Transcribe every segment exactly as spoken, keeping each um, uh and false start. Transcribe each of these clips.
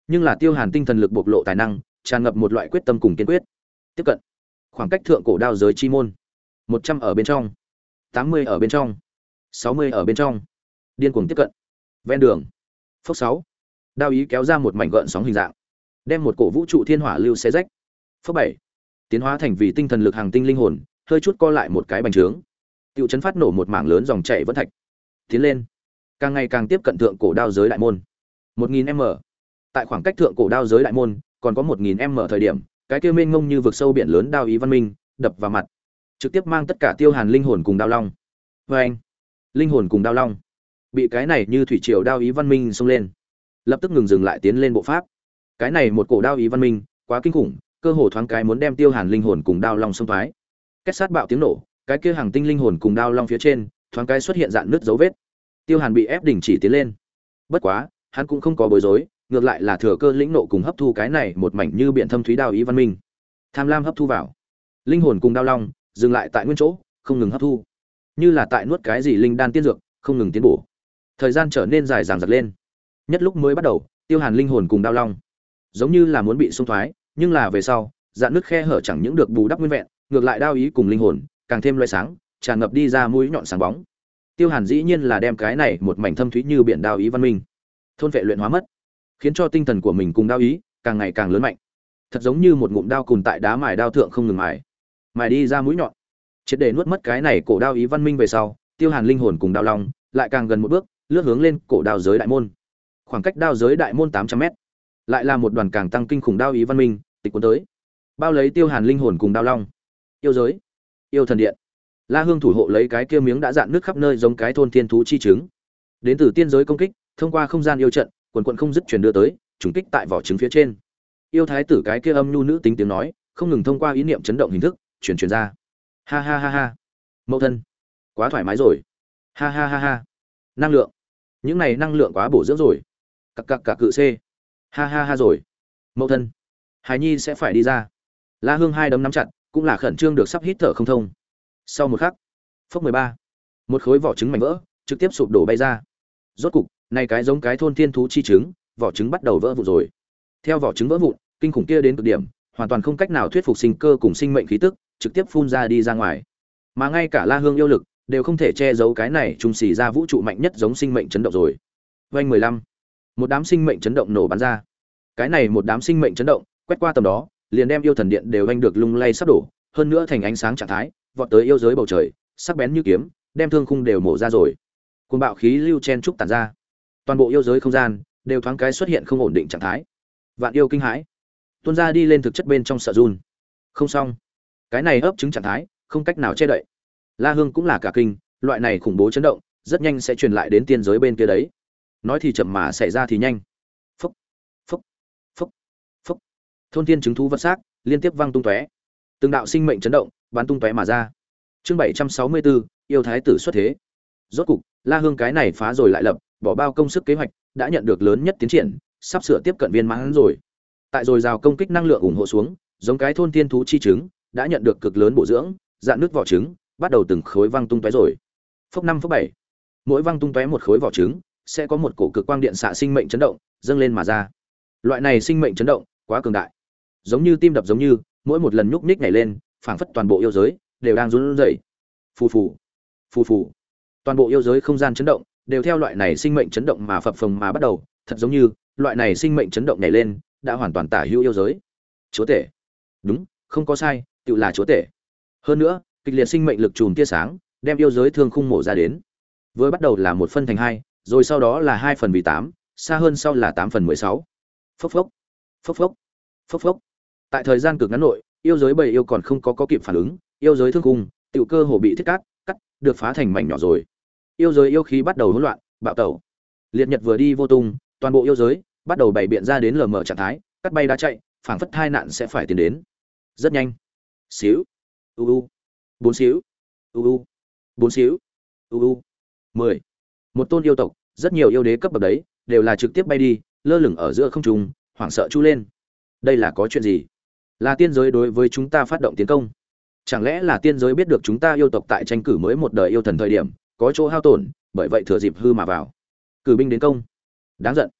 Nhưng là Tiêu Hàn tinh thần lực bộc lộ tài năng, tràn ngập một loại quyết tâm cùng kiên quyết. Tiếp cận. Khoảng cách thượng cổ đao giới chi môn. một trăm ở bên trong, tám mươi ở bên trong, sáu mươi ở bên trong. Điên cuồng tiếp cận. Ven đường. Phốc sáu. Đao ý kéo ra một mảnh gợn sóng hình dạng, đem một cổ vũ trụ thiên hỏa lưu xé rách. Phốc bảy. Tiến hóa thành vì tinh thần lực hàng tinh linh hồn, hơi chút co lại một cái bành trướng. Tiêu chấn phát nổ một mảng lớn dòng chảy vẫn thạch. Tiến lên. Càng ngày càng tiếp cận thượng cổ đao giới đại môn. một nghìn m. Tại khoảng cách thượng cổ đao giới đại môn còn có một nghìn m thời điểm, cái kia mênh mông như vực sâu biển lớn đao ý văn minh đập vào mặt, trực tiếp mang tất cả Tiêu Hàn linh hồn cùng đao long. Và anh, linh hồn cùng đao long bị cái này như thủy triều đao ý văn minh xông lên, lập tức ngừng dừng lại tiến lên bộ pháp. Cái này một cổ đao ý văn minh quá kinh khủng, cơ hồ thoáng cái muốn đem Tiêu Hàn linh hồn cùng đao long xông thoái. Két sát bạo tiếng nổ, cái kia hàng tinh linh hồn cùng đao long phía trên thoáng cái xuất hiện dạn nứt dấu vết. Tiêu Hàn bị ép đình chỉ tiến lên. Bất quá, hắn cũng không có bối rối, ngược lại là thừa cơ lĩnh nộ cùng hấp thu cái này một mảnh như biển thâm thúy đao ý văn minh. Tham lam hấp thu vào. Linh hồn cùng đao long dừng lại tại nguyên chỗ, không ngừng hấp thu. Như là tại nuốt cái gì linh đan tiên dược, không ngừng tiến bổ. Thời gian trở nên dài dằng dặc lên. Nhất lúc mới bắt đầu, Tiêu Hàn linh hồn cùng đao long giống như là muốn bị xung thoái, nhưng là về sau, dạn nước khe hở chẳng những được bù đắp nguyên vẹn, ngược lại đao ý cùng linh hồn càng thêm loé sáng, tràn ngập đi ra mũi nhọn sáng bóng. Tiêu Hàn dĩ nhiên là đem cái này một mảnh thâm thúy như biển đao ý văn minh thôn vệ luyện hóa mất, khiến cho tinh thần của mình cùng đao ý càng ngày càng lớn mạnh. Thật giống như một ngụm đao cùn tại đá mài đao thượng không ngừng mài, mài đi ra mũi nhọn. Triệt để nuốt mất cái này cổ đao ý văn minh về sau, Tiêu Hàn linh hồn cùng đao long lại càng gần một bước, lướt hướng lên cổ đao giới đại môn. Khoảng cách đao giới đại môn tám trăm mét, lại là một đoàn càng tăng kinh khủng đao ý văn minh tịch cuốn tới, bao lấy Tiêu Hàn linh hồn cùng đao long. Yêu giới, yêu thần điện. La Hương thủ hộ lấy cái kia miếng đã dạn nước khắp nơi giống cái thôn thiên thú chi trứng. Đến từ tiên giới công kích, thông qua không gian yêu trận, quần quần không dứt truyền đưa tới, trùng kích tại vỏ trứng phía trên. Yêu thái tử cái kia âm nhu nữ tính tiếng nói, không ngừng thông qua ý niệm chấn động hình thức, truyền truyền ra. Ha ha ha ha. Mẫu thân, quá thoải mái rồi. Ha ha ha ha. Năng lượng. Những này năng lượng quá bổ dưỡng rồi. Cặc cặc cặc cự c. Ha ha ha rồi. Mẫu thân, Hải Nhi sẽ phải đi ra. La Hương hai đấm nắm chặt, cũng là khẩn trương được sắp hít thở không thông. Sau một khắc, phốc mười ba, một khối vỏ trứng mảnh vỡ trực tiếp sụp đổ bay ra. Rốt cục, này cái giống cái thôn thiên thú chi trứng, vỏ trứng bắt đầu vỡ vụn rồi. Theo vỏ trứng vỡ vụn, kinh khủng kia đến cực điểm, hoàn toàn không cách nào thuyết phục sinh cơ cùng sinh mệnh khí tức, trực tiếp phun ra đi ra ngoài. Mà ngay cả La Hương yêu lực đều không thể che giấu cái này trung xỉ ra vũ trụ mạnh nhất giống sinh mệnh chấn động rồi. Vành mười lăm, một đám sinh mệnh chấn động nổ bắn ra. Cái này một đám sinh mệnh chấn động, quét qua tầm đó, liền đem yêu thần điện đều anh được lung lay sắp đổ, hơn nữa thành ánh sáng trạng thái, vọt tới yêu giới bầu trời, sắc bén như kiếm, đem thương khung đều mổ ra rồi. Cuồng bạo khí lưu chen trúc tản ra, toàn bộ yêu giới không gian đều thoáng cái xuất hiện không ổn định trạng thái. Vạn yêu kinh hãi, tuôn ra đi lên thực chất bên trong sợ run. Không xong, cái này ấp trứng trạng thái, không cách nào che đậy. La Hương cũng là cả kinh, loại này khủng bố chấn động, rất nhanh sẽ truyền lại đến tiên giới bên kia đấy. Nói thì chậm mà xảy ra thì nhanh. Phốc, phốc, phốc, phốc. Thôn thiên chứng thú vật xác liên tiếp văng tung tóe. Từng đạo sinh mệnh chấn động, bắn tung tóe mà ra. Chương bảy trăm sáu mươi tư, yêu thái tử xuất thế. Rốt cục, La Hương cái này phá rồi lại lập, bỏ bao công sức kế hoạch, đã nhận được lớn nhất tiến triển, sắp sửa tiếp cận viên mãn rồi. Tại rồi rào công kích năng lượng ủng hộ xuống, giống cái thôn thiên thú chi trứng, đã nhận được cực lớn bổ dưỡng, dạn nước vỏ trứng, bắt đầu từng khối văng tung tóe rồi. Phốc năm phốc bảy. Mỗi văng tung tóe một khối vỏ trứng, sẽ có một cổ cực quang điện xạ sinh mệnh chấn động, dâng lên mà ra. Loại này sinh mệnh chấn động, quá cường đại. Giống như tim đập giống như, mỗi một lần nhúc nhích nhảy lên, phảng phất toàn bộ yêu giới đều đang run rẩy. Phù phù, phù phù. Toàn bộ yêu giới không gian chấn động, đều theo loại này sinh mệnh chấn động mà phập phồng mà bắt đầu, thật giống như loại này sinh mệnh chấn động nhảy lên, đã hoàn toàn tả hữu yêu giới. Chúa tể. Đúng, không có sai, tự là chúa tể. Hơn nữa, kịch liệt sinh mệnh lực chùm tia sáng, đem yêu giới thương khung mổ ra đến. Vừa bắt đầu là một phân thành hai, rồi sau đó là hai phần vì tám, xa hơn sau là tám phần mười sáu. Phốc phốc, phốc phốc, phốc phốc. Tại thời gian cực ngắn nội, yêu giới bầy yêu còn không có có kịp phản ứng, yêu giới thương khung, tiểu cơ hồ bị thiết cắt, cắt, được phá thành mảnh nhỏ rồi. Yêu giới yêu khí bắt đầu hỗn loạn, bạo tẩu. Liệt nhật vừa đi vô tung, toàn bộ yêu giới bắt đầu bày biện ra đến lờ mờ trạng thái, cắt bay đá chạy, phảng phất hai nạn sẽ phải tiến đến. Rất nhanh. Xíu, u u, bốn xíu, u u, bốn xíu, u u, mười. Một tôn yêu tộc, rất nhiều yêu đế cấp bậc đấy, đều là trực tiếp bay đi, lơ lửng ở giữa không trung, hoảng sợ chu lên. Đây là có chuyện gì? Là tiên giới đối với chúng ta phát động tiến công? Chẳng lẽ là tiên giới biết được chúng ta yêu tộc tại tranh cử mới một đời yêu thần thời điểm có chỗ hao tổn, bởi vậy thừa dịp hư mà vào, cử binh đến công? Đáng giận.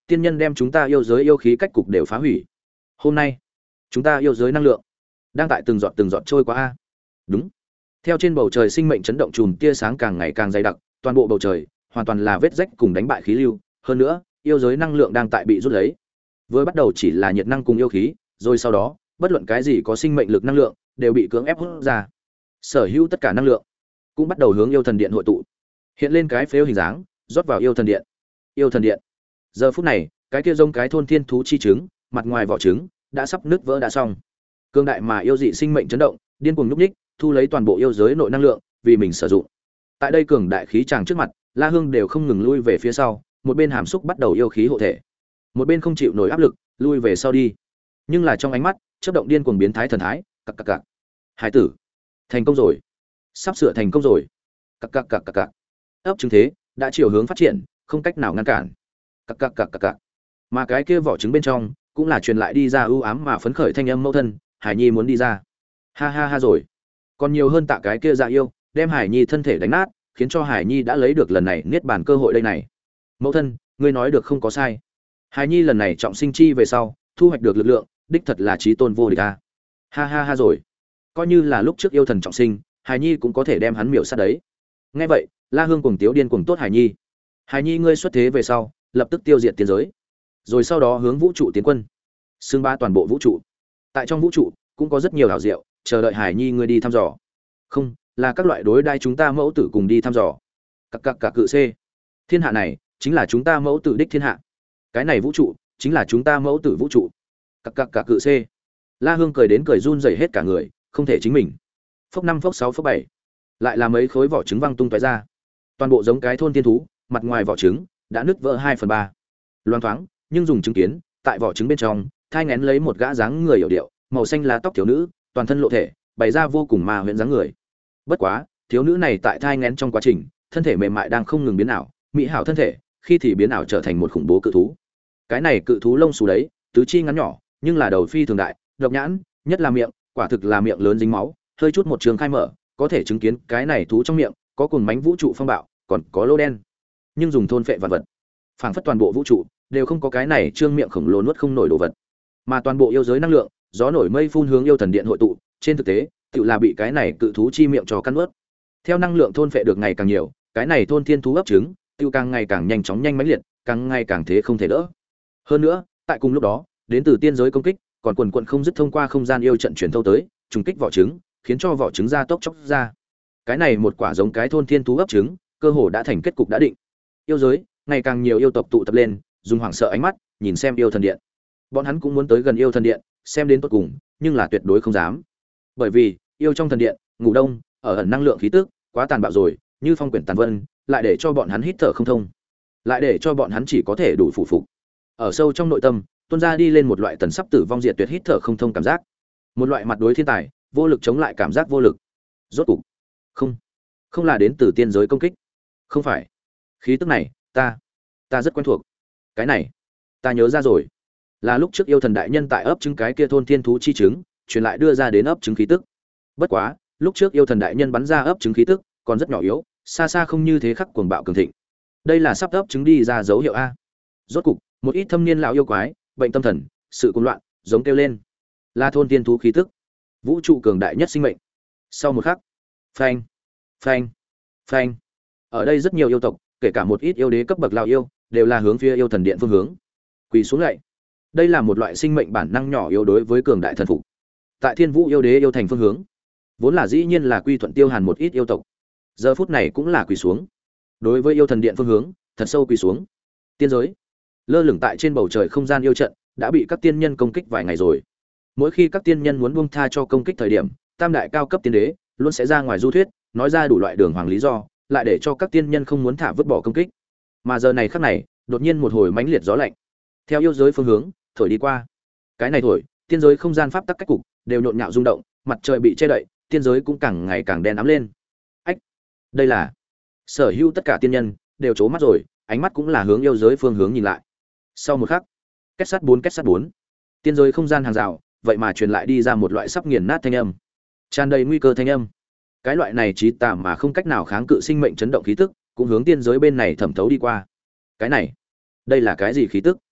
tiên nhân đem chúng ta yêu giới yêu khí cách cục đều phá hủy. Hôm nay chúng ta yêu giới năng lượng đang tại từng giọt từng giọt trôi qua a. Đúng. Theo trên bầu trời sinh mệnh chấn động chùm tia sáng càng ngày càng dày đặc, toàn bộ bầu trời hoàn toàn là vết rách cùng đánh bại khí lưu, hơn nữa, yêu giới năng lượng đang tại bị rút lấy. Vừa bắt đầu chỉ là nhiệt năng cùng yêu khí, rồi sau đó, bất luận cái gì có sinh mệnh lực năng lượng đều bị cưỡng ép hút ra. Sở hữu tất cả năng lượng cũng bắt đầu hướng yêu thần điện hội tụ. Hiện lên cái phếu hình dáng, rót vào yêu thần điện. Yêu thần điện. Giờ phút này, cái kia giống cái thôn thiên thú chi trứng, mặt ngoài vỏ trứng đã sắp nứt vỡ đã xong. Cương đại mà yêu dị sinh mệnh chấn động, điên cuồng nhúc nhích, thu lấy toàn bộ yêu giới nội năng lượng vì mình sử dụng. Tại đây cường đại khí tràng trước mặt, La Hương đều không ngừng lui về phía sau, một bên hàm xúc bắt đầu yêu khí hộ thể, một bên không chịu nổi áp lực, lui về sau đi. Nhưng là trong ánh mắt, chớp động điên cuồng biến thái thần thái, cặc cặc cặc. Hải tử, thành công rồi, sắp sửa thành công rồi. Cặc cặc cặc cặc cặc. Ấp trứng thế đã chiều hướng phát triển, không cách nào ngăn cản. Cặc cặc cặc cặc cặc. Mà cái kia vỏ trứng bên trong cũng là truyền lại đi ra ưu ám mà phấn khởi thanh âm mẫu thân, Hải Nhi muốn đi ra. Ha ha ha rồi. Còn nhiều hơn tạ cái kia dạ yêu, đem Hải Nhi thân thể đánh nát, khiến cho Hải Nhi đã lấy được lần này niết bàn cơ hội đây này. Mẫu thân, ngươi nói được không có sai. Hải Nhi lần này trọng sinh chi về sau, thu hoạch được lực lượng, đích thật là chí tôn vô địch a. Ha ha ha rồi. Coi như là lúc trước yêu thần trọng sinh, Hải Nhi cũng có thể đem hắn miểu sát đấy. Nghe vậy, La Hương cuồng tiếu điên cuồng tốt Hải Nhi. Hải Nhi ngươi xuất thế về sau, lập tức tiêu diệt tiên giới. Rồi sau đó hướng vũ trụ tiến quân, xưng ba toàn bộ vũ trụ. Tại trong vũ trụ cũng có rất nhiều hảo diệu, chờ đợi Hải Nhi ngươi đi thăm dò. Không, là các loại đối đai chúng ta mẫu tử cùng đi thăm dò. Các các cả cự C. Thiên hạ này chính là chúng ta mẫu tử đích thiên hạ. Cái này vũ trụ chính là chúng ta mẫu tử vũ trụ. Các các cả cự C. La Hương cười đến cười run rẩy hết cả người, không thể chính mình. Phốc năm phốc sáu phốc bảy. Lại là mấy khối vỏ trứng văng tung tóe ra. Toàn bộ giống cái thôn tiên thú, mặt ngoài vỏ trứng đã nứt vỡ hai phần ba. Loan thoáng, nhưng dùng chứng kiến, tại vỏ trứng bên trong, thai nghén lấy một gã dáng người hiểu điệu, màu xanh lá tóc thiếu nữ, toàn thân lộ thể, bày ra vô cùng ma huyễn dáng người. Bất quá, thiếu nữ này tại thai nghén trong quá trình, thân thể mềm mại đang không ngừng biến ảo, mỹ hảo thân thể, khi thì biến ảo trở thành một khủng bố cự thú. Cái này cự thú lông xù đấy, tứ chi ngắn nhỏ, nhưng là đầu phi thường đại, độc nhãn, nhất là miệng, quả thực là miệng lớn dính máu, hơi chút một trường khai mở, có thể chứng kiến cái này thú trong miệng có cuồng mãnh vũ trụ phong bạo, còn có lỗ đen. Nhưng dùng thôn phệ vật vật, phảng phất toàn bộ vũ trụ đều không có cái này trương miệng khổng lồ nuốt không nổi đồ vật. Mà toàn bộ yêu giới năng lượng, gió nổi mây phun hướng yêu thần điện hội tụ, trên thực tế, tự là bị cái này cự thú chi miệng cho cắn nuốt. Theo năng lượng thôn phệ được ngày càng nhiều, cái này thôn thiên thú ấp trứng, tiêu càng ngày càng nhanh chóng nhanh mãnh liệt, càng ngày càng thế không thể đỡ. Hơn nữa, tại cùng lúc đó, đến từ tiên giới công kích, còn quần quần không dứt thông qua không gian yêu trận truyền thâu tới, trùng kích vỏ trứng, khiến cho vỏ trứng ra tốc chốc ra. Cái này một quả giống cái thôn thiên thú ấp trứng, cơ hồ đã thành kết cục đã định. Yêu giới, ngày càng nhiều yêu tộc tụ tập lên, dùng hoảng sợ ánh mắt nhìn xem yêu thần điện. Bọn hắn cũng muốn tới gần yêu thần điện, xem đến tận cùng, nhưng là tuyệt đối không dám. Bởi vì, yêu trong thần điện, ngủ đông, ở ẩn năng lượng khí tức, quá tàn bạo rồi, như phong quyển tàn vân, lại để cho bọn hắn hít thở không thông, lại để cho bọn hắn chỉ có thể đủ phụ phục. Ở sâu trong nội tâm, tuôn ra đi lên một loại tần sắp tử vong diệt tuyệt hít thở không thông cảm giác, một loại mặt đối thiên tài, vô lực chống lại cảm giác vô lực. Rốt cục, không, không là đến từ tiên giới công kích, không phải. Khí tức này, ta, ta rất quen thuộc. Cái này, ta nhớ ra rồi, là lúc trước yêu thần đại nhân tại ấp trứng cái kia thôn thiên thú chi trứng, truyền lại đưa ra đến ấp trứng khí tức. Bất quá, lúc trước yêu thần đại nhân bắn ra ấp trứng khí tức, còn rất nhỏ yếu, xa xa không như thế khắc cuồng bạo cường thịnh. Đây là sắp ấp trứng đi ra dấu hiệu a. Rốt cục, một ít thâm niên lão yêu quái, bệnh tâm thần, sự cuồng loạn, giống kêu lên. Là thôn thiên thú khí tức, vũ trụ cường đại nhất sinh mệnh. Sau một khắc, phanh, phanh, phanh. Ở đây rất nhiều yêu tộc, kể cả một ít yêu đế cấp bậc lão yêu, đều là hướng phía yêu thần điện phương hướng. Quỳ xuống lại. Đây là một loại sinh mệnh bản năng nhỏ yếu đối với cường đại thần phục. Tại Thiên Vũ yêu đế yêu thành phương hướng, vốn là dĩ nhiên là quy thuận Tiêu Hàn một ít yêu tộc. Giờ phút này cũng là quỳ xuống. Đối với yêu thần điện phương hướng, thật sâu quỳ xuống. Tiên giới, lơ lửng tại trên bầu trời không gian yêu trận, đã bị các tiên nhân công kích vài ngày rồi. Mỗi khi các tiên nhân muốn buông tha cho công kích thời điểm, tam đại cao cấp tiên đế luôn sẽ ra ngoài du thuyết, nói ra đủ loại đường hoàng lý do, lại để cho các tiên nhân không muốn thả vứt bỏ công kích. Mà giờ này khắc này, đột nhiên một hồi mãnh liệt gió lạnh, theo yêu giới phương hướng thổi đi qua. Cái này thổi, tiên giới không gian pháp tắc cách cục đều nhộn nhạo rung động, mặt trời bị che đậy, tiên giới cũng càng ngày càng đen ám lên. Ách, đây là sở hữu tất cả tiên nhân đều trố mắt rồi, ánh mắt cũng là hướng yêu giới phương hướng nhìn lại. Sau một khắc, kết sắt bốn kết sắt bốn, tiên giới không gian hàng rào, vậy mà truyền lại đi ra một loại sắp nghiền nát thanh âm, tràn đầy nguy cơ thanh âm. Cái loại này trí tà mà không cách nào kháng cự sinh mệnh chấn động khí tức, cũng hướng tiên giới bên này thẩm thấu đi qua. Cái này, đây là cái gì khí tức?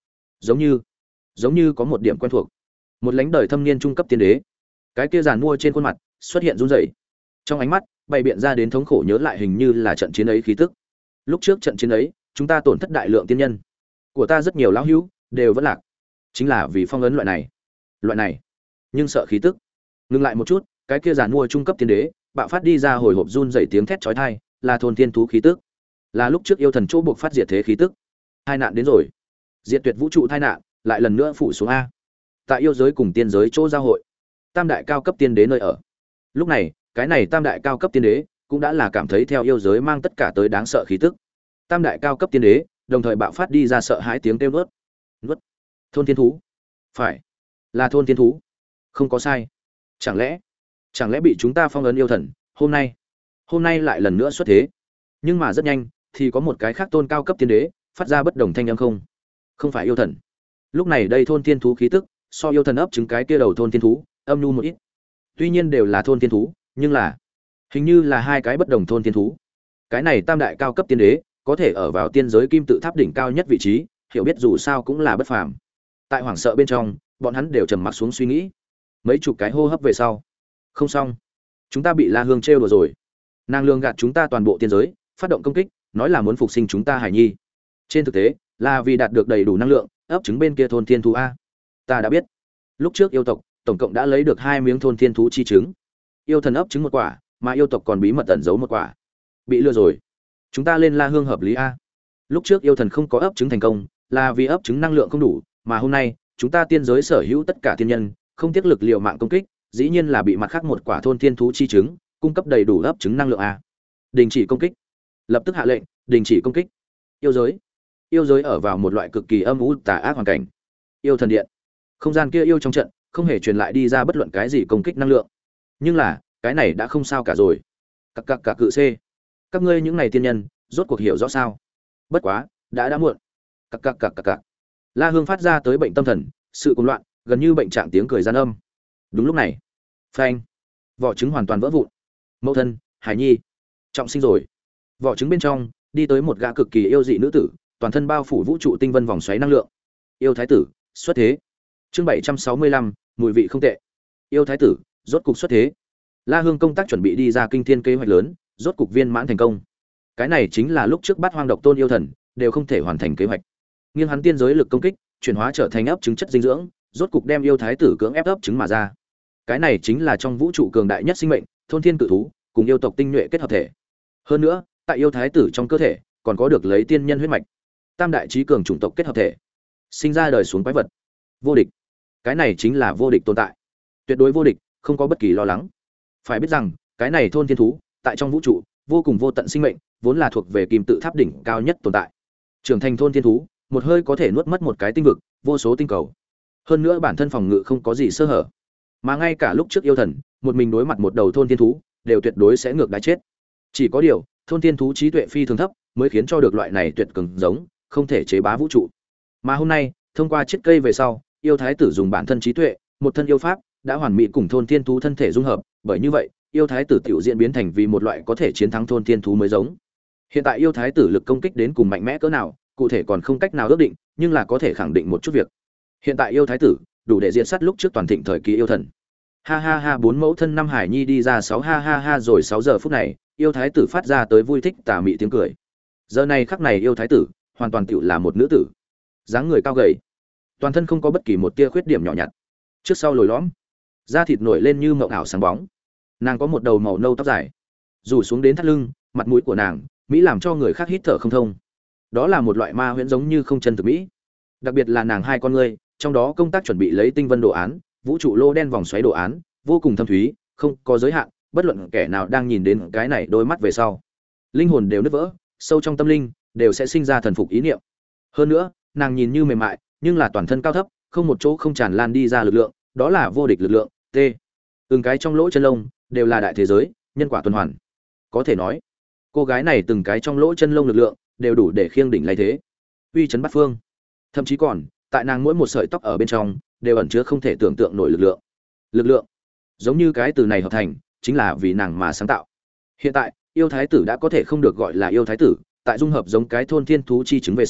giống như giống như có một điểm quen thuộc. Một lãnh đời thâm niên trung cấp tiên đế, cái kia giàn mua trên khuôn mặt xuất hiện run rẩy, trong ánh mắt bày biện ra đến thống khổ nhớ lại hình như là trận chiến ấy khí tức. Lúc trước trận chiến ấy chúng ta tổn thất đại lượng tiên nhân của ta, rất nhiều lão hữu đều vẫn lạc, chính là vì phong ấn loại này loại này nhưng sợ khí tức. Ngừng lại một chút, cái kia giàn mua trung cấp tiên đế bạo phát đi ra hồi hộp run rẩy tiếng thét chói tai, là thôn tiên thú khí tức, là lúc trước yêu thần chỗ buộc phát diệt thế khí tức. Hai nạn đến rồi, diệt tuyệt vũ trụ tai nạn lại lần nữa phủ xuống a. Tại yêu giới cùng tiên giới chỗ giao hội, tam đại cao cấp tiên đế nơi ở. Lúc này cái này tam đại cao cấp tiên đế cũng đã là cảm thấy theo yêu giới mang tất cả tới đáng sợ khí tức. Tam đại cao cấp tiên đế đồng thời bạo phát đi ra sợ hãi tiếng kêu nuốt nuốt. Thôn tiên thú, phải là thôn tiên thú, không có sai. Chẳng lẽ chẳng lẽ bị chúng ta phong ấn yêu thần hôm nay hôm nay lại lần nữa xuất thế? Nhưng mà rất nhanh thì có một cái khác tôn cao cấp tiên đế phát ra bất đồng thanh âm. Không không phải yêu thần. Lúc này đây thôn tiên thú khí tức so yêu thần ấp trứng cái kia đầu thôn tiên thú âm nhu một ít. Tuy nhiên đều là thôn tiên thú, nhưng là hình như là hai cái bất đồng thôn tiên thú. Cái này tam đại cao cấp tiên đế có thể ở vào tiên giới kim tự tháp đỉnh cao nhất vị trí, hiểu biết dù sao cũng là bất phàm. Tại hoảng sợ bên trong, bọn hắn đều trầm mặc xuống suy nghĩ. Mấy chục cái hô hấp về sau, không xong, chúng ta bị La Hương trêu đùa rồi. Nàng lường gạt chúng ta toàn bộ tiên giới, phát động công kích, nói là muốn phục sinh chúng ta hải nhi. Trên thực tế, là vì đạt được đầy đủ năng lượng, ấp trứng bên kia thôn thiên thú a. Ta đã biết. Lúc trước yêu tộc tổng cộng đã lấy được hai miếng thôn thiên thú chi trứng. Yêu thần ấp trứng một quả, mà yêu tộc còn bí mật ẩn giấu một quả. Bị lừa rồi. Chúng ta lên La Hương hợp lý a. Lúc trước yêu thần không có ấp trứng thành công, là vì ấp trứng năng lượng không đủ, mà hôm nay, chúng ta tiên giới sở hữu tất cả tiên nhân, không tiếc lực liều mạng công kích, dĩ nhiên là bị mặt khác một quả thôn thiên thú chi trứng cung cấp đầy đủ ấp trứng năng lượng a. Đình chỉ công kích. Lập tức hạ lệnh, đình chỉ công kích. Yêu giới. Yêu giới ở vào một loại cực kỳ âm u tà ác hoàn cảnh. Yêu thần điện. Không gian kia yêu trong trận không hề truyền lại đi ra bất luận cái gì công kích năng lượng. Nhưng là, cái này đã không sao cả rồi. Các các các cự C. Các ngươi những này tiên nhân, rốt cuộc hiểu rõ sao? Bất quá, đã đã muộn. Các các các các các. La Hương phát ra tới bệnh tâm thần, sự cuồng loạn, gần như bệnh trạng tiếng cười gian âm. Đúng lúc này, phanh, vỏ trứng hoàn toàn vỡ vụn. Mẫu thân, Hải Nhi, trọng sinh rồi. Vỏ trứng bên trong đi tới một gã cực kỳ yêu dị nữ tử, toàn thân bao phủ vũ trụ tinh vân vòng xoáy năng lượng. Yêu thái tử xuất thế. Chương bảy trăm sáu mươi lăm, mùi vị không tệ. Yêu thái tử rốt cục xuất thế. La Hương công tác chuẩn bị đi ra kinh thiên kế hoạch lớn, rốt cục viên mãn thành công. Cái này chính là lúc trước Bát Hoang độc tôn yêu thần đều không thể hoàn thành kế hoạch. Nghiêng hắn tiên giới lực công kích, chuyển hóa trở thành ấp trứng chất dinh dưỡng, rốt cục đem yêu thái tử cưỡng ép ấp trứng mà ra. Cái này chính là trong vũ trụ cường đại nhất sinh mệnh, thôn thiên cự thú, cùng yêu tộc tinh nhuệ kết hợp thể. Hơn nữa, tại yêu thái tử trong cơ thể, còn có được lấy tiên nhân huyết mạch. Tam đại chí cường chủng tộc kết hợp thể, sinh ra đời xuống quái vật. Vô địch. Cái này chính là vô địch tồn tại. Tuyệt đối vô địch, không có bất kỳ lo lắng. Phải biết rằng, cái này thôn thiên thú, tại trong vũ trụ, vô cùng vô tận sinh mệnh, vốn là thuộc về kim tự tháp đỉnh cao nhất tồn tại. Trưởng thành thôn thiên thú, một hơi có thể nuốt mất một cái tinh vực, vô số tinh cầu. Hơn nữa bản thân phòng ngự không có gì sơ hở, mà ngay cả lúc trước yêu thần một mình đối mặt một đầu thôn thiên thú đều tuyệt đối sẽ ngược đái chết. Chỉ có điều thôn thiên thú trí tuệ phi thường thấp, mới khiến cho được loại này tuyệt cường giống không thể chế bá vũ trụ. Mà hôm nay thông qua chiếc cây về sau, yêu thái tử dùng bản thân trí tuệ, một thân yêu pháp đã hoàn mỹ cùng thôn thiên thú thân thể dung hợp, bởi như vậy yêu thái tử tiểu diễn biến thành vì một loại có thể chiến thắng thôn thiên thú mới giống. Hiện tại yêu thái tử lực công kích đến cùng mạnh mẽ cỡ nào, cụ thể còn không cách nào ước định, nhưng là có thể khẳng định một chút việc. Hiện tại yêu thái tử đủ để diện sát lúc trước toàn thịnh thời kỳ yêu thần. Ha ha ha, bốn mẫu thân năm Hải Nhi đi ra sáu ha ha ha, rồi sáu giờ phút này, yêu thái tử phát ra tới vui thích tà mị tiếng cười. Giờ này khắc này yêu thái tử hoàn toàn tựu là một nữ tử. Dáng người cao gầy, toàn thân không có bất kỳ một tia khuyết điểm nhỏ nhặt. Trước sau lồi lõm, da thịt nổi lên như mộng ảo sáng bóng. Nàng có một đầu màu nâu tóc dài, rủ xuống đến thắt lưng, mặt mũi của nàng mỹ làm cho người khác hít thở không thông. Đó là một loại ma huyễn giống như không chân thực mỹ. Đặc biệt là nàng hai con ngươi, trong đó công tác chuẩn bị lấy tinh vân đồ án, vũ trụ lô đen vòng xoáy đồ án, vô cùng thâm thúy, không có giới hạn, bất luận kẻ nào đang nhìn đến cái này đôi mắt về sau, linh hồn đều nứt vỡ, sâu trong tâm linh đều sẽ sinh ra thần phục ý niệm. Hơn nữa, nàng nhìn như mềm mại, nhưng là toàn thân cao thấp, không một chỗ không tràn lan đi ra lực lượng, đó là vô địch lực lượng. T. Từng cái trong lỗ chân lông đều là đại thế giới, nhân quả tuần hoàn. Có thể nói, cô gái này từng cái trong lỗ chân lông lực lượng đều đủ để khiêng đỉnh lấy thế, uy chấn bát phương. Thậm chí còn, tại nàng mỗi một sợi tóc ở bên trong đều ẩn chứa không thể tưởng tượng nổi lực lượng. Lực lượng, giống như cái từ này hợp thành, chính là vì nàng mà sáng tạo. Hiện tại, yêu thái tử đã có thể không được gọi là yêu thái tử, tại dung hợp giống cái thôn thiên thú chi chứng về sau,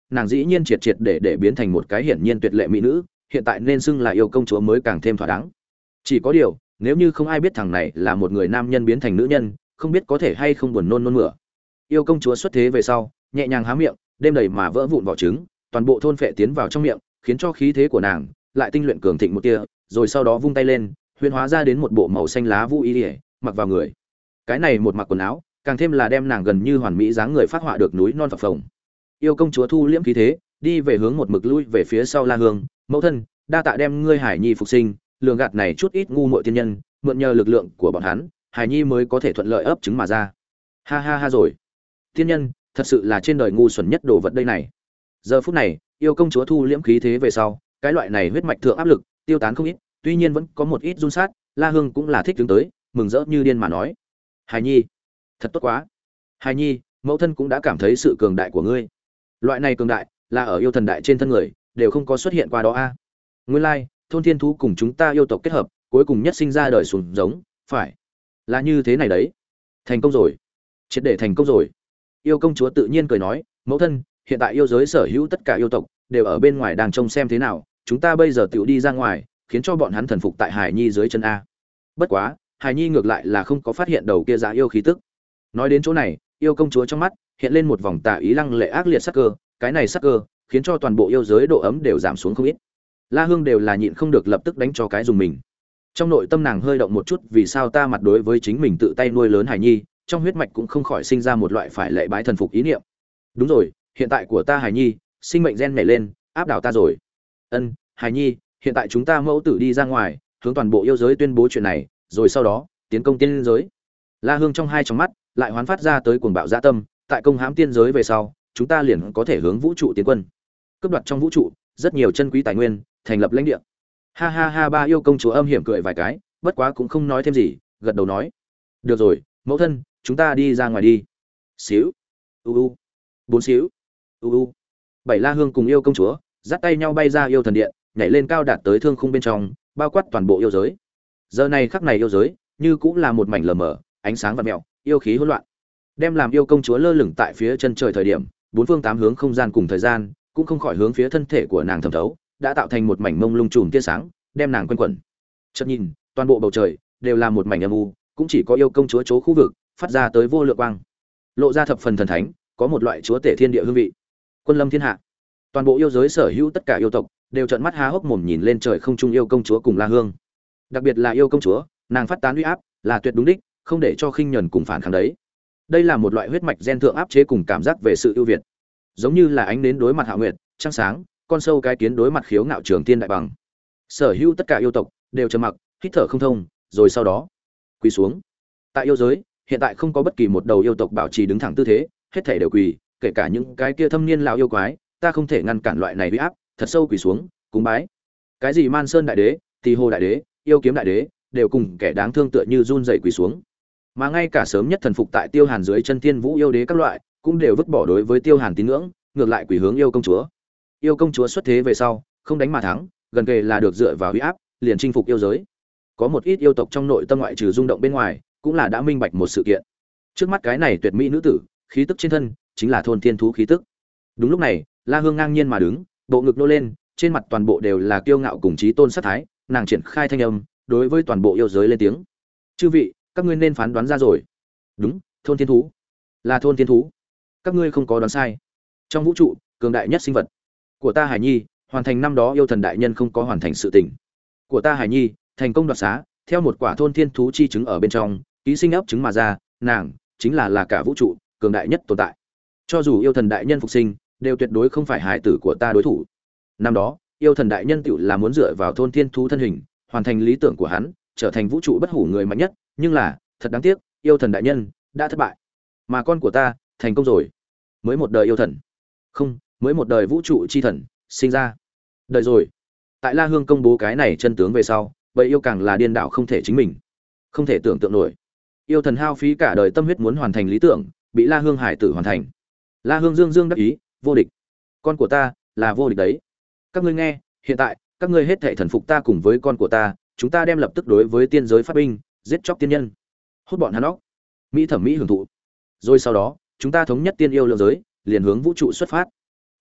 nàng dĩ nhiên triệt triệt để để biến thành một cái hiển nhiên tuyệt lệ mỹ nữ, hiện tại nên xưng là yêu công chúa mới càng thêm thỏa đáng. Chỉ có điều, nếu như không ai biết thằng này là một người nam nhân biến thành nữ nhân, không biết có thể hay không buồn nôn nôn mửa. Yêu công chúa xuất thế về sau, nhẹ nhàng há miệng, đêm đầy mà vỡ vụn vỏ trứng, toàn bộ thôn phệ tiến vào trong miệng, khiến cho khí thế của nàng lại tinh luyện cường thịnh một tia, rồi sau đó vung tay lên, huyễn hóa ra đến một bộ màu xanh lá vũ y, mặc vào người. Cái này một mặc quần áo, càng thêm là đem nàng gần như hoàn mỹ dáng người phát họa được núi non phập phồng. Yêu công chúa thu liễm khí thế, đi về hướng một mực lui về phía sau La Hương, "Mẫu thân, đa tạ đem ngươi Hải Nhi phục sinh, lường gạt này chút ít ngu muội tiên nhân, mượn nhờ lực lượng của bọn hắn, Hải Nhi mới có thể thuận lợi ấp trứng mà ra." Ha ha ha rồi. Tiên nhân, thật sự là trên đời ngu xuẩn nhất đồ vật đây này. Giờ phút này, yêu công chúa thu liễm khí thế về sau, cái loại này huyết mạch thượng áp lực tiêu tán không ít, tuy nhiên vẫn có một ít run sát, La Hương cũng là thích đứng tới, mừng rỡ như điên mà nói: "Hải Nhi, thật tốt quá. Hải Nhi, mẫu thân cũng đã cảm thấy sự cường đại của ngươi. Loại này cường đại, là ở yêu thần đại trên thân người, đều không có xuất hiện qua đó a. À. Nguyên lai, like, thôn thiên thú cùng chúng ta yêu tộc kết hợp, cuối cùng nhất sinh ra đời xuống giống, phải là như thế này đấy. Thành công rồi, triệt để thành công rồi." Yêu công chúa tự nhiên cười nói: "Mẫu thân, hiện tại yêu giới sở hữu tất cả yêu tộc đều ở bên ngoài đang trông xem thế nào, chúng ta bây giờ tiểu đi ra ngoài, khiến cho bọn hắn thần phục tại Hải Nhi dưới chân a." Bất quá, Hải Nhi ngược lại là không có phát hiện đầu kia dã yêu khí tức. Nói đến chỗ này, yêu công chúa trong mắt hiện lên một vòng tà ý lăng lệ ác liệt sắc cơ, cái này sắc cơ khiến cho toàn bộ yêu giới độ ấm đều giảm xuống không ít. La Hương đều là nhịn không được lập tức đánh cho cái dùng mình. Trong nội tâm nàng hơi động một chút, vì sao ta mặt đối với chính mình tự tay nuôi lớn Hải Nhi, trong huyết mạch cũng không khỏi sinh ra một loại phải lệ bái thần phục ý niệm. Đúng rồi, hiện tại của ta Hải Nhi, sinh mệnh gen nhảy lên, áp đảo ta rồi. Ân, Hải Nhi, hiện tại chúng ta mẫu tử đi ra ngoài, hướng toàn bộ yêu giới tuyên bố chuyện này, rồi sau đó tiến công tiên giới. La Hương trong hai tròng mắt lại hoán phát ra tới cuồng bạo dạ tâm, tại công hãm tiên giới về sau, chúng ta liền có thể hướng vũ trụ tiến quân, cướp đoạt trong vũ trụ rất nhiều chân quý tài nguyên, thành lập lãnh địa. Ha ha ha, ba yêu công chúa âm hiểm cười vài cái, bất quá cũng không nói thêm gì, gật đầu nói: "Được rồi, mẫu thân, chúng ta đi ra ngoài đi." Xíu, u u, bốn xíu, u u. Bảy La Hương cùng yêu công chúa dắt tay nhau bay ra yêu thần điện, nhảy lên cao đạt tới thương khung bên trong, bao quát toàn bộ yêu giới. Giờ này khắc này yêu giới như cũng là một mảnh lờ mờ, ánh sáng vặn mèo, yêu khí hỗn loạn. Đem làm yêu công chúa lơ lửng tại phía chân trời thời điểm, bốn phương tám hướng không gian cùng thời gian cũng không khỏi hướng phía thân thể của nàng thẩm thấu, đã tạo thành một mảnh mông lung chùm tia sáng, đem nàng quanh quẩn. Chợt nhìn, toàn bộ bầu trời đều là một mảnh âm u, cũng chỉ có yêu công chúa chỗ khu vực phát ra tới vô lượng quang, lộ ra thập phần thần thánh, có một loại chúa tể thiên địa hương vị. Quân lâm thiên hạ, toàn bộ yêu giới sở hữu tất cả yêu tộc đều trợn mắt há hốc mồm nhìn lên trời không trung yêu công chúa cùng La Hương. Đặc biệt là yêu công chúa, nàng phát tán uy áp là tuyệt đúng đích, không để cho khinh nhẫn cùng phản kháng đấy. Đây là một loại huyết mạch gen thượng áp chế cùng cảm giác về sự ưu việt, giống như là ánh đến đối mặt hạ nguyệt, trăng sáng, con sâu cái kiến đối mặt khiếu ngạo trường tiên đại bằng. Sở hữu tất cả yêu tộc đều trầm mặc, hít thở không thông, rồi sau đó quỳ xuống. Tại yêu giới, hiện tại không có bất kỳ một đầu yêu tộc bảo trì đứng thẳng tư thế, hết thảy đều quỳ, kể cả những cái kia thâm niên lão yêu quái, ta không thể ngăn cản loại này uy áp, thật sâu quỳ xuống, cúng bái. Cái gì Man Sơn đại đế, Tỳ Hồ đại đế, Yêu Kiếm đại đế, đều cùng kẻ đáng thương tựa như run rẩy quỳ xuống. Mà ngay cả sớm nhất thần phục tại Tiêu Hàn dưới chân Tiên Vũ yêu đế các loại, cũng đều vứt bỏ đối với Tiêu Hàn tín ngưỡng, ngược lại quỳ hướng yêu công chúa. Yêu công chúa xuất thế về sau, không đánh mà thắng, gần kề là được dựa vào uy áp, liền chinh phục yêu giới. Có một ít yêu tộc trong nội tâm ngoại trừ rung động bên ngoài, cũng là đã minh bạch một sự kiện. Trước mắt cái này tuyệt mỹ nữ tử, khí tức trên thân chính là thôn thiên thú khí tức. Đúng lúc này, La Hương ngang nhiên mà đứng, bộ ngực nô lên, trên mặt toàn bộ đều là kiêu ngạo cùng chí tôn sát thái, nàng triển khai thanh âm, đối với toàn bộ yêu giới lên tiếng: "Chư vị, các ngươi nên phán đoán ra rồi. Đúng, thôn thiên thú, là thôn thiên thú. Các ngươi không có đoán sai. Trong vũ trụ, cường đại nhất sinh vật của ta Hải Nhi, hoàn thành năm đó yêu thần đại nhân không có hoàn thành sự tình. Của ta Hải Nhi, thành công đoạt xá, theo một quả thôn thiên thú chi trứng ở bên trong, ký sinh ấp trứng mà ra, nàng chính là là cả vũ trụ cường đại nhất tồn tại. Cho dù yêu thần đại nhân phục sinh, đều tuyệt đối không phải hải tử của ta đối thủ. Năm đó, yêu thần đại nhân tựu là muốn dựa vào thôn thiên thú thân hình, hoàn thành lý tưởng của hắn, trở thành vũ trụ bất hủ người mạnh nhất, nhưng là, thật đáng tiếc, yêu thần đại nhân đã thất bại. Mà con của ta thành công rồi. Mới một đời yêu thần. Không, mới một đời vũ trụ chi thần sinh ra. Đời rồi." Tại La Hương công bố cái này chân tướng về sau, vậy yêu càng là điên đảo không thể chính mình. Không thể tưởng tượng nổi. Yêu thần hao phí cả đời tâm huyết muốn hoàn thành lý tưởng, bị La Hương hải tử hoàn thành. La Hương dương dương đắc ý, vô địch. Con của ta là vô địch đấy. Các ngươi nghe, hiện tại các ngươi hết thảy thần phục ta cùng với con của ta, chúng ta đem lập tức đối với tiên giới phát binh, giết chóc tiên nhân, hút bọn hắn óc, mỹ thẩm mỹ hưởng thụ. Rồi sau đó, chúng ta thống nhất tiên yêu lượng giới, liền hướng vũ trụ xuất phát.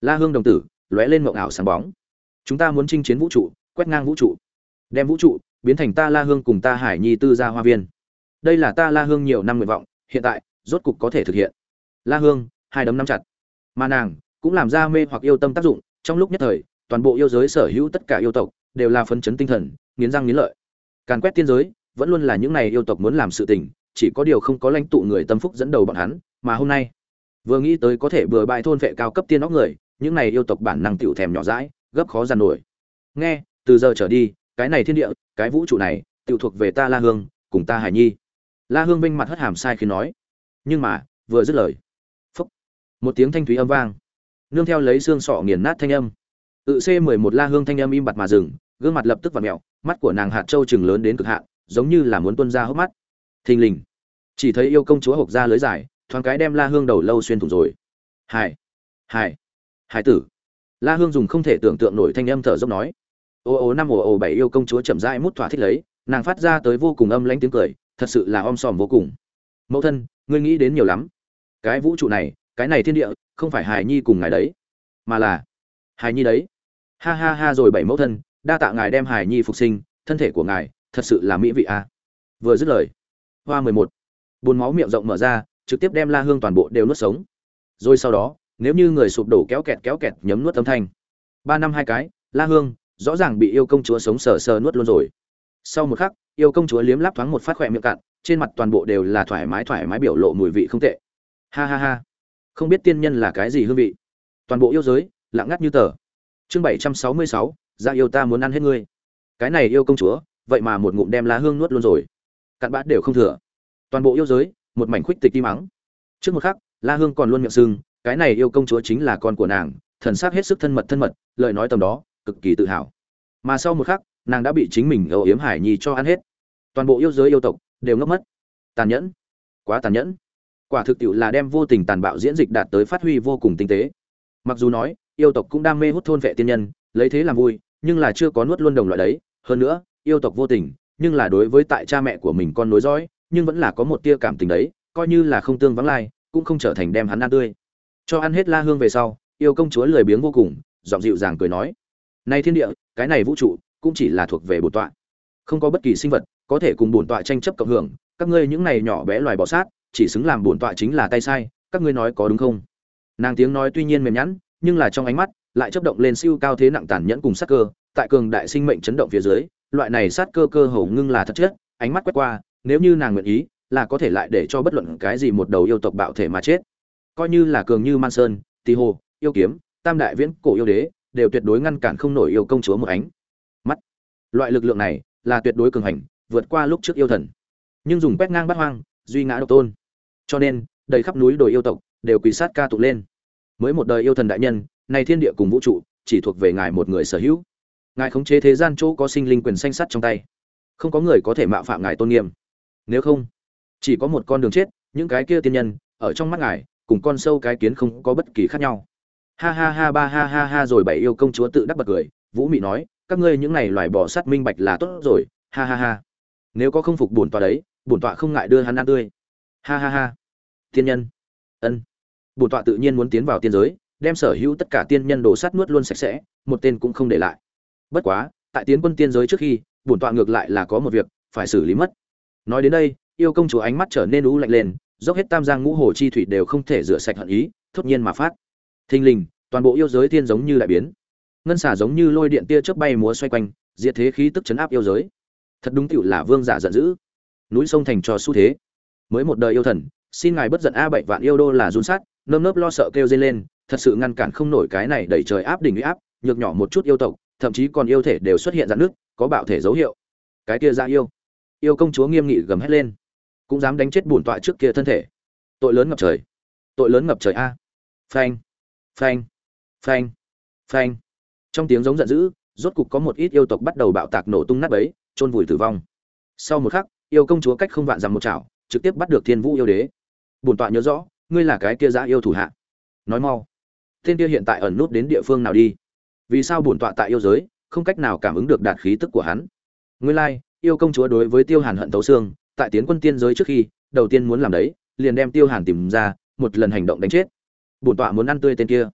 La Hương đồng tử lóe lên mộng ảo sáng bóng. Chúng ta muốn chinh chiến vũ trụ, quét ngang vũ trụ, đem vũ trụ biến thành ta La Hương cùng ta Hải Nhi tư gia hoa viên. Đây là ta La Hương nhiều năm nguyện vọng, hiện tại rốt cục có thể thực hiện. La Hương hai đấm nắm chặt, mà nàng cũng làm ra mê hoặc yêu tâm tác dụng. Trong lúc nhất thời, toàn bộ yêu giới sở hữu tất cả yêu tộc đều là phấn chấn tinh thần, nghiến răng nghiến lợi. Càn quét tiên giới vẫn luôn là những này yêu tộc muốn làm sự tình, chỉ có điều không có lãnh tụ người tâm phúc dẫn đầu bọn hắn, mà hôm nay vừa nghĩ tới có thể bừa bãi thôn vệ cao cấp tiên óc người, những này yêu tộc bản năng tiểu thèm nhỏ dãi, gấp khó dằn nổi. Nghe, từ giờ trở đi, cái này thiên địa, cái vũ trụ này, tiểu thuộc về ta La Hương, cùng ta Hải Nhi. La Hương vinh mặt hất hàm sai khi nói. Nhưng mà, vừa dứt lời, phốc, một tiếng thanh thúy âm vang, nương theo lấy xương sọ nghiền nát thanh âm. Tự C mười một La Hương thanh âm im bặt mà dừng, gương mặt lập tức vặn mèo, mắt của nàng hạt châu trừng lớn đến cực hạn, giống như là muốn tuôn ra hốc mắt. Thình lình, chỉ thấy yêu công chúa hộc ra lưới dài, thoáng cái đem La Hương đầu lâu xuyên thủng rồi. Hải, Hải, Hải tử. La Hương dùng không thể tưởng tượng nổi thanh âm thở dốc nói. Ô ô năm ồ ồ bảy yêu công chúa chậm rãi mút thỏa thích lấy, nàng phát ra tới vô cùng âm lãnh tiếng cười, thật sự là om sòm vô cùng. Mẫu thân, ngươi nghĩ đến nhiều lắm. Cái vũ trụ này, cái này thiên địa, không phải Hải Nhi cùng ngài đấy, mà là Hải Nhi đấy. Ha ha ha rồi bảy mẫu thân, đa tạ ngài đem Hải Nhi phục sinh, thân thể của ngài thật sự là mỹ vị a. À. Vừa dứt lời, hoa mười một, buồn máu miệng rộng mở ra, trực tiếp đem La Hương toàn bộ đều nuốt sống. Rồi sau đó, nếu như người sụp đổ kéo kẹt kéo kẹt nhấm nuốt âm thanh. Ba năm hai cái, La Hương rõ ràng bị yêu công chúa sống sờ sờ nuốt luôn rồi. Sau một khắc, yêu công chúa liếm láp thoáng một phát khỏe miệng cạn, trên mặt toàn bộ đều là thoải mái thoải mái biểu lộ mùi vị không tệ. Ha ha ha, không biết tiên nhân là cái gì hương vị. Toàn bộ yêu giới lặng ngắt như tờ. Chương bảy trăm sáu mươi sáu, ra yêu ta muốn ăn hết ngươi. Cái này yêu công chúa, vậy mà một ngụm đem La Hương nuốt luôn rồi. Cặn bã đều không thừa. Toàn bộ yêu giới, một mảnh khuếch tịch im mắng. Trước một khắc, La Hương còn luôn miệng sưng, cái này yêu công chúa chính là con của nàng, thần sắc hết sức thân mật thân mật, lời nói tầm đó, cực kỳ tự hào. Mà sau một khắc, nàng đã bị chính mình âu yếm Hải Nhi cho ăn hết. Toàn bộ yêu giới yêu tộc đều ngốc mất. Tàn nhẫn, quá tàn nhẫn. Quả thực tiệu là đem vô tình tàn bạo diễn dịch đạt tới phát huy vô cùng tinh tế. Mặc dù nói, yêu tộc cũng đam mê hút thôn vệ tiên nhân, lấy thế làm vui, nhưng là chưa có nuốt luôn đồng loại đấy. Hơn nữa, yêu tộc vô tình, nhưng là đối với tại cha mẹ của mình con nối dõi, nhưng vẫn là có một tia cảm tình đấy, coi như là không tương vắng lai, cũng không trở thành đem hắn ăn tươi. Cho ăn hết La Hương về sau, yêu công chúa lười biếng vô cùng, giọng dịu dàng cười nói: "Này thiên địa, cái này vũ trụ, cũng chỉ là thuộc về bổn tọa. Không có bất kỳ sinh vật có thể cùng bổn tọa tranh chấp cộng hưởng, các ngươi những này nhỏ bé loài bò sát, chỉ xứng làm bổn tọa chính là tay sai, các ngươi nói có đúng không?" Nàng tiếng nói tuy nhiên mềm nhẵn, nhưng là trong ánh mắt lại chớp động lên siêu cao thế nặng tàn nhẫn cùng sát cơ, tại cường đại sinh mệnh chấn động phía dưới, loại này sát cơ cơ hồ ngưng là thật chất, ánh mắt quét qua, nếu như nàng nguyện ý, là có thể lại để cho bất luận cái gì một đầu yêu tộc bạo thể mà chết. Coi như là cường như Man Sơn, Tỳ Hồ, yêu kiếm, Tam đại viễn cổ yêu đế, đều tuyệt đối ngăn cản không nổi yêu công chúa một ánh mắt. Loại lực lượng này là tuyệt đối cường hành, vượt qua lúc trước yêu thần. Nhưng dùng quét ngang bát hoang, duy ngã độc tôn. Cho nên, đầy khắp núi đồi yêu tộc đều quỳ sát ca tụng lên. Mới một đời yêu thần đại nhân, này thiên địa cùng vũ trụ, chỉ thuộc về ngài một người sở hữu. Ngài khống chế thế gian chỗ có sinh linh quyền xanh sắt trong tay. Không có người có thể mạo phạm ngài tôn nghiêm. Nếu không, chỉ có một con đường chết, những cái kia tiên nhân, ở trong mắt ngài, cùng con sâu cái kiến không có bất kỳ khác nhau. Ha ha ha ba ha ha ha rồi bảy yêu công chúa tự đắc bật cười, Vũ Mị nói, các ngươi những này loài bò sát minh bạch là tốt rồi, ha ha ha. Nếu có không phục bổn tọa đấy, bổn tọa không ngại đưa hắn ăn tươi. Ha ha ha. Tiên nhân. Ân. Bổn tọa tự nhiên muốn tiến vào tiên giới, đem sở hữu tất cả tiên nhân đồ sát nuốt luôn sạch sẽ, một tên cũng không để lại. Bất quá, tại tiến quân tiên giới trước khi, bổn tọa ngược lại là có một việc phải xử lý mất. Nói đến đây, yêu công chúa ánh mắt trở nên u lạnh lên, dốc hết tam giang ngũ hồ chi thủy đều không thể rửa sạch hận ý, thốt nhiên mà phát. Thình lình, toàn bộ yêu giới thiên giống như đại biến. Ngân xà giống như lôi điện tia chớp bay múa xoay quanh, diệt thế khí tức chấn áp yêu giới. Thật đúng tựu là vương giả giận dữ. Núi sông thành trò xu thế. Mới một đời yêu thần, xin ngài bất giận a bảy vạn yêu đô là run sát, nơm nớp lo sợ kêu dây lên, thật sự ngăn cản không nổi cái này đẩy trời áp đỉnh uy áp, nhược nhỏ một chút yêu tộc, thậm chí còn yêu thể đều xuất hiện rạn nước, có bạo thể dấu hiệu. Cái kia ra yêu. Yêu công chúa nghiêm nghị gầm hét lên, cũng dám đánh chết bổn tọa trước kia thân thể. Tội lớn ngập trời. Tội lớn ngập trời a. Phanh, phanh, phanh, phanh. Trong tiếng giống giận dữ, rốt cục có một ít yêu tộc bắt đầu bạo tạc nổ tung nát bấy, chôn vùi tử vong. Sau một khắc, yêu công chúa cách không vạn dặm một chảo, trực tiếp bắt được Thiên Vũ yêu đế. Bổn tọa nhớ rõ, ngươi là cái kia dã yêu thủ hạ. Nói mau, tên kia hiện tại ẩn nút đến địa phương nào đi? Vì sao bổn tọa tại yêu giới không cách nào cảm ứng được đạt khí tức của hắn? Nguyên lai, like, yêu công chúa đối với Tiêu Hàn hận thấu xương, tại tiến quân tiên giới trước khi, đầu tiên muốn làm đấy, liền đem Tiêu Hàn tìm ra, một lần hành động đánh chết. Bổn tọa muốn ăn tươi tên kia.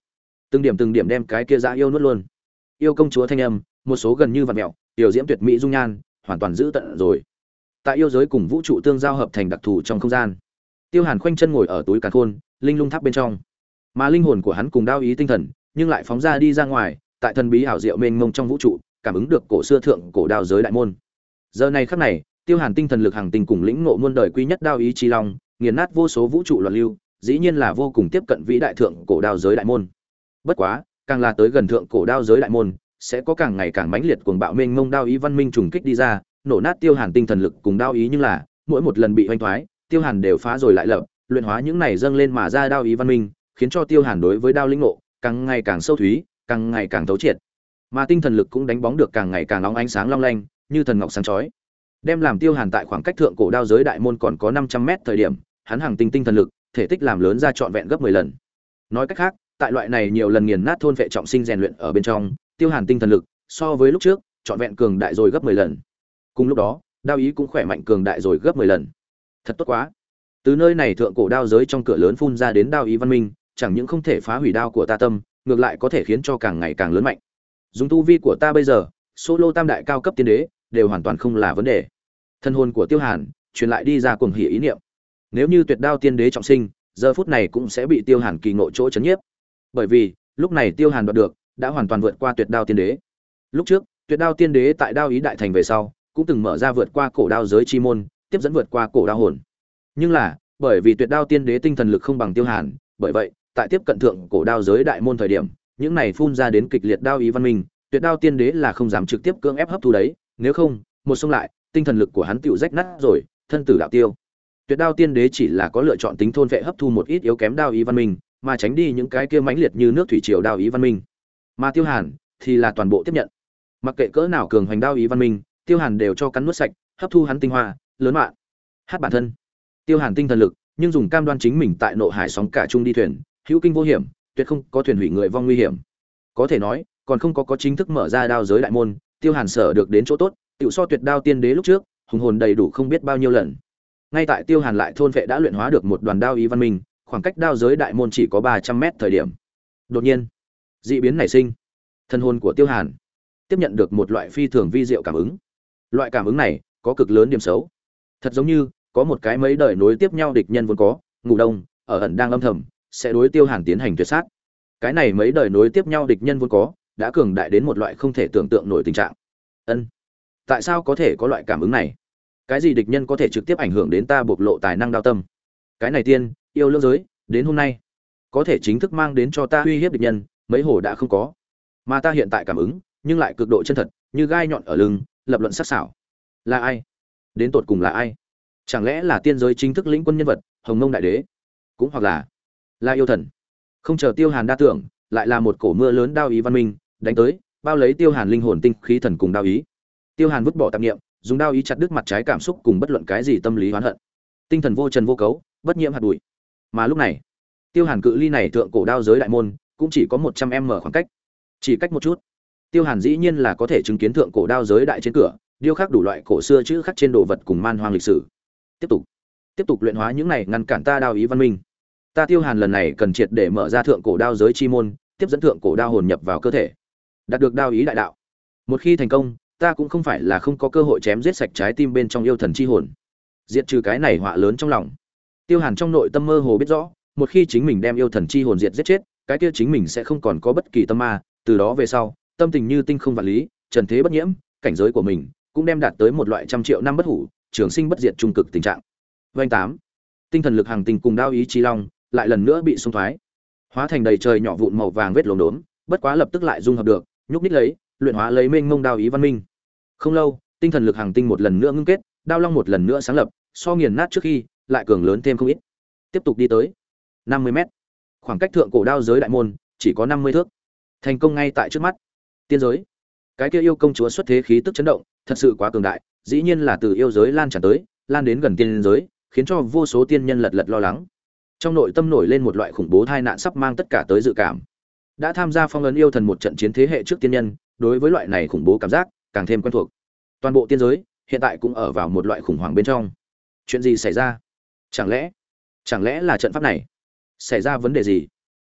từng điểm từng điểm đem cái kia dã yêu nuốt luôn. Yêu công chúa thanh âm, một số gần như vặn mèo, tiểu diễm tuyệt mỹ dung nhan, hoàn toàn giữ tận rồi. Tại yêu giới cùng vũ trụ tương giao hợp thành đặc thù trong không gian. Tiêu Hàn khoanh chân ngồi ở túi càn khôn, linh lung tháp bên trong. Mà linh hồn của hắn cùng đao ý tinh thần, nhưng lại phóng ra đi ra ngoài, tại thần bí ảo diệu mênh mông trong vũ trụ, cảm ứng được cổ xưa thượng cổ đao giới đại môn. Giờ này khắc này, Tiêu Hàn tinh thần lực hàng tinh cùng lĩnh ngộ muôn đời quý nhất đao ý chi long, nghiền nát vô số vũ trụ loạn lưu, dĩ nhiên là vô cùng tiếp cận vĩ đại thượng cổ đao giới đại môn. Bất quá, càng là tới gần thượng cổ đao giới đại môn, sẽ có càng ngày càng mãnh liệt cuồng bạo mênh mông đao ý văn minh trùng kích đi ra, nổ nát Tiêu Hàn tinh thần lực cùng đao ý, nhưng là mỗi một lần bị hoành thoái, Tiêu Hàn đều phá rồi lại lập, luyện hóa những này dâng lên mà ra đao ý văn minh, khiến cho Tiêu Hàn đối với đao lĩnh ngộ càng ngày càng sâu thúy, càng ngày càng thấu triệt. Mà tinh thần lực cũng đánh bóng được càng ngày càng nóng ánh sáng long lanh, như thần ngọc sáng chói. Đem làm Tiêu Hàn tại khoảng cách thượng cổ đao giới đại môn còn có năm trăm mét thời điểm, hắn hàng tinh tinh thần lực, thể tích làm lớn ra trọn vẹn gấp mười lần. Nói cách khác, tại loại này nhiều lần nghiền nát thôn vệ trọng sinh rèn luyện ở bên trong, Tiêu Hàn tinh thần lực so với lúc trước, trọn vẹn cường đại rồi gấp mười lần. Cùng lúc đó, đao ý cũng khỏe mạnh cường đại rồi gấp mười lần. Thật tốt quá. Từ nơi này thượng cổ đao giới trong cửa lớn phun ra đến đao ý văn minh, chẳng những không thể phá hủy đao của ta tâm, ngược lại có thể khiến cho càng ngày càng lớn mạnh. Dùng tu vi của ta bây giờ, solo tam đại cao cấp tiên đế đều hoàn toàn không là vấn đề. Thân hồn của Tiêu Hàn truyền lại đi ra cuồng hỉ ý niệm. Nếu như tuyệt đao tiên đế trọng sinh, giờ phút này cũng sẽ bị Tiêu Hàn kỳ ngộ chỗ chấn nhiếp. Bởi vì, lúc này Tiêu Hàn đoạt được đã hoàn toàn vượt qua tuyệt đao tiên đế. Lúc trước, tuyệt đao tiên đế tại đao ý đại thành về sau, cũng từng mở ra vượt qua cổ đao giới chi môn, tiếp dẫn vượt qua cổ đao hồn. Nhưng là, bởi vì tuyệt đao tiên đế tinh thần lực không bằng Tiêu Hàn, bởi vậy, tại tiếp cận thượng cổ đao giới đại môn thời điểm, những này phun ra đến kịch liệt đao ý văn minh, tuyệt đao tiên đế là không dám trực tiếp cưỡng ép hấp thu đấy, nếu không, một xông lại, tinh thần lực của hắn tựu rách nát rồi, thân tử đạo tiêu. Tuyệt đao tiên đế chỉ là có lựa chọn tính thôn vệ hấp thu một ít yếu kém đao ý văn minh, mà tránh đi những cái kia mãnh liệt như nước thủy triều đao ý văn minh. Mà Tiêu Hàn thì là toàn bộ tiếp nhận. Mặc kệ cỡ nào cường hoành đao ý văn minh, Tiêu Hàn đều cho cắn nuốt sạch, hấp thu hắn tinh hoa, lớn mạnh. Hát bản thân. Tiêu Hàn tinh thần lực, nhưng dùng cam đoan chính mình tại nộ hải sóng cả chung đi thuyền, hữu kinh vô hiểm, tuyệt không có thuyền hủy người vong nguy hiểm. Có thể nói, còn không có có chính thức mở ra đao giới đại môn, Tiêu Hàn sở được đến chỗ tốt, tiểu so tuyệt đao tiên đế lúc trước, hùng hồn đầy đủ không biết bao nhiêu lần. Ngay tại Tiêu Hàn lại thôn vệ đã luyện hóa được một đoàn đao ý văn minh, khoảng cách đao giới đại môn chỉ có ba trăm mét thời điểm. Đột nhiên, dị biến nảy sinh. Thân hồn của Tiêu Hàn tiếp nhận được một loại phi thường vi diệu cảm ứng. Loại cảm ứng này có cực lớn điểm xấu. Thật giống như có một cái mấy đời nối tiếp nhau địch nhân vốn có, ngủ đông, ở ẩn đang âm thầm, sẽ đối Tiêu Hàn tiến hành tuyệt sát. Cái này mấy đời nối tiếp nhau địch nhân vốn có, đã cường đại đến một loại không thể tưởng tượng nổi tình trạng. Ân, tại sao có thể có loại cảm ứng này? Cái gì địch nhân có thể trực tiếp ảnh hưởng đến ta bộc lộ tài năng đao tâm? Cái này tiên, yêu lưỡng giới, đến hôm nay, có thể chính thức mang đến cho ta uy hiếp địch nhân, mấy hồ đã không có. Mà ta hiện tại cảm ứng, nhưng lại cực độ chân thật, như gai nhọn ở lưng, lập luận sắc sảo. Là ai? Đến tột cùng là ai? Chẳng lẽ là tiên giới chính thức lĩnh quân nhân vật, Hồng Mông đại đế? Cũng hoặc là là yêu thần? Không chờ Tiêu Hàn đa tưởng, lại là một cổ mưa lớn đao ý văn minh đánh tới, bao lấy Tiêu Hàn linh hồn tinh khí thần cùng đao ý. Tiêu Hàn vứt bỏ tạp niệm, dùng đao ý chặt đứt mặt trái cảm xúc cùng bất luận cái gì tâm lý oán hận. Tinh thần vô trần vô cấu, bất nhiễm hạt bụi. Mà lúc này, Tiêu Hàn cự ly này thượng cổ đao giới đại môn, cũng chỉ có một trăm mét khoảng cách. Chỉ cách một chút, Tiêu Hàn dĩ nhiên là có thể chứng kiến thượng cổ đao giới đại trên cửa, điêu khắc đủ loại cổ xưa chữ khắc trên đồ vật cùng man hoang lịch sử. Tiếp tục, tiếp tục luyện hóa những này ngăn cản ta đao ý văn minh. Ta Tiêu Hàn lần này cần triệt để mở ra thượng cổ đao giới chi môn, tiếp dẫn thượng cổ đao hồn nhập vào cơ thể, đạt được đao ý đại đạo. Một khi thành công, ta cũng không phải là không có cơ hội chém giết sạch trái tim bên trong yêu thần chi hồn, diệt trừ cái này họa lớn trong lòng. Tiêu Hàn trong nội tâm mơ hồ biết rõ, một khi chính mình đem yêu thần chi hồn diệt giết chết, cái kia chính mình sẽ không còn có bất kỳ tâm ma, từ đó về sau, tâm tình như tinh không vạn lý, trần thế bất nhiễm, cảnh giới của mình cũng đem đạt tới một loại trăm triệu năm bất hủ, trường sinh bất diệt trung cực tình trạng. Vành tám, tinh thần lực hàng tinh cùng đao ý chi long lại lần nữa bị xung thoái, hóa thành đầy trời nhỏ vụn màu vàng vết lốm đốm, bất quá lập tức lại dung hợp được, nhúc nhích lấy, luyện hóa lấy mênh mông đao ý văn minh. Không lâu, tinh thần lực hàng tinh một lần nữa ngưng kết, đao long một lần nữa sáng lập, so nghiền nát trước khi, lại cường lớn thêm không ít. Tiếp tục đi tới năm mươi mét, khoảng cách thượng cổ đao giới đại môn chỉ có năm mươi thước. Thành công ngay tại trước mắt. Tiên giới, cái kia yêu công chúa xuất thế khí tức chấn động, thật sự quá cường đại, dĩ nhiên là từ yêu giới lan tràn tới, lan đến gần tiên giới, khiến cho vô số tiên nhân lật lật lo lắng. Trong nội tâm nổi lên một loại khủng bố tai nạn sắp mang tất cả tới dự cảm. Đã tham gia phong ấn yêu thần một trận chiến thế hệ trước tiên nhân, đối với loại này khủng bố cảm giác càng thêm quen thuộc. Toàn bộ tiên giới hiện tại cũng ở vào một loại khủng hoảng bên trong. Chuyện gì xảy ra? Chẳng lẽ, chẳng lẽ là trận pháp này xảy ra vấn đề gì?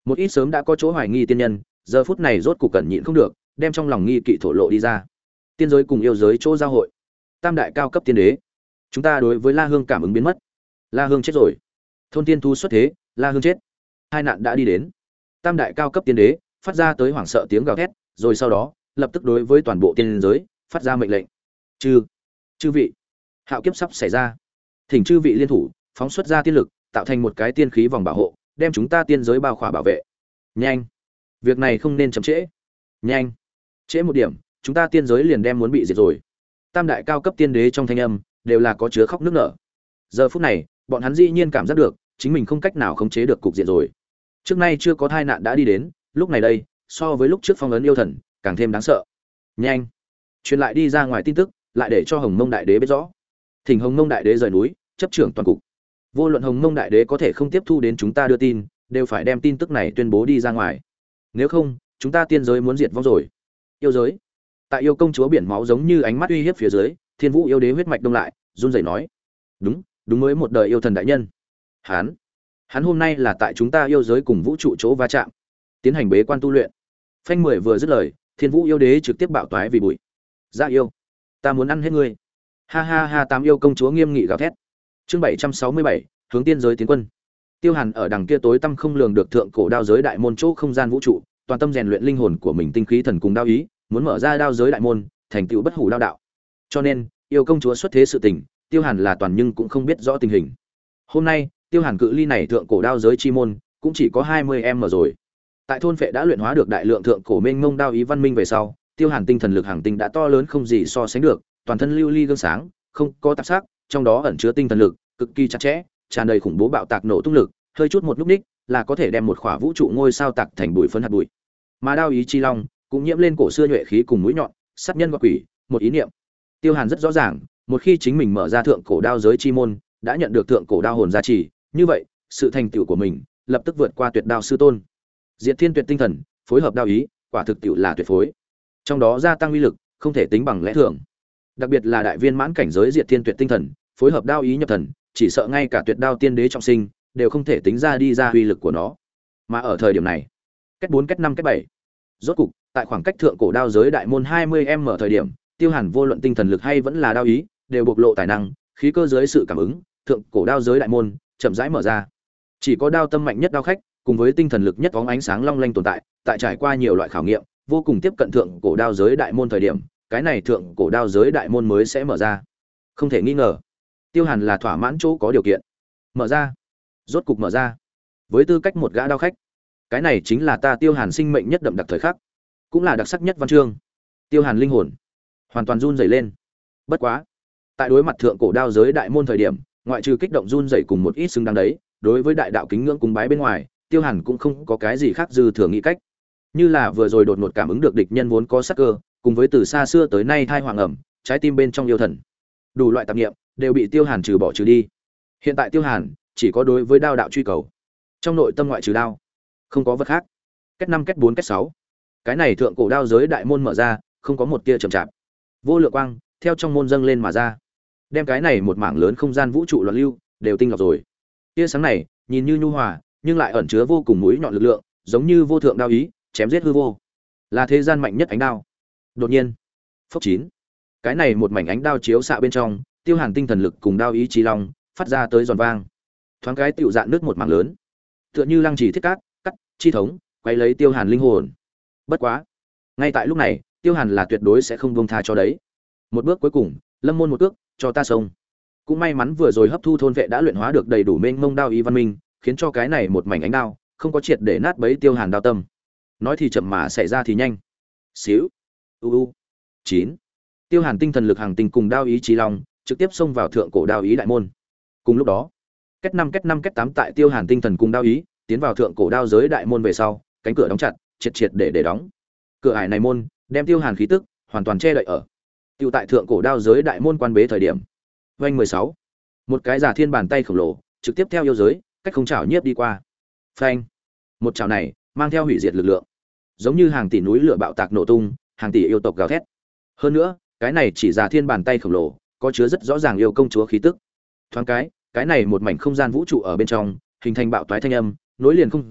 Một ít sớm đã có chỗ hoài nghi tiên nhân, giờ phút này rốt cục cẩn nhịn không được, đem trong lòng nghi kỵ thổ lộ đi ra. Tiên giới cùng yêu giới chỗ giao hội, tam đại cao cấp tiên đế. Chúng ta đối với La Hương cảm ứng biến mất. La Hương chết rồi. Thôn tiên thu xuất thế, La Hương chết. Hai nạn đã đi đến. Tam đại cao cấp tiên đế phát ra tới hoảng sợ tiếng gào thét, rồi sau đó, lập tức đối với toàn bộ tiên giới phát ra mệnh lệnh. Chư, chư vị, hạo kiếp sắp xảy ra. Thỉnh chư vị liên thủ, phóng xuất ra tiên lực, tạo thành một cái tiên khí vòng bảo hộ, đem chúng ta tiên giới bao khỏa bảo vệ. Nhanh. Việc này không nên chậm trễ. Nhanh. Trễ một điểm, chúng ta tiên giới liền đem muốn bị diệt rồi. Tam đại cao cấp tiên đế trong thanh âm đều là có chứa khóc nức nở. Giờ phút này, bọn hắn dĩ nhiên cảm giác được, chính mình không cách nào khống chế được cục diện rồi. Trước nay chưa có tai nạn đã đi đến, lúc này đây, so với lúc trước phong ấn yêu thần, càng thêm đáng sợ. Nhanh. Truyền lại đi ra ngoài tin tức, lại để cho Hồng Mông đại đế biết rõ. Thỉnh Hồng Mông đại đế rời núi, chấp trưởng toàn cục. Vô luận Hồng Mông đại đế có thể không tiếp thu đến chúng ta đưa tin, đều phải đem tin tức này tuyên bố đi ra ngoài. Nếu không, chúng ta tiên giới muốn diệt vong rồi. Yêu giới. Tại yêu công chúa biển máu giống như ánh mắt uy hiếp phía dưới, Thiên Vũ yêu đế huyết mạch đông lại, run rẩy nói: "Đúng, đúng mới một đời yêu thần đại nhân. Hắn, hắn hôm nay là tại chúng ta yêu giới cùng vũ trụ chỗ va chạm, tiến hành bế quan tu luyện." Phanh mười vừa dứt lời, Thiên Vũ yêu đế trực tiếp bạo toái vì bụi. "Dạ yêu, ta muốn ăn hết ngươi." Ha ha ha, tám yêu công chúa nghiêm nghị gào thét. Chương bảy trăm sáu mươi bảy, hướng tiên giới tiến quân. Tiêu Hàn ở đằng kia tối tăm không lường được thượng cổ đao giới đại môn chỗ không gian vũ trụ, toàn tâm rèn luyện linh hồn của mình tinh khí thần cùng đao ý, muốn mở ra đao giới đại môn, thành tựu bất hủ đao đạo. Cho nên, yêu công chúa xuất thế sự tình, Tiêu Hàn là toàn nhưng cũng không biết rõ tình hình. Hôm nay, Tiêu Hàn cự ly này thượng cổ đao giới chi môn, cũng chỉ có hai mươi m rồi. Tại thôn phệ đã luyện hóa được đại lượng thượng cổ mênh mông đao ý văn minh về sau, Tiêu Hàn tinh thần lực hàng tinh đã to lớn không gì so sánh được, toàn thân lưu ly gương sáng, không có tạp sắc, trong đó ẩn chứa tinh thần lực cực kỳ chặt chẽ, tràn đầy khủng bố bạo tạc nổ tung lực, hơi chút một lúc ních là có thể đem một khỏa vũ trụ ngôi sao tạc thành bụi phấn hạt bụi. Mà đao ý chi long cũng nhiễm lên cổ xưa nhuệ khí cùng mũi nhọn, sát nhân và quỷ, một ý niệm. Tiêu Hàn rất rõ ràng, một khi chính mình mở ra thượng cổ đao giới chi môn, đã nhận được thượng cổ đao hồn gia trì, như vậy, sự thành tựu của mình lập tức vượt qua tuyệt đao sư tôn. Diệt Thiên Tuyệt tinh thần, phối hợp đao ý, quả thực tựu là tuyệt phối. Trong đó gia tăng uy lực, không thể tính bằng lẽ thường. Đặc biệt là đại viên mãn cảnh giới Diệt Thiên Tuyệt tinh thần, phối hợp đao ý nhập thần, chỉ sợ ngay cả tuyệt đao tiên đế trọng sinh đều không thể tính ra đi ra uy lực của nó. Mà ở thời điểm này, cách bốn cách năm cách bảy, rốt cục, tại khoảng cách thượng cổ đao giới đại môn hai mươi m thời điểm, Tiêu Hàn vô luận tinh thần lực hay vẫn là đao ý, đều bộc lộ tài năng, khí cơ dưới sự cảm ứng, thượng cổ đao giới đại môn chậm rãi mở ra. Chỉ có đao tâm mạnh nhất đao khách, cùng với tinh thần lực nhất bóng ánh sáng long lanh tồn tại, tại trải qua nhiều loại khảo nghiệm, vô cùng tiếp cận thượng cổ đao giới đại môn thời điểm, cái này thượng cổ đao giới đại môn mới sẽ mở ra. Không thể nghi ngờ, Tiêu Hàn là thỏa mãn chỗ có điều kiện. Mở ra, rốt cục mở ra. Với tư cách một gã đao khách, cái này chính là ta Tiêu Hàn sinh mệnh nhất đậm đặc thời khắc, cũng là đặc sắc nhất văn chương. Tiêu Hàn linh hồn hoàn toàn run rẩy lên. Bất quá, tại đối mặt thượng cổ đao giới đại môn thời điểm, ngoại trừ kích động run rẩy cùng một ít xứng đáng đấy, đối với đại đạo kính ngưỡng cúng bái bên ngoài, Tiêu Hàn cũng không có cái gì khác dư thừa nghĩ cách. Như là vừa rồi đột ngột cảm ứng được địch nhân vốn có sắc cơ, cùng với từ xa xưa tới nay thai hoàng ẩm, trái tim bên trong yêu thần, đủ loại tạp niệm đều bị Tiêu Hàn trừ bỏ trừ đi. Hiện tại Tiêu Hàn chỉ có đối với đao đạo truy cầu. Trong nội tâm ngoại trừ đao, không có vật khác. Cách năm cách bốn cách sáu. Cái này thượng cổ đao giới đại môn mở ra, không có một tia chậm chạp. Vô lượng quang theo trong môn dâng lên mà ra, đem cái này một mảng lớn không gian vũ trụ loạn lưu đều tinh lọc rồi. Tia sáng này nhìn như nhu hòa, nhưng lại ẩn chứa vô cùng mũi nhọn lực lượng, giống như vô thượng đao ý, chém giết hư vô, là thế gian mạnh nhất ánh đao. Đột nhiên, phốc chín, cái này một mảnh ánh đao chiếu xạ bên trong, Tiêu Hàn tinh thần lực cùng đao ý chí long phát ra tới giòn vang, thoáng cái tựu dạn nước một mảng lớn, tựa như lăng trì thiết cát, cắt chi thống, quay lấy Tiêu Hàn linh hồn. Bất quá, ngay tại lúc này, Tiêu Hàn là tuyệt đối sẽ không buông tha cho đấy. Một bước cuối cùng, lâm môn một cước, cho ta xông. Cũng may mắn vừa rồi hấp thu thôn vệ đã luyện hóa được đầy đủ mênh mông đao ý văn minh, khiến cho cái này một mảnh ánh đao không có triệt để nát bấy Tiêu Hàn đao tâm. Nói thì chậm mà xảy ra thì nhanh. Xíu. U u. chín. Tiêu Hàn tinh thần lực hàng tinh cùng đao ý chí long trực tiếp xông vào thượng cổ đao ý đại môn. Cùng lúc đó, cách năm cách năm cách tám tại Tiêu Hàn tinh thần cùng đao ý tiến vào thượng cổ đao giới đại môn về sau, cánh cửa đóng chặt, triệt triệt để để đóng. Cửa ải này môn đem Tiêu Hàn khí tức hoàn toàn che đậy ở. Tiêu tại thượng cổ đao giới đại môn quan bế thời điểm. Vành mười sáu. Một cái giả thiên bàn tay khổng lồ trực tiếp theo yêu giới, cách không chảo nhiếp đi qua. Phanh. Một chảo này mang theo hủy diệt lực lượng, giống như hàng tỷ núi lửa bạo tạc nổ tung, hàng tỷ yêu tộc gào thét. Hơn nữa, cái này chỉ giả thiên bàn tay khổng lồ, có chứa rất rõ ràng yêu công chúa khí tức. Thoáng cái, cái này một mảnh không gian vũ trụ ở bên trong, hình thành bạo toái thanh âm, nối liền không dứt,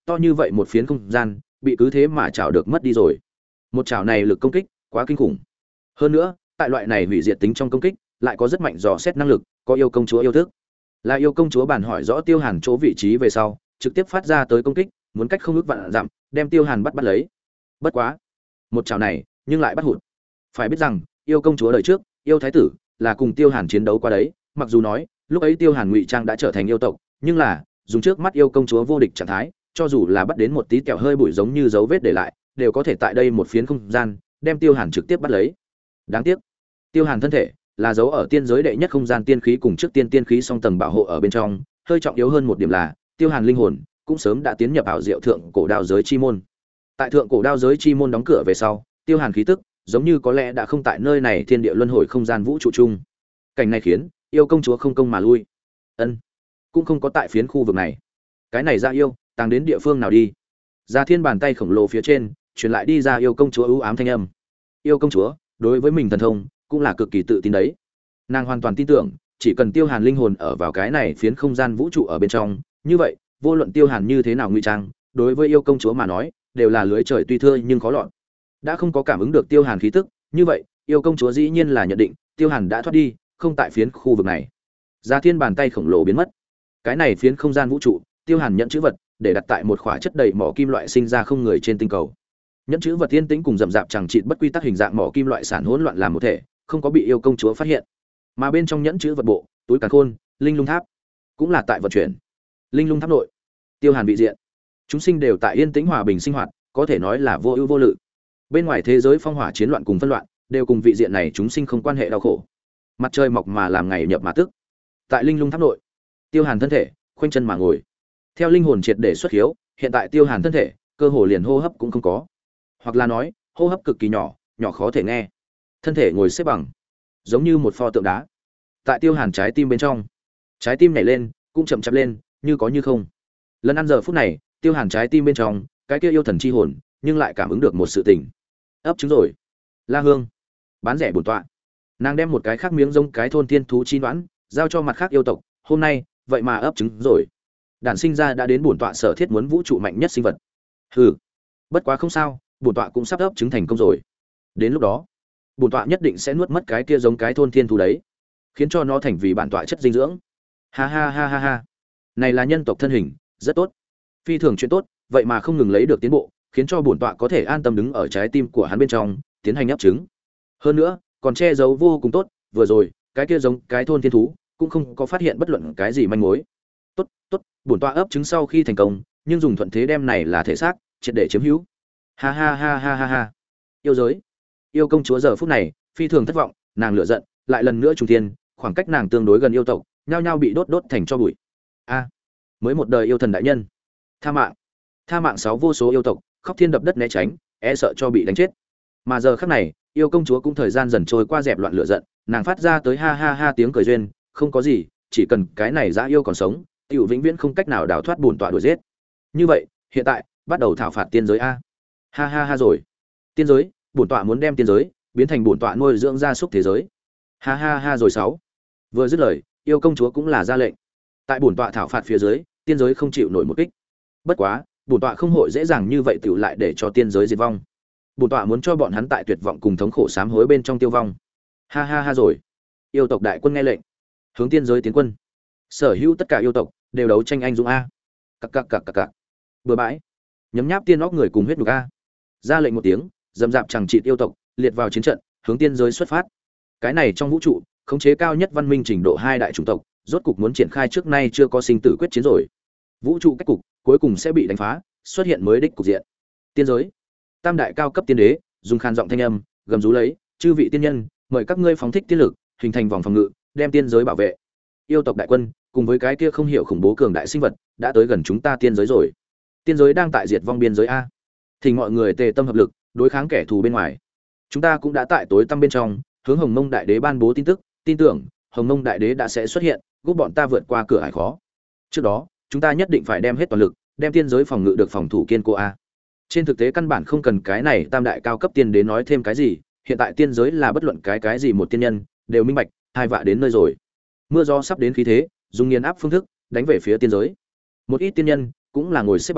to như vậy một phiến không gian bị cứ thế mà chảo được mất đi rồi. Một chảo này lực công kích quá kinh khủng. Hơn nữa, tại loại này hủy diệt tính trong công kích, lại có rất mạnh dò xét năng lực, có yêu công chúa yêu thức. Là yêu công chúa bản hỏi rõ Tiêu Hàn chỗ vị trí về sau, trực tiếp phát ra tới công kích, muốn cách không ước vạn dặm, đem Tiêu Hàn bắt bắt lấy. Bất quá, một chảo này, nhưng lại bắt hụt. Phải biết rằng, yêu công chúa đời trước, yêu thái tử là cùng Tiêu Hàn chiến đấu qua đấy, mặc dù nói, lúc ấy Tiêu Hàn ngụy trang đã trở thành yêu tộc, nhưng là, dùng trước mắt yêu công chúa vô địch trạng thái, cho dù là bắt đến một tí kẹo hơi bụi giống như dấu vết để lại, đều có thể tại đây một phiến không gian, đem Tiêu Hàn trực tiếp bắt lấy. Đáng tiếc, Tiêu Hàn thân thể là giấu ở tiên giới đệ nhất không gian tiên khí cùng trước tiên tiên khí song tầng bảo hộ ở bên trong, hơi trọng yếu hơn một điểm là, Tiêu Hàn linh hồn cũng sớm đã tiến nhập ảo diệu thượng cổ đao giới chi môn. Tại thượng cổ đao giới chi môn đóng cửa về sau, Tiêu Hàn khí tức giống như có lẽ đã không tại nơi này thiên địa luân hồi không gian vũ trụ chung. Cảnh này khiến yêu công chúa không công mà lui. Ân, cũng không có tại phiến khu vực này. Cái này ra yêu, tàng đến địa phương nào đi? Ra thiên bàn tay khổng lồ phía trên, truyền lại đi ra yêu công chúa ưu ám thanh âm. Yêu công chúa, đối với mình thần thông, cũng là cực kỳ tự tin đấy. Nàng hoàn toàn tin tưởng, chỉ cần Tiêu Hàn linh hồn ở vào cái này phiến không gian vũ trụ ở bên trong, như vậy, vô luận Tiêu Hàn như thế nào ngụy trang, đối với yêu công chúa mà nói, đều là lưới trời tuy thưa nhưng khó lọt. Đã không có cảm ứng được Tiêu Hàn khí tức, như vậy, yêu công chúa dĩ nhiên là nhận định, Tiêu Hàn đã thoát đi, không tại phiến khu vực này. Ra thiên bàn tay khổng lồ biến mất. Cái này phiến không gian vũ trụ, Tiêu Hàn nhận chữ vật, để đặt tại một khỏa chất đầy mỏ kim loại sinh ra không người trên tinh cầu. Nhẫn chữ vật tiên tĩnh cùng rậm rạp chẳng chịt bất quy tắc hình dạng mỏ kim loại sản hỗn loạn làm một thể, không có bị yêu công chúa phát hiện. Mà bên trong nhẫn chữ vật bộ, túi càn khôn, linh lung tháp, cũng là tại vận chuyển. Linh lung tháp nội, Tiêu Hàn vị diện, chúng sinh đều tại yên tĩnh hòa bình sinh hoạt, có thể nói là vô ưu vô lự. Bên ngoài thế giới phong hỏa chiến loạn cùng phân loạn, đều cùng vị diện này chúng sinh không quan hệ đau khổ. Mặt trời mọc mà làm ngày nhập mà tức. Tại linh lung tháp nội, Tiêu Hàn thân thể khoanh chân mà ngồi. Theo linh hồn triệt để xuất hiếu, hiện tại Tiêu Hàn thân thể, cơ hồ liền hô hấp cũng không có. Hoặc là nói, hô hấp cực kỳ nhỏ, nhỏ khó thể nghe. Thân thể ngồi xếp bằng, giống như một pho tượng đá. Tại Tiêu Hàn trái tim bên trong, trái tim nhảy lên, cũng chậm chạp lên, như có như không. Lần ăn giờ phút này, Tiêu Hàn trái tim bên trong, cái kia yêu thần chi hồn, nhưng lại cảm ứng được một sự tình. Ấp trứng rồi. La Hương, bán rẻ bổn tọa. Nàng đem một cái khác miếng giống cái thôn thiên thú chi đoán, giao cho mặt khác yêu tộc, hôm nay, vậy mà ấp trứng rồi. Đản sinh ra đã đến bổn tọa sở thiết muốn vũ trụ mạnh nhất sinh vật. Hừ, bất quá không sao, bổn tọa cũng sắp ấp trứng thành công rồi. Đến lúc đó, bổn tọa nhất định sẽ nuốt mất cái kia giống cái thôn thiên thú đấy, khiến cho nó thành vì bản tọa chất dinh dưỡng. Ha ha ha ha ha. Này là nhân tộc thân hình, rất tốt. Phi thường chuyện tốt, vậy mà không ngừng lấy được tiến bộ, khiến cho bổn tọa có thể an tâm đứng ở trái tim của hắn bên trong, tiến hành ấp trứng. Hơn nữa, còn che giấu vô cùng tốt, vừa rồi, cái kia giống cái thôn thiên thú, cũng không có phát hiện bất luận cái gì manh mối. Tốt, tốt, bổn tọa ấp trứng sau khi thành công, nhưng dùng thuận thế đem này là thể xác, triệt để chiếm hữu. Ha ha ha ha ha ha. Yêu giới, yêu công chúa giờ phút này phi thường thất vọng, nàng lửa giận, lại lần nữa trùng thiên, khoảng cách nàng tương đối gần yêu tộc, nhao nhao bị đốt đốt thành cho bụi. A, mới một đời yêu thần đại nhân, tha mạng, tha mạng sáu vô số yêu tộc, khóc thiên đập đất né tránh, e sợ cho bị đánh chết. Mà giờ khắc này, yêu công chúa cũng thời gian dần trôi qua dẹp loạn lửa giận, nàng phát ra tới ha ha ha tiếng cười duyên, không có gì, chỉ cần cái này dã yêu còn sống, tiểu vĩnh viễn không cách nào đào thoát bổn tọa đuổi giết. Như vậy, hiện tại, bắt đầu thảo phạt tiên giới a. Ha ha ha rồi. Tiên giới, bổn tọa muốn đem tiên giới biến thành bổn tọa nuôi dưỡng gia súc thế giới. Ha ha ha rồi sáu. Vừa dứt lời, yêu công chúa cũng là ra lệnh. Tại bổn tọa thảo phạt phía dưới, tiên giới không chịu nổi một kích. Bất quá, bổn tọa không hội dễ dàng như vậy tiểu lại để cho tiên giới diệt vong. Bổn tọa muốn cho bọn hắn tại tuyệt vọng cùng thống khổ sám hối bên trong tiêu vong. Ha ha ha rồi. Yêu tộc đại quân nghe lệnh, hướng tiên giới tiến quân. Sở hữu tất cả yêu tộc đều đấu tranh anh dũng a. Cặc cặc cặc cặc cặc. Bừa bãi. Nhấm nháp tiên óc người cùng huyết nhục a. Ra lệnh một tiếng, dầm dạp chẳng chịt yêu tộc liệt vào chiến trận, hướng tiên giới xuất phát. Cái này trong vũ trụ, khống chế cao nhất văn minh trình độ hai đại chủng tộc, rốt cục muốn triển khai trước nay chưa có sinh tử quyết chiến rồi. Vũ trụ cách cục cuối cùng sẽ bị đánh phá, xuất hiện mới đích cục diện. Tiên giới, tam đại cao cấp tiên đế dùng khan giọng thanh âm gầm rú lấy, chư vị tiên nhân, mời các ngươi phóng thích tiên lực, hình thành vòng phòng ngự, đem tiên giới bảo vệ. Yêu tộc đại quân cùng với cái kia không hiểu khủng bố cường đại sinh vật đã tới gần chúng ta tiên giới rồi. Tiên giới đang tại diệt vong biên giới a. Thỉnh mọi người tề tâm hợp lực, đối kháng kẻ thù bên ngoài. Chúng ta cũng đã tại tối tăm bên trong, hướng Hồng Mông Đại Đế ban bố tin tức, tin tưởng Hồng Mông Đại Đế đã sẽ xuất hiện, giúp bọn ta vượt qua cửa ải khó. Trước đó, chúng ta nhất định phải đem hết toàn lực, đem tiên giới phòng ngự được phòng thủ kiên cố a. Trên thực tế căn bản không cần cái này tam đại cao cấp tiên đế nói thêm cái gì, hiện tại tiên giới là bất luận cái cái gì một tiên nhân đều minh bạch, hai vạ đến nơi rồi. Mưa gió sắp đến khí thế, dùng nghiền áp phương thức đánh về phía tiên giới. Một ít tiên nhân cũng là ngồi xếp bằng,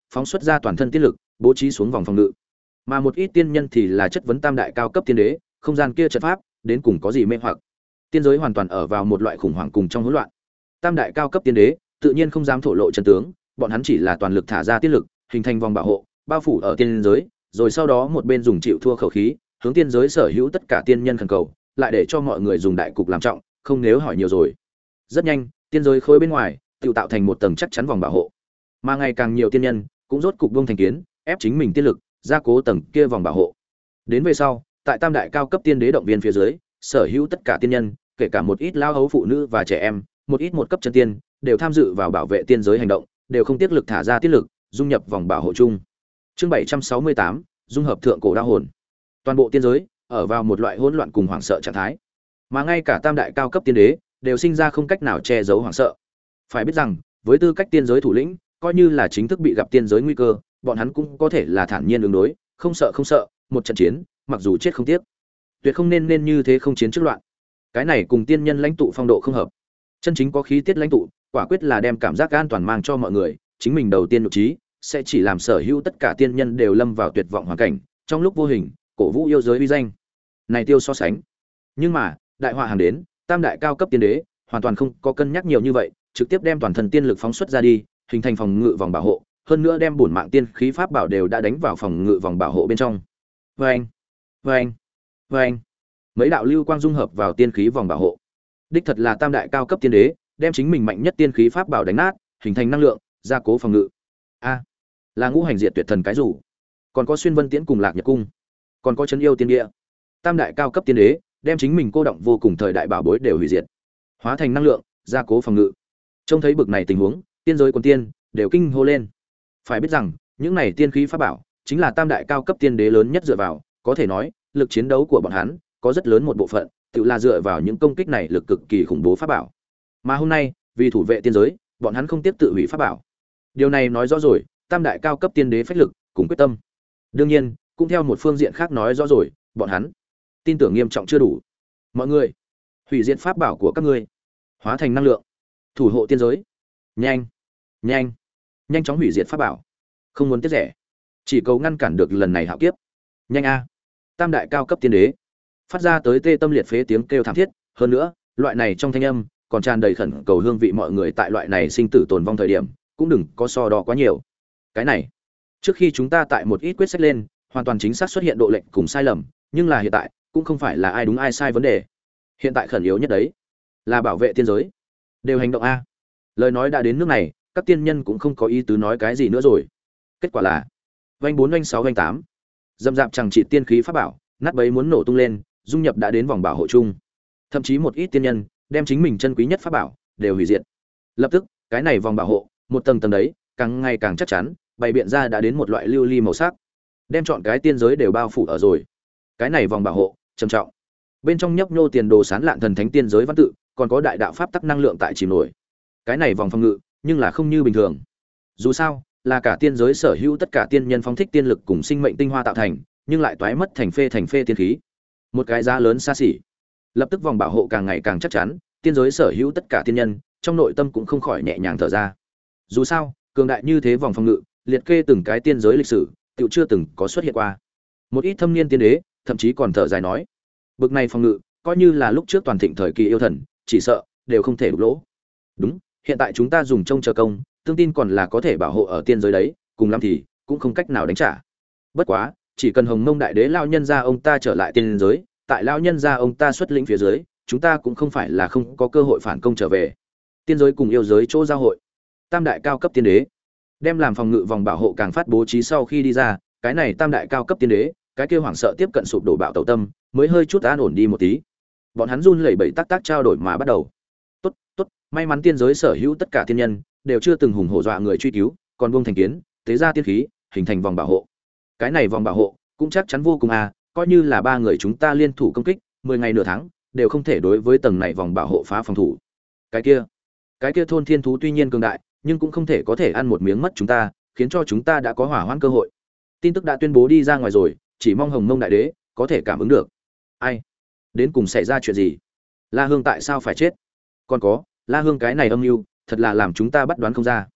phóng xuất ra toàn thân tiên lực, bố trí xuống vòng phòng ngự. Mà một ít tiên nhân thì là chất vấn tam đại cao cấp tiên đế, không gian kia trận pháp, đến cùng có gì mê hoặc. Tiên giới hoàn toàn ở vào một loại khủng hoảng cùng trong hỗn loạn. Tam đại cao cấp tiên đế, tự nhiên không dám thổ lộ chân tướng, bọn hắn chỉ là toàn lực thả ra tiên lực, hình thành vòng bảo hộ, bao phủ ở tiên giới, rồi sau đó một bên dùng chịu thua khẩu khí, hướng tiên giới sở hữu tất cả tiên nhân khẩn cầu, lại để cho mọi người dùng đại cục làm trọng, không nếu hỏi nhiều rồi. Rất nhanh, tiên giới khối bên ngoài, tự tạo thành một tầng chắc chắn vòng bảo hộ. Mà ngày càng nhiều tiên nhân cũng rốt cục buông thành kiến, ép chính mình tiên lực, gia cố tầng kia vòng bảo hộ. Đến về sau, tại tam đại cao cấp tiên đế động viên phía dưới, sở hữu tất cả tiên nhân, kể cả một ít lao hấu phụ nữ và trẻ em, một ít một cấp chân tiên, đều tham dự vào bảo vệ tiên giới hành động, đều không tiếc lực thả ra tiết lực, dung nhập vòng bảo hộ chung. Chương bảy trăm sáu mươi tám, dung hợp thượng cổ đao hồn. Toàn bộ tiên giới ở vào một loại hỗn loạn cùng hoảng sợ trạng thái, mà ngay cả tam đại cao cấp tiên đế đều sinh ra không cách nào che giấu hoảng sợ. Phải biết rằng, với tư cách tiên giới thủ lĩnh, coi như là chính thức bị gặp tiên giới nguy cơ, bọn hắn cũng có thể là thản nhiên ứng đối, không sợ không sợ, một trận chiến, mặc dù chết không tiếc. Tuyệt không nên nên như thế không chiến trước loạn. Cái này cùng tiên nhân lãnh tụ phong độ không hợp. Chân chính có khí tiết lãnh tụ, quả quyết là đem cảm giác an toàn mang cho mọi người, chính mình đầu tiên nội trí, sẽ chỉ làm sở hữu tất cả tiên nhân đều lâm vào tuyệt vọng hoàn cảnh, trong lúc vô hình, cổ vũ yêu giới uy danh. Này tiêu so sánh. Nhưng mà, đại họa hàng đến, tam đại cao cấp tiên đế, hoàn toàn không có cân nhắc nhiều như vậy, trực tiếp đem toàn thân tiên lực phóng xuất ra đi, hình thành phòng ngự vòng bảo hộ, hơn nữa đem bổn mạng tiên khí pháp bảo đều đã đánh vào phòng ngự vòng bảo hộ bên trong. Oeng, oeng, oeng. Mấy đạo lưu quang dung hợp vào tiên khí vòng bảo hộ. Đích thật là tam đại cao cấp tiên đế, đem chính mình mạnh nhất tiên khí pháp bảo đánh nát, hình thành năng lượng, gia cố phòng ngự. A, là ngũ hành diệt tuyệt thần cái rủ. Còn có xuyên vân tiễn cùng lạc nhật cung, còn có chân yêu tiên địa. Tam đại cao cấp tiên đế, đem chính mình cô động vô cùng thời đại bảo bối đều hủy diệt, hóa thành năng lượng, gia cố phòng ngự. Trông thấy bực này tình huống, tiên giới quần tiên đều kinh hô lên. Phải biết rằng, những này tiên khí pháp bảo chính là tam đại cao cấp tiên đế lớn nhất dựa vào, có thể nói, lực chiến đấu của bọn hắn có rất lớn một bộ phận tự là dựa vào những công kích này lực cực kỳ khủng bố pháp bảo. Mà hôm nay, vì thủ vệ tiên giới, bọn hắn không tiếp tự hủy pháp bảo. Điều này nói rõ rồi, tam đại cao cấp tiên đế phách lực cùng quyết tâm. Đương nhiên, cũng theo một phương diện khác nói rõ rồi, bọn hắn tin tưởng nghiêm trọng chưa đủ. Mọi người, hủy diệt pháp bảo của các ngươi, hóa thành năng lượng, thủ hộ tiên giới. Nhanh, nhanh, nhanh chóng hủy diệt pháp bảo. Không muốn tiếc rẻ, chỉ cầu ngăn cản được lần này hạo kiếp. Nhanh a. Tam đại cao cấp tiên đế phát ra tới tê tâm liệt phế tiếng kêu thảm thiết, hơn nữa, loại này trong thanh âm còn tràn đầy khẩn cầu hương vị, mọi người tại loại này sinh tử tồn vong thời điểm, cũng đừng có so đo quá nhiều. Cái này, trước khi chúng ta tại một ít quyết sách lên, hoàn toàn chính xác xuất hiện độ lệch cùng sai lầm, nhưng là hiện tại, cũng không phải là ai đúng ai sai vấn đề. Hiện tại khẩn yếu nhất đấy, là bảo vệ tiên giới. Đều hành động a. Lời nói đã đến nước này, các tiên nhân cũng không có ý tứ nói cái gì nữa rồi. Kết quả là, vanh bốn vanh sáu vanh tám, dâm dạp chẳng chỉ tiên khí pháp bảo, nát bấy muốn nổ tung lên, dung nhập đã đến vòng bảo hộ chung. Thậm chí một ít tiên nhân đem chính mình chân quý nhất pháp bảo đều hủy diệt. Lập tức, cái này vòng bảo hộ, một tầng tầng đấy, càng ngày càng chắc chắn, bày biện ra đã đến một loại lưu ly màu sắc, đem chọn cái tiên giới đều bao phủ ở rồi. Cái này vòng bảo hộ trầm trọng, bên trong nhấp nhô tiền đồ sán lạn thần thánh tiên giới văn tự, còn có đại đạo pháp tắc năng lượng tại chìm nổi. Cái này vòng phòng ngự, nhưng là không như bình thường. Dù sao, là cả tiên giới sở hữu tất cả tiên nhân phóng thích tiên lực cùng sinh mệnh tinh hoa tạo thành, nhưng lại toái mất thành phê thành phê tiên khí. Một cái giá lớn xa xỉ. Lập tức vòng bảo hộ càng ngày càng chắc chắn, tiên giới sở hữu tất cả tiên nhân, trong nội tâm cũng không khỏi nhẹ nhàng thở ra. Dù sao, cường đại như thế vòng phòng ngự, liệt kê từng cái tiên giới lịch sử, tựu chưa từng có xuất hiện qua. Một ít thâm niên tiên đế, thậm chí còn thở dài nói, bực này phòng ngự, coi như là lúc trước toàn thịnh thời kỳ yêu thần, chỉ sợ đều không thể đục lỗ. Đúng, hiện tại chúng ta dùng trông chờ công, tương tin còn là có thể bảo hộ ở tiên giới đấy, cùng lắm thì cũng không cách nào đánh trả. Bất quá, chỉ cần Hồng Mông Đại Đế lao nhân ra ông ta trở lại tiên giới, tại lao nhân ra ông ta xuất lĩnh phía dưới, chúng ta cũng không phải là không có cơ hội phản công trở về. Tiên giới cùng yêu giới chỗ giao hội, tam đại cao cấp tiên đế đem làm phòng ngự vòng bảo hộ càng phát bố trí sau khi đi ra, cái này tam đại cao cấp tiên đế, cái kia hoảng sợ tiếp cận sụp đổ bạo tẩu tâm, mới hơi chút an ổn đi một tí. Bọn hắn run lẩy bẩy tác tác trao đổi mà bắt đầu. Tốt, tốt, may mắn tiên giới sở hữu tất cả tiên nhân đều chưa từng hùng hổ dọa người truy cứu, còn buông thành kiến, tế ra tiên khí, hình thành vòng bảo hộ. Cái này vòng bảo hộ cũng chắc chắn vô cùng à, coi như là ba người chúng ta liên thủ công kích, mười ngày nửa tháng đều không thể đối với tầng này vòng bảo hộ phá phòng thủ. Cái kia, cái kia thôn thiên thú tuy nhiên cường đại, nhưng cũng không thể có thể ăn một miếng mất chúng ta, khiến cho chúng ta đã có hỏa hoãn cơ hội. Tin tức đã tuyên bố đi ra ngoài rồi, chỉ mong Hồng Mông Đại Đế có thể cảm ứng được. Ai? Đến cùng xảy ra chuyện gì? La Hương tại sao phải chết? Còn có, La Hương cái này âm mưu, thật là làm chúng ta bắt đoán không ra.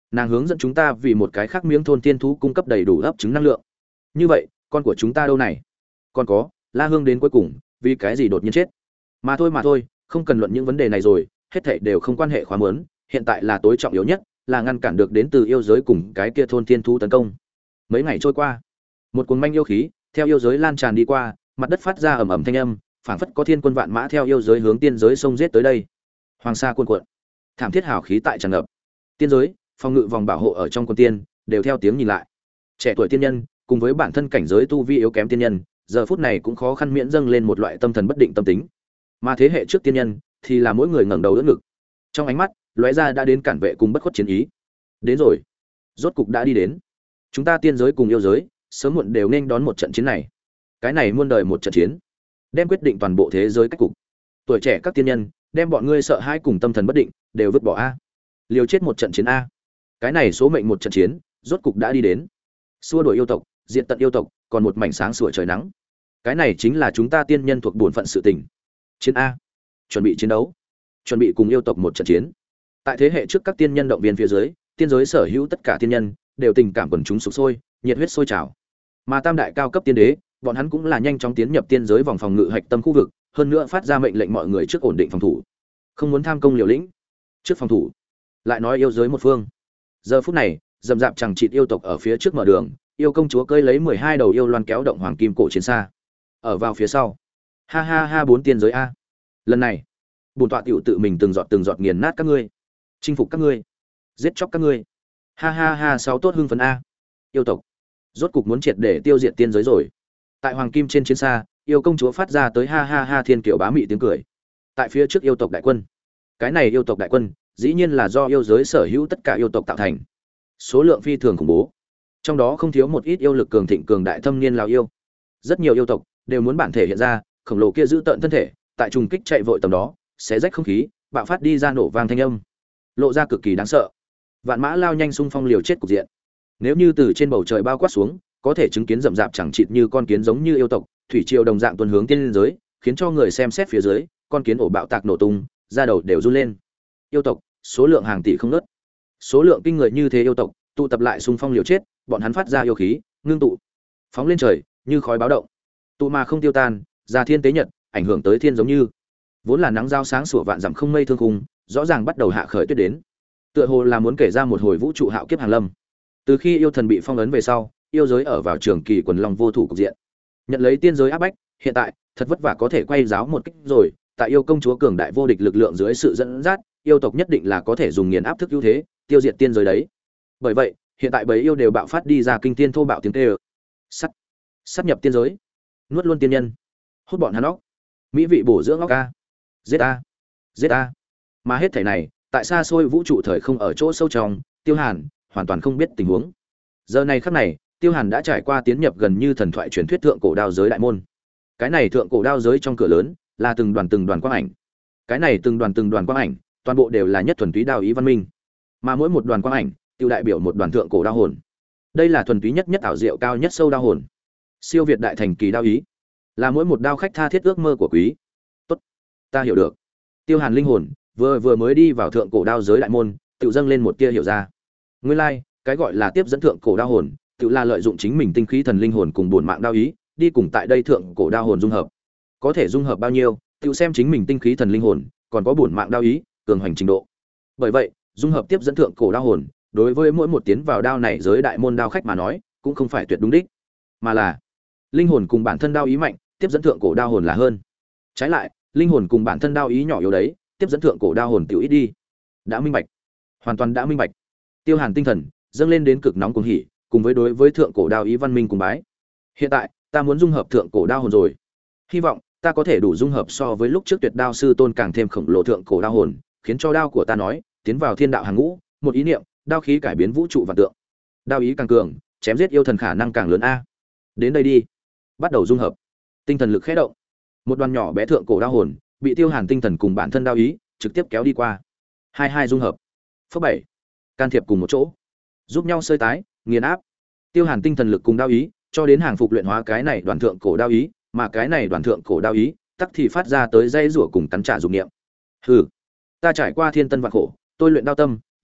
Nàng hướng dẫn chúng ta vì một cái khác miếng thôn tiên thú cung cấp đầy đủ ấp trứng năng lượng. Như vậy, con của chúng ta đâu này? Còn có, La Hương đến cuối cùng, vì cái gì đột nhiên chết? Mà thôi mà thôi, không cần luận những vấn đề này rồi, hết thảy đều không quan hệ khóa muốn, hiện tại là tối trọng yếu nhất, là ngăn cản được đến từ yêu giới cùng cái kia thôn tiên thú tấn công. Mấy ngày trôi qua, một cuồng manh yêu khí theo yêu giới lan tràn đi qua, mặt đất phát ra ầm ầm thanh âm, phảng phất có thiên quân vạn mã theo yêu giới hướng tiên giới xông giết tới đây. Hoàng sa cuồn cuộn, thảm thiết hào khí tại tràn ngập. Tiên giới, phòng ngự vòng bảo hộ ở trong quân tiên, đều theo tiếng nhìn lại. Trẻ tuổi tiên nhân, cùng với bản thân cảnh giới tu vi yếu kém tiên nhân, giờ phút này cũng khó khăn miễn dâng lên một loại tâm thần bất định tâm tính. Mà thế hệ trước tiên nhân, thì là mỗi người ngẩng đầu đỡ ngực. Trong ánh mắt, lóe ra đã đến cản vệ cùng bất khuất chiến ý. Đến rồi, rốt cục đã đi đến. Chúng ta tiên giới cùng yêu giới, sớm muộn đều nên đón một trận chiến này. Cái này muôn đời một trận chiến, đem quyết định toàn bộ thế giới cách cục. Tuổi trẻ các tiên nhân, đem bọn ngươi sợ hãi cùng tâm thần bất định đều vứt bỏ a. Liều chết một trận chiến a. Cái này số mệnh một trận chiến, rốt cục đã đi đến. Xua đuổi yêu tộc, diện tận yêu tộc, còn một mảnh sáng sủa trời nắng. Cái này chính là chúng ta tiên nhân thuộc bổn phận sự tình. Chiến a. Chuẩn bị chiến đấu. Chuẩn bị cùng yêu tộc một trận chiến. Tại thế hệ trước các tiên nhân động viên phía dưới, tiên giới sở hữu tất cả tiên nhân đều tình cảm quần chúng sục sôi, nhiệt huyết sôi trào. Mà tam đại cao cấp tiên đế, bọn hắn cũng là nhanh chóng tiến nhập tiên giới vòng phòng ngự hạch tâm khu vực, hơn nữa phát ra mệnh lệnh mọi người trước ổn định phòng thủ, không muốn tham công liều lĩnh, trước phòng thủ. Lại nói yêu giới một phương, giờ phút này dầm dạp chẳng chịt yêu tộc ở phía trước mở đường, yêu công chúa cưỡi lấy mười hai đầu yêu loan kéo động hoàng kim cổ chiến xa ở vào phía sau. Ha ha ha, bốn tiên giới a, lần này bổn tọa tiểu tự mình từng giọt từng giọt nghiền nát các ngươi, chinh phục các ngươi, giết chóc các ngươi. Ha ha ha, sáu tốt hưng phấn a. Yêu tộc rốt cục muốn triệt để tiêu diệt tiên giới rồi. Tại hoàng kim trên chiến xa, yêu công chúa phát ra tới ha ha ha thiên kiểu bá mị tiếng cười. Tại phía trước yêu tộc đại quân, cái này yêu tộc đại quân dĩ nhiên là do yêu giới sở hữu tất cả yêu tộc tạo thành, số lượng phi thường khủng bố, trong đó không thiếu một ít yêu lực cường thịnh cường đại thâm niên lão yêu. Rất nhiều yêu tộc đều muốn bản thể hiện ra, khổng lồ kia giữ tợn thân thể, tại trùng kích chạy vội tầm đó, xé rách không khí, bạo phát đi ra nổ vang thanh âm, lộ ra cực kỳ đáng sợ. Vạn mã lao nhanh xung phong liều chết cục diện. Nếu như từ trên bầu trời bao quát xuống, có thể chứng kiến rậm rạp chẳng chịt như con kiến giống như yêu tộc, thủy triều đồng dạng tuần hướng tiên giới, khiến cho người xem xét phía dưới, con kiến ổ bạo tạc nổ tung, da đầu đều run lên. Yêu tộc, số lượng hàng tỷ không ngớt. Số lượng kinh người như thế yêu tộc, tụ tập lại xung phong liều chết, bọn hắn phát ra yêu khí, ngưng tụ, phóng lên trời, như khói báo động. Tụ mà không tiêu tan, ra thiên tế nhật, ảnh hưởng tới thiên giống như. Vốn là nắng giao sáng sủa vạn dặm không mây thương khung, rõ ràng bắt đầu hạ khởi tuyết đến. Tựa hồ là muốn kể ra một hồi vũ trụ hạo kiếp hàng lâm. Từ khi yêu thần bị phong ấn về sau, yêu giới ở vào trường kỳ quần long vô thủ cục diện, nhận lấy tiên giới áp bách, hiện tại thật vất vả có thể quay giáo một kích rồi. Tại yêu công chúa cường đại vô địch lực lượng dưới sự dẫn dắt, yêu tộc nhất định là có thể dùng nghiền áp thức ưu thế tiêu diệt tiên giới đấy. Bởi vậy hiện tại bầy yêu đều bạo phát đi ra kinh thiên thô bạo tiếng kêu, sắt sắt nhập tiên giới, nuốt luôn tiên nhân, hút bọn hắn óc, mỹ vị bổ dưỡng óc a, giết a, giết a. Mà hết thảy này tại xa xôi vũ trụ thời không ở chỗ sâu trong, Tiêu Hàn hoàn toàn không biết tình huống. Giờ này khắc này, Tiêu Hàn đã trải qua tiến nhập gần như thần thoại truyền thuyết thượng cổ đao giới đại môn. Cái này thượng cổ đao giới trong cửa lớn là từng đoàn từng đoàn quang ảnh. Cái này từng đoàn từng đoàn quang ảnh, toàn bộ đều là nhất thuần túy đao ý văn minh. Mà mỗi một đoàn quang ảnh, tiêu đại biểu một đoàn thượng cổ đao hồn. Đây là thuần túy nhất nhất ảo diệu cao nhất sâu đao hồn. Siêu việt đại thành kỳ đao ý, là mỗi một đao khách tha thiết ước mơ của quý. Tốt, ta hiểu được. Tiêu Hàn linh hồn vừa vừa mới đi vào thượng cổ đao giới đại môn, tự dâng lên một tia hiểu ra. Nguyên lai, like, cái gọi là tiếp dẫn thượng cổ đao hồn, tự là lợi dụng chính mình tinh khí thần linh hồn cùng bổn mạng đao ý, đi cùng tại đây thượng cổ đao hồn dung hợp. Có thể dung hợp bao nhiêu, tự xem chính mình tinh khí thần linh hồn, còn có bổn mạng đao ý, cường hoành trình độ. Bởi vậy, dung hợp tiếp dẫn thượng cổ đao hồn, đối với mỗi một tiến vào đao này giới đại môn đao khách mà nói, cũng không phải tuyệt đúng đích, mà là linh hồn cùng bản thân đao ý mạnh, tiếp dẫn thượng cổ đao hồn là hơn. Trái lại, linh hồn cùng bản thân đao ý nhỏ yếu đấy, tiếp dẫn thượng cổ đao hồn tiểu ít đi. Đã minh bạch, hoàn toàn đã minh bạch. Tiêu Hàn tinh thần dâng lên đến cực nóng cuồng hỉ, cùng với đối với thượng cổ đao ý văn minh cùng bái. Hiện tại, ta muốn dung hợp thượng cổ đao hồn rồi. Hy vọng ta có thể đủ dung hợp so với lúc trước tuyệt đao sư tôn càng thêm khổng lồ thượng cổ đao hồn, khiến cho đao của ta nói tiến vào thiên đạo hàng ngũ, một ý niệm, đao khí cải biến vũ trụ vạn tượng. Đao ý càng cường, chém giết yêu thần khả năng càng lớn a. Đến đây đi. Bắt đầu dung hợp. Tinh thần lực khẽ động. Một đoàn nhỏ bé thượng cổ đao hồn, bị Tiêu Hàn tinh thần cùng bản thân đao ý trực tiếp kéo đi qua. Hai hai dung hợp. Phớp bảy. Can thiệp cùng một chỗ, giúp nhau sơi tái, nghiền áp. Tiêu Hàn tinh thần lực cùng đao ý, cho đến hàng phục luyện hóa cái này đoàn thượng cổ đao ý, mà cái này đoàn thượng cổ đao ý, tắc thì phát ra tới dây rủa cùng cắn trả dụng niệm. Hừ, ta trải qua thiên tân vạn khổ, tôi luyện đao tâm,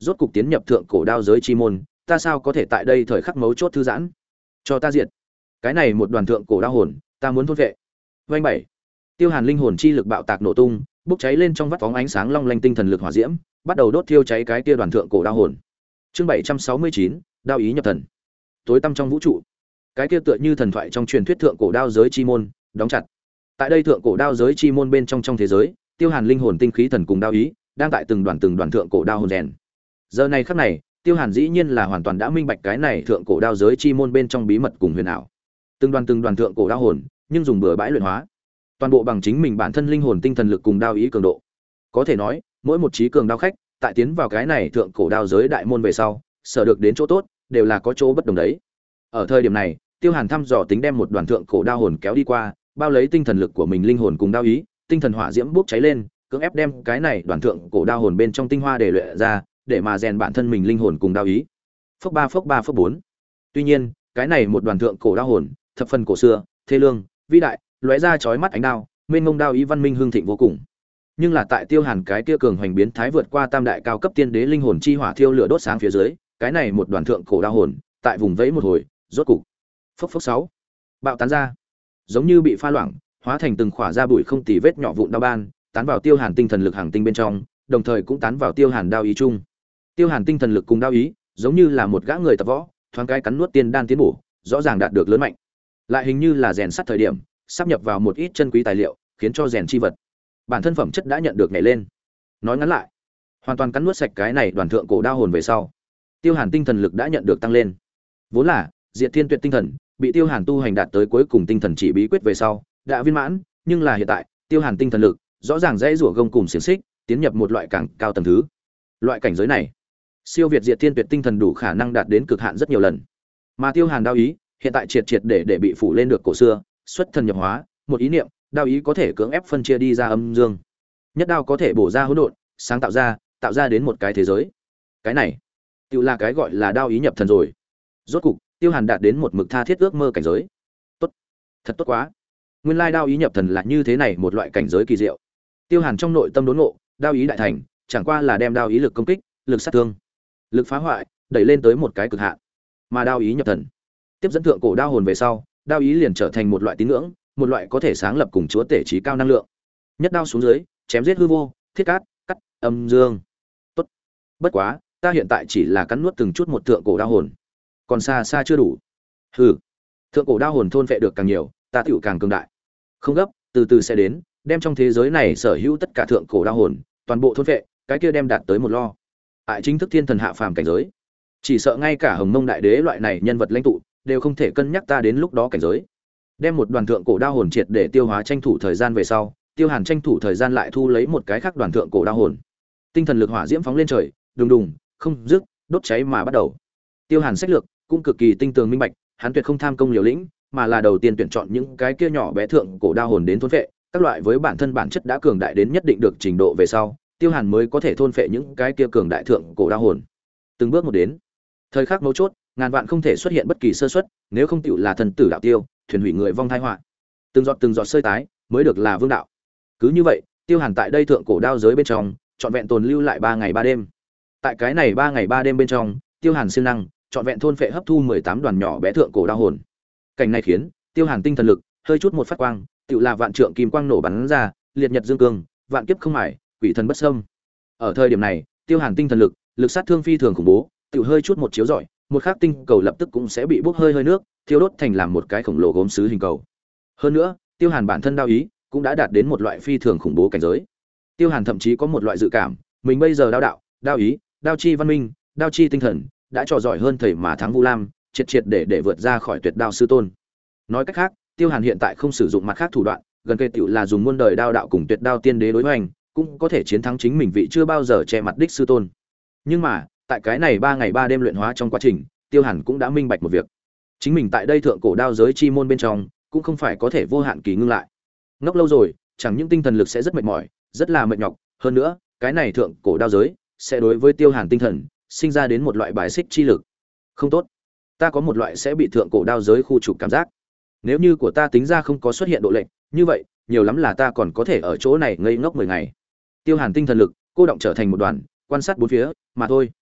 rốt cục tiến nhập thượng cổ đao giới chi môn, ta sao có thể tại đây thời khắc mấu chốt thư giãn? Cho ta diệt. Cái này một đoàn thượng cổ đao hồn, ta muốn thôn vệ. Vành bảy. Tiêu Hàn linh hồn chi lực bạo tạc nổ tung, bốc cháy lên trong vắt phóng ánh sáng long lanh tinh thần lực hỏa diễm, bắt đầu đốt thiêu cháy cái kia đoàn thượng cổ đao hồn. Chương bảy trăm sáu mươi chín, đao ý nhập thần. Tối tăm trong vũ trụ, cái kia tựa như thần thoại trong truyền thuyết thượng cổ đao giới chi môn, đóng chặt. Tại đây thượng cổ đao giới chi môn bên trong trong thế giới, Tiêu Hàn linh hồn tinh khí thần cùng đao ý, đang tại từng đoàn từng đoàn thượng cổ đao hồn rèn. Giờ này khắc này, Tiêu Hàn dĩ nhiên là hoàn toàn đã minh bạch cái này thượng cổ đao giới chi môn bên trong bí mật cùng huyền ảo. Từng đoàn từng đoàn thượng cổ đao hồn, nhưng dùng bừa bãi luyện hóa, toàn bộ bằng chính mình bản thân linh hồn tinh thần lực cùng đao ý cường độ. Có thể nói, mỗi một trí cường đao khách, tại tiến vào cái này thượng cổ đao giới đại môn về sau, sở được đến chỗ tốt, đều là có chỗ bất đồng đấy. Ở thời điểm này, Tiêu Hàn thăm dò tính đem một đoàn thượng cổ đao hồn kéo đi qua, bao lấy tinh thần lực của mình linh hồn cùng đao ý, tinh thần hỏa diễm bốc cháy lên, cưỡng ép đem cái này đoàn thượng cổ đao hồn bên trong tinh hoa để luyện ra, để mà rèn bản thân mình linh hồn cùng đao ý. Phốc ba phốc ba phốc bốn. Tuy nhiên, cái này một đoàn thượng cổ đao hồn, thập phần cổ xưa, thế lương, vĩ đại, lóe ra chói mắt ánh đao, mênh mông đao ý văn minh hương thịnh vô cùng. Nhưng là tại Tiêu Hàn cái kia cường hoành biến thái vượt qua tam đại cao cấp tiên đế linh hồn chi hỏa thiêu lửa đốt sáng phía dưới, cái này một đoàn thượng cổ đao hồn, tại vùng vẫy một hồi, rốt cục. Phốc phốc sáu. Bạo tán ra, giống như bị pha loãng, hóa thành từng khỏa ra bụi không tì vết nhỏ vụn đao ban, tán vào Tiêu Hàn tinh thần lực hàng tinh bên trong, đồng thời cũng tán vào Tiêu Hàn đao ý chung. Tiêu Hàn tinh thần lực cùng đao ý, giống như là một gã người tập võ, thoáng cái cắn nuốt tiên đan tiến bổ, rõ ràng đạt được lớn mạnh. Lại hình như là rèn sắt thời điểm, sắp nhập vào một ít chân quý tài liệu, khiến cho rèn chi vật, bản thân phẩm chất đã nhận được nhảy lên. Nói ngắn lại, hoàn toàn cắn nuốt sạch cái này đoàn thượng cổ đao hồn về sau, Tiêu Hàn tinh thần lực đã nhận được tăng lên. Vốn là Diệt Thiên Tuyệt tinh thần, bị Tiêu Hàn tu hành đạt tới cuối cùng tinh thần chỉ bí quyết về sau, đã viên mãn, nhưng là hiện tại, Tiêu Hàn tinh thần lực, rõ ràng dễ rủa gông cùng xiển xích, tiến nhập một loại càng cao tầng thứ. Loại cảnh giới này, siêu việt Diệt Thiên Tuyệt tinh thần đủ khả năng đạt đến cực hạn rất nhiều lần. Mà Tiêu Hàn đao ý, hiện tại triệt triệt để để bị phủ lên được cổ xưa, xuất thần nhập hóa, một ý niệm, đao ý có thể cưỡng ép phân chia đi ra âm dương. Nhất đao có thể bổ ra hỗn độn, sáng tạo ra, tạo ra đến một cái thế giới. Cái này, tự là cái gọi là đao ý nhập thần rồi. Rốt cục, Tiêu Hàn đạt đến một mực tha thiết ước mơ cảnh giới. Tốt, thật tốt quá. Nguyên lai đao ý nhập thần là như thế này, một loại cảnh giới kỳ diệu. Tiêu Hàn trong nội tâm đốn ngộ, đao ý đại thành, chẳng qua là đem đao ý lực công kích, lực sát thương, lực phá hoại đẩy lên tới một cái cực hạn. Mà đao ý nhập thần, tiếp dẫn thượng cổ đao hồn về sau, đao ý liền trở thành một loại tín ngưỡng, một loại có thể sáng lập cùng chúa tể trí cao năng lượng. Nhất đao xuống dưới, chém giết hư vô, thiết cát, cắt, âm dương. Tốt. Bất quá, ta hiện tại chỉ là cắn nuốt từng chút một thượng cổ đao hồn, còn xa xa chưa đủ. Hừ. Thượng cổ đao hồn thôn phệ được càng nhiều, ta tựu càng cường đại. Không gấp, từ từ sẽ đến, đem trong thế giới này sở hữu tất cả thượng cổ đao hồn, toàn bộ thôn phệ, cái kia đem đạt tới một lo. Tại chính thức thiên thần hạ phàm cảnh giới, chỉ sợ ngay cả Hồng Mông đại đế loại này nhân vật lãnh tụ đều không thể cân nhắc ta đến lúc đó cảnh giới. Đem một đoàn thượng cổ đao hồn triệt để tiêu hóa, tranh thủ thời gian về sau, Tiêu Hàn tranh thủ thời gian lại thu lấy một cái khác đoàn thượng cổ đao hồn. Tinh thần lực hỏa diễm phóng lên trời, đùng đùng, không dứt, đốt cháy mà bắt đầu. Tiêu Hàn sách lược cũng cực kỳ tinh tường minh bạch, hắn tuyệt không tham công liều lĩnh, mà là đầu tiên tuyển chọn những cái kia nhỏ bé thượng cổ đao hồn đến thôn phệ, các loại với bản thân bản chất đã cường đại đến nhất định được trình độ về sau, Tiêu Hàn mới có thể thôn phệ những cái kia cường đại thượng cổ đao hồn. Từng bước một đến, thời khắc mấu chốt, ngàn vạn không thể xuất hiện bất kỳ sơ suất, nếu không tựu là thần tử đạo tiêu, thuyền hủy người vong tai họa. Từng giọt từng giọt sơi tái, mới được là vương đạo. Cứ như vậy, Tiêu Hàn tại đây thượng cổ đao giới bên trong, trọn vẹn tồn lưu lại ba ngày ba đêm. Tại cái này ba ngày ba đêm bên trong, Tiêu Hàn siêng năng, trọn vẹn thôn phệ hấp thu mười tám đoàn nhỏ bé thượng cổ đao hồn. Cảnh này khiến Tiêu Hàn tinh thần lực hơi chút một phát quang, tựu là vạn trượng kim quang nổ bắn ra, liệt nhật dương cương, vạn kiếp không mải, quỷ thần bất xâm. Ở thời điểm này, Tiêu Hàn tinh thần lực, lực sát thương phi thường khủng bố, tựu hơi chút một chiếu rọi, một khắc tinh cầu lập tức cũng sẽ bị bốc hơi hơi nước, thiêu đốt thành làm một cái khổng lồ gốm sứ hình cầu. Hơn nữa, Tiêu Hàn bản thân đao ý cũng đã đạt đến một loại phi thường khủng bố cảnh giới. Tiêu Hàn thậm chí có một loại dự cảm, mình bây giờ đao đạo, đao ý, đao chi văn minh, đao chi tinh thần, đã trò giỏi hơn thầy mà thắng Vu Lam, triệt triệt để để vượt ra khỏi tuyệt đao sư tôn. Nói cách khác, Tiêu Hàn hiện tại không sử dụng mặt khác thủ đoạn, gần kề tiểu là dùng muôn đời đao đạo cùng tuyệt đao tiên đế đối hoành, cũng có thể chiến thắng chính mình vị chưa bao giờ che mặt đích sư tôn. Nhưng mà, tại cái này ba ngày ba đêm luyện hóa trong quá trình, Tiêu Hàn cũng đã minh bạch một việc. Chính mình tại đây thượng cổ đao giới chi môn bên trong, cũng không phải có thể vô hạn kỳ ngưng lại. Ngốc lâu rồi, chẳng những tinh thần lực sẽ rất mệt mỏi, rất là mệt nhọc, hơn nữa, cái này thượng cổ đao giới sẽ đối với Tiêu Hàn tinh thần sinh ra đến một loại bài xích chi lực. Không tốt, ta có một loại sẽ bị thượng cổ đao giới khu trục cảm giác. Nếu như của ta tính ra không có xuất hiện độ lệch, như vậy, nhiều lắm là ta còn có thể ở chỗ này ngây ngốc mười ngày. Tiêu Hàn tinh thần lực cô động trở thành một đoàn, quan sát bốn phía, mà thôi.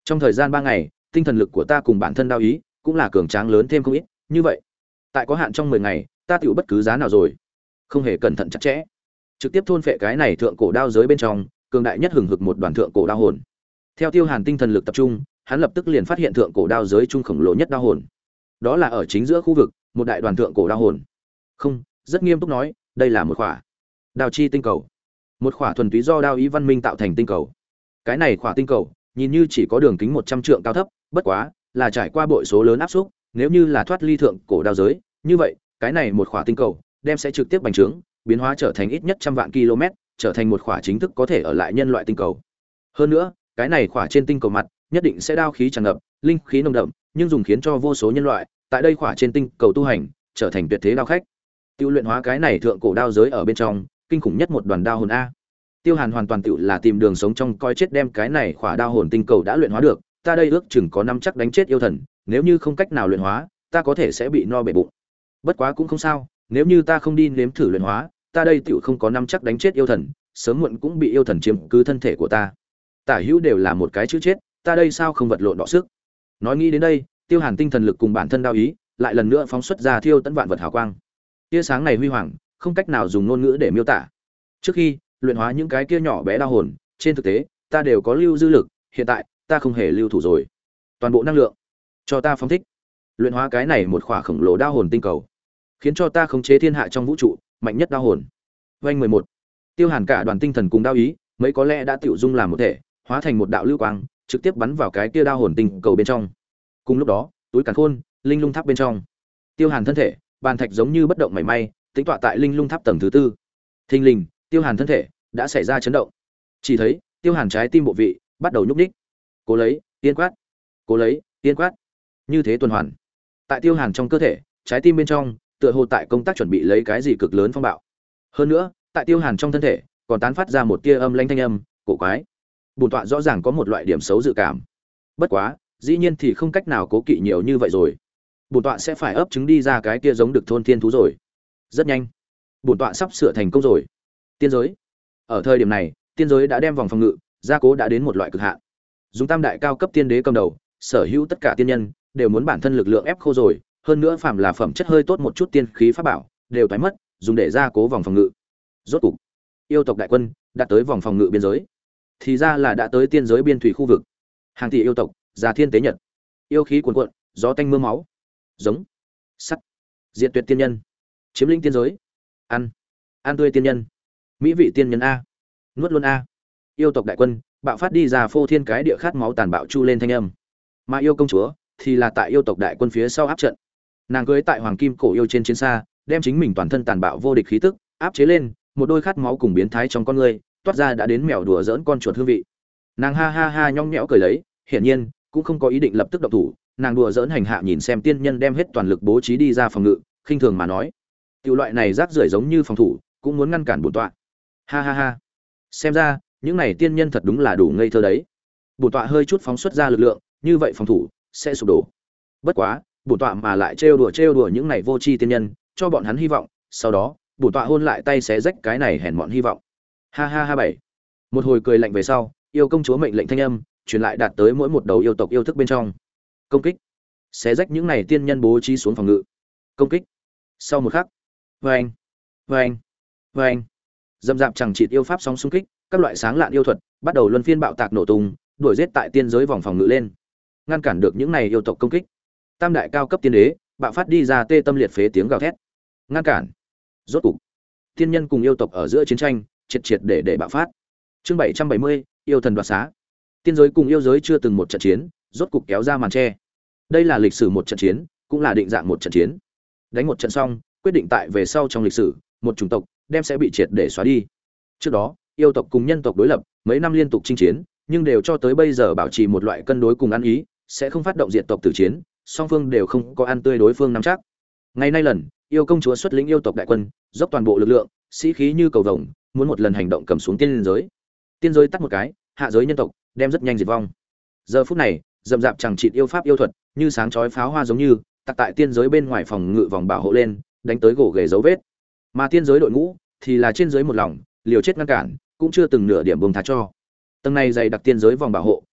Trong thời gian ba ngày, tinh thần lực của ta cùng bản thân đao ý cũng là cường tráng lớn thêm không ít, như vậy, tại có hạn trong mười ngày, ta tiểu bất cứ giá nào rồi. Không hề cẩn thận chặt chẽ, trực tiếp thôn phệ cái này thượng cổ đao giới bên trong, cường đại nhất hừng hực một đoàn thượng cổ đao hồn. Theo Tiêu Hàn tinh thần lực tập trung, hắn lập tức liền phát hiện thượng cổ đao giới trung khổng lồ nhất đao hồn. Đó là ở chính giữa khu vực, một đại đoàn thượng cổ đao hồn. Không, rất nghiêm túc nói, đây là một khỏa đao chi tinh cầu, một khỏa thuần túy do đao ý văn minh tạo thành tinh cầu. Cái này khỏa tinh cầu, nhìn như chỉ có đường kính một trăm trượng cao thấp, bất quá là trải qua bội số lớn áp xúc, nếu như là thoát ly thượng cổ đao giới, như vậy, cái này một khỏa tinh cầu đem sẽ trực tiếp bành trướng, biến hóa trở thành ít nhất trăm vạn km, trở thành một khỏa chính thức có thể ở lại nhân loại tinh cầu. Hơn nữa, cái này khỏa trên tinh cầu mặt, nhất định sẽ đao khí tràn ngập, linh khí nồng đậm, nhưng dùng khiến cho vô số nhân loại tại đây khỏa trên tinh cầu tu hành, trở thành tuyệt thế đao khách. Tiêu luyện hóa cái này thượng cổ đao giới ở bên trong, kinh khủng nhất một đoàn đao hồn a. Tiêu Hàn hoàn toàn tựu là tìm đường sống trong coi chết đem cái này khỏa đao hồn tinh cầu đã luyện hóa được, ta đây ước chừng có năm chắc đánh chết yêu thần, nếu như không cách nào luyện hóa, ta có thể sẽ bị no bể bụng. Bất quá cũng không sao, nếu như ta không đi nếm thử luyện hóa, ta đây tựu không có năm chắc đánh chết yêu thần, sớm muộn cũng bị yêu thần chiếm cứ thân thể của ta. Tả hữu đều là một cái chữ chết, ta đây sao không vật lộn đọ sức. Nói nghĩ đến đây, Tiêu Hàn tinh thần lực cùng bản thân đao ý, lại lần nữa phóng xuất ra thiêu tấn vạn vật hào quang. Tia sáng này huy hoàng, không cách nào dùng ngôn ngữ để miêu tả. Trước khi luyện hóa những cái kia nhỏ bé đao hồn, trên thực tế, ta đều có lưu dư lực, hiện tại, ta không hề lưu thủ rồi. Toàn bộ năng lượng cho ta phóng thích. Luyện hóa cái này một khỏa khổng lồ đao hồn tinh cầu, khiến cho ta khống chế thiên hạ trong vũ trụ, mạnh nhất đao hồn. Vành mười một. Tiêu Hàn cả đoàn tinh thần cùng đao ý, mấy có lẽ đã tiểu dung làm một thể, hóa thành một đạo lưu quang, trực tiếp bắn vào cái kia đao hồn tinh cầu bên trong. Cùng lúc đó, túi càn khôn, linh lung tháp bên trong, Tiêu Hàn thân thể, bàn thạch giống như bất động mảy may, tĩnh tọa tại linh lung tháp tầng thứ tư. Thình lình, Tiêu Hàn thân thể đã xảy ra chấn động. Chỉ thấy, Tiêu Hàn trái tim bộ vị bắt đầu nhúc nhích. Cố lấy, tiên quát. Cố lấy, tiên quát. Như thế tuần hoàn. Tại Tiêu Hàn trong cơ thể, trái tim bên trong, tựa hồ tại công tác chuẩn bị lấy cái gì cực lớn phong bạo. Hơn nữa, tại Tiêu Hàn trong thân thể, còn tán phát ra một tia âm lãnh thanh âm, cổ quái. Bổn tọa rõ ràng có một loại điểm xấu dự cảm. Bất quá, dĩ nhiên thì không cách nào cố kỵ nhiều như vậy rồi. Bổn tọa sẽ phải ấp trứng đi ra cái kia giống được thôn thiên thú rồi. Rất nhanh, bổn tọa sắp sửa thành công rồi. Tiên giới. Ở thời điểm này, tiên giới đã đem vòng phòng ngự gia cố đã đến một loại cực hạn. Dùng tam đại cao cấp tiên đế cầm đầu, sở hữu tất cả tiên nhân đều muốn bản thân lực lượng ép khô rồi, hơn nữa phàm là phẩm chất hơi tốt một chút tiên khí pháp bảo, đều tái mất, dùng để gia cố vòng phòng ngự. Rốt cục, yêu tộc đại quân đã tới vòng phòng ngự biên giới. Thì ra là đã tới tiên giới biên thủy khu vực. Hàng tỷ yêu tộc, già thiên tế nhật, yêu khí cuồn cuộn, gió tanh mưa máu, giống, sắt, diệt tuyệt tiên nhân, chiếm lĩnh tiên giới, ăn, ăn tươi tiên nhân, mỹ vị tiên nhân a, nuốt luôn a. Yêu tộc đại quân bạo phát đi ra phô thiên cái địa khát máu tàn bạo chu lên thanh âm. Mà yêu công chúa thì là tại yêu tộc đại quân phía sau áp trận. Nàng cưỡi tại hoàng kim cổ yêu trên chiến xa, đem chính mình toàn thân tàn bạo vô địch khí tức áp chế lên, một đôi khát máu cùng biến thái trong con người toát ra đã đến mèo đùa giỡn con chuột hương vị. Nàng ha ha ha nhõng nhẽo cười lấy, hiển nhiên cũng không có ý định lập tức động thủ, nàng đùa giỡn hành hạ nhìn xem tiên nhân đem hết toàn lực bố trí đi ra phòng ngự, khinh thường mà nói: "Tiểu loại này rác rưởi giống như phòng thủ, cũng muốn ngăn cản bổn tọa." Ha ha ha. Xem ra, những này tiên nhân thật đúng là đủ ngây thơ đấy. Bổn tọa hơi chút phóng xuất ra lực lượng, như vậy phòng thủ sẽ sụp đổ. Bất quá, bổn tọa mà lại trêu đùa trêu đùa những này vô tri tiên nhân, cho bọn hắn hy vọng, sau đó, bổn tọa hôn lại tay xé rách cái này hèn mọn hy vọng. Ha ha ha bảy. Một hồi cười lạnh về sau, yêu công chúa mệnh lệnh thanh âm truyền lại đạt tới mỗi một đầu yêu tộc yêu thức bên trong. Công kích. Xé rách những này tiên nhân bố trí xuống phòng ngự. Công kích. Sau một khắc, vâng, vâng, vâng, dầm dạp chẳng chịt yêu pháp sóng xung kích, các loại sáng lạn yêu thuật bắt đầu luân phiên bạo tạc nổ tung, đuổi giết tại tiên giới vòng phòng ngự lên, ngăn cản được những này yêu tộc công kích. Tam đại cao cấp tiên đế bạo phát đi ra tê tâm liệt phế tiếng gào thét, ngăn cản. Rốt cục, tiên nhân cùng yêu tộc ở giữa chiến tranh triệt triệt để để bạo phát. Chương bảy trăm bảy mươi, yêu thần đoạt xá. Tiên giới cùng yêu giới chưa từng một trận chiến, rốt cục kéo ra màn che. Đây là lịch sử một trận chiến, cũng là định dạng một trận chiến. Đánh một trận xong, quyết định tại về sau trong lịch sử, một chủng tộc đem sẽ bị triệt để xóa đi. Trước đó, yêu tộc cùng nhân tộc đối lập, mấy năm liên tục chinh chiến, nhưng đều cho tới bây giờ bảo trì một loại cân đối cùng ăn ý, sẽ không phát động diệt tộc tử chiến, song phương đều không có ăn tươi đối phương nắm chắc. Ngày nay lần, yêu công chúa xuất lĩnh yêu tộc đại quân, dốc toàn bộ lực lượng, sĩ khí như cầu vồng, muốn một lần hành động cầm xuống tiên giới. Tiên giới tắt một cái, hạ giới nhân tộc đem rất nhanh diệt vong. Giờ phút này, dầm dạp chẳng chịt yêu pháp yêu thuật, như sáng chói pháo hoa giống như, tạc tại tiên giới bên ngoài phòng ngự vòng bảo hộ lên, đánh tới gỗ ghề dấu vết. Mà tiên giới đội ngũ thì là trên dưới một lòng, liều chết ngăn cản, cũng chưa từng nửa điểm buông tha cho. Tầng này dày đặc tiên giới vòng bảo hộ,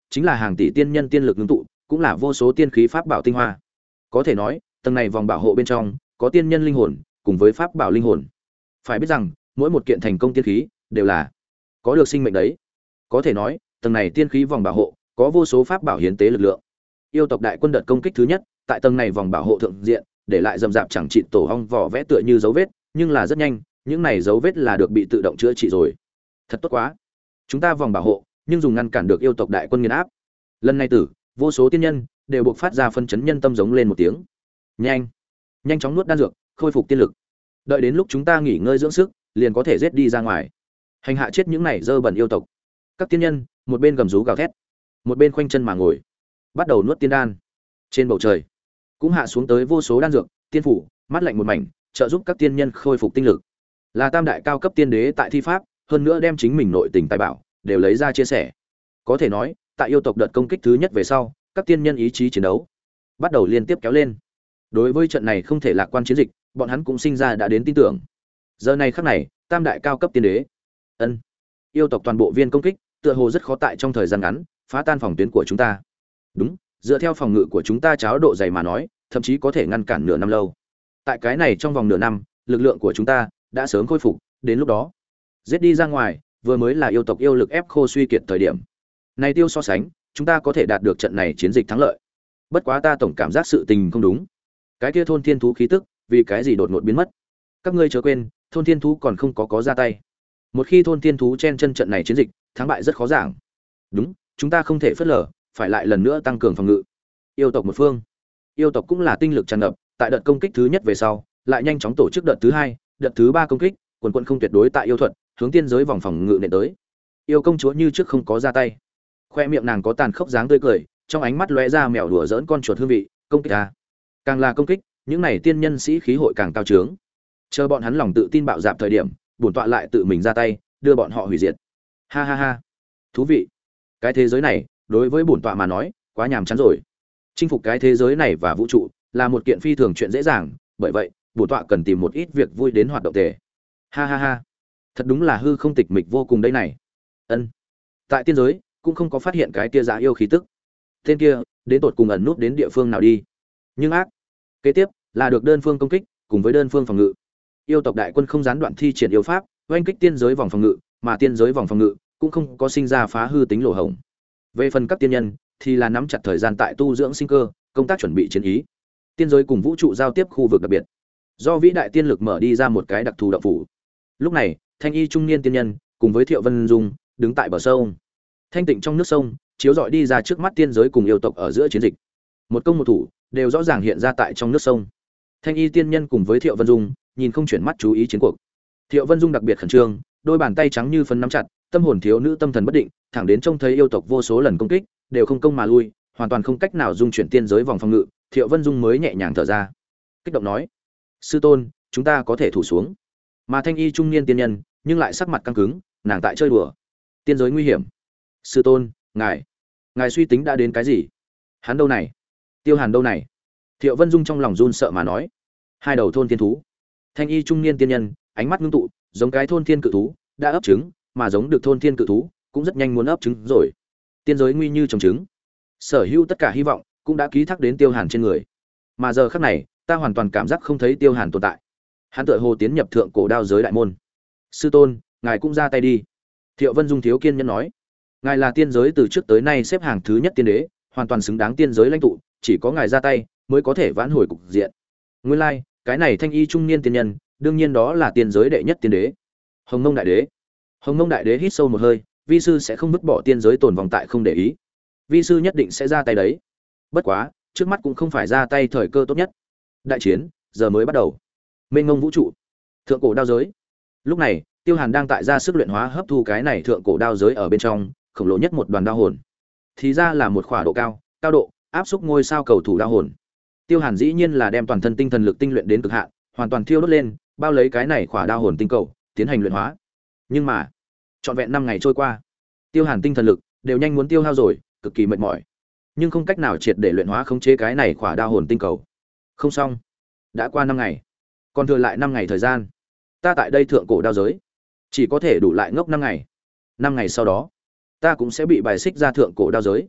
chính là hàng tỷ tiên nhân tiên lực ngưng tụ, cũng là vô số tiên khí pháp bảo tinh hoa. Có thể nói, tầng này vòng bảo hộ bên trong có tiên nhân linh hồn cùng với pháp bảo linh hồn. Phải biết rằng, mỗi một kiện thành công tiên khí đều là có được sinh mệnh đấy. Có thể nói, tầng này tiên khí vòng bảo hộ có vô số pháp bảo hiến tế lực lượng. Yêu tộc đại quân đợt công kích thứ nhất, tại tầng này vòng bảo hộ thượng diện, để lại rầm rạp chẳng chịt tổ ong vỏ vẽ tựa như dấu vết, nhưng là rất nhanh, những này dấu vết là được bị tự động chữa trị rồi. Thật tốt quá. Chúng ta vòng bảo hộ, nhưng dùng ngăn cản được yêu tộc đại quân nghiền áp. Lần này tử, vô số tiên nhân đều buộc phát ra phân chấn nhân tâm giống lên một tiếng. Nhanh, nhanh chóng nuốt đan dược, khôi phục tiên lực. Đợi đến lúc chúng ta nghỉ ngơi dưỡng sức, liền có thể giết đi ra ngoài. Hành hạ chết những này dơ bẩn yêu tộc. Các tiên nhân, một bên gầm rú gào thét, một bên khoanh chân mà ngồi, bắt đầu nuốt tiên đan. Trên bầu trời, cũng hạ xuống tới vô số đan dược, tiên phủ, mát lạnh một mảnh, trợ giúp các tiên nhân khôi phục tinh lực. Là tam đại cao cấp tiên đế tại thi pháp, hơn nữa đem chính mình nội tình tài bảo đều lấy ra chia sẻ. Có thể nói, tại yêu tộc đợt công kích thứ nhất về sau, các tiên nhân ý chí chiến đấu bắt đầu liên tiếp kéo lên. Đối với trận này không thể lạc quan chiến dịch, bọn hắn cũng sinh ra đã đến tin tưởng. Giờ này khắc này, tam đại cao cấp tiên đế, ân, yêu tộc toàn bộ viên công kích, tựa hồ rất khó tại trong thời gian ngắn phá tan phòng tuyến của chúng ta. Đúng, dựa theo phòng ngự của chúng ta cháo độ dày mà nói, thậm chí có thể ngăn cản nửa năm lâu. Tại cái này trong vòng nửa năm, lực lượng của chúng ta đã sớm khôi phục, đến lúc đó, giết đi ra ngoài, vừa mới là yêu tộc yêu lực ép khô suy kiệt thời điểm. Này tiêu so sánh, chúng ta có thể đạt được trận này chiến dịch thắng lợi. Bất quá ta tổng cảm giác sự tình không đúng. Cái kia thôn thiên thú khí tức, vì cái gì đột ngột biến mất? Các ngươi chớ quên, thôn thiên thú còn không có có ra tay. Một khi thôn thiên thú chen chân trận này chiến dịch, thắng bại rất khó giảng. Đúng, chúng ta không thể phớt lờ, phải lại lần nữa tăng cường phòng ngự. Yêu tộc một phương, yêu tộc cũng là tinh lực tràn ngập, tại đợt công kích thứ nhất về sau, lại nhanh chóng tổ chức đợt thứ hai, đợt thứ ba công kích, quần quần không tuyệt đối tại yêu thuật, hướng tiên giới vòng phòng ngự nện tới. Yêu công chúa như trước không có ra tay. Khoe miệng nàng có tàn khốc dáng tươi cười, trong ánh mắt lóe ra mèo đùa giỡn con chuột hương vị, công kích a. Càng là công kích, những này tiên nhân sĩ khí hội càng cao trướng. Chờ bọn hắn lòng tự tin bạo dạn thời điểm, bổn tọa lại tự mình ra tay, đưa bọn họ hủy diệt. Ha ha ha. Thú vị. Cái thế giới này, đối với bổn tọa mà nói, quá nhàm chán rồi. Chinh phục cái thế giới này và vũ trụ là một kiện phi thường chuyện dễ dàng, bởi vậy, bổn tọa cần tìm một ít việc vui đến hoạt động thể. Ha ha ha. Thật đúng là hư không tịch mịch vô cùng đây này. Ân. Tại tiên giới, cũng không có phát hiện cái kia dã yêu khí tức. Tên kia, đến tột cùng ẩn nút đến địa phương nào đi? Nhưng ác. Kế tiếp, là được đơn phương công kích, cùng với đơn phương phòng ngự. Yêu tộc đại quân không gián đoạn thi triển yêu pháp, oanh kích tiên giới vòng phòng ngự, mà tiên giới vòng phòng ngự cũng không có sinh ra phá hư tính lỗ hổng. Về phần các tiên nhân, thì là nắm chặt thời gian tại tu dưỡng sinh cơ, công tác chuẩn bị chiến ý. Tiên giới cùng vũ trụ giao tiếp khu vực đặc biệt, do vĩ đại tiên lực mở đi ra một cái đặc thù động phủ. Lúc này, thanh y trung niên tiên nhân cùng với Thiệu Vân Dung đứng tại bờ sông, thanh tịnh trong nước sông, chiếu rọi đi ra trước mắt tiên giới cùng yêu tộc ở giữa chiến dịch. Một công một thủ đều rõ ràng hiện ra tại trong nước sông. Thanh y tiên nhân cùng với Thiệu Vân Dung nhìn không chuyển mắt chú ý chiến cuộc. Thiệu Vân Dung đặc biệt khẩn trương, đôi bàn tay trắng như phấn nắm chặt, tâm hồn thiếu nữ tâm thần bất định, thẳng đến trông thấy yêu tộc vô số lần công kích, đều không công mà lui, hoàn toàn không cách nào dung chuyển tiên giới vòng phòng ngự, Thiệu Vân Dung mới nhẹ nhàng thở ra, kích động nói: "Sư tôn, chúng ta có thể thủ xuống." Mà thanh y trung niên tiên nhân, nhưng lại sắc mặt căng cứng, nàng tại chơi đùa. Tiên giới nguy hiểm. Sư tôn, ngài, ngài suy tính đã đến cái gì? Hắn đâu này? Tiêu Hàn đâu này? Thiệu Vân Dung trong lòng run sợ mà nói. Hai đầu thôn thiên thú. Thanh y trung niên tiên nhân, ánh mắt ngưng tụ, giống cái thôn thiên cự thú, đã ấp trứng, mà giống được thôn thiên cự thú, cũng rất nhanh muốn ấp trứng rồi. Tiên giới nguy như trồng trứng. Sở hữu tất cả hy vọng cũng đã ký thác đến Tiêu Hàn trên người. Mà giờ khắc này, ta hoàn toàn cảm giác không thấy Tiêu Hàn tồn tại. Hắn tựa hồ tiến nhập thượng cổ đao giới đại môn. Sư tôn, ngài cũng ra tay đi. Thiệu Vân Dung thiếu kiên nhẫn nói. Ngài là tiên giới từ trước tới nay xếp hàng thứ nhất tiên đế, hoàn toàn xứng đáng tiên giới lãnh tụ, chỉ có ngài ra tay mới có thể vãn hồi cục diện. Nguyên lai, like, cái này thanh y trung niên tiên nhân, đương nhiên đó là tiên giới đệ nhất tiên đế, Hồng Mông đại đế. Hồng Mông đại đế hít sâu một hơi, vi sư sẽ không vứt bỏ tiên giới tồn vòng tại không để ý. Vi sư nhất định sẽ ra tay đấy. Bất quá, trước mắt cũng không phải ra tay thời cơ tốt nhất. Đại chiến giờ mới bắt đầu. Mênh mông vũ trụ, thượng cổ đao giới. Lúc này, Tiêu Hàn đang tại ra sức luyện hóa hấp thu cái này thượng cổ đao giới ở bên trong, khổng lồ nhất một đoàn đao hồn. Thì ra là một khỏa độ cao, cao độ áp xúc ngôi sao cầu thủ đao hồn. Tiêu Hàn dĩ nhiên là đem toàn thân tinh thần lực tinh luyện đến cực hạn, hoàn toàn thiêu đốt lên, bao lấy cái này khỏa đao hồn tinh cầu, tiến hành luyện hóa. Nhưng mà, trọn vẹn năm ngày trôi qua, Tiêu Hàn tinh thần lực đều nhanh muốn tiêu hao rồi, cực kỳ mệt mỏi, nhưng không cách nào triệt để luyện hóa khống chế cái này khỏa đao hồn tinh cầu. Không xong, đã qua năm ngày, còn thừa lại năm ngày thời gian. Ta tại đây thượng cổ đao giới, chỉ có thể đủ lại ngốc năm ngày. Năm ngày sau đó, ta cũng sẽ bị bài xích ra thượng cổ đao giới.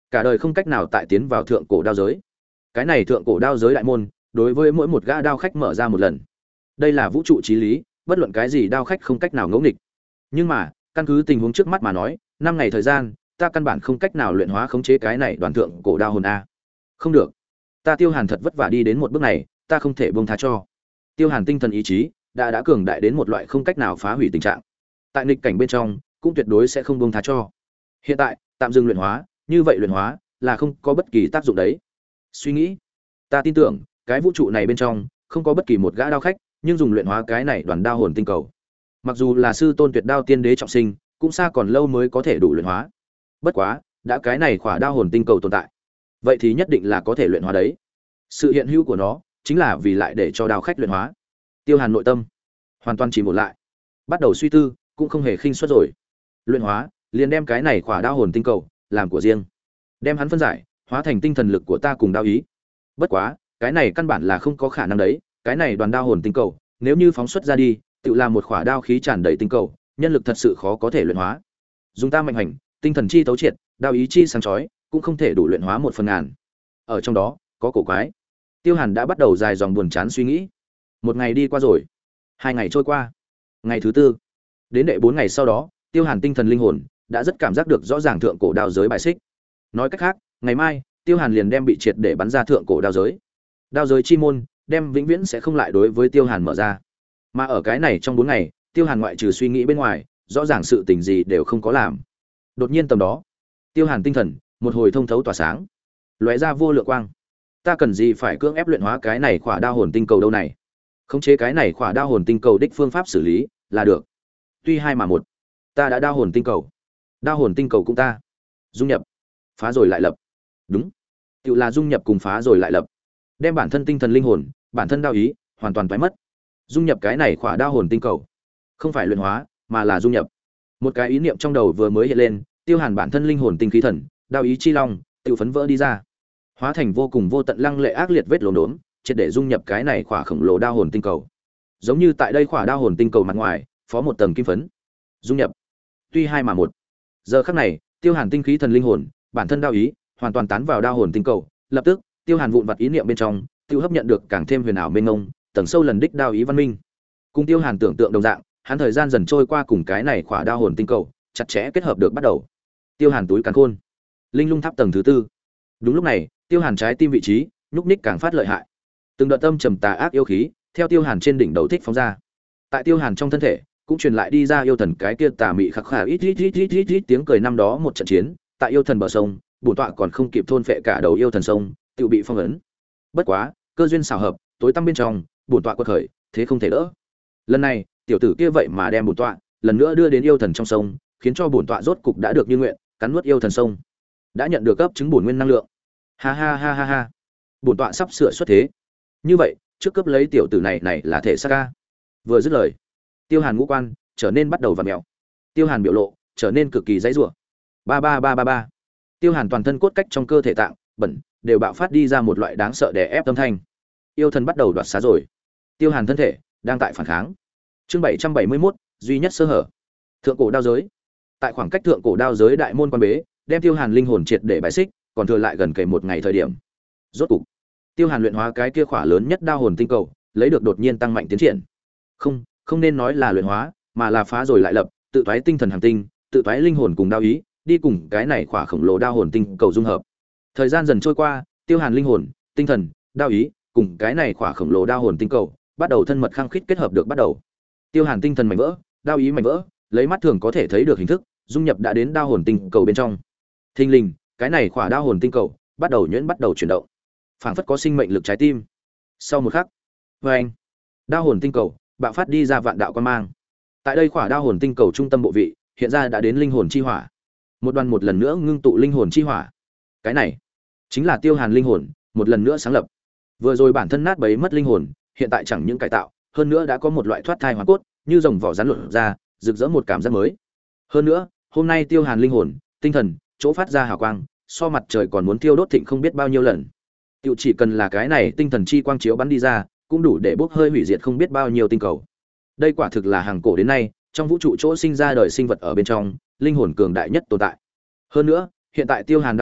cả đời không cách nào tại tiến vào thượng cổ đao giới. Cái này thượng cổ đao giới đại môn, đối với mỗi một gã đao khách mở ra một lần. Đây là vũ trụ chí lý, bất luận cái gì đao khách không cách nào ngẫu nghịch. Nhưng mà, căn cứ tình huống trước mắt mà nói, năm ngày thời gian, ta căn bản không cách nào luyện hóa khống chế cái này đoàn thượng cổ đao hồn a. Không được. Ta Tiêu Hàn thật vất vả đi đến một bước này, ta không thể buông tha cho. Tiêu Hàn tinh thần ý chí đã đã cường đại đến một loại không cách nào phá hủy tình trạng. Tại nghịch cảnh bên trong, cũng tuyệt đối sẽ không buông tha cho. Hiện tại, tạm dừng luyện hóa, như vậy luyện hóa là không có bất kỳ tác dụng đấy. Suy nghĩ, ta tin tưởng, cái vũ trụ này bên trong không có bất kỳ một gã đao khách, nhưng dùng luyện hóa cái này đoàn đao hồn tinh cầu. Mặc dù là sư tôn tuyệt đao tiên đế trọng sinh, cũng xa còn lâu mới có thể đủ luyện hóa. Bất quá, đã cái này khỏa đao hồn tinh cầu tồn tại, vậy thì nhất định là có thể luyện hóa đấy. Sự hiện hữu của nó chính là vì lại để cho đao khách luyện hóa. Tiêu Hàn nội tâm hoàn toàn chìm một lại, bắt đầu suy tư, cũng không hề khinh suất rồi. Luyện hóa, liền đem cái này khỏa đao hồn tinh cầu làm của riêng, đem hắn phân giải, hóa thành tinh thần lực của ta cùng đao ý. Bất quá, cái này căn bản là không có khả năng đấy, cái này đoàn đao hồn tinh cầu, nếu như phóng xuất ra đi, tự làm một khỏa đao khí tràn đầy tinh cầu, nhân lực thật sự khó có thể luyện hóa. Dùng ta mạnh hành, tinh thần chi tấu triệt, đao ý chi sáng chói, cũng không thể đủ luyện hóa một phần ngàn. Ở trong đó, có cổ quái. Tiêu Hàn đã bắt đầu dài dòng buồn chán suy nghĩ. Một ngày đi qua rồi, hai ngày trôi qua, ngày thứ tư, đến đệ bốn ngày sau đó, Tiêu Hàn tinh thần linh hồn đã rất cảm giác được rõ ràng thượng cổ đao giới bài xích. Nói cách khác, ngày mai, Tiêu Hàn liền đem bị triệt để bắn ra thượng cổ đao giới. Đao giới chi môn đem vĩnh viễn sẽ không lại đối với Tiêu Hàn mở ra. Mà ở cái này trong bốn ngày, Tiêu Hàn ngoại trừ suy nghĩ bên ngoài, rõ ràng sự tình gì đều không có làm. Đột nhiên tầm đó, Tiêu Hàn tinh thần một hồi thông thấu tỏa sáng, lóe ra vô lượng quang. Ta cần gì phải cưỡng ép luyện hóa cái này khỏa đao hồn tinh cầu đâu này? Khống chế cái này khỏa đao hồn tinh cầu đích phương pháp xử lý là được. Tuy hai mà một, ta đã đao hồn tinh cầu. Đao hồn tinh cầu cũng ta. Dung nhập, phá rồi lại lập. Đúng, tự là dung nhập cùng phá rồi lại lập. Đem bản thân tinh thần linh hồn, bản thân đao ý hoàn toàn phái mất. Dung nhập cái này khỏa đao hồn tinh cầu, không phải luyện hóa, mà là dung nhập. Một cái ý niệm trong đầu vừa mới hiện lên, Tiêu Hàn bản thân linh hồn tinh khí thần, đao ý chi long, tự phấn vỡ đi ra, hóa thành vô cùng vô tận lăng lệ ác liệt vết lốm đốm, triệt để dung nhập cái này khỏa khổng lồ đao hồn tinh cầu. Giống như tại đây khỏa đao hồn tinh cầu mặt ngoài, phó một tầng kim phấn. Dung nhập, tuy hai mà một. Giờ khắc này, Tiêu Hàn tinh khí thần linh hồn, bản thân đao ý, hoàn toàn tán vào đao hồn tinh cầu, lập tức, Tiêu Hàn vụn vặt ý niệm bên trong, tiêu hấp nhận được càng thêm huyền ảo mênh mông, tầng sâu lần đích đao ý văn minh. Cùng Tiêu Hàn tưởng tượng đồng dạng, hắn thời gian dần trôi qua cùng cái này khỏa đao hồn tinh cầu, chặt chẽ kết hợp được bắt đầu. Tiêu Hàn túi càn khôn, linh lung tháp tầng thứ tư. Đúng lúc này, Tiêu Hàn trái tim vị trí nhúc nhích càng phát lợi hại. Từng đợt tâm trầm tà ác yêu khí theo Tiêu Hàn trên đỉnh đầu thích phóng ra. Tại Tiêu Hàn trong thân thể cũng truyền lại đi ra yêu thần cái kia tà mị khắc khả ít ít ít ít ít ít tiếng cười năm đó một trận chiến, tại yêu thần bờ sông, bổn tọa còn không kịp thôn phệ cả đầu yêu thần sông, tự bị phong ấn. Bất quá, cơ duyên xảo hợp, tối tăm bên trong, bổn tọa quật khởi, thế không thể đỡ. Lần này, tiểu tử kia vậy mà đem bổn tọa lần nữa đưa đến yêu thần trong sông, khiến cho bổn tọa rốt cục đã được như nguyện, cắn nuốt yêu thần sông, đã nhận được cấp chứng bổn nguyên năng lượng. Ha ha ha ha ha. Bổn tọa sắp sửa xuất thế. Như vậy, trước cấp lấy tiểu tử này này là thể xác ca. Vừa dứt lời, Tiêu Hàn ngũ quan trở nên bắt đầu vặn mèo. Tiêu Hàn biểu lộ trở nên cực kỳ dãy rủa. Ba ba ba ba ba. Tiêu Hàn toàn thân cốt cách trong cơ thể tạng, bẩn, đều bạo phát đi ra một loại đáng sợ đè ép âm thanh. Yêu thần bắt đầu đoạt xá rồi. Tiêu Hàn thân thể đang tại phản kháng. Chương bảy trăm bảy mươi mốt, duy nhất sơ hở. Thượng cổ đao giới. Tại khoảng cách thượng cổ đao giới đại môn quan bế, đem Tiêu Hàn linh hồn triệt để bài xích, còn thừa lại gần kề một ngày thời điểm. Rốt cục, Tiêu Hàn luyện hóa cái kia khỏa lớn nhất đao hồn tinh cầu, lấy được đột nhiên tăng mạnh tiến triển. Không, không nên nói là luyện hóa, mà là phá rồi lại lập, tự toái tinh thần hàng tinh, tự toái linh hồn cùng đao ý, đi cùng cái này khỏa khổng lồ đao hồn tinh cầu dung hợp. Thời gian dần trôi qua, Tiêu Hàn linh hồn, tinh thần, đao ý, cùng cái này khỏa khổng lồ đao hồn tinh cầu, bắt đầu thân mật khăng khít kết hợp được bắt đầu. Tiêu Hàn tinh thần mảnh vỡ, đao ý mảnh vỡ, lấy mắt thường có thể thấy được hình thức, dung nhập đã đến đao hồn tinh cầu bên trong. Thình lình, cái này khỏa đao hồn tinh cầu bắt đầu nhuyễn bắt đầu chuyển động, phảng phất có sinh mệnh lực trái tim. Sau một khắc, vê anh, đao hồn tinh cầu bạo phát đi ra vạn đạo quan mang. Tại đây khỏa đao hồn tinh cầu trung tâm bộ vị, hiện ra đã đến linh hồn chi hỏa. Một đoàn một lần nữa ngưng tụ linh hồn chi hỏa. Cái này chính là Tiêu Hàn linh hồn, một lần nữa sáng lập. Vừa rồi bản thân nát bấy mất linh hồn, hiện tại chẳng những cải tạo, hơn nữa đã có một loại thoát thai hóa cốt, như rồng vỏ rắn lột ra, rực rỡ một cảm giác mới. Hơn nữa, hôm nay Tiêu Hàn linh hồn, tinh thần, chỗ phát ra hào quang, so mặt trời còn muốn thiêu đốt thịnh không biết bao nhiêu lần. Tiểu chỉ cần là cái này tinh thần chi quang chiếu bắn đi ra, cũng đủ để bốc hơi hủy diệt không biết bao nhiêu tinh cầu. Đây quả thực là hàng cổ đến nay, trong vũ trụ chỗ sinh ra đời sinh vật ở bên trong, linh hồn cường đại nhất tồn tại. Hơn nữa, hiện tại Tiêu Hàn đao ý,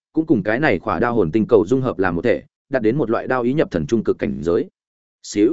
cũng cùng cái này khỏa đao hồn tinh cầu dung hợp làm một thể, đạt đến một loại đao ý nhập thần trung cực cảnh giới. Xíu.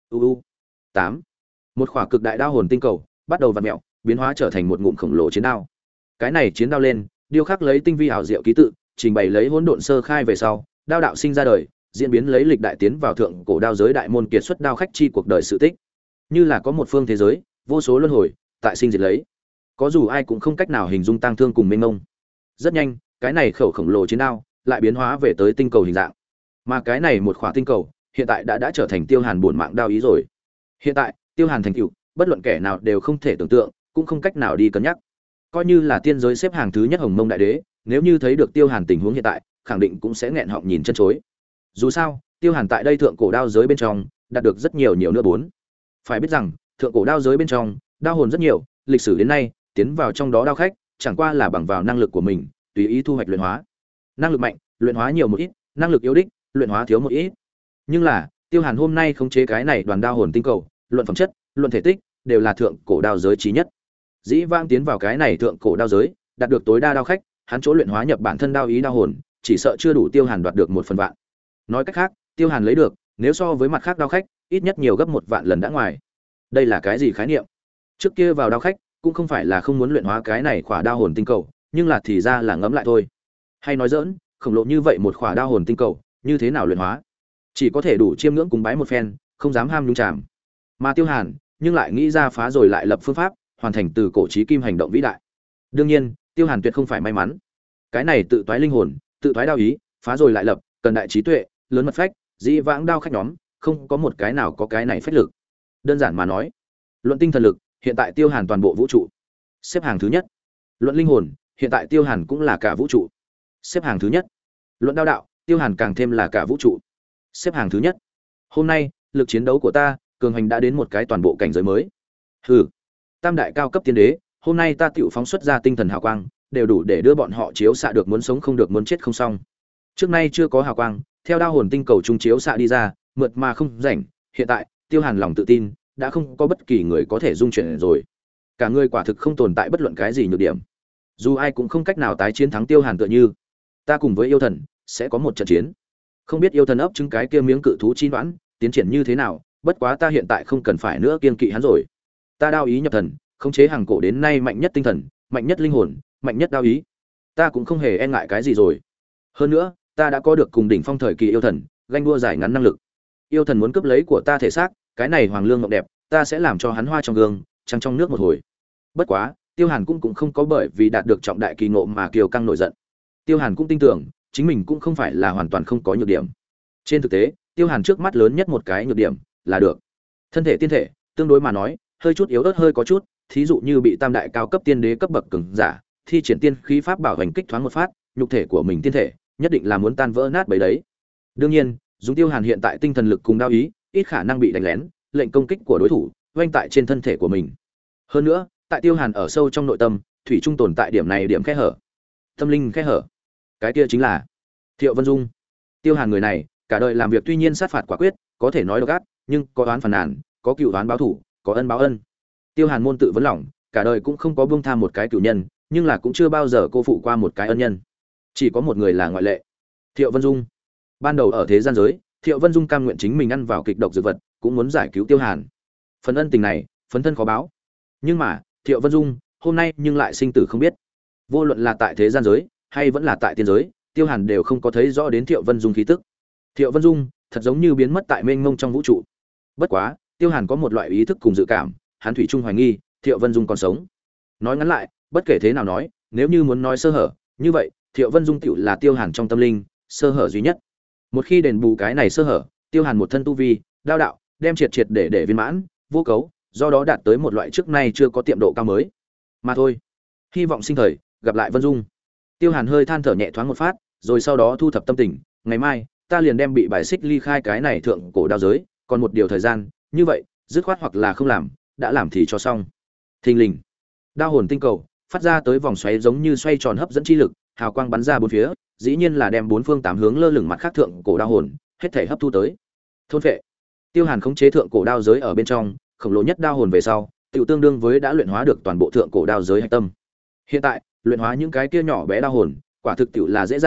U tám. Một khỏa cực đại đao hồn tinh cầu bắt đầu vặn mèo, biến hóa trở thành một ngụm khổng lồ chiến đao. Cái này chiến đao lên, điêu khắc lấy tinh vi ảo diệu ký tự, trình bày lấy hỗn độn sơ khai về sau, đao đạo sinh ra đời, diễn biến lấy lịch đại tiến vào thượng cổ đao giới đại môn kiệt xuất đao khách chi cuộc đời sự tích. Như là có một phương thế giới, vô số luân hồi, tại sinh diệt lấy. Có dù ai cũng không cách nào hình dung tang thương cùng mênh mông. Rất nhanh, cái này khẩu khổng lồ chiến đao lại biến hóa về tới tinh cầu hình dạng. Mà cái này một khỏa tinh cầu, hiện tại đã đã trở thành Tiêu Hàn bổn mạng đao ý rồi. Hiện tại, Tiêu Hàn thành tựu, bất luận kẻ nào đều không thể tưởng tượng, cũng không cách nào đi cân nhắc. Coi như là tiên giới xếp hàng thứ nhất Hồng Mông đại đế, nếu như thấy được Tiêu Hàn tình huống hiện tại, khẳng định cũng sẽ nghẹn họng nhìn chân chối. Dù sao, Tiêu Hàn tại đây thượng cổ đao giới bên trong, đạt được rất nhiều nhiều nữa bốn. Phải biết rằng, thượng cổ đao giới bên trong, đao hồn rất nhiều, lịch sử đến nay, tiến vào trong đó đao khách, chẳng qua là bằng vào năng lực của mình, tùy ý thu hoạch luyện hóa. Năng lực mạnh, luyện hóa nhiều một ít, năng lực yếu đích, luyện hóa thiếu một ít. Nhưng là, Tiêu Hàn hôm nay khống chế cái này đoàn đao hồn tinh cầu, luận phẩm chất, luận thể tích, đều là thượng cổ đao giới chí nhất. Dĩ vãng tiến vào cái này thượng cổ đao giới, đạt được tối đa đao khách, hắn chỗ luyện hóa nhập bản thân đao ý đao hồn, chỉ sợ chưa đủ Tiêu Hàn đoạt được một phần vạn. Nói cách khác, Tiêu Hàn lấy được, nếu so với mặt khác đao khách, ít nhất nhiều gấp một vạn lần đã ngoài. Đây là cái gì khái niệm? Trước kia vào đao khách, cũng không phải là không muốn luyện hóa cái này khỏa đao hồn tinh cầu, nhưng là thì ra là ngẫm lại thôi. Hay nói giỡn, khổng lồ như vậy một khỏa đao hồn tinh cầu, như thế nào luyện hóa? Chỉ có thể đủ chiêm ngưỡng cùng bái một phen, không dám ham nhúng chàm. Mà Tiêu Hàn, nhưng lại nghĩ ra phá rồi lại lập phương pháp, hoàn thành từ cổ chí kim hành động vĩ đại. Đương nhiên, Tiêu Hàn tuyệt không phải may mắn. Cái này tự toái linh hồn, tự toái đao ý, phá rồi lại lập, cần đại trí tuệ, lớn mật phách, dĩ vãng đao khách nhóm, không có một cái nào có cái này phách lực. Đơn giản mà nói, luận tinh thần lực, hiện tại Tiêu Hàn toàn bộ vũ trụ xếp hàng thứ nhất. Luận linh hồn, hiện tại Tiêu Hàn cũng là cả vũ trụ xếp hàng thứ nhất. Luận đao đạo, Tiêu Hàn càng thêm là cả vũ trụ xếp hàng thứ nhất. Hôm nay, lực chiến đấu của ta, cường hành đã đến một cái toàn bộ cảnh giới mới. Hừ, tam đại cao cấp tiên đế, hôm nay ta tiểu phóng xuất ra tinh thần hào quang, đều đủ để đưa bọn họ chiếu xạ được muốn sống không được muốn chết không xong. Trước nay chưa có hào quang, theo đao hồn tinh cầu trung chiếu xạ đi ra, mượt mà không rảnh, hiện tại, Tiêu Hàn lòng tự tin, đã không có bất kỳ người có thể dung chuyển rồi. Cả người quả thực không tồn tại bất luận cái gì nhược điểm. Dù ai cũng không cách nào tái chiến thắng Tiêu Hàn tựa như. Ta cùng với yêu thần sẽ có một trận chiến. Không biết yêu thần ấp trứng cái kia miếng cự thú chi đoán, tiến triển như thế nào, bất quá ta hiện tại không cần phải nữa kiên kỵ hắn rồi. Ta đao ý nhập thần, khống chế hàng cổ đến nay mạnh nhất tinh thần, mạnh nhất linh hồn, mạnh nhất đao ý. Ta cũng không hề e ngại cái gì rồi. Hơn nữa, ta đã có được cùng đỉnh phong thời kỳ yêu thần, ganh đua giải ngắn năng lực. Yêu thần muốn cướp lấy của ta thể xác, cái này hoàng lương ngọc đẹp, ta sẽ làm cho hắn hoa trong gương, trăng trong nước một hồi. Bất quá, Tiêu Hàn cũng cũng không có bởi vì đạt được trọng đại kỳ ngộ mà kiêu căng nổi giận. Tiêu Hàn cũng tin tưởng, chính mình cũng không phải là hoàn toàn không có nhược điểm. Trên thực tế, Tiêu Hàn trước mắt lớn nhất một cái nhược điểm là được. Thân thể tiên thể, tương đối mà nói, hơi chút yếu ớt hơi có chút, thí dụ như bị tam đại cao cấp tiên đế cấp bậc cường giả, thi triển tiên khí pháp bảo hành kích thoáng một phát, nhục thể của mình tiên thể, nhất định là muốn tan vỡ nát bấy đấy. Đương nhiên, dùng Tiêu Hàn hiện tại tinh thần lực cùng đao ý, ít khả năng bị đánh lén, lệnh công kích của đối thủ vênh tại trên thân thể của mình. Hơn nữa, tại Tiêu Hàn ở sâu trong nội tâm, thủy chung tồn tại điểm này điểm khe hở. Tâm linh khe hở. Cái kia chính là Thiệu Vân Dung. Tiêu Hàn người này, cả đời làm việc tuy nhiên sát phạt quả quyết, có thể nói độc ác, nhưng có oán phàn nàn, có cựu oán báo thủ, có ân báo ân. Tiêu Hàn môn tự vấn lòng, cả đời cũng không có buông tha một cái cựu nhân, nhưng là cũng chưa bao giờ cô phụ qua một cái ân nhân. Chỉ có một người là ngoại lệ. Thiệu Vân Dung. Ban đầu ở thế gian giới, Thiệu Vân Dung cam nguyện chính mình ăn vào kịch độc dược vật, cũng muốn giải cứu Tiêu Hàn. Phần ân tình này, phấn thân khó báo. Nhưng mà, Thiệu Vân Dung, hôm nay nhưng lại sinh tử không biết. Vô luận là tại thế gian giới, hay vẫn là tại tiên giới, Tiêu Hàn đều không có thấy rõ đến Thiệu Vân Dung khí tức. Thiệu Vân Dung, thật giống như biến mất tại mênh mông trong vũ trụ. Bất quá, Tiêu Hàn có một loại ý thức cùng dự cảm, hắn thủy chung hoài nghi, Thiệu Vân Dung còn sống. Nói ngắn lại, bất kể thế nào nói, nếu như muốn nói sơ hở, như vậy, Thiệu Vân Dung tiểu là Tiêu Hàn trong tâm linh, sơ hở duy nhất. Một khi đền bù cái này sơ hở, Tiêu Hàn một thân tu vi, đao đạo, đem triệt triệt để để viên mãn, vô cấu, do đó đạt tới một loại trước nay chưa có tiệm độ cao mới. Mà thôi, hy vọng sinh thời gặp lại Vân Dung. Tiêu Hàn hơi than thở nhẹ thoáng một phát, rồi sau đó thu thập tâm tình, ngày mai ta liền đem bị bài xích ly khai cái này thượng cổ đao giới, còn một điều thời gian, như vậy, dứt khoát hoặc là không làm, đã làm thì cho xong. Thình lình, đao hồn tinh cầu phát ra tới vòng xoáy giống như xoay tròn hấp dẫn chi lực, hào quang bắn ra bốn phía, dĩ nhiên là đem bốn phương tám hướng lơ lửng mặt khác thượng cổ đao hồn, hết thảy hấp thu tới. Thôn phệ. Tiêu Hàn khống chế thượng cổ đao giới ở bên trong, khổng lồ nhất đao hồn về sau, tiểu tương đương với đã luyện hóa được toàn bộ thượng cổ đao giới hạch tâm. Hiện tại, luyện hóa những cái kia nhỏ bé đao hồn, quả thực tiểu là dễ dàng,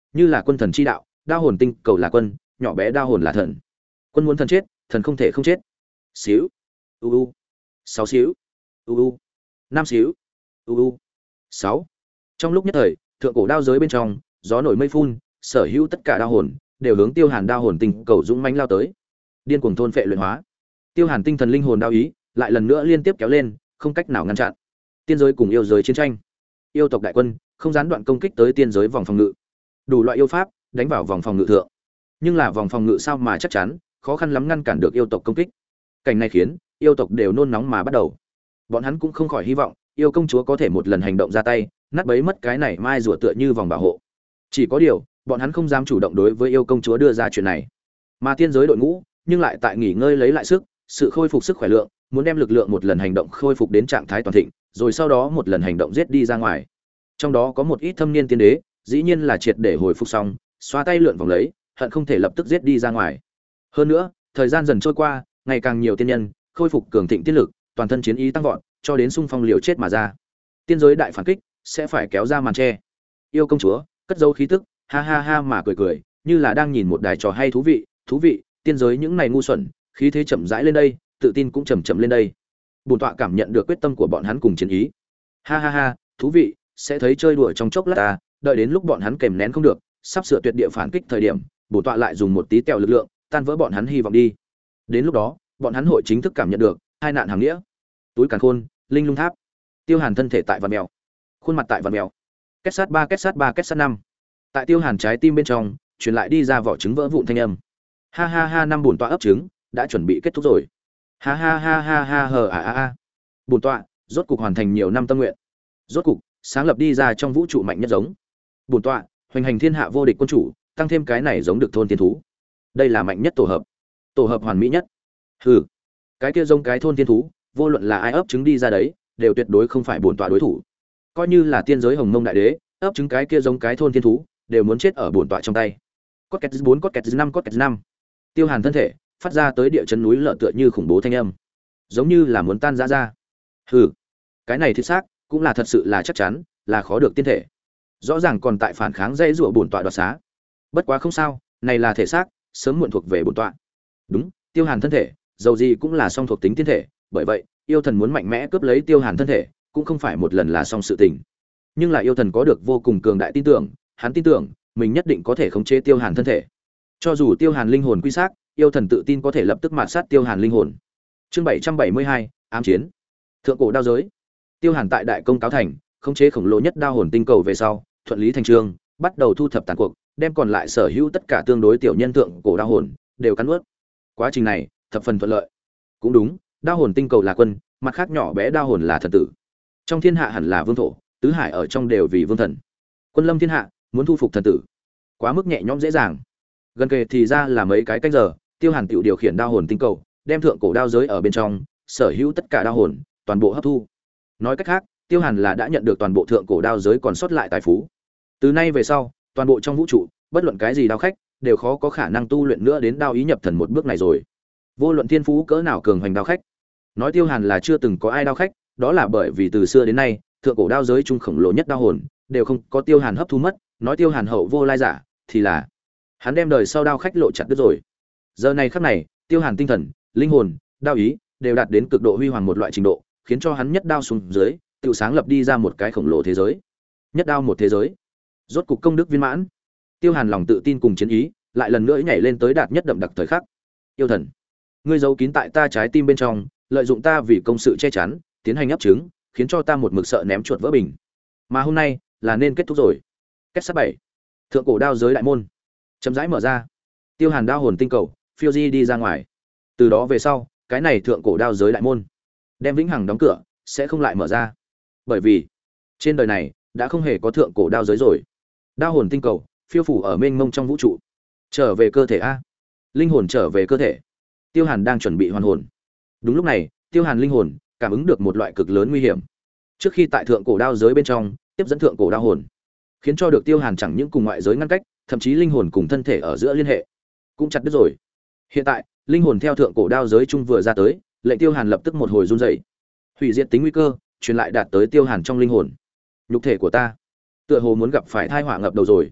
như là quân thần chi đạo, đao hồn tinh cầu là quân, nhỏ bé đao hồn là thần. Quân muốn thần chết, thần không thể không chết. Xíu, u u, sáu xíu, u u, năm xíu, u u, sáu. Trong lúc nhất thời, thượng cổ đao giới bên trong, gió nổi mây phun, sở hữu tất cả đao hồn đều hướng Tiêu Hàn đao hồn tinh cầu dũng mãnh lao tới, điên cuồng thôn phệ luyện hóa. Tiêu Hàn tinh thần linh hồn đao ý lại lần nữa liên tiếp kéo lên, không cách nào ngăn chặn. Tiên giới cùng yêu giới chiến tranh, yêu tộc đại quân không gián đoạn công kích tới tiên giới vòng phòng ngự, đủ loại yêu pháp đánh vào vòng phòng ngự thượng, nhưng là vòng phòng ngự sao mà chắc chắn, khó khăn lắm ngăn cản được yêu tộc công kích. Cảnh này khiến yêu tộc đều nôn nóng mà bắt đầu. Bọn hắn cũng không khỏi hy vọng yêu công chúa có thể một lần hành động ra tay, nát bấy mất cái này mai rùa tựa như vòng bảo hộ. Chỉ có điều, bọn hắn không dám chủ động đối với yêu công chúa đưa ra chuyện này. Mà tiên giới đội ngũ nhưng lại tại nghỉ ngơi lấy lại sức, sự khôi phục sức khỏe lượng, muốn đem lực lượng một lần hành động khôi phục đến trạng thái toàn thịnh, rồi sau đó một lần hành động giết đi ra ngoài. Trong đó có một ít thâm niên tiên đế, dĩ nhiên là triệt để hồi phục xong, xoa tay lượn vòng lấy, hận không thể lập tức giết đi ra ngoài. Hơn nữa, thời gian dần trôi qua, ngày càng nhiều tiên nhân khôi phục cường thịnh tiên lực, toàn thân chiến ý tăng vọt, cho đến xung phong liều chết mà ra. Tiên giới đại phản kích sẽ phải kéo ra màn che. Yêu công chúa cất dấu khí tức, ha ha ha mà cười cười, như là đang nhìn một đài trò hay thú vị, thú vị, tiên giới những này ngu xuẩn, khí thế chậm rãi lên đây, tự tin cũng chậm chậm lên đây. Bổn tọa cảm nhận được quyết tâm của bọn hắn cùng chiến ý. Ha ha ha, thú vị, sẽ thấy chơi đùa trong chốc lát ta, đợi đến lúc bọn hắn kềm nén không được, sắp sửa tuyệt địa phản kích thời điểm, bổn tọa lại dùng một tí kẹo lực lượng, tan vỡ bọn hắn hy vọng đi. Đến lúc đó, bọn hắn hội chính thức cảm nhận được hai nạn hàng nghĩa. Túi càn khôn, linh lung tháp. Tiêu Hàn thân thể tại vằn mèo, khuôn mặt tại vằn mèo. Kết sát ba, kết sát ba, kết sát năm. Tại Tiêu Hàn trái tim bên trong, truyền lại đi ra vỏ trứng vỡ vụn thanh âm. Ha ha ha, năm bổn tọa ấp trứng đã chuẩn bị kết thúc rồi. Ha ha ha ha ha hờ a a a. Bổn tọa rốt cục hoàn thành nhiều năm tâm nguyện. Rốt cục sáng lập đi ra trong vũ trụ mạnh nhất giống. Bổn tọa hoành hành thiên hạ vô địch quân chủ, tăng thêm cái này giống được thôn tiên thú. Đây là mạnh nhất tổ hợp, tổ hợp hoàn mỹ nhất. Hừ, cái kia giống cái thôn tiên thú, vô luận là ai ấp trứng đi ra đấy, đều tuyệt đối không phải bổn tọa đối thủ. Coi như là tiên giới hồng mông đại đế, ấp trứng cái kia giống cái thôn tiên thú, đều muốn chết ở bổn tọa trong tay. Cốt kẹt bốn, cốt kẹt năm, cốt kẹt năm. Tiêu Hàn thân thể phát ra tới địa chấn núi lở tựa như khủng bố thanh âm, giống như là muốn tan rã ra. Hừ, cái này thiết xác cũng là thật sự là chắc chắn, là khó được tiên thể. Rõ ràng còn tại phản kháng dây rủa bổn tọa đoạt xá. Bất quá không sao, này là thể xác, sớm muộn thuộc về bổn tọa. Đúng, Tiêu Hàn thân thể, dầu gì cũng là song thuộc tính tiên thể, bởi vậy, yêu thần muốn mạnh mẽ cướp lấy Tiêu Hàn thân thể, cũng không phải một lần là xong sự tình. Nhưng là yêu thần có được vô cùng cường đại tin tưởng, hắn tin tưởng mình nhất định có thể khống chế Tiêu Hàn thân thể. Cho dù Tiêu Hàn linh hồn quy xác, yêu thần tự tin có thể lập tức mạt sát Tiêu Hàn linh hồn. Chương bảy trăm bảy mươi hai, ám chiến. Thượng cổ đao giới. Tiêu Hàn tại đại công cáo thành, khống chế khổng lồ nhất đao hồn tinh cầu về sau, thuận lý thành chương, bắt đầu thu thập tàn cuộc, đem còn lại sở hữu tất cả tương đối tiểu nhân thượng cổ đao hồn đều cắn nuốt. Quá trình này thập phần thuận lợi. Cũng đúng, đao hồn tinh cầu là quân, mặt khác nhỏ bé đao hồn là thần tử. Trong thiên hạ hẳn là vương thổ, tứ hải ở trong đều vì vương thần. Quân lâm thiên hạ, muốn thu phục thần tử, quá mức nhẹ nhõm dễ dàng. Gần kề thì ra là mấy cái canh giờ, Tiêu Hàn tiểu điều khiển đao hồn tinh cầu, đem thượng cổ đao giới ở bên trong, sở hữu tất cả đao hồn, toàn bộ hấp thu. Nói cách khác, Tiêu Hàn là đã nhận được toàn bộ thượng cổ đao giới còn sót lại tài phú. Từ nay về sau, toàn bộ trong vũ trụ, bất luận cái gì đao khách, đều khó có khả năng tu luyện nữa đến đao ý nhập thần một bước này rồi. Vô luận thiên phú cỡ nào cường hoành đao khách, nói Tiêu Hàn là chưa từng có ai đao khách, đó là bởi vì từ xưa đến nay, thượng cổ đao giới trung khổng lồ nhất đao hồn, đều không có Tiêu Hàn hấp thu mất, nói Tiêu Hàn hậu vô lai giả, thì là hắn đem đời sau đao khách lộ chặt đứt rồi. Giờ này khắc này, Tiêu Hàn tinh thần, linh hồn, đao ý đều đạt đến cực độ huy hoàng một loại trình độ, khiến cho hắn nhất đao xuống dưới, tự sáng lập đi ra một cái khổng lồ thế giới. Nhất đao một thế giới. Rốt cục công đức viên mãn. Tiêu Hàn lòng tự tin cùng chiến ý, lại lần nữa nhảy lên tới đạt nhất đậm đặc thời khắc. Yêu thần, ngươi giấu kín tại ta trái tim bên trong, lợi dụng ta vì công sự che chắn, tiến hành ấp trứng, khiến cho ta một mực sợ ném chuột vỡ bình. Mà hôm nay là nên kết thúc rồi. Kết sát bảy. Thượng cổ đao giới đại môn chậm rãi mở ra. Tiêu Hàn đao hồn tinh cầu phiêu di đi ra ngoài. Từ đó về sau, cái này thượng cổ đao giới đại môn đem vĩnh hằng đóng cửa, sẽ không lại mở ra. Bởi vì trên đời này đã không hề có thượng cổ đao giới rồi. Đao hồn tinh cầu phiêu phủ ở mênh mông trong vũ trụ. Trở về cơ thể a. Linh hồn trở về cơ thể. Tiêu Hàn đang chuẩn bị hoàn hồn. Đúng lúc này, Tiêu Hàn linh hồn cảm ứng được một loại cực lớn nguy hiểm. Trước khi tại thượng cổ đao giới bên trong tiếp dẫn thượng cổ đao hồn, khiến cho được Tiêu Hàn chẳng những cùng ngoại giới ngăn cách, thậm chí linh hồn cùng thân thể ở giữa liên hệ cũng chặt đứt rồi. Hiện tại, linh hồn theo thượng cổ đao giới trung vừa ra tới, lệnh Tiêu Hàn lập tức một hồi run rẩy. Hủy diệt tính nguy cơ truyền lại đạt tới Tiêu Hàn trong linh hồn. Nhục thể của ta, tựa hồ muốn gặp phải tai họa ngập đầu rồi.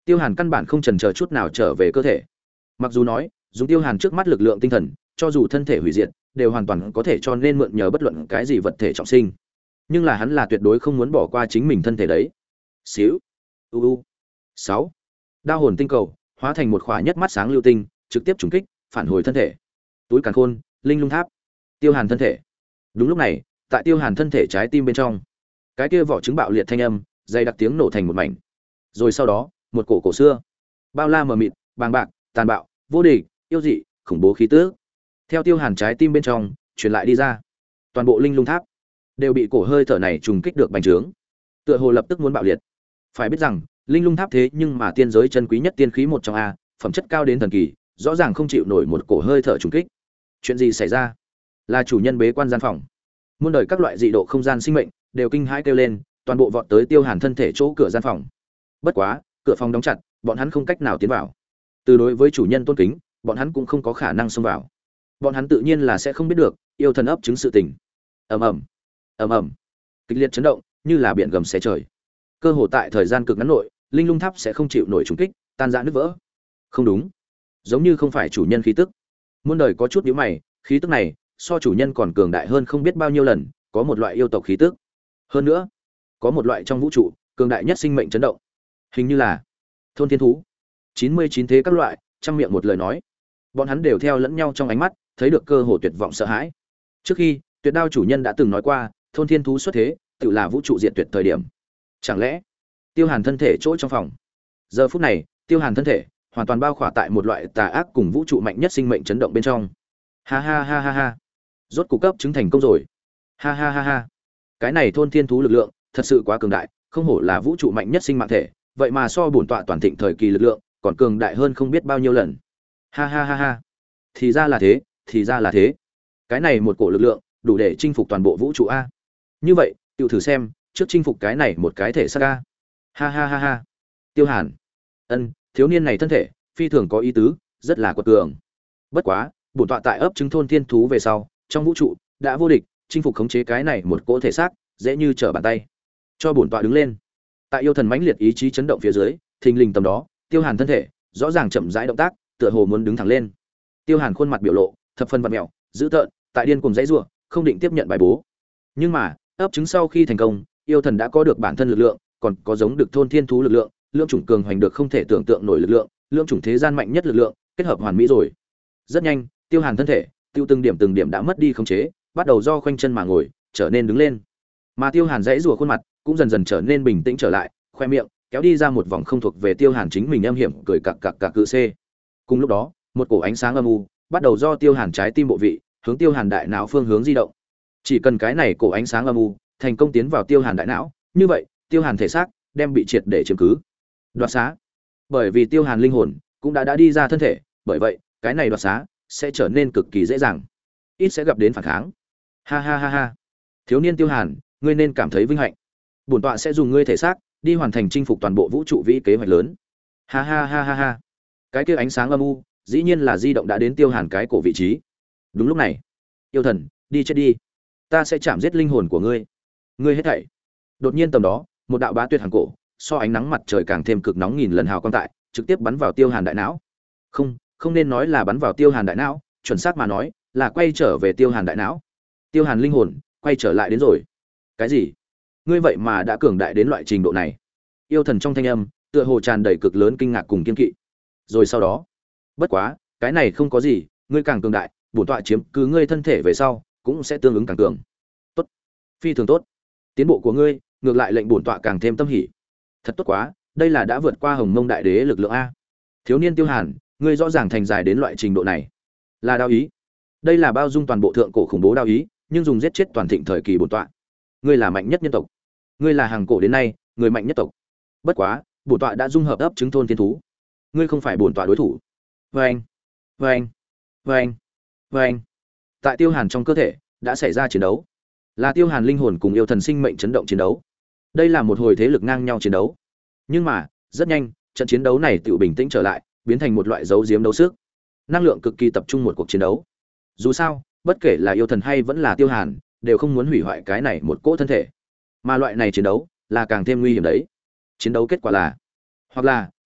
Tiêu Hàn căn bản không chần chờ chút nào trở về cơ thể. Mặc dù nói, dùng Tiêu Hàn trước mắt lực lượng tinh thần, cho dù thân thể hủy diệt, đều hoàn toàn có thể cho nên mượn nhờ bất luận cái gì vật thể trọng sinh. Nhưng là hắn là tuyệt đối không muốn bỏ qua chính mình thân thể đấy. Xíu. U u. sáu. Đao hồn tinh cầu hóa thành một khỏa nhất mắt sáng lưu tinh, trực tiếp trùng kích, phản hồi thân thể. Túi càn khôn, linh lung tháp. Tiêu Hàn thân thể. Đúng lúc này, tại Tiêu Hàn thân thể trái tim bên trong, cái kia vỏ trứng bạo liệt thanh âm, dày đặc tiếng nổ thành một mảnh. Rồi sau đó, một cổ cổ xưa, bao la mờ mịt, bàng bạc, tàn bạo, vô địch, yêu dị, khủng bố khí tức, theo Tiêu Hàn trái tim bên trong truyền lại đi ra. Toàn bộ linh lung tháp đều bị cổ hơi thở này trùng kích được bành trướng, tựa hồ lập tức muốn bạo liệt. Phải biết rằng, linh lung tháp thế nhưng mà tiên giới chân quý nhất tiên khí một trong a, phẩm chất cao đến thần kỳ, rõ ràng không chịu nổi một cổ hơi thở trùng kích. Chuyện gì xảy ra? Là chủ nhân bế quan gian phòng. Muôn đời các loại dị độ không gian sinh mệnh đều kinh hãi kêu lên, toàn bộ vọt tới Tiêu Hàn thân thể chỗ cửa gian phòng. Bất quá, cửa phòng đóng chặt, bọn hắn không cách nào tiến vào. Từ đối với chủ nhân tôn kính, bọn hắn cũng không có khả năng xông vào. Bọn hắn tự nhiên là sẽ không biết được yêu thần ấp chứng sự tình. Ầm ầm, ầm ầm, kịch liệt chấn động, như là biển gầm xé trời. Cơ hồ tại thời gian cực ngắn nội, linh lung tháp sẽ không chịu nổi trùng kích, tan rã nứt vỡ. Không đúng, giống như không phải chủ nhân khí tức. Muôn đời có chút nhíu mày, khí tức này so chủ nhân còn cường đại hơn không biết bao nhiêu lần, có một loại yêu tộc khí tức. Hơn nữa, có một loại trong vũ trụ cường đại nhất sinh mệnh chấn động. Hình như là thôn thiên thú. chín mươi chín thế các loại, trăm miệng một lời nói. Bọn hắn đều theo lẫn nhau trong ánh mắt, thấy được cơ hồ tuyệt vọng sợ hãi. Trước khi, Tuyệt Đao chủ nhân đã từng nói qua, thôn thiên thú xuất thế, tự là vũ trụ diệt tuyệt thời điểm. Chẳng lẽ, Tiêu Hàn thân thể chỗ trong phòng. Giờ phút này, Tiêu Hàn thân thể hoàn toàn bao khỏa tại một loại tà ác cùng vũ trụ mạnh nhất sinh mệnh chấn động bên trong. Ha ha ha ha ha. Rốt cục cấp chứng thành công rồi. Ha ha ha ha. Cái này thôn thiên thú lực lượng, thật sự quá cường đại, không hổ là vũ trụ mạnh nhất sinh mạng thể, vậy mà so bổn tọa toàn thịnh thời kỳ lực lượng, còn cường đại hơn không biết bao nhiêu lần. Ha ha ha ha. Thì ra là thế, thì ra là thế. Cái này một cổ lực lượng, đủ để chinh phục toàn bộ vũ trụ a. Như vậy, tiểu thử xem, trước chinh phục cái này một cái thể xác a. Ha ha ha ha. Tiêu Hàn. Ân, thiếu niên này thân thể, phi thường có ý tứ, rất là quật cường. Bất quá, bổn tọa tại ấp trứng thôn thiên thú về sau, trong vũ trụ đã vô địch, chinh phục khống chế cái này một cỗ thể xác, dễ như trở bàn tay. Cho bổn tọa đứng lên. Tại yêu thần mãnh liệt ý chí chấn động phía dưới, thình lình tầm đó, Tiêu Hàn thân thể rõ ràng chậm rãi động tác, tựa hồ muốn đứng thẳng lên. Tiêu Hàn khuôn mặt biểu lộ thập phần vặn mèo, dữ tợn, tại điên cuồng dãy rủa, không định tiếp nhận bài bố. Nhưng mà, ấp trứng sau khi thành công, yêu thần đã có được bản thân lực lượng, còn có giống được thôn thiên thú lực lượng, lượng chủng cường hoành được không thể tưởng tượng nổi lực lượng, lượng chủng thế gian mạnh nhất lực lượng, kết hợp hoàn mỹ rồi. Rất nhanh, Tiêu Hàn thân thể, tiêu từng điểm từng điểm đã mất đi khống chế, bắt đầu do khoanh chân mà ngồi, trở nên đứng lên. Mà Tiêu Hàn dãy rủa khuôn mặt cũng dần dần trở nên bình tĩnh trở lại, khoe miệng kéo đi ra một vòng không thuộc về Tiêu Hàn chính mình âm hiểm cười cặc cặc cặc cự c. Cùng lúc đó, một cổ ánh sáng âm u bắt đầu do Tiêu Hàn trái tim bộ vị hướng Tiêu Hàn đại não phương hướng di động. Chỉ cần cái này cổ ánh sáng âm u thành công tiến vào Tiêu Hàn đại não, như vậy, Tiêu Hàn thể xác đem bị triệt để chiếm cứ. Đoạt xá. Bởi vì Tiêu Hàn linh hồn cũng đã đã đi ra thân thể, bởi vậy, cái này đoạt xá sẽ trở nên cực kỳ dễ dàng, ít sẽ gặp đến phản kháng. Ha ha ha ha. Thiếu niên Tiêu Hàn, ngươi nên cảm thấy vinh hạnh. Bổn tọa sẽ dùng ngươi thể xác đi hoàn thành chinh phục toàn bộ vũ trụ vĩ kế hoạch lớn. Ha ha ha ha ha. Cái kia ánh sáng âm u, dĩ nhiên là di động đã đến Tiêu Hàn cái cổ vị trí. Đúng lúc này, yêu thần, đi chết đi. Ta sẽ chạm giết linh hồn của ngươi. Ngươi hết thảy. Đột nhiên tầm đó, một đạo bá tuyệt hàn cổ, so ánh nắng mặt trời càng thêm cực nóng nghìn lần hào quang tại, trực tiếp bắn vào Tiêu Hàn đại não. Không, không nên nói là bắn vào Tiêu Hàn đại não, chuẩn xác mà nói, là quay trở về Tiêu Hàn đại não. Tiêu Hàn linh hồn quay trở lại đến rồi. Cái gì? Ngươi vậy mà đã cường đại đến loại trình độ này? Yêu thần trong thanh âm, tựa hồ tràn đầy cực lớn kinh ngạc cùng kiên kỵ. Rồi sau đó, bất quá, cái này không có gì, ngươi càng cường đại, bổn tọa chiếm cứ ngươi thân thể về sau, cũng sẽ tương ứng càng cường. Tốt, phi thường tốt. Tiến bộ của ngươi, ngược lại lệnh bổn tọa càng thêm tâm hỉ. Thật tốt quá, đây là đã vượt qua Hồng Mông Đại Đế lực lượng a. Thiếu niên Tiêu Hàn, ngươi rõ ràng thành dài đến loại trình độ này. Là đao ý. Đây là bao dung toàn bộ thượng cổ khủng bố đao ý, nhưng dùng giết chết toàn thịnh thời kỳ bổn tọa. Ngươi là mạnh nhất nhân tộc. Ngươi là hàng cổ đến nay, người mạnh nhất tộc. Bất quá, bổn tọa đã dung hợp ấp trứng thôn thiên thú. Ngươi không phải bổn tọa đối thủ. Vâng, vâng, vâng, vâng. Tại Tiêu Hàn trong cơ thể đã xảy ra chiến đấu. Là Tiêu Hàn linh hồn cùng yêu thần sinh mệnh chấn động chiến đấu. Đây là một hồi thế lực ngang nhau chiến đấu. Nhưng mà, rất nhanh, trận chiến đấu này tự bình tĩnh trở lại, biến thành một loại dấu diếm đấu sức. Năng lượng cực kỳ tập trung một cuộc chiến đấu. Dù sao, bất kể là yêu thần hay vẫn là Tiêu Hàn, đều không muốn hủy hoại cái này một cỗ thân thể. Mà loại này chiến đấu là càng thêm nguy hiểm đấy. Chiến đấu kết quả là, hoặc là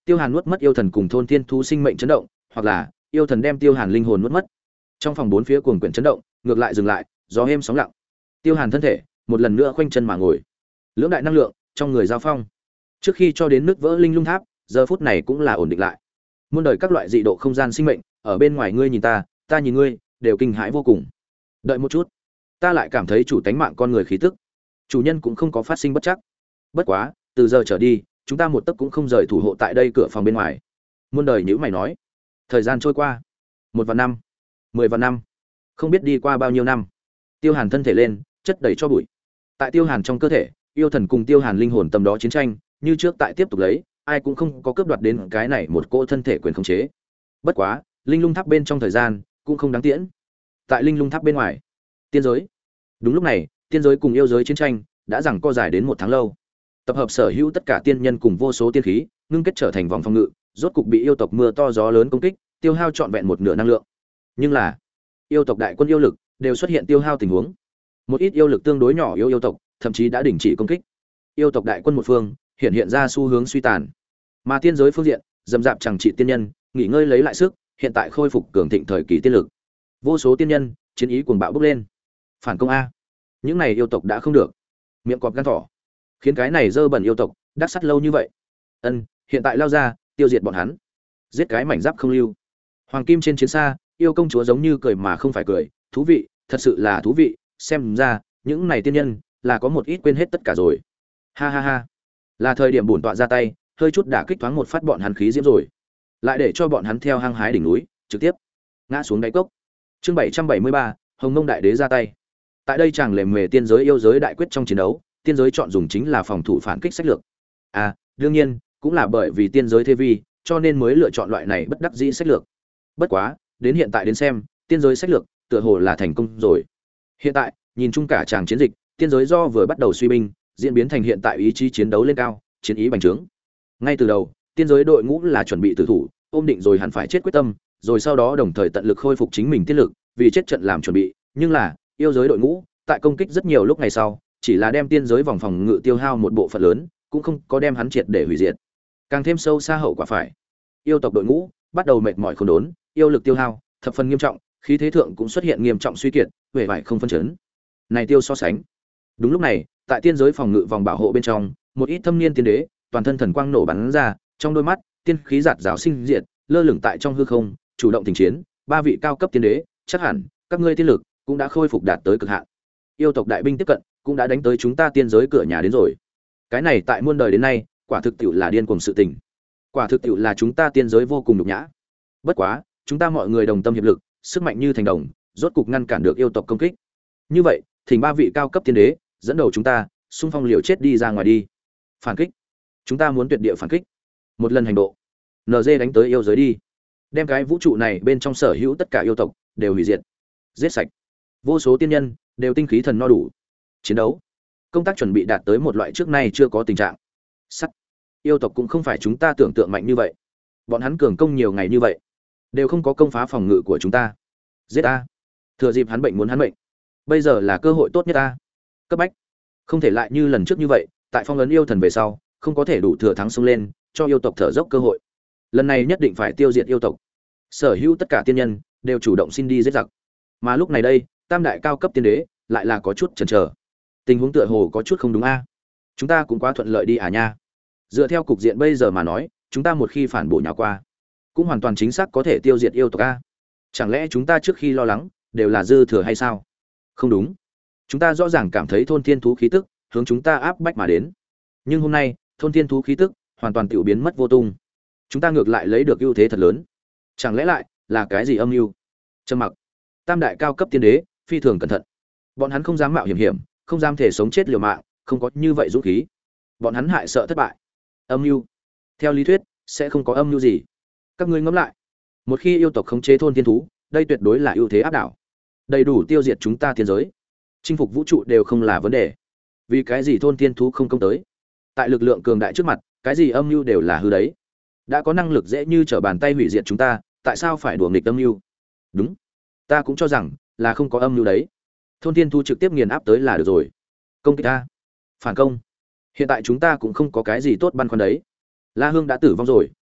Tiêu Hàn nuốt mất yêu thần cùng thôn thiên thú sinh mệnh chấn động, hoặc là yêu thần đem Tiêu Hàn linh hồn nuốt mất. Trong phòng bốn phía cuồng quyển chấn động, ngược lại dừng lại, gió êm sóng lặng. Tiêu Hàn thân thể một lần nữa khoanh chân mà ngồi. Lưỡng đại năng lượng trong người giao phong. Trước khi cho đến nước vỡ linh lung tháp, giờ phút này cũng là ổn định lại. Muôn đời các loại dị độ không gian sinh mệnh, ở bên ngoài ngươi nhìn ta, ta nhìn ngươi, đều kinh hãi vô cùng. Đợi một chút, ta lại cảm thấy chủ tánh mạng con người khí tức. Chủ nhân cũng không có phát sinh bất chắc. Bất quá, từ giờ trở đi, chúng ta một tấc cũng không rời thủ hộ tại đây cửa phòng bên ngoài. Muôn đời nhữ mày nói. Thời gian trôi qua, một vạn năm, mười vạn năm, không biết đi qua bao nhiêu năm. Tiêu Hàn thân thể lên, chất đầy cho bụi. Tại Tiêu Hàn trong cơ thể, yêu thần cùng Tiêu Hàn linh hồn tầm đó chiến tranh, như trước tại tiếp tục lấy, ai cũng không có cướp đoạt đến cái này một cỗ thân thể quyền khống chế. Bất quá, linh lung tháp bên trong thời gian cũng không đáng tiễn. Tại linh lung tháp bên ngoài, tiên giới. Đúng lúc này, tiên giới cùng yêu giới chiến tranh đã giằng co dài đến một tháng lâu. Tập hợp sở hữu tất cả tiên nhân cùng vô số tiên khí, ngưng kết trở thành vòng phòng ngự, rốt cục bị yêu tộc mưa to gió lớn công kích, tiêu hao trọn vẹn một nửa năng lượng. Nhưng là, yêu tộc đại quân yêu lực đều xuất hiện tiêu hao tình huống. Một ít yêu lực tương đối nhỏ yêu yêu tộc, thậm chí đã đình chỉ công kích. Yêu tộc đại quân một phương, hiện hiện ra xu hướng suy tàn. Mà tiên giới phương diện, dầm dạp chẳng trị tiên nhân, nghỉ ngơi lấy lại sức, hiện tại khôi phục cường thịnh thời kỳ tiên lực. Vô số tiên nhân, chiến ý cuồng bạo bốc lên. Phản công a. Những này yêu tộc đã không được. Miệng cọp gan thỏ. Khiến cái này dơ bẩn yêu tộc, đắc sắt lâu như vậy. Ân, hiện tại lao ra, tiêu diệt bọn hắn. Giết cái mảnh giáp không lưu. Hoàng kim trên chiến xa, yêu công chúa giống như cười mà không phải cười, thú vị, thật sự là thú vị, xem ra, những này tiên nhân là có một ít quên hết tất cả rồi. Ha ha ha. Là thời điểm bổn tọa ra tay, hơi chút đả kích thoáng một phát bọn hắn khí diễm rồi. Lại để cho bọn hắn theo hăng hái đỉnh núi, trực tiếp ngã xuống đáy cốc. Chương bảy trăm bảy mươi ba, Hồng Mông đại đế ra tay. Tại đây chàng lề mề tiên giới yêu giới đại quyết trong chiến đấu, tiên giới chọn dùng chính là phòng thủ phản kích sách lược. À, đương nhiên, cũng là bởi vì tiên giới thế vi, cho nên mới lựa chọn loại này bất đắc dĩ sách lược. Bất quá, đến hiện tại đến xem, tiên giới sách lược tựa hồ là thành công rồi. Hiện tại, nhìn chung cả chàng chiến dịch, tiên giới do vừa bắt đầu suy binh, diễn biến thành hiện tại ý chí chiến đấu lên cao, chiến ý bành trướng. Ngay từ đầu, tiên giới đội ngũ là chuẩn bị tử thủ, ôm định rồi hẳn phải chết quyết tâm, rồi sau đó đồng thời tận lực khôi phục chính mình tiên lực, vì chết trận làm chuẩn bị, nhưng là, yêu giới đội ngũ, tại công kích rất nhiều lúc ngày sau, chỉ là đem tiên giới vòng phòng ngự tiêu hao một bộ phận lớn, cũng không có đem hắn triệt để hủy diệt. Càng thêm sâu xa hậu quả phải. Yêu tộc đội ngũ bắt đầu mệt mỏi khốn đốn, yêu lực tiêu hao thập phần nghiêm trọng, khí thế thượng cũng xuất hiện nghiêm trọng suy kiệt, huệ vải không phân chấn. Này tiêu so sánh. Đúng lúc này, tại tiên giới phòng ngự vòng bảo hộ bên trong, một ít thâm niên tiên đế, toàn thân thần quang nổ bắn ra, trong đôi mắt, tiên khí giạt rào sinh diệt, lơ lửng tại trong hư không, chủ động tình chiến, ba vị cao cấp tiên đế, chắc hẳn các ngươi tiên lực cũng đã khôi phục đạt tới cực hạn. Yêu tộc đại binh tiếp cận, cũng đã đánh tới chúng ta tiên giới cửa nhà đến rồi. Cái này tại muôn đời đến nay, quả thực tiệu là điên cuồng sự tình. Quả thực tiệu là chúng ta tiên giới vô cùng nhục nhã. Bất quá, chúng ta mọi người đồng tâm hiệp lực, sức mạnh như thành đồng, rốt cục ngăn cản được yêu tộc công kích. Như vậy, thỉnh ba vị cao cấp tiên đế dẫn đầu chúng ta, xung phong liều chết đi ra ngoài đi. Phản kích. Chúng ta muốn tuyệt địa phản kích. Một lần hành độ. en giê đánh tới yêu giới đi. Đem cái vũ trụ này bên trong sở hữu tất cả yêu tộc đều hủy diệt. Giết sạch. Vô số tiên nhân đều tinh khí thần no đủ. Chiến đấu. Công tác chuẩn bị đạt tới một loại trước nay chưa có tình trạng. Sắt. Yêu tộc cũng không phải chúng ta tưởng tượng mạnh như vậy. Bọn hắn cường công nhiều ngày như vậy, đều không có công phá phòng ngự của chúng ta. Giết ta. Thừa dịp hắn bệnh muốn hắn bệnh. Bây giờ là cơ hội tốt nhất ta. Cấp bách. Không thể lại như lần trước như vậy, tại phong ấn yêu thần về sau, không có thể đủ thừa thắng xông lên, cho yêu tộc thở dốc cơ hội. Lần này nhất định phải tiêu diệt yêu tộc. Sở hữu tất cả tiên nhân đều chủ động xin đi giết giặc. Mà lúc này đây, tam đại cao cấp tiên đế lại là có chút chần chờ. Tình huống tựa hồ có chút không đúng a. Chúng ta cũng quá thuận lợi đi à nha. Dựa theo cục diện bây giờ mà nói, chúng ta một khi phản bội nhào qua, cũng hoàn toàn chính xác có thể tiêu diệt yêu tộc a. Chẳng lẽ chúng ta trước khi lo lắng đều là dư thừa hay sao? Không đúng. Chúng ta rõ ràng cảm thấy thôn thiên thú khí tức hướng chúng ta áp bách mà đến. Nhưng hôm nay, thôn thiên thú khí tức hoàn toàn tiểu biến mất vô tung. Chúng ta ngược lại lấy được ưu thế thật lớn. Chẳng lẽ lại là cái gì âm mưu? Trầm mặc. Tam đại cao cấp tiên đế phi thường cẩn thận. Bọn hắn không dám mạo hiểm hiểm, không dám thể sống chết liều mạng, không có như vậy dũng khí. Bọn hắn hại sợ thất bại. Âm mưu. Theo lý thuyết, sẽ không có âm mưu gì. Các ngươi ngẫm lại, một khi yêu tộc khống chế thôn thiên thú, đây tuyệt đối là ưu thế áp đảo. Đầy đủ tiêu diệt chúng ta tiên giới. Chinh phục vũ trụ đều không là vấn đề. Vì cái gì thôn thiên thú không công tới? Tại lực lượng cường đại trước mặt, cái gì âm mưu đều là hư đấy. Đã có năng lực dễ như trở bàn tay hủy diệt chúng ta, tại sao phải đùa nghịch âm mưu? Đúng, ta cũng cho rằng là không có âm mưu đấy. Thôn thiên thú trực tiếp nghiền áp tới là được rồi. Công kích ta, phản công. Hiện tại chúng ta cũng không có cái gì tốt băn khoăn đấy. La Hương đã tử vong rồi,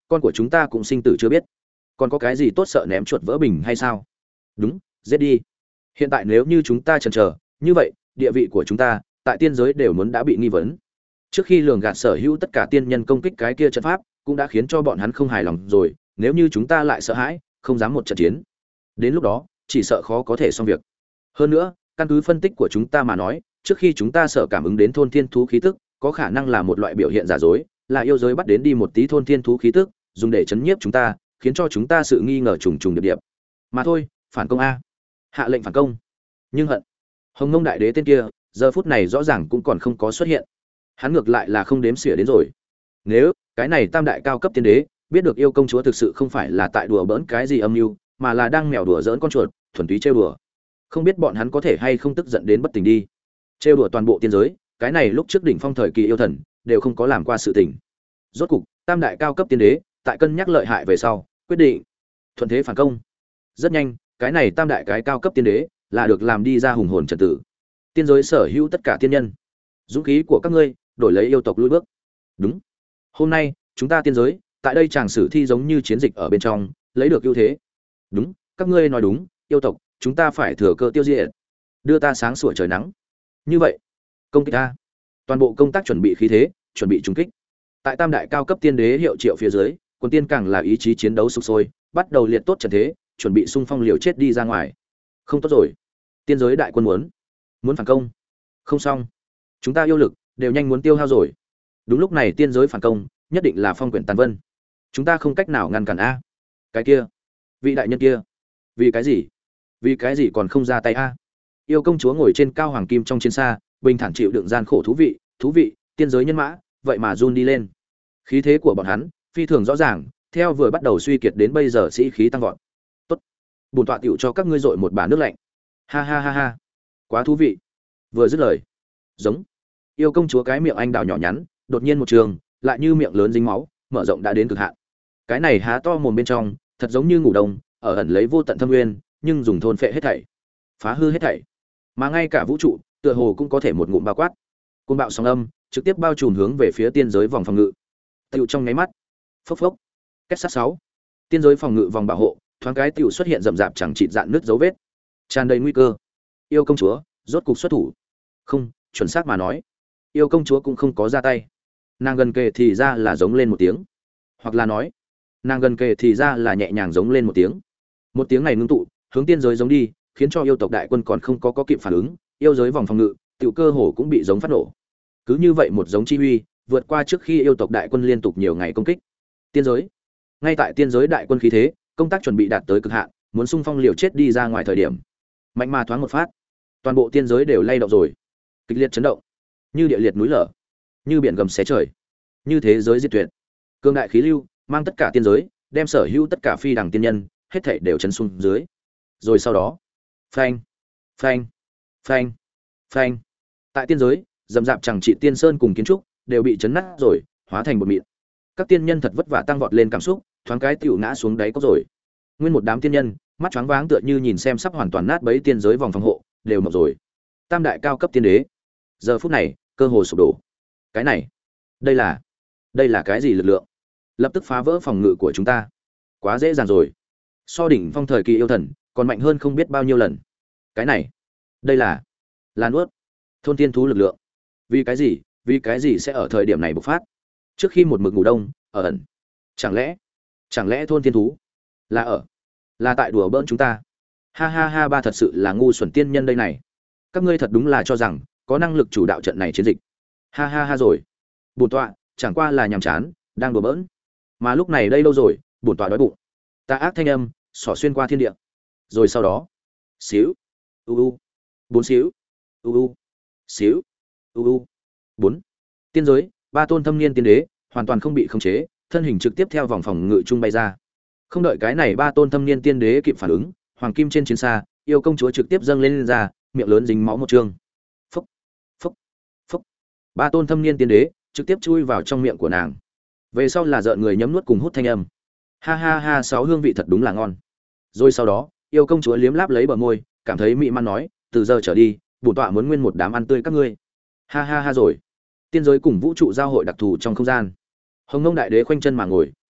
con của chúng ta cũng sinh tử chưa biết, còn có cái gì tốt sợ ném chuột vỡ bình hay sao? Đúng, giết đi. Hiện tại nếu như chúng ta chần chờ như vậy, địa vị của chúng ta tại tiên giới đều muốn đã bị nghi vấn. Trước khi lường gạt sở hữu tất cả tiên nhân công kích cái kia trận pháp, cũng đã khiến cho bọn hắn không hài lòng rồi, nếu như chúng ta lại sợ hãi, không dám một trận chiến, đến lúc đó chỉ sợ khó có thể xong việc. Hơn nữa, căn cứ phân tích của chúng ta mà nói, trước khi chúng ta sợ cảm ứng đến thôn thiên thú khí tức, có khả năng là một loại biểu hiện giả dối, là yêu giới bắt đến đi một tí thôn thiên thú khí tức, dùng để chấn nhiếp chúng ta, khiến cho chúng ta sự nghi ngờ trùng trùng điệp điệp. Mà thôi, phản công a. Hạ lệnh phản công. Nhưng hận, Hồng Ngông đại đế tên kia, giờ phút này rõ ràng cũng còn không có xuất hiện. Hắn ngược lại là không đếm xỉa đến rồi. Nếu cái này tam đại cao cấp tiên đế biết được yêu công chúa thực sự không phải là tại đùa bỡn cái gì âm mưu, mà là đang mèo đùa giỡn con chuột, thuần túy trêu đùa, không biết bọn hắn có thể hay không tức giận đến bất tỉnh đi. Trêu đùa toàn bộ tiên giới, cái này lúc trước đỉnh phong thời kỳ yêu thần đều không có làm qua sự tình. Rốt cục, tam đại cao cấp tiên đế tại cân nhắc lợi hại về sau, quyết định thuận thế phản công. Rất nhanh, cái này tam đại cái cao cấp tiên đế là được làm đi ra hùng hồn trật tự. Tiên giới sở hữu tất cả tiên nhân, dũng khí của các ngươi đổi lấy yêu tộc lùi bước. Đúng, hôm nay chúng ta tiên giới tại đây chàng sử thi giống như chiến dịch ở bên trong lấy được ưu thế. Đúng, các ngươi nói đúng, yêu tộc chúng ta phải thừa cơ tiêu diệt, đưa ta sáng sủa trời nắng. Như vậy, công kích ta, toàn bộ công tác chuẩn bị khí thế, chuẩn bị trùng kích. Tại tam đại cao cấp tiên đế hiệu triệu phía dưới, quân tiên càng là ý chí chiến đấu sục sôi, bắt đầu liệt tốt trận thế, chuẩn bị xung phong liều chết đi ra ngoài. Không tốt rồi, tiên giới đại quân muốn muốn phản công. Không xong, chúng ta yêu lực đều nhanh muốn tiêu hao rồi. Đúng lúc này tiên giới phản công, nhất định là phong quyển tàn vân. Chúng ta không cách nào ngăn cản a. Cái kia, vị đại nhân kia, vì cái gì? Vì cái gì còn không ra tay a? Yêu công chúa ngồi trên cao hoàng kim trong chiến xa, bình thản chịu đựng gian khổ thú vị, thú vị, tiên giới nhân mã, vậy mà run đi lên. Khí thế của bọn hắn phi thường rõ ràng, theo vừa bắt đầu suy kiệt đến bây giờ sĩ khí tăng vọt. Tốt, bổn tọa tiểu cho các ngươi dội một bả nước lạnh. Ha ha ha ha, quá thú vị. Vừa dứt lời, giống yêu công chúa cái miệng anh đào nhỏ nhắn, đột nhiên một trường, lại như miệng lớn dính máu, mở rộng đã đến cực hạn. Cái này há to mồm bên trong, thật giống như ngủ đông, ở ẩn lấy vô tận thâm nguyên, nhưng dùng thôn phệ hết thảy, phá hư hết thảy, mà ngay cả vũ trụ, tựa hồ cũng có thể một ngụm bao quát. Cơn bạo sóng âm trực tiếp bao trùm hướng về phía tiên giới vòng phòng ngự. Tựu trong nháy mắt, phốc phốc, kết sát sáu, tiên giới phòng ngự vòng bảo hộ, thoáng cái tựu xuất hiện rậm rạp chẳng chịt dạn nứt dấu vết, tràn đầy nguy cơ. Yêu công chúa rốt cục xuất thủ. Không, chuẩn xác mà nói, yêu công chúa cũng không có ra tay. Nàng gần kề thì ra là giống lên một tiếng, hoặc là nói, nàng gần kề thì ra là nhẹ nhàng giống lên một tiếng. Một tiếng này ngưng tụ, hướng tiên giới giống đi, khiến cho yêu tộc đại quân còn không có có kịp phản ứng, yêu giới vòng phòng ngự, tiểu cơ hồ cũng bị giống phát nổ. Cứ như vậy một giống chi huy, vượt qua trước khi yêu tộc đại quân liên tục nhiều ngày công kích. Tiên giới, ngay tại tiên giới đại quân khí thế, công tác chuẩn bị đạt tới cực hạn, muốn xung phong liều chết đi ra ngoài thời điểm, mạnh mà thoáng một phát, toàn bộ tiên giới đều lay động rồi, kịch liệt chấn động, như địa liệt núi lở, như biển gầm xé trời, như thế giới diệt tuyệt. Cương đại khí lưu mang tất cả tiên giới, đem sở hữu tất cả phi đẳng tiên nhân, hết thảy đều chấn xuống dưới. Rồi sau đó, phanh, phanh, phanh, phanh. Tại tiên giới, dầm dạp chẳng trị tiên sơn cùng kiến trúc đều bị chấn nát rồi, hóa thành bột mịn. Các tiên nhân thật vất vả tăng vọt lên cảm xúc, thoáng cái tiểu ngã xuống đáy cốc rồi. Nguyên một đám tiên nhân, mắt choáng váng tựa như nhìn xem sắp hoàn toàn nát bấy tiên giới vòng phòng hộ, đều mộng rồi. Tam đại cao cấp tiên đế, giờ phút này, cơ hồ sụp đổ. Cái này, đây là, đây là cái gì lực lượng? Lập tức phá vỡ phòng ngự của chúng ta. Quá dễ dàng rồi. So đỉnh phong thời kỳ yêu thần, còn mạnh hơn không biết bao nhiêu lần. Cái này, đây là, là nuốt thôn tiên thú lực lượng. Vì cái gì? Vì cái gì sẽ ở thời điểm này bộc phát? Trước khi một mực ngủ đông, ở ẩn. Chẳng lẽ, chẳng lẽ thôn tiên thú là ở, là tại đùa bỡn chúng ta? Ha ha ha, ba thật sự là ngu xuẩn tiên nhân đây này. Các ngươi thật đúng là cho rằng có năng lực chủ đạo trận này chiến dịch. Ha ha ha rồi. Bổn tọa chẳng qua là nhàm chán, đang đùa bỡn. Mà lúc này đây lâu rồi, bổn tọa đói bụng. Tà ác thanh âm xỏ xuyên qua thiên địa. Rồi sau đó, xíu, u u, bốn xíu, u u, xíu, u u, bốn. Tiên giới, ba tôn thâm niên tiên đế, hoàn toàn không bị khống chế, thân hình trực tiếp theo vòng phòng ngự trung bay ra. Không đợi cái này ba tôn thâm niên tiên đế kịp phản ứng, hoàng kim trên chiến xa, yêu công chúa trực tiếp dâng lên, lên ra, miệng lớn dính máu một trương. Phốc, phốc, phốc. Ba tôn thâm niên tiên đế trực tiếp chui vào trong miệng của nàng. Về sau là rợn người nhấm nuốt cùng hút thanh âm. Ha ha ha, sáu hương vị thật đúng là ngon. Rồi sau đó, yêu công chúa liếm láp lấy bờ môi, cảm thấy mị man nói, từ giờ trở đi, bổn tọa muốn nguyên một đám ăn tươi các ngươi. Ha ha ha rồi. Tiên giới cùng vũ trụ giao hội đặc thù trong không gian. Hồng Ngông đại đế khoanh chân mà ngồi,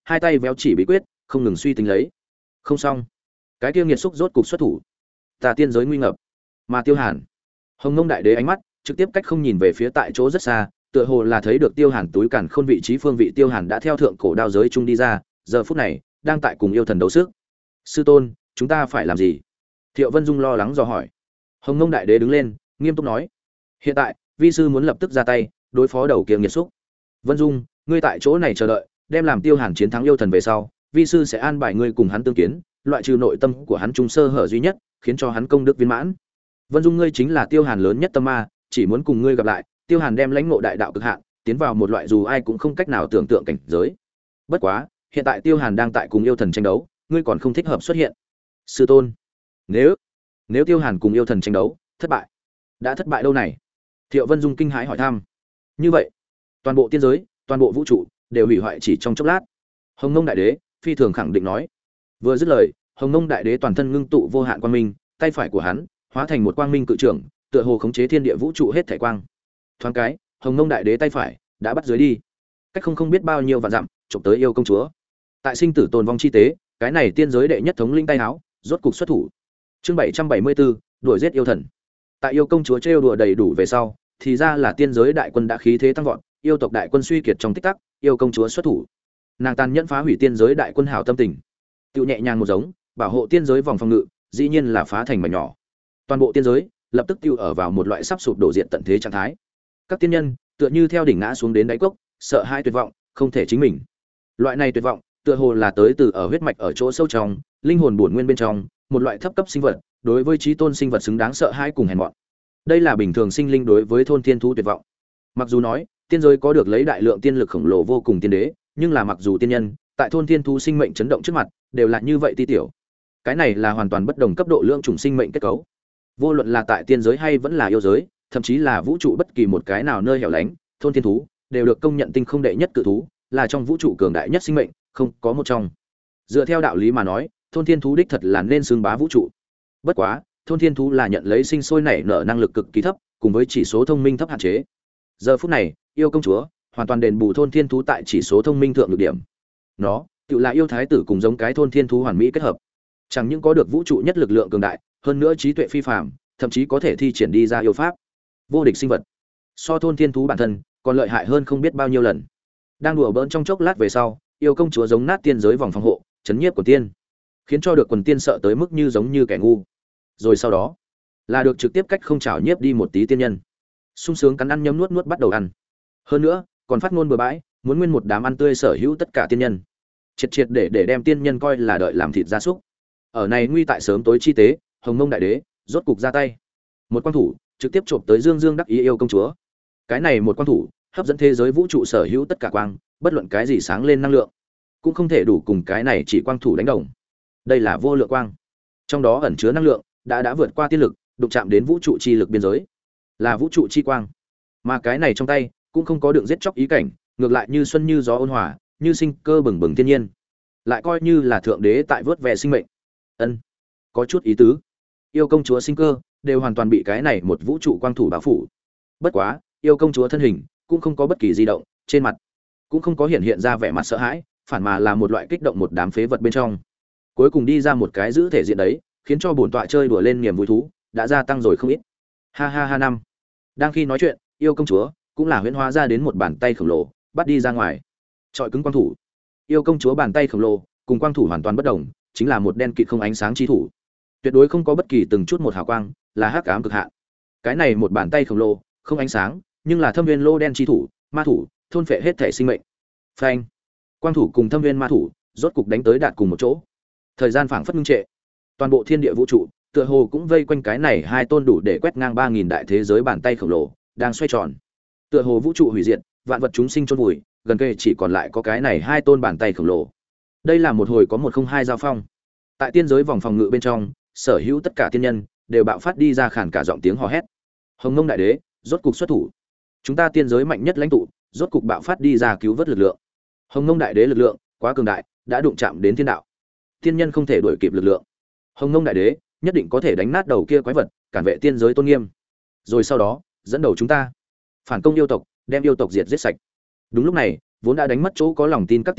hai tay véo chỉ bí quyết, không ngừng suy tính lấy. Không xong, cái kia nghiệt xúc rốt cục xuất thủ. Tà tiên giới nguy ngập, mà Tiêu Hàn, Hồng Mông Đại Đế ánh mắt trực tiếp cách không nhìn về phía tại chỗ rất xa, tựa hồ là thấy được Tiêu Hàn túi càn khôn vị trí phương vị. Tiêu Hàn đã theo thượng cổ đao giới trung đi ra, giờ phút này đang tại cùng yêu thần đấu sức. Sư tôn, chúng ta phải làm gì? Thiệu Vân Dung lo lắng dò hỏi. Hồng Mông Đại Đế đứng lên, nghiêm túc nói: hiện tại, vi sư muốn lập tức ra tay đối phó đầu kia nghiệt xúc. Vân Dung, ngươi tại chỗ này chờ đợi, đem làm Tiêu Hàn chiến thắng yêu thần về sau, vi sư sẽ an bài ngươi cùng hắn tương kiến, loại trừ nội tâm của hắn trung sơ hở duy nhất, khiến cho hắn công đức viên mãn. Vân Dung, ngươi chính là Tiêu Hàn lớn nhất tâm ma, chỉ muốn cùng ngươi gặp lại. Tiêu Hàn đem lãnh ngộ đại đạo cực hạn, tiến vào một loại dù ai cũng không cách nào tưởng tượng cảnh giới. Bất quá, hiện tại Tiêu Hàn đang tại cùng yêu thần tranh đấu, ngươi còn không thích hợp xuất hiện. Sư tôn, nếu nếu Tiêu Hàn cùng yêu thần tranh đấu thất bại, đã thất bại đâu này? Thiệu Vân Dung kinh hãi hỏi thăm. Như vậy, toàn bộ tiên giới, toàn bộ vũ trụ đều hủy hoại chỉ trong chốc lát. Hồng Mông Đại Đế phi thường khẳng định nói. Vừa dứt lời, Hồng Mông Đại Đế toàn thân ngưng tụ vô hạn quang minh, tay phải của hắn hóa thành một quang minh cự trưởng, tựa hồ khống chế thiên địa vũ trụ hết thảy quang. Thoáng cái, Hồng Mông Đại Đế tay phải đã bắt dưới đi, cách không không biết bao nhiêu vạn dặm, chụp tới yêu công chúa. Tại sinh tử tồn vong chi tế, cái này tiên giới đệ nhất thống linh tay áo, rốt cục xuất thủ. Chương bảy trăm bảy mươi bốn, đuổi giết yêu thần. Tại yêu công chúa trêu đùa đầy đủ về sau, thì ra là tiên giới đại quân đã khí thế tăng vọt, yêu tộc đại quân suy kiệt trong tích tắc, yêu công chúa xuất thủ. Nàng tàn nhẫn phá hủy tiên giới đại quân hảo tâm tình, tiêu nhẹ nhàng một giống, bảo hộ tiên giới vòng phòng ngự, dĩ nhiên là phá thành mảnh nhỏ. Toàn bộ tiên giới lập tức tiêu ở vào một loại sắp sụp đổ diện tận thế trạng thái. Các tiên nhân tựa như theo đỉnh ngã xuống đến đáy cốc, sợ hãi tuyệt vọng, không thể chính mình. Loại này tuyệt vọng, tựa hồ là tới từ ở huyết mạch ở chỗ sâu trong, linh hồn bổn nguyên bên trong, một loại thấp cấp sinh vật, đối với chí tôn sinh vật xứng đáng sợ hãi cùng hèn mọn. Đây là bình thường sinh linh đối với thôn thiên thú tuyệt vọng. Mặc dù nói, tiên giới có được lấy đại lượng tiên lực khổng lồ vô cùng tiên đế, nhưng là mặc dù tiên nhân, tại thôn thiên thú sinh mệnh chấn động trước mặt, đều là như vậy ti tiểu. Cái này là hoàn toàn bất đồng cấp độ lượng chủng sinh mệnh kết cấu. Vô luận là tại tiên giới hay vẫn là yêu giới, thậm chí là vũ trụ bất kỳ một cái nào nơi hẻo lánh, thôn thiên thú đều được công nhận tinh không đệ nhất cự thú, là trong vũ trụ cường đại nhất sinh mệnh, không có một trong. Dựa theo đạo lý mà nói, thôn thiên thú đích thật là nên xưng bá vũ trụ. Bất quá, thôn thiên thú là nhận lấy sinh sôi nảy nở năng lực cực kỳ thấp, cùng với chỉ số thông minh thấp hạn chế. Giờ phút này, yêu công chúa hoàn toàn đền bù thôn thiên thú tại chỉ số thông minh thượng được điểm. Nó, tự là yêu thái tử cùng giống cái thôn thiên thú hoàn mỹ kết hợp. Chẳng những có được vũ trụ nhất lực lượng cường đại, hơn nữa trí tuệ phi phàm, thậm chí có thể thi triển đi ra yêu pháp. Vô địch sinh vật. So thôn thiên thú bản thân, còn lợi hại hơn không biết bao nhiêu lần. Đang đùa bỡn trong chốc lát về sau, yêu công chúa giống nát tiên giới vòng phòng hộ, chấn nhiếp của tiên, khiến cho được quần tiên sợ tới mức như giống như kẻ ngu. Rồi sau đó, là được trực tiếp cách không chảo nhiếp đi một tí tiên nhân. Sung sướng cắn ăn nhấm nuốt nuốt bắt đầu ăn. Hơn nữa, còn phát ngôn bừa bãi, muốn nguyên một đám ăn tươi sở hữu tất cả tiên nhân. Triệt triệt để để đem tiên nhân coi là đợi làm thịt gia súc. Ở này nguy tại sớm tối chi tế, Hồng Mông Đại Đế rốt cục ra tay. Một quang thủ trực tiếp chộp tới Dương Dương đắc ý yêu công chúa. Cái này một quang thủ, hấp dẫn thế giới vũ trụ sở hữu tất cả quang, bất luận cái gì sáng lên năng lượng, cũng không thể đủ cùng cái này chỉ quang thủ đánh đồng. Đây là vô lượng quang, trong đó ẩn chứa năng lượng đã đã vượt qua tiên lực, đụng chạm đến vũ trụ chi lực biên giới, là vũ trụ chi quang. Mà cái này trong tay cũng không có đường giết chóc ý cảnh, ngược lại như xuân như gió ôn hòa, như sinh cơ bừng bừng thiên nhiên, lại coi như là thượng đế tại vớt về sinh mệnh. Ân, có chút ý tứ. Yêu công chúa sinh cơ đều hoàn toàn bị cái này một vũ trụ quang thủ bao phủ. Bất quá, yêu công chúa thân hình cũng không có bất kỳ di động, trên mặt cũng không có hiện hiện ra vẻ mặt sợ hãi, phản mà là một loại kích động một đám phế vật bên trong. Cuối cùng đi ra một cái giữ thể diện đấy, khiến cho bổn tọa chơi đùa lên niềm vui thú đã gia tăng rồi không ít. Ha ha ha năm. Đang khi nói chuyện, yêu công chúa cũng là huyễn hóa ra đến một bàn tay khổng lồ, bắt đi ra ngoài. Trọi cứng quang thủ. Yêu công chúa bàn tay khổng lồ, cùng quang thủ hoàn toàn bất đồng, chính là một đen kịt không ánh sáng chi thủ. Tuyệt đối không có bất kỳ từng chút một hào quang, là hắc ám cực hạn. Cái này một bàn tay khổng lồ, không ánh sáng, nhưng là thâm viên lô đen chi thủ, ma thủ, thôn phệ hết thể sinh mệnh. Phanh. Quang thủ cùng thâm viên ma thủ, rốt cục đánh tới đạt cùng một chỗ. Thời gian phảng phất ngưng trệ. Toàn bộ thiên địa vũ trụ, tựa hồ cũng vây quanh cái này hai tôn đủ để quét ngang ba nghìn đại thế giới bàn tay khổng lồ, đang xoay tròn. Tựa hồ vũ trụ hủy diệt, vạn vật chúng sinh chôn vùi, gần kề chỉ còn lại có cái này hai tôn bàn tay khổng lồ. Đây là một hồi có một không hai giao phong. Tại tiên giới vòng phòng ngự bên trong, sở hữu tất cả tiên nhân đều bạo phát đi ra khàn cả giọng tiếng hò hét. Hồng Mông Đại Đế rốt cục xuất thủ. Chúng ta tiên giới mạnh nhất lãnh tụ, rốt cục bạo phát đi ra cứu vớt lực lượng. Hồng Mông Đại Đế lực lượng quá cường đại, đã đụng chạm đến thiên đạo. Tiên nhân không thể đuổi kịp lực lượng. Hồng Mông Đại Đế nhất định có thể đánh nát đầu kia quái vật, cản vệ tiên giới tôn nghiêm. Rồi sau đó, dẫn đầu chúng ta phản công yêu tộc, đem yêu tộc diệt giết sạch. Đúng lúc này, vốn đã đánh mất chỗ có lòng tin các tiên nhân,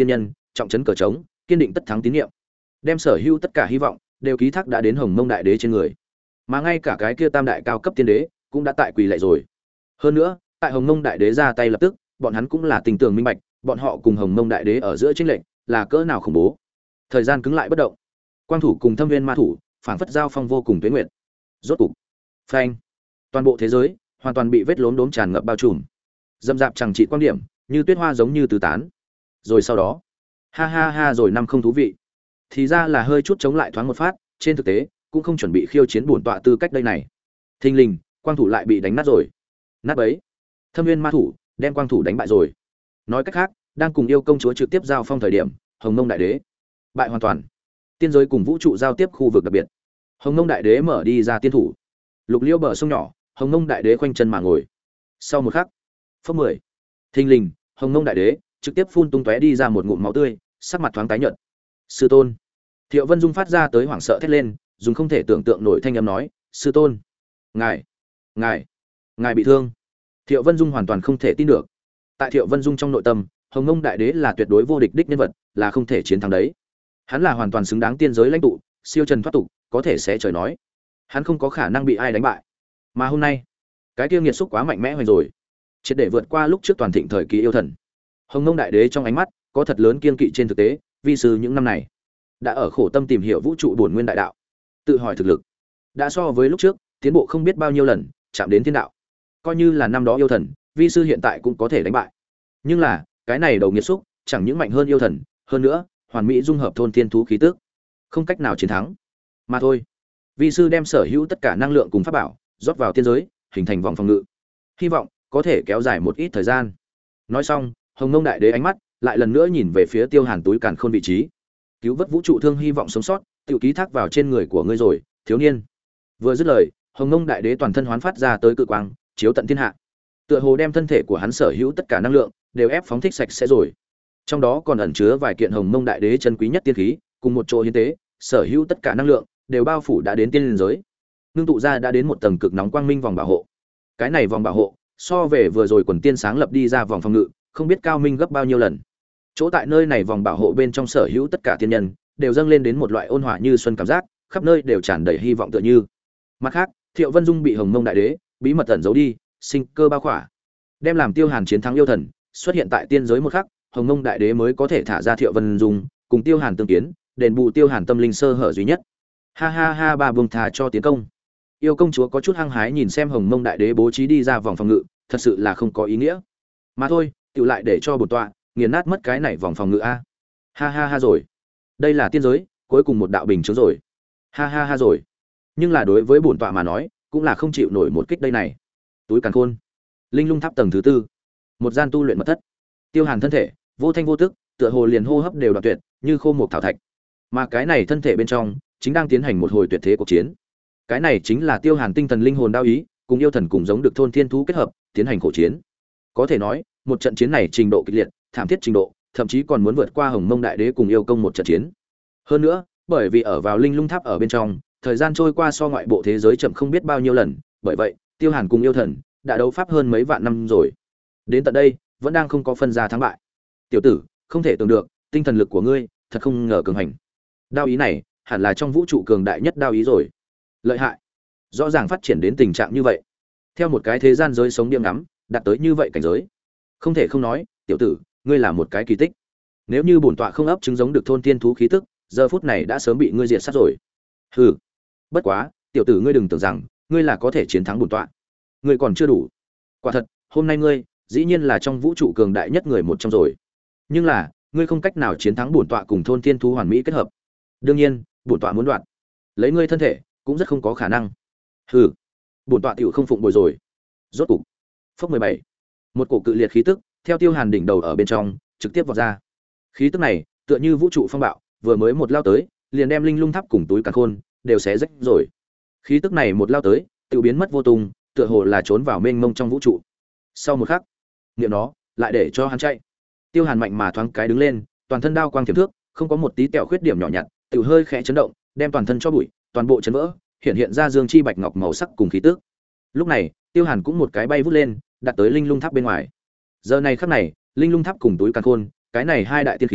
trọng trấn cờ trống, kiên định tất thắng tín nhiệm, đem sở hữu tất cả hy vọng đều ký thác đã đến Hồng Mông Đại Đế trên người. Mà ngay cả cái kia tam đại cao cấp tiên đế cũng đã tại quỳ lạy rồi. Hơn nữa, tại Hồng Mông Đại Đế ra tay lập tức, bọn hắn cũng là tình tường minh bạch, bọn họ cùng Hồng Mông Đại Đế ở giữa chênh lệch là cỡ nào khủng bố. Thời gian cứng lại bất động. Quang thủ cùng Thâm Viên Ma thủ, phảng phất giao phong vô cùng tuyết nguyệt. Rốt cục, phanh, toàn bộ thế giới hoàn toàn bị vết lốm đốm tràn ngập bao trùm. Dâm dạp chẳng trị quan điểm, như tuyết hoa giống như tứ tán. Rồi sau đó, ha ha ha rồi năm không thú vị. Thì ra là hơi chút chống lại thoáng một phát, trên thực tế cũng không chuẩn bị khiêu chiến bổn tọa tư cách đây này. Thình lình, quang thủ lại bị đánh nát rồi. Nát bấy. Thâm Viên Ma thủ đem quang thủ đánh bại rồi. Nói cách khác, đang cùng yêu công chúa trực tiếp giao phong thời điểm, Hồng Mông Đại Đế bại hoàn toàn. Tiên giới cùng vũ trụ giao tiếp khu vực đặc biệt. Hồng Mông Đại Đế mở đi ra tiên thủ. Lục Liêu bờ sông nhỏ, Hồng Mông Đại Đế khoanh chân mà ngồi. Sau một khắc, phấp mười. Thình lình, Hồng Mông Đại Đế trực tiếp phun tung tóe đi ra một ngụm máu tươi, sắc mặt thoáng tái nhợt. Sư tôn. Thiệu Vân Dung phát ra tới hoảng sợ thét lên, dùng không thể tưởng tượng nổi thanh âm nói, sư tôn, ngài, ngài, ngài bị thương. Thiệu Vân Dung hoàn toàn không thể tin được. Tại Thiệu Vân Dung trong nội tâm, Hồng Mông Đại Đế là tuyệt đối vô địch đích nhân vật, là không thể chiến thắng đấy. Hắn là hoàn toàn xứng đáng tiên giới lãnh tụ, siêu trần thoát tục, có thể sẽ trời nói. Hắn không có khả năng bị ai đánh bại. Mà hôm nay, cái kia nghiệt xúc quá mạnh mẽ hoành rồi, triệt để vượt qua lúc trước toàn thịnh thời kỳ yêu thần. Hồng Mông Đại Đế trong ánh mắt có thật lớn kiên kỵ trên thực tế, vi sư những năm này đã ở khổ tâm tìm hiểu vũ trụ bổn nguyên đại đạo, tự hỏi thực lực đã so với lúc trước tiến bộ không biết bao nhiêu lần, chạm đến thiên đạo. Coi như là năm đó yêu thần, vi sư hiện tại cũng có thể đánh bại. Nhưng là, cái này đầu nghiệt xúc chẳng những mạnh hơn yêu thần, hơn nữa, hoàn mỹ dung hợp thôn tiên thú khí tức, không cách nào chiến thắng. Mà thôi, vi sư đem sở hữu tất cả năng lượng cùng pháp bảo rót vào tiên giới, hình thành vòng phòng ngự, hy vọng có thể kéo dài một ít thời gian. Nói xong, Hồng Mông Đại Đế ánh mắt lại lần nữa nhìn về phía Tiêu Hàn túi càn khôn vị trí. Cứu vớt vũ trụ thương hy vọng sống sót, tự ký thác vào trên người của ngươi rồi, thiếu niên. Vừa dứt lời, Hồng Mông Đại Đế toàn thân hoán phát ra tới cự quang, chiếu tận thiên hạ. Tựa hồ đem thân thể của hắn sở hữu tất cả năng lượng đều ép phóng thích sạch sẽ rồi. Trong đó còn ẩn chứa vài kiện Hồng Mông Đại Đế chân quý nhất tiên khí, cùng một chỗ hiến tế, sở hữu tất cả năng lượng đều bao phủ đã đến tiên liên giới. Ngưng tụ ra đã đến một tầng cực nóng quang minh vòng bảo hộ. Cái này vòng bảo hộ, so về vừa rồi quần tiên sáng lập đi ra vòng phòng ngự, không biết cao minh gấp bao nhiêu lần. Chỗ tại nơi này vòng bảo hộ bên trong sở hữu tất cả tiên nhân đều dâng lên đến một loại ôn hòa như xuân cảm giác, khắp nơi đều tràn đầy hy vọng tựa như. Mặt khác, Thiệu Vân Dung bị Hồng Mông Đại Đế bí mật ẩn giấu đi, sinh cơ bao khỏa, đem làm Tiêu Hàn chiến thắng yêu thần, xuất hiện tại tiên giới một khắc, Hồng Mông Đại Đế mới có thể thả ra Thiệu Vân Dung, cùng Tiêu Hàn tương kiến, đền bù Tiêu Hàn tâm linh sơ hở duy nhất. Ha ha ha, ba buông thà cho tiến công. Yêu công chúa có chút hăng hái nhìn xem Hồng Mông Đại Đế bố trí đi ra vòng phòng ngự, thật sự là không có ý nghĩa. Mà thôi, tự lại để cho bổn tọa nghiền nát mất cái này vòng phòng ngự a. Ha ha ha rồi. Đây là tiên giới, cuối cùng một đạo bình chứng rồi. Ha ha ha rồi. Nhưng là đối với bổn tọa mà nói, cũng là không chịu nổi một kích đây này. Túi càn khôn. Linh Lung Tháp tầng thứ tư. Một gian tu luyện mật thất. Tiêu Hàn thân thể, vô thanh vô tức, tựa hồ liền hô hấp đều đoạn tuyệt, như khô một thảo thạch. Mà cái này thân thể bên trong, chính đang tiến hành một hồi tuyệt thế cuộc chiến. Cái này chính là Tiêu Hàn tinh thần linh hồn đao ý, cùng yêu thần cùng giống được thôn thiên thú kết hợp, tiến hành khổ chiến. Có thể nói, một trận chiến này trình độ kịch liệt, thảm thiết trình độ, thậm chí còn muốn vượt qua Hồng Mông Đại Đế cùng yêu công một trận chiến. Hơn nữa, bởi vì ở vào Linh Lung Tháp ở bên trong, thời gian trôi qua so ngoại bộ thế giới chậm không biết bao nhiêu lần, bởi vậy, Tiêu Hàn cùng yêu thần đã đấu pháp hơn mấy vạn năm rồi. Đến tận đây, vẫn đang không có phân ra thắng bại. Tiểu tử, không thể tưởng được, tinh thần lực của ngươi thật không ngờ cường hành. Đao ý này, hẳn là trong vũ trụ cường đại nhất đao ý rồi. Lợi hại. Rõ ràng phát triển đến tình trạng như vậy. Theo một cái thế gian giới sống điềm ngắm, đạt tới như vậy cảnh giới. Không thể không nói, tiểu tử, ngươi là một cái kỳ tích. Nếu như bổn tọa không ấp trứng giống được thôn tiên thú khí tức, giờ phút này đã sớm bị ngươi diệt sát rồi. Hừ. Bất quá, tiểu tử ngươi đừng tưởng rằng ngươi là có thể chiến thắng bổn tọa. Ngươi còn chưa đủ. Quả thật, hôm nay ngươi dĩ nhiên là trong vũ trụ cường đại nhất người một trong rồi. Nhưng là, ngươi không cách nào chiến thắng bổn tọa cùng thôn tiên thú hoàn mỹ kết hợp. Đương nhiên, bổn tọa muốn đoạt lấy ngươi thân thể, cũng rất không có khả năng. Hừ. Bổn tọa tiểu không phụng bồi rồi. Rốt cục. Phốc mười bảy. Một cổ cự liệt khí tức theo Tiêu Hàn đỉnh đầu ở bên trong trực tiếp vọt ra. Khí tức này tựa như vũ trụ phong bạo, vừa mới một lao tới, liền đem Linh Lung Tháp cùng túi càn khôn đều xé rách rồi. Khí tức này một lao tới, tự biến mất vô tung, tựa hồ là trốn vào mênh mông trong vũ trụ. Sau một khắc, niệm nó lại để cho hắn chạy. Tiêu Hàn mạnh mà thoáng cái đứng lên, toàn thân đao quang thiểm thước, không có một tí tẹo khuyết điểm nhỏ nhặt, tự hơi khẽ chấn động, đem toàn thân cho bụi, toàn bộ chấn vỡ, hiện hiện ra dương chi bạch ngọc màu sắc cùng khí tức. Lúc này, Tiêu Hàn cũng một cái bay vút lên, đặt tới Linh Lung Tháp bên ngoài. Giờ này khắc này, Linh Lung Tháp cùng túi càn khôn, cái này hai đại tiên khí,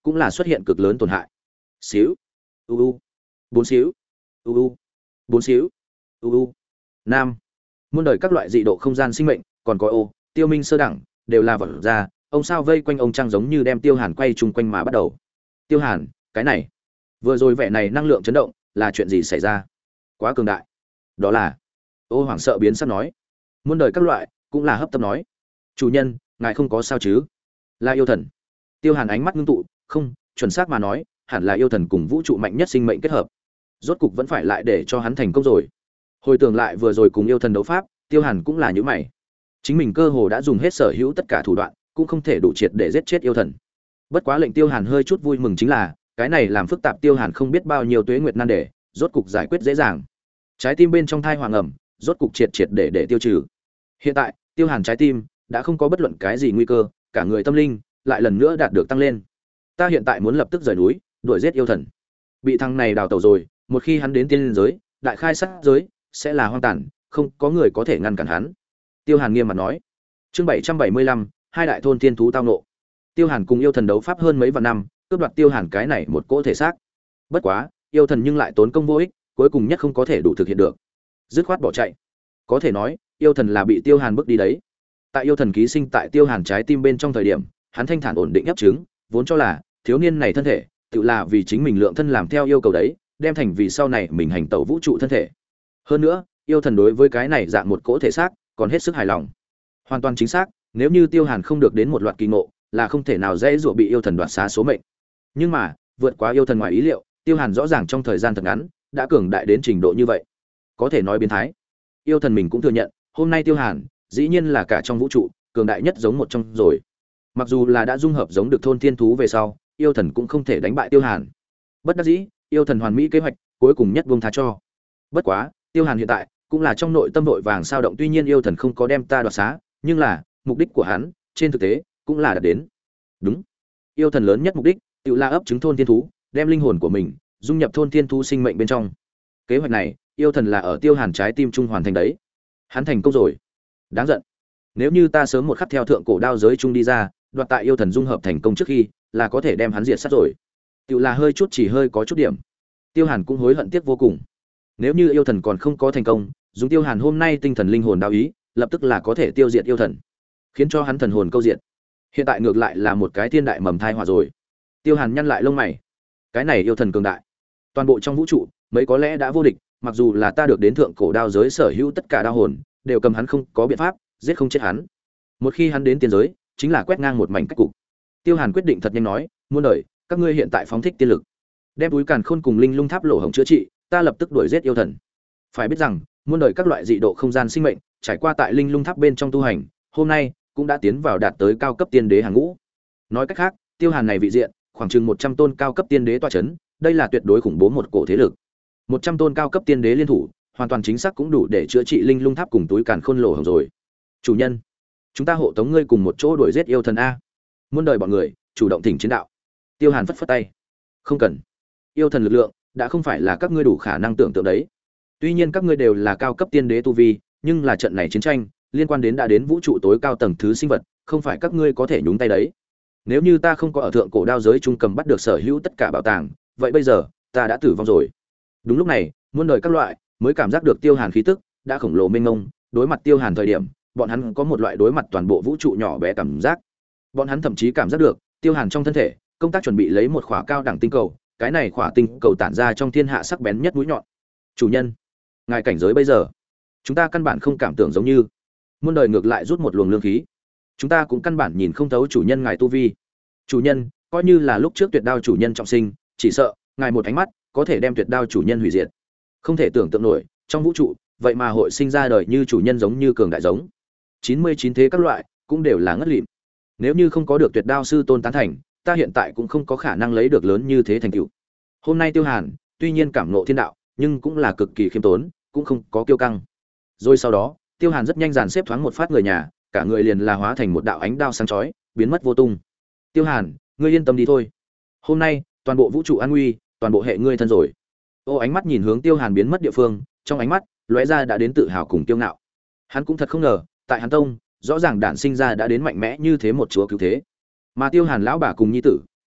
cũng là xuất hiện cực lớn tổn hại. Xíu, u u, bốn xíu, u u, bốn xíu, u u. Nam, muôn đời các loại dị độ không gian sinh mệnh, còn có ô, Tiêu Minh sơ đẳng, đều là vật ra, ông sao vây quanh ông trăng giống như đem Tiêu Hàn quay chung quanh mà bắt đầu. Tiêu Hàn, cái này, vừa rồi vẻ này năng lượng chấn động, là chuyện gì xảy ra? Quá cường đại. Đó là, ô hoảng sợ biến sắc nói. Muôn đời các loại, cũng là hấp tấp nói. Chủ nhân, ngài không có sao chứ? Là yêu thần. Tiêu Hàn ánh mắt ngưng tụ, không, chuẩn xác mà nói, hẳn là yêu thần cùng vũ trụ mạnh nhất sinh mệnh kết hợp. Rốt cục vẫn phải lại để cho hắn thành công rồi. Hồi tưởng lại vừa rồi cùng yêu thần đấu pháp, Tiêu Hàn cũng là như mày. Chính mình cơ hồ đã dùng hết sở hữu tất cả thủ đoạn, cũng không thể đủ triệt để giết chết yêu thần. Bất quá lệnh Tiêu Hàn hơi chút vui mừng chính là, cái này làm phức tạp Tiêu Hàn không biết bao nhiêu tuế nguyệt nan đề, rốt cục giải quyết dễ dàng. Trái tim bên trong thai hoàng ẩm, rốt cục triệt triệt để để tiêu trừ. Hiện tại, Tiêu Hàn trái tim đã không có bất luận cái gì nguy cơ, cả người tâm linh lại lần nữa đạt được tăng lên. Ta hiện tại muốn lập tức rời núi, đuổi giết yêu thần. Bị thằng này đào tẩu rồi, một khi hắn đến tiên giới, đại khai sát giới, sẽ là hoang tàn, không có người có thể ngăn cản hắn. Tiêu Hàn nghiêm mặt nói. Chương bảy trăm bảy mươi lăm, hai đại thôn tiên thú tao nộ. Tiêu Hàn cùng yêu thần đấu pháp hơn mấy vạn năm, cướp đoạt Tiêu Hàn cái này một cỗ thể xác. Bất quá, yêu thần nhưng lại tốn công vô ích, cuối cùng nhất không có thể đủ thực hiện được. Dứt khoát bỏ chạy. Có thể nói, yêu thần là bị Tiêu Hàn bước đi đấy. Tại yêu thần ký sinh tại Tiêu Hàn trái tim bên trong thời điểm, hắn thanh thản ổn định ấp trứng, vốn cho là thiếu niên này thân thể, tự là vì chính mình lượng thân làm theo yêu cầu đấy, đem thành vì sau này mình hành tẩu vũ trụ thân thể. Hơn nữa, yêu thần đối với cái này dạng một cỗ thể xác, còn hết sức hài lòng. Hoàn toàn chính xác, nếu như Tiêu Hàn không được đến một loạt kỳ ngộ, là không thể nào dễ dụa bị yêu thần đoạt xá số mệnh. Nhưng mà, vượt quá yêu thần ngoài ý liệu, Tiêu Hàn rõ ràng trong thời gian thật ngắn, đã cường đại đến trình độ như vậy. Có thể nói biến thái. Yêu thần mình cũng thừa nhận, hôm nay Tiêu Hàn, dĩ nhiên là cả trong vũ trụ, cường đại nhất giống một trong rồi. Mặc dù là đã dung hợp giống được thôn thiên thú về sau, yêu thần cũng không thể đánh bại Tiêu Hàn. Bất đắc dĩ, yêu thần hoàn mỹ kế hoạch, cuối cùng nhất buông tha cho. Bất quá, Tiêu Hàn hiện tại cũng là trong nội tâm nội vàng sao động, tuy nhiên yêu thần không có đem ta đoạt xá, nhưng là mục đích của hắn, trên thực tế cũng là đạt đến. Đúng. Yêu thần lớn nhất mục đích, tự là ấp trứng thôn thiên thú, đem linh hồn của mình dung nhập thôn thiên thú sinh mệnh bên trong. Kế hoạch này, yêu thần là ở Tiêu Hàn trái tim trung hoàn thành đấy. Hắn thành công rồi. Đáng giận. Nếu như ta sớm một khắc theo thượng cổ đao giới trung đi ra, đoạt tại yêu thần dung hợp thành công trước khi, là có thể đem hắn diệt sát rồi. Tự là hơi chút chỉ hơi có chút điểm. Tiêu Hàn cũng hối hận tiếc vô cùng. Nếu như yêu thần còn không có thành công, dùng Tiêu Hàn hôm nay tinh thần linh hồn đao ý, lập tức là có thể tiêu diệt yêu thần, khiến cho hắn thần hồn câu diệt. Hiện tại ngược lại là một cái thiên đại mầm thai họa rồi. Tiêu Hàn nhăn lại lông mày. Cái này yêu thần cường đại, toàn bộ trong vũ trụ, mấy có lẽ đã vô địch, mặc dù là ta được đến thượng cổ đao giới sở hữu tất cả đao hồn, đều cầm hắn không có biện pháp, giết không chết hắn. Một khi hắn đến tiên giới, chính là quét ngang một mảnh cách cục. Tiêu Hàn quyết định thật nhanh nói, muôn đời, các ngươi hiện tại phóng thích tiên lực, đem túi càn khôn cùng linh lung tháp lỗ hổng chữa trị, ta lập tức đuổi giết yêu thần. Phải biết rằng, muôn đời các loại dị độ không gian sinh mệnh, trải qua tại linh lung tháp bên trong tu hành, hôm nay cũng đã tiến vào đạt tới cao cấp tiên đế hàng ngũ. Nói cách khác, Tiêu Hàn này vị diện, khoảng chừng một trăm tôn cao cấp tiên đế tọa chấn, đây là tuyệt đối khủng bố một cổ thế lực. một trăm tôn cao cấp tiên đế liên thủ, hoàn toàn chính xác cũng đủ để chữa trị linh lung tháp cùng túi càn khôn lỗ hổng rồi. Chủ nhân, chúng ta hộ tống ngươi cùng một chỗ đuổi giết yêu thần a. Muôn đời bọn người chủ động thỉnh chiến đạo. Tiêu Hàn phất phất tay. Không cần. Yêu thần lực lượng đã không phải là các ngươi đủ khả năng tưởng tượng đấy. Tuy nhiên các ngươi đều là cao cấp tiên đế tu vi, nhưng là trận này chiến tranh liên quan đến đã đến vũ trụ tối cao tầng thứ sinh vật, không phải các ngươi có thể nhúng tay đấy. Nếu như ta không có ở thượng cổ đao giới trung cầm bắt được sở hữu tất cả bảo tàng, vậy bây giờ ta đã tử vong rồi. Đúng lúc này, muôn đời các loại mới cảm giác được Tiêu Hàn khí tức đã khổng lồ mênh mông, đối mặt Tiêu Hàn thời điểm, bọn hắn có một loại đối mặt toàn bộ vũ trụ nhỏ bé cảm giác. Bọn hắn thậm chí cảm giác được Tiêu Hàn trong thân thể công tác chuẩn bị lấy một khỏa cao đẳng tinh cầu, cái này khỏa tinh cầu tản ra trong thiên hạ sắc bén nhất mũi nhọn. Chủ nhân, ngài cảnh giới bây giờ, chúng ta căn bản không cảm tưởng giống như. Muôn đời ngược lại rút một luồng lương khí. Chúng ta cũng căn bản nhìn không thấu chủ nhân ngài tu vi. Chủ nhân, coi như là lúc trước tuyệt đao chủ nhân trọng sinh, chỉ sợ ngài một ánh mắt có thể đem tuyệt đao chủ nhân hủy diệt. Không thể tưởng tượng nổi, trong vũ trụ, vậy mà hội sinh ra đời như chủ nhân giống như cường đại giống. chín mươi chín thế các loại cũng đều là ngất lịm. Nếu như không có được tuyệt đao sư tôn tán thành, ta hiện tại cũng không có khả năng lấy được lớn như thế thành tựu. Hôm nay Tiêu Hàn, tuy nhiên cảm ngộ thiên đạo, nhưng cũng là cực kỳ khiêm tốn, cũng không có kiêu căng. Rồi sau đó, Tiêu Hàn rất nhanh dàn xếp thoáng một phát người nhà, cả người liền là hóa thành một đạo ánh đao sáng chói, biến mất vô tung. Tiêu Hàn, ngươi yên tâm đi thôi. Hôm nay, toàn bộ vũ trụ an nguy, toàn bộ hệ ngươi thân rồi. Ô ánh mắt nhìn hướng Tiêu Hàn biến mất địa phương, trong ánh mắt lóe ra đã đến tự hào cùng kiêu ngạo. Hắn cũng thật không ngờ, tại Hàn Tông, rõ ràng đản sinh ra đã đến mạnh mẽ như thế một chúa cứu thế. Mà Tiêu Hàn lão bà cùng nhi tử,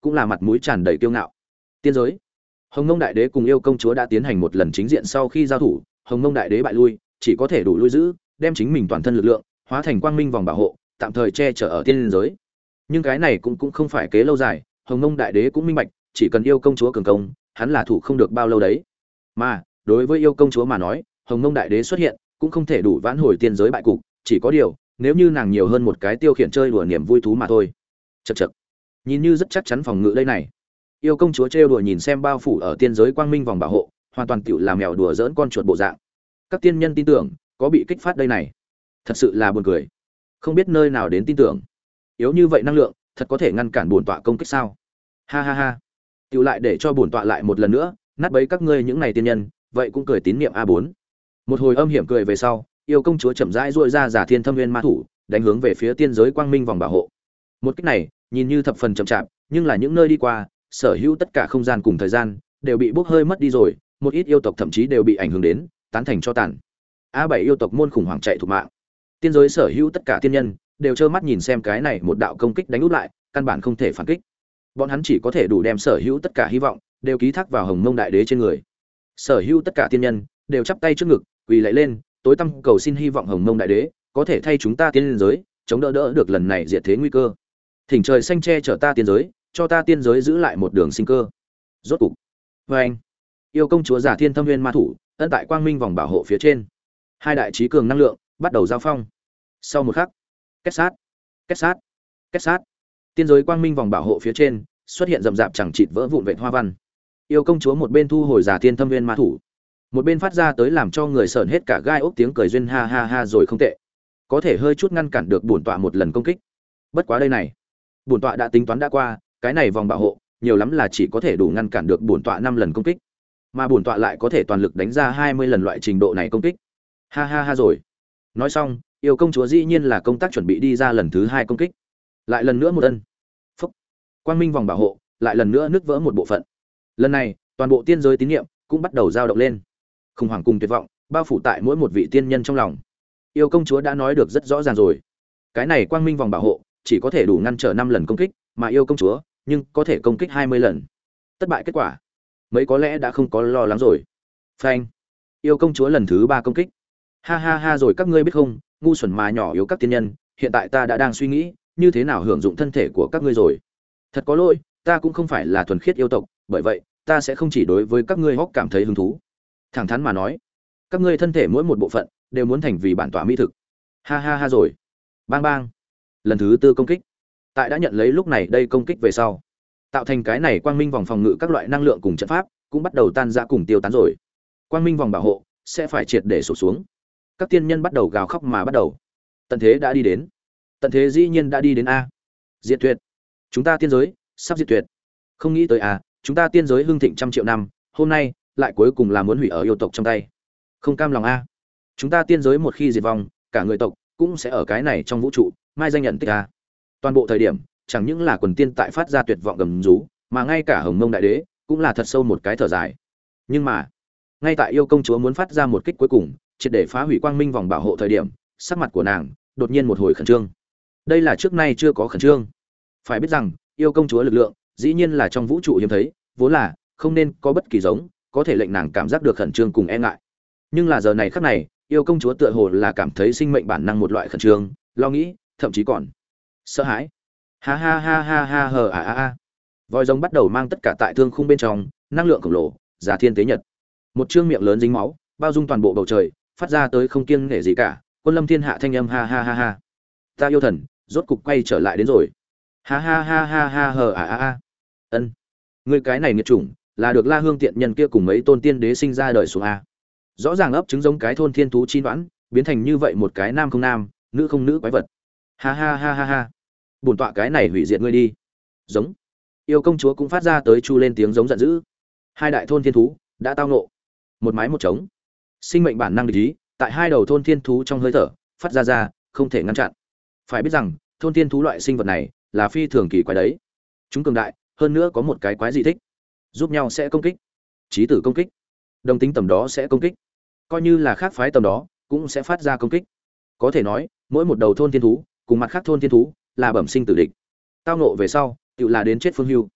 cũng là mặt mũi tràn đầy kiêu ngạo. Tiên giới, Hồng Mông Đại Đế cùng yêu công chúa đã tiến hành một lần chính diện, sau khi giao thủ, Hồng Mông Đại Đế bại lui, chỉ có thể đủ lui giữ, đem chính mình toàn thân lực lượng hóa thành quang minh vòng bảo hộ, tạm thời che chở ở tiên giới. Nhưng cái này cũng cũng không phải kế lâu dài, Hồng Mông Đại Đế cũng minh bạch, chỉ cần yêu công chúa cường công, hắn là thủ không được bao lâu đấy. Mà, đối với yêu công chúa mà nói, Hồng Mông Đại Đế xuất hiện, cũng không thể đủ vãn hồi tiên giới bại cục, chỉ có điều, nếu như nàng nhiều hơn một cái tiêu khiển chơi đùa niềm vui thú mà thôi. Chậc chậc. Nhìn như rất chắc chắn phòng ngự đây này. Yêu công chúa trêu đùa nhìn xem bao phủ ở tiên giới quang minh vòng bảo hộ, hoàn toàn tựu là mèo đùa giỡn con chuột bộ dạng. Các tiên nhân tin tưởng, có bị kích phát đây này. Thật sự là buồn cười. Không biết nơi nào đến tin tưởng. Yếu như vậy năng lượng, thật có thể ngăn cản bổn tọa công kích sao? Ha ha ha. Tựu lại để cho bổn tọa lại một lần nữa, nát bấy các ngươi những này tiên nhân, vậy cũng cười tín niệm a bốn. Một hồi âm hiểm cười về sau, yêu công chúa chậm rãi duỗi ra giả thiên thâm nguyên ma thủ, đánh hướng về phía tiên giới quang minh vòng bảo hộ. Một kích này, nhìn như thập phần chậm chạp, nhưng là những nơi đi qua, sở hữu tất cả không gian cùng thời gian đều bị bốc hơi mất đi rồi, một ít yêu tộc thậm chí đều bị ảnh hưởng đến, tán thành cho tàn. A bảy yêu tộc môn khủng hoảng chạy thục mạng. Tiên giới sở hữu tất cả tiên nhân đều trơ mắt nhìn xem cái này một đạo công kích đánh úp lại, căn bản không thể phản kích. Bọn hắn chỉ có thể đủ đem sở hữu tất cả hy vọng đều ký thác vào Hồng Mông Đại Đế trên người. Sở hữu tất cả tiên nhân đều chắp tay trước ngực, quỳ lạy lên, tối tăm cầu xin hy vọng Hồng Mông Đại Đế có thể thay chúng ta tiên giới chống đỡ đỡ được lần này diệt thế nguy cơ. Thỉnh trời xanh che chở ta tiên giới, cho ta tiên giới giữ lại một đường sinh cơ. Rốt cục, với anh, yêu công chúa giả thiên thâm nguyên ma thủ ân tại quang minh vòng bảo hộ phía trên, hai đại trí cường năng lượng bắt đầu giao phong. Sau một khắc, kết sát, kết sát, kết sát, tiên giới quang minh vòng bảo hộ phía trên xuất hiện rậm rạp chẳng chịt vỡ vụn vệt hoa văn. Yêu công chúa một bên thu hồi giả thiên thâm nguyên ma thủ, một bên phát ra tới làm cho người sởn hết cả gai ốc tiếng cười duyên ha ha ha rồi không tệ, có thể hơi chút ngăn cản được bổn tọa một lần công kích. Bất quá đây này, bổn tọa đã tính toán đã qua, cái này vòng bảo hộ nhiều lắm là chỉ có thể đủ ngăn cản được bổn tọa năm lần công kích, mà bổn tọa lại có thể toàn lực đánh ra hai mươi lần loại trình độ này công kích. Ha ha ha rồi. Nói xong, yêu công chúa dĩ nhiên là công tác chuẩn bị đi ra lần thứ hai công kích. Lại lần nữa một ân. Phúc. Quang minh vòng bảo hộ lại lần nữa nứt vỡ một bộ phận. Lần này, toàn bộ tiên giới tín niệm cũng bắt đầu dao động lên. Khủng hoảng cùng tuyệt vọng bao phủ tại mỗi một vị tiên nhân trong lòng. Yêu công chúa đã nói được rất rõ ràng rồi. Cái này quang minh vòng bảo hộ chỉ có thể đủ ngăn trở năm lần công kích, mà yêu công chúa nhưng có thể công kích hai mươi lần. Thất bại kết quả, mấy có lẽ đã không có lo lắng rồi. Phanh. Yêu công chúa lần thứ ba công kích. Ha ha ha rồi các ngươi biết không, ngu xuẩn mà nhỏ yếu các tiên nhân, hiện tại ta đã đang suy nghĩ, như thế nào hưởng dụng thân thể của các ngươi rồi. Thật có lỗi, ta cũng không phải là thuần khiết yêu tộc, bởi vậy, ta sẽ không chỉ đối với các ngươi hốc cảm thấy hứng thú. Thẳng thắn mà nói, các ngươi thân thể mỗi một bộ phận đều muốn thành vì bản tọa mỹ thực. Ha ha ha rồi. Bang bang. Lần thứ tư công kích. Tại đã nhận lấy lúc này đây công kích về sau, tạo thành cái này quang minh vòng phòng ngự các loại năng lượng cùng trận pháp cũng bắt đầu tan ra cùng tiêu tán rồi. Quang minh vòng bảo hộ sẽ phải triệt để sụp xuống. Các tiên nhân bắt đầu gào khóc mà bắt đầu. Tận thế đã đi đến. Tận thế dĩ nhiên đã đi đến a. Diệt tuyệt. Chúng ta tiên giới sắp diệt tuyệt. Không nghĩ tới a, chúng ta tiên giới hưng thịnh trăm triệu năm, hôm nay lại cuối cùng là muốn hủy ở yêu tộc trong tay. Không cam lòng a. Chúng ta tiên giới một khi diệt vong, cả người tộc cũng sẽ ở cái này trong vũ trụ mai danh nhận tích a. Toàn bộ thời điểm, chẳng những là quần tiên tại phát ra tuyệt vọng gầm rú, mà ngay cả Hồng Mông Đại Đế cũng là thật sâu một cái thở dài. Nhưng mà, ngay tại yêu công chúa muốn phát ra một kích cuối cùng, triệt để phá hủy quang minh vòng bảo hộ thời điểm, sắc mặt của nàng đột nhiên một hồi khẩn trương. Đây là trước nay chưa có khẩn trương. Phải biết rằng, yêu công chúa lực lượng, dĩ nhiên là trong vũ trụ hiếm thấy, vốn là không nên có bất kỳ giống có thể lệnh nàng cảm giác được khẩn trương cùng e ngại. Nhưng là giờ này khắc này, yêu công chúa tựa hồ là cảm thấy sinh mệnh bản năng một loại khẩn trương, lo nghĩ, thậm chí còn sợ hãi. Ha ha ha ha ha hờ à a a. Voi rồng bắt đầu mang tất cả tại thương khung bên trong, năng lượng khổng lồ, giả thiên tế nhật. Một trương miệng lớn dính máu, bao dung toàn bộ bầu trời, phát ra tới không kiêng nể gì cả, quân lâm thiên hạ thanh âm ha ha ha ha. Ta yêu thần, rốt cục quay trở lại đến rồi. Ha ha ha ha ha hờ à a a. Ân. Ngươi cái này nghiệt chủng, là được La Hương tiện nhân kia cùng mấy tôn tiên đế sinh ra đời xuống a. Rõ ràng ấp trứng giống cái thôn thiên thú chi đoán, biến thành như vậy một cái nam không nam, nữ không nữ quái vật. Ha ha ha ha ha. Bổn tọa cái này hủy diệt ngươi đi. Giống. Yêu công chúa cũng phát ra tới chu lên tiếng giống giận dữ. Hai đại thôn thiên thú đã tao nộ. Một mái một trống. Sinh mệnh bản năng địch ý, tại hai đầu thôn thiên thú trong hơi thở phát ra ra, không thể ngăn chặn. Phải biết rằng, thôn thiên thú loại sinh vật này là phi thường kỳ quái đấy. Chúng cường đại, hơn nữa có một cái quái dị thích, giúp nhau sẽ công kích. Chí tử công kích, đồng tính tầm đó sẽ công kích. Coi như là khác phái tầm đó, cũng sẽ phát ra công kích. Có thể nói, mỗi một đầu thôn thiên thú cùng mặt khác thôn thiên thú là bẩm sinh tử địch. Tao nộ về sau, tự là đến chết phương hưu.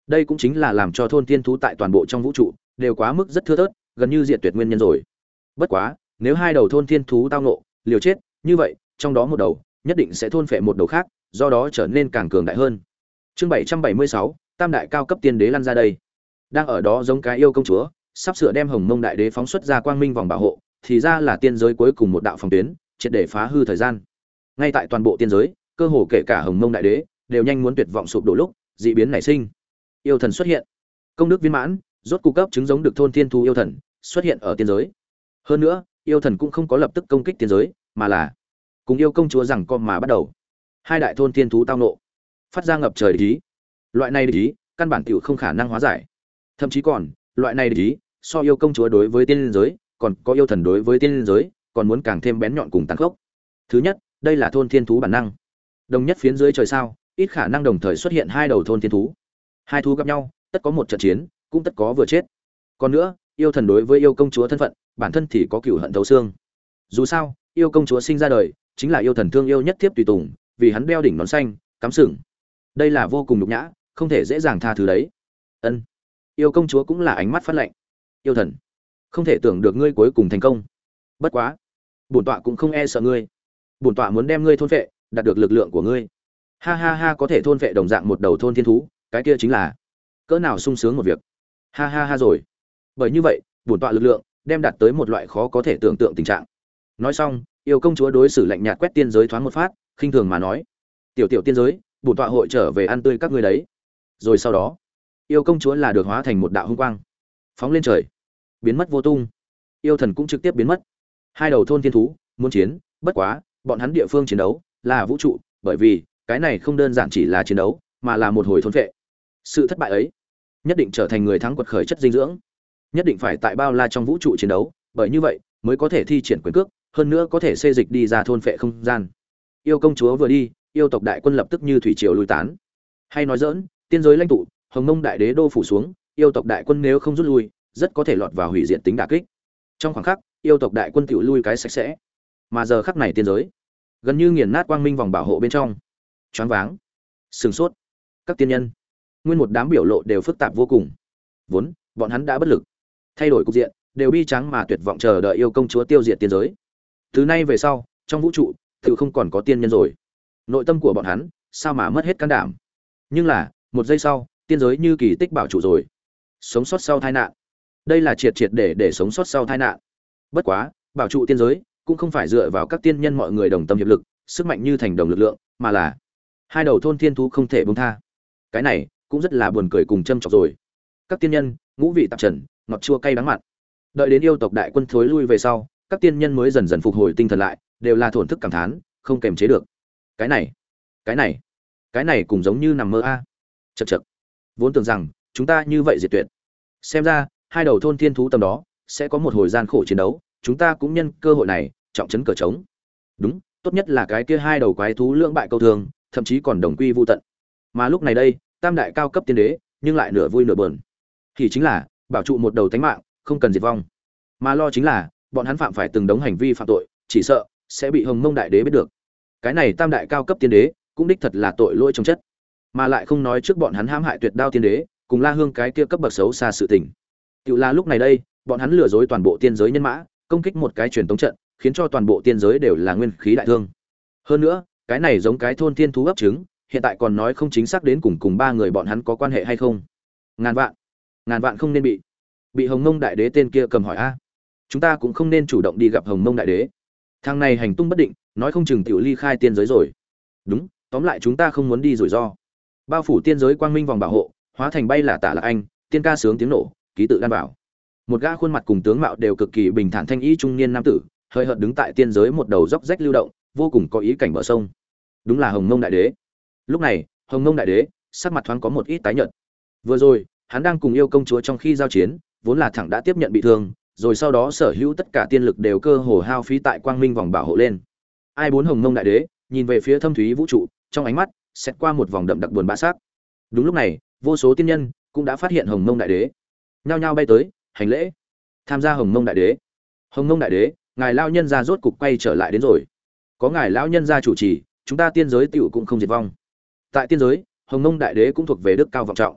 Đây cũng chính là làm cho thôn tiên thú tại toàn bộ trong vũ trụ đều quá mức rất thưa thớt, gần như diệt tuyệt nguyên nhân rồi. Bất quá, nếu hai đầu thôn tiên thú tao nộ, liều chết, như vậy, trong đó một đầu nhất định sẽ thôn phệ một đầu khác, do đó trở nên càng cường đại hơn. Chương bảy trăm bảy mươi sáu, Tam đại cao cấp tiên đế lăn ra đây. Đang ở đó giống cái yêu công chúa, sắp sửa đem Hồng Mông đại đế phóng xuất ra quang minh vòng bảo hộ, thì ra là tiên giới cuối cùng một đạo phòng tuyến, triệt để phá hư thời gian. Ngay tại toàn bộ tiên giới, cơ hồ kể cả Hồng Mông đại đế đều nhanh muốn tuyệt vọng sụp đổ lúc, dị biến nảy sinh. Yêu thần xuất hiện, công đức viên mãn, rốt cục cấp chứng giống được thôn thiên thu yêu thần xuất hiện ở tiên giới. Hơn nữa, yêu thần cũng không có lập tức công kích tiên giới, mà là cùng yêu công chúa rằng co mà bắt đầu. Hai đại thôn thiên thú tao nộ, phát ra ngập trời địch ý. Loại này địch ý, căn bản tiểu không khả năng hóa giải. Thậm chí còn, loại này địch ý, so yêu công chúa đối với tiên giới, còn có yêu thần đối với tiên giới, còn muốn càng thêm bén nhọn cùng tàn khốc. Thứ nhất, đây là thôn thiên thú bản năng. Đồng nhất phiến dưới trời sao, ít khả năng đồng thời xuất hiện hai đầu thôn thiên thú. Hai thú gặp nhau, tất có một trận chiến, cũng tất có vừa chết. Còn nữa, yêu thần đối với yêu công chúa thân phận, bản thân thì có cừu hận thấu xương. Dù sao, yêu công chúa sinh ra đời, chính là yêu thần thương yêu nhất tiếp tùy tùng, vì hắn đeo đỉnh nón xanh, cắm sừng. Đây là vô cùng nhục nhã, không thể dễ dàng tha thứ đấy. Ân. Yêu công chúa cũng là ánh mắt phát lạnh. Yêu thần, không thể tưởng được ngươi cuối cùng thành công. Bất quá, bổn tọa cũng không e sợ ngươi. Bổn tọa muốn đem ngươi thôn phệ, đạt được lực lượng của ngươi. Ha ha ha, có thể thôn phệ đồng dạng một đầu thôn thiên thú, cái kia chính là cỡ nào sung sướng một việc. Ha ha ha rồi. Bởi như vậy, bổn tọa lực lượng đem đạt tới một loại khó có thể tưởng tượng tình trạng. Nói xong, yêu công chúa đối xử lạnh nhạt quét tiên giới thoáng một phát, khinh thường mà nói: "Tiểu tiểu tiên giới, bổn tọa hội trở về ăn tươi các ngươi đấy." Rồi sau đó, yêu công chúa là được hóa thành một đạo hung quang, phóng lên trời, biến mất vô tung. Yêu thần cũng trực tiếp biến mất. Hai đầu thôn thiên thú muốn chiến, bất quá, bọn hắn địa phương chiến đấu là vũ trụ, bởi vì cái này không đơn giản chỉ là chiến đấu, mà là một hồi thôn phệ. Sự thất bại ấy, nhất định trở thành người thắng quật khởi chất dinh dưỡng. Nhất định phải tại bao la trong vũ trụ chiến đấu, bởi như vậy mới có thể thi triển quyền cước, hơn nữa có thể xê dịch đi ra thôn phệ không gian. Yêu công chúa vừa đi, yêu tộc đại quân lập tức như thủy triều lui tán. Hay nói dỡn, tiên giới lãnh tụ, Hồng Mông đại đế đô phủ xuống, yêu tộc đại quân nếu không rút lui, rất có thể lọt vào hủy diệt tính đả kích. Trong khoảng khắc, yêu tộc đại quân tiểu lui cái sạch sẽ. Mà giờ khắc này tiên giới, gần như nghiền nát quang minh vòng bảo hộ bên trong. Choáng váng, sửng sốt. Các tiên nhân, nguyên một đám biểu lộ đều phức tạp vô cùng. Vốn, bọn hắn đã bất lực, thay đổi cục diện, đều bi trắng mà tuyệt vọng chờ đợi yêu công chúa tiêu diệt tiên giới. Từ nay về sau, trong vũ trụ, tự không còn có tiên nhân rồi. Nội tâm của bọn hắn, sao mà mất hết can đảm. Nhưng là, một giây sau, tiên giới như kỳ tích bảo trụ rồi. Sống sót sau tai nạn. Đây là triệt triệt để để sống sót sau tai nạn. Bất quá, bảo trụ tiên giới cũng không phải dựa vào các tiên nhân mọi người đồng tâm hiệp lực, sức mạnh như thành đồng lực lượng, mà là hai đầu thôn thiên thú không thể buông tha. Cái này cũng rất là buồn cười cùng châm chọc rồi. Các tiên nhân, ngũ vị tạp trần, ngọt chua cay đắng mặn. Đợi đến yêu tộc đại quân thối lui về sau, các tiên nhân mới dần dần phục hồi tinh thần lại, đều là thổn thức cảm thán, không kềm chế được. Cái này, cái này, cái này cũng giống như nằm mơ a. Chậc chậc. Vốn tưởng rằng chúng ta như vậy diệt tuyệt. Xem ra, hai đầu thôn thiên thú tầm đó sẽ có một hồi gian khổ chiến đấu, chúng ta cũng nhân cơ hội này, trọng trấn cờ trống. Đúng, tốt nhất là cái kia hai đầu quái thú lưỡng bại câu thường, thậm chí còn đồng quy vu tận. Mà lúc này đây, tam đại cao cấp tiên đế, nhưng lại nửa vui nửa buồn. Thì chính là bảo trụ một đầu tánh mạng, không cần diệt vong. Mà lo chính là, bọn hắn phạm phải từng đống hành vi phạm tội, chỉ sợ sẽ bị Hồng Mông đại đế biết được. Cái này tam đại cao cấp tiên đế, cũng đích thật là tội lỗi trong chất. Mà lại không nói trước bọn hắn hãm hại Tuyệt Đao tiên đế, cùng La Hương cái kia cấp bậc xấu xa sự tình. Tiểu là lúc này đây, bọn hắn lừa dối toàn bộ tiên giới nhân mã, công kích một cái truyền tống trận, khiến cho toàn bộ tiên giới đều là nguyên khí đại thương. Hơn nữa, cái này giống cái thôn tiên thú ấp trứng, hiện tại còn nói không chính xác đến cùng cùng ba người bọn hắn có quan hệ hay không. Ngàn vạn, ngàn vạn không nên bị bị Hồng Mông đại đế tên kia cầm hỏi a. Chúng ta cũng không nên chủ động đi gặp Hồng Mông đại đế. Thằng này hành tung bất định, nói không chừng tiểu ly khai tiên giới rồi. Đúng, tóm lại chúng ta không muốn đi rủi ro. Bao phủ tiên giới quang minh vòng bảo hộ, hóa thành bay là tả là anh, tiên ca sướng tiếng nổ, ký tự đan bảo. Một gã khuôn mặt cùng tướng mạo đều cực kỳ bình thản thanh y trung niên nam tử, hơi hợt đứng tại tiên giới một đầu dốc rách lưu động, vô cùng có ý cảnh bờ sông. Đúng là Hồng Mông đại đế. Lúc này, Hồng Mông đại đế, sắc mặt thoáng có một ít tái nhợt. Vừa rồi, hắn đang cùng yêu công chúa trong khi giao chiến, vốn là thẳng đã tiếp nhận bị thương, rồi sau đó sở hữu tất cả tiên lực đều cơ hồ hao phí tại quang minh vòng bảo hộ lên. Ai bốn Hồng Mông đại đế, nhìn về phía thâm thúy vũ trụ, trong ánh mắt xét qua một vòng đậm đặc buồn bã sắc. Đúng lúc này, vô số tiên nhân cũng đã phát hiện Hồng Mông đại đế, nhao nhao bay tới, hành lễ, tham gia Hồng Mông đại đế. Hồng Mông đại đế, ngài lão nhân gia rốt cục quay trở lại đến rồi. Có ngài lão nhân gia chủ trì, chúng ta tiên giới tiểu cũng không diệt vong. Tại tiên giới, Hồng Mông đại đế cũng thuộc về đức cao vọng trọng.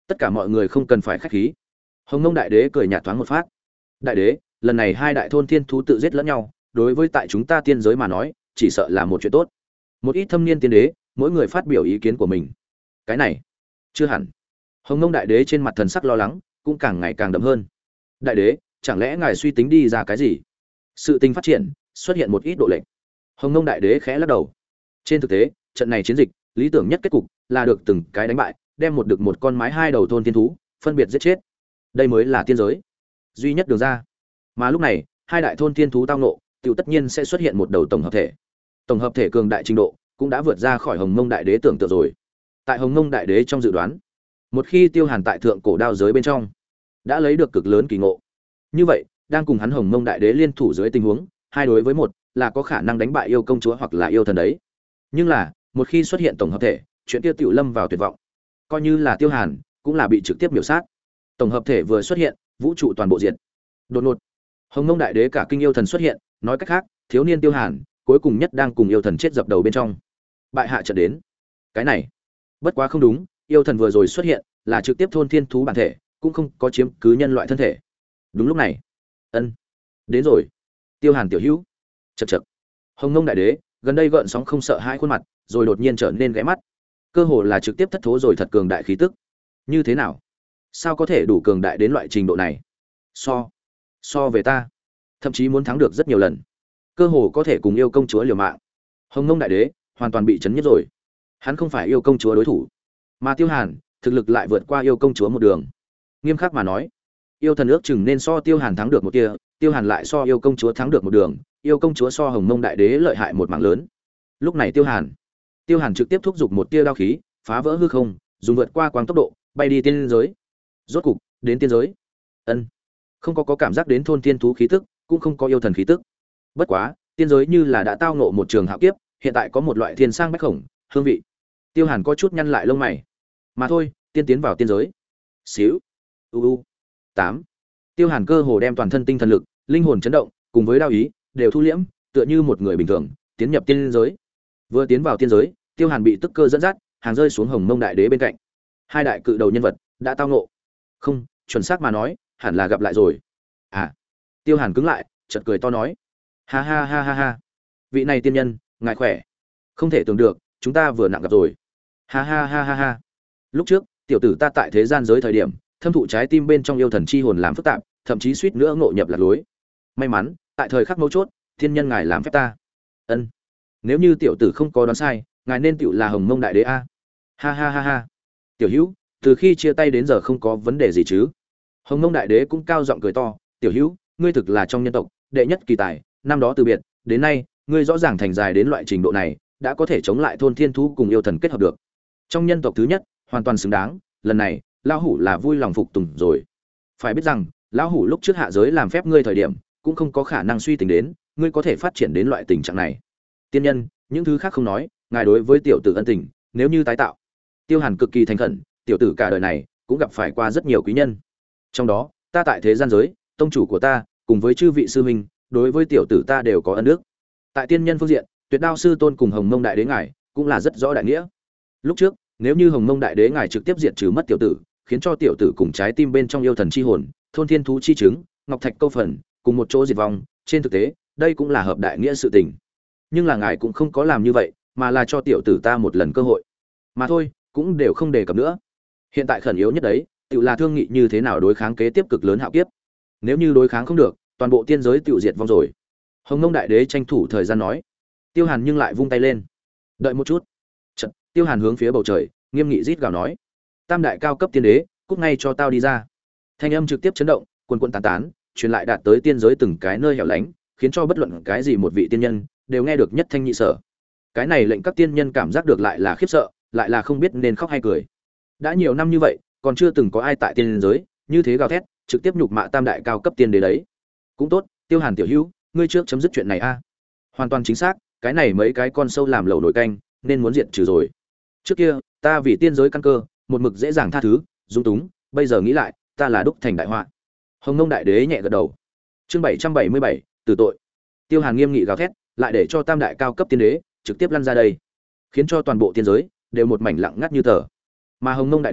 Tất cả mọi người không cần phải khách khí. Hồng Mông Đại Đế cười nhạt thoáng một phát. Đại đế, lần này hai đại thôn thiên thú tự giết lẫn nhau, đối với tại chúng ta tiên giới mà nói, chỉ sợ là một chuyện tốt. Một ít thâm niên tiên đế, mỗi người phát biểu ý kiến của mình. Cái này, chưa hẳn. Hồng Mông Đại Đế trên mặt thần sắc lo lắng, cũng càng ngày càng đậm hơn. Đại đế, chẳng lẽ ngài suy tính đi ra cái gì? Sự tình phát triển, xuất hiện một ít độ lệch. Hồng Mông Đại Đế khẽ lắc đầu. Trên thực tế, trận này chiến dịch, lý tưởng nhất kết cục là được từng cái đánh bại, đem một được một con mái hai đầu thôn thiên thú, phân biệt giết chết. Đây mới là tiên giới duy nhất đường ra. Mà lúc này, hai đại thôn thiên thú tao ngộ, tiểu tất nhiên sẽ xuất hiện một đầu tổng hợp thể. Tổng hợp thể cường đại trình độ cũng đã vượt ra khỏi Hồng Mông Đại Đế tưởng tượng rồi. Tại Hồng Mông Đại Đế trong dự đoán, một khi Tiêu Hàn tại thượng cổ đao giới bên trong đã lấy được cực lớn kỳ ngộ, như vậy, đang cùng hắn Hồng Mông Đại Đế liên thủ dưới tình huống, hai đối với một, là có khả năng đánh bại yêu công chúa hoặc là yêu thần đấy. Nhưng là, một khi xuất hiện tổng hợp thể, chuyện tiêu tiểu lâm vào tuyệt vọng. Coi như là Tiêu Hàn, cũng là bị trực tiếp miểu sát. Tổng hợp thể vừa xuất hiện, vũ trụ toàn bộ diệt. Đột ngột, Hồng Mông Đại Đế cả kinh yêu thần xuất hiện, nói cách khác, thiếu niên Tiêu Hàn, cuối cùng nhất đang cùng yêu thần chết dập đầu bên trong. Bại hạ trận đến. Cái này, bất quá không đúng, yêu thần vừa rồi xuất hiện, là trực tiếp thôn thiên thú bản thể, cũng không có chiếm cứ nhân loại thân thể. Đúng lúc này, ân, đến rồi. Tiêu Hàn tiểu hữu. Chậc chậc. Hồng Mông Đại Đế, gần đây gợn sóng không sợ hai khuôn mặt, rồi đột nhiên trở nên ghé mắt. Cơ hồ là trực tiếp thất thố rồi thật cường đại khí tức. Như thế nào? Sao có thể đủ cường đại đến loại trình độ này? So, so về ta, thậm chí muốn thắng được rất nhiều lần. Cơ hồ có thể cùng yêu công chúa liều mạng. Hồng Mông Đại Đế hoàn toàn bị chấn nhất rồi. Hắn không phải yêu công chúa đối thủ, mà Tiêu Hàn thực lực lại vượt qua yêu công chúa một đường. Nghiêm khắc mà nói, yêu thần ước chừng nên so Tiêu Hàn thắng được một kia, Tiêu Hàn lại so yêu công chúa thắng được một đường, yêu công chúa so Hồng Mông Đại Đế lợi hại một mảng lớn. Lúc này Tiêu Hàn, Tiêu Hàn trực tiếp thúc giục một tia đao khí, phá vỡ hư không, dùng vượt qua quang tốc độ, bay đi tiên giới. Rốt cục, đến tiên giới. Ân, không có có cảm giác đến thôn tiên thú khí tức, cũng không có yêu thần khí tức. Bất quá, tiên giới như là đã tao ngộ một trường hạo kiếp, hiện tại có một loại thiên sang bách khổng, hương vị. Tiêu Hàn có chút nhăn lại lông mày. Mà thôi, tiên tiến vào tiên giới. Xíu. U u. tám. Tiêu Hàn cơ hồ đem toàn thân tinh thần lực, linh hồn chấn động, cùng với đao ý, đều thu liễm, tựa như một người bình thường, tiến nhập tiên giới. Vừa tiến vào tiên giới, Tiêu Hàn bị tức cơ dẫn dắt, hàng rơi xuống Hồng Mông Đại Đế bên cạnh. Hai đại cự đầu nhân vật đã tao ngộ. Không, chuẩn xác mà nói, hẳn là gặp lại rồi. À. Tiêu Hàn cứng lại, chợt cười to nói: "Ha ha ha ha ha. Vị này tiên nhân, ngài khỏe. Không thể tưởng được, chúng ta vừa nặng gặp rồi. Ha ha ha ha ha. Lúc trước, tiểu tử ta tại thế gian giới thời điểm, thâm thụ trái tim bên trong yêu thần chi hồn làm phức tạp, thậm chí suýt nữa ngộ nhập lạc lối. May mắn, tại thời khắc mấu chốt, thiên nhân ngài làm phép ta. Ân. Nếu như tiểu tử không có đoán sai, ngài nên tiểu là Hồng Mông Đại Đế a." Ha ha ha ha. Tiểu Hữu, từ khi chia tay đến giờ không có vấn đề gì chứ? Hồng Mông Đại Đế cũng cao giọng cười to: "Tiểu Hữu, ngươi thực là trong nhân tộc đệ nhất kỳ tài, năm đó từ biệt, đến nay, ngươi rõ ràng thành dài đến loại trình độ này, đã có thể chống lại thôn thiên thú cùng yêu thần kết hợp được. Trong nhân tộc thứ nhất, hoàn toàn xứng đáng, lần này, lão hủ là vui lòng phục tùng rồi. Phải biết rằng, lão hủ lúc trước hạ giới làm phép ngươi thời điểm, cũng không có khả năng suy tính đến, ngươi có thể phát triển đến loại tình trạng này. Tiên nhân, những thứ khác không nói, ngài đối với tiểu tử ân tình, nếu như tái tạo." Tiêu Hàn cực kỳ thành khẩn, tiểu tử cả đời này cũng gặp phải qua rất nhiều quý nhân. Trong đó, ta tại thế gian giới, tông chủ của ta, cùng với chư vị sư huynh, đối với tiểu tử ta đều có ân đức. Tại tiên nhân phương diện, Tuyệt Đao sư tôn cùng Hồng Mông Đại Đế ngài, cũng là rất rõ đại nghĩa. Lúc trước, nếu như Hồng Mông Đại Đế ngài trực tiếp diệt trừ mất tiểu tử, khiến cho tiểu tử cùng trái tim bên trong yêu thần chi hồn, thôn thiên thú chi chứng, ngọc thạch câu phần, cùng một chỗ diệt vong, trên thực tế, đây cũng là hợp đại nghĩa sự tình. Nhưng là ngài cũng không có làm như vậy, mà là cho tiểu tử ta một lần cơ hội. Mà thôi, cũng đều không đề cập nữa. Hiện tại khẩn yếu nhất đấy, tự là thương nghị như thế nào đối kháng kế tiếp cực lớn hạo kiếp. Nếu như đối kháng không được, toàn bộ tiên giới tự diệt vong rồi. Hồng Mông Đại Đế tranh thủ thời gian nói. Tiêu Hàn nhưng lại vung tay lên. Đợi một chút. Chợt, Tiêu Hàn hướng phía bầu trời, nghiêm nghị rít gào nói: "Tam đại cao cấp tiên đế, cút ngay cho tao đi ra." Thanh âm trực tiếp chấn động, quần quần tán tán, truyền lại đạt tới tiên giới từng cái nơi hẻo lánh, khiến cho bất luận cái gì một vị tiên nhân đều nghe được nhất thanh nhị sở. Cái này lệnh các tiên nhân cảm giác được lại là khiếp sợ, lại là không biết nên khóc hay cười. Đã nhiều năm như vậy, còn chưa từng có ai tại tiên giới như thế gào thét, trực tiếp nhục mạ tam đại cao cấp tiên đế đấy. Cũng tốt, Tiêu Hàn tiểu hữu, ngươi trước chấm dứt chuyện này a. Hoàn toàn chính xác, cái này mấy cái con sâu làm lẩu nổi canh, nên muốn diệt trừ rồi. Trước kia, ta vì tiên giới căn cơ, một mực dễ dàng tha thứ, dung túng, bây giờ nghĩ lại, ta là đúc thành đại họa. Hồng Mông Đại Đế nhẹ gật đầu. Chương bảy trăm bảy mươi bảy, tử tội. Tiêu Hàn nghiêm nghị gào thét, lại để cho tam đại cao cấp tiên đế trực tiếp lăn ra đây, khiến cho toàn bộ tiên giới đều một mảnh lặng ngắt như tờ. Mà Hồng Mông Đại Đế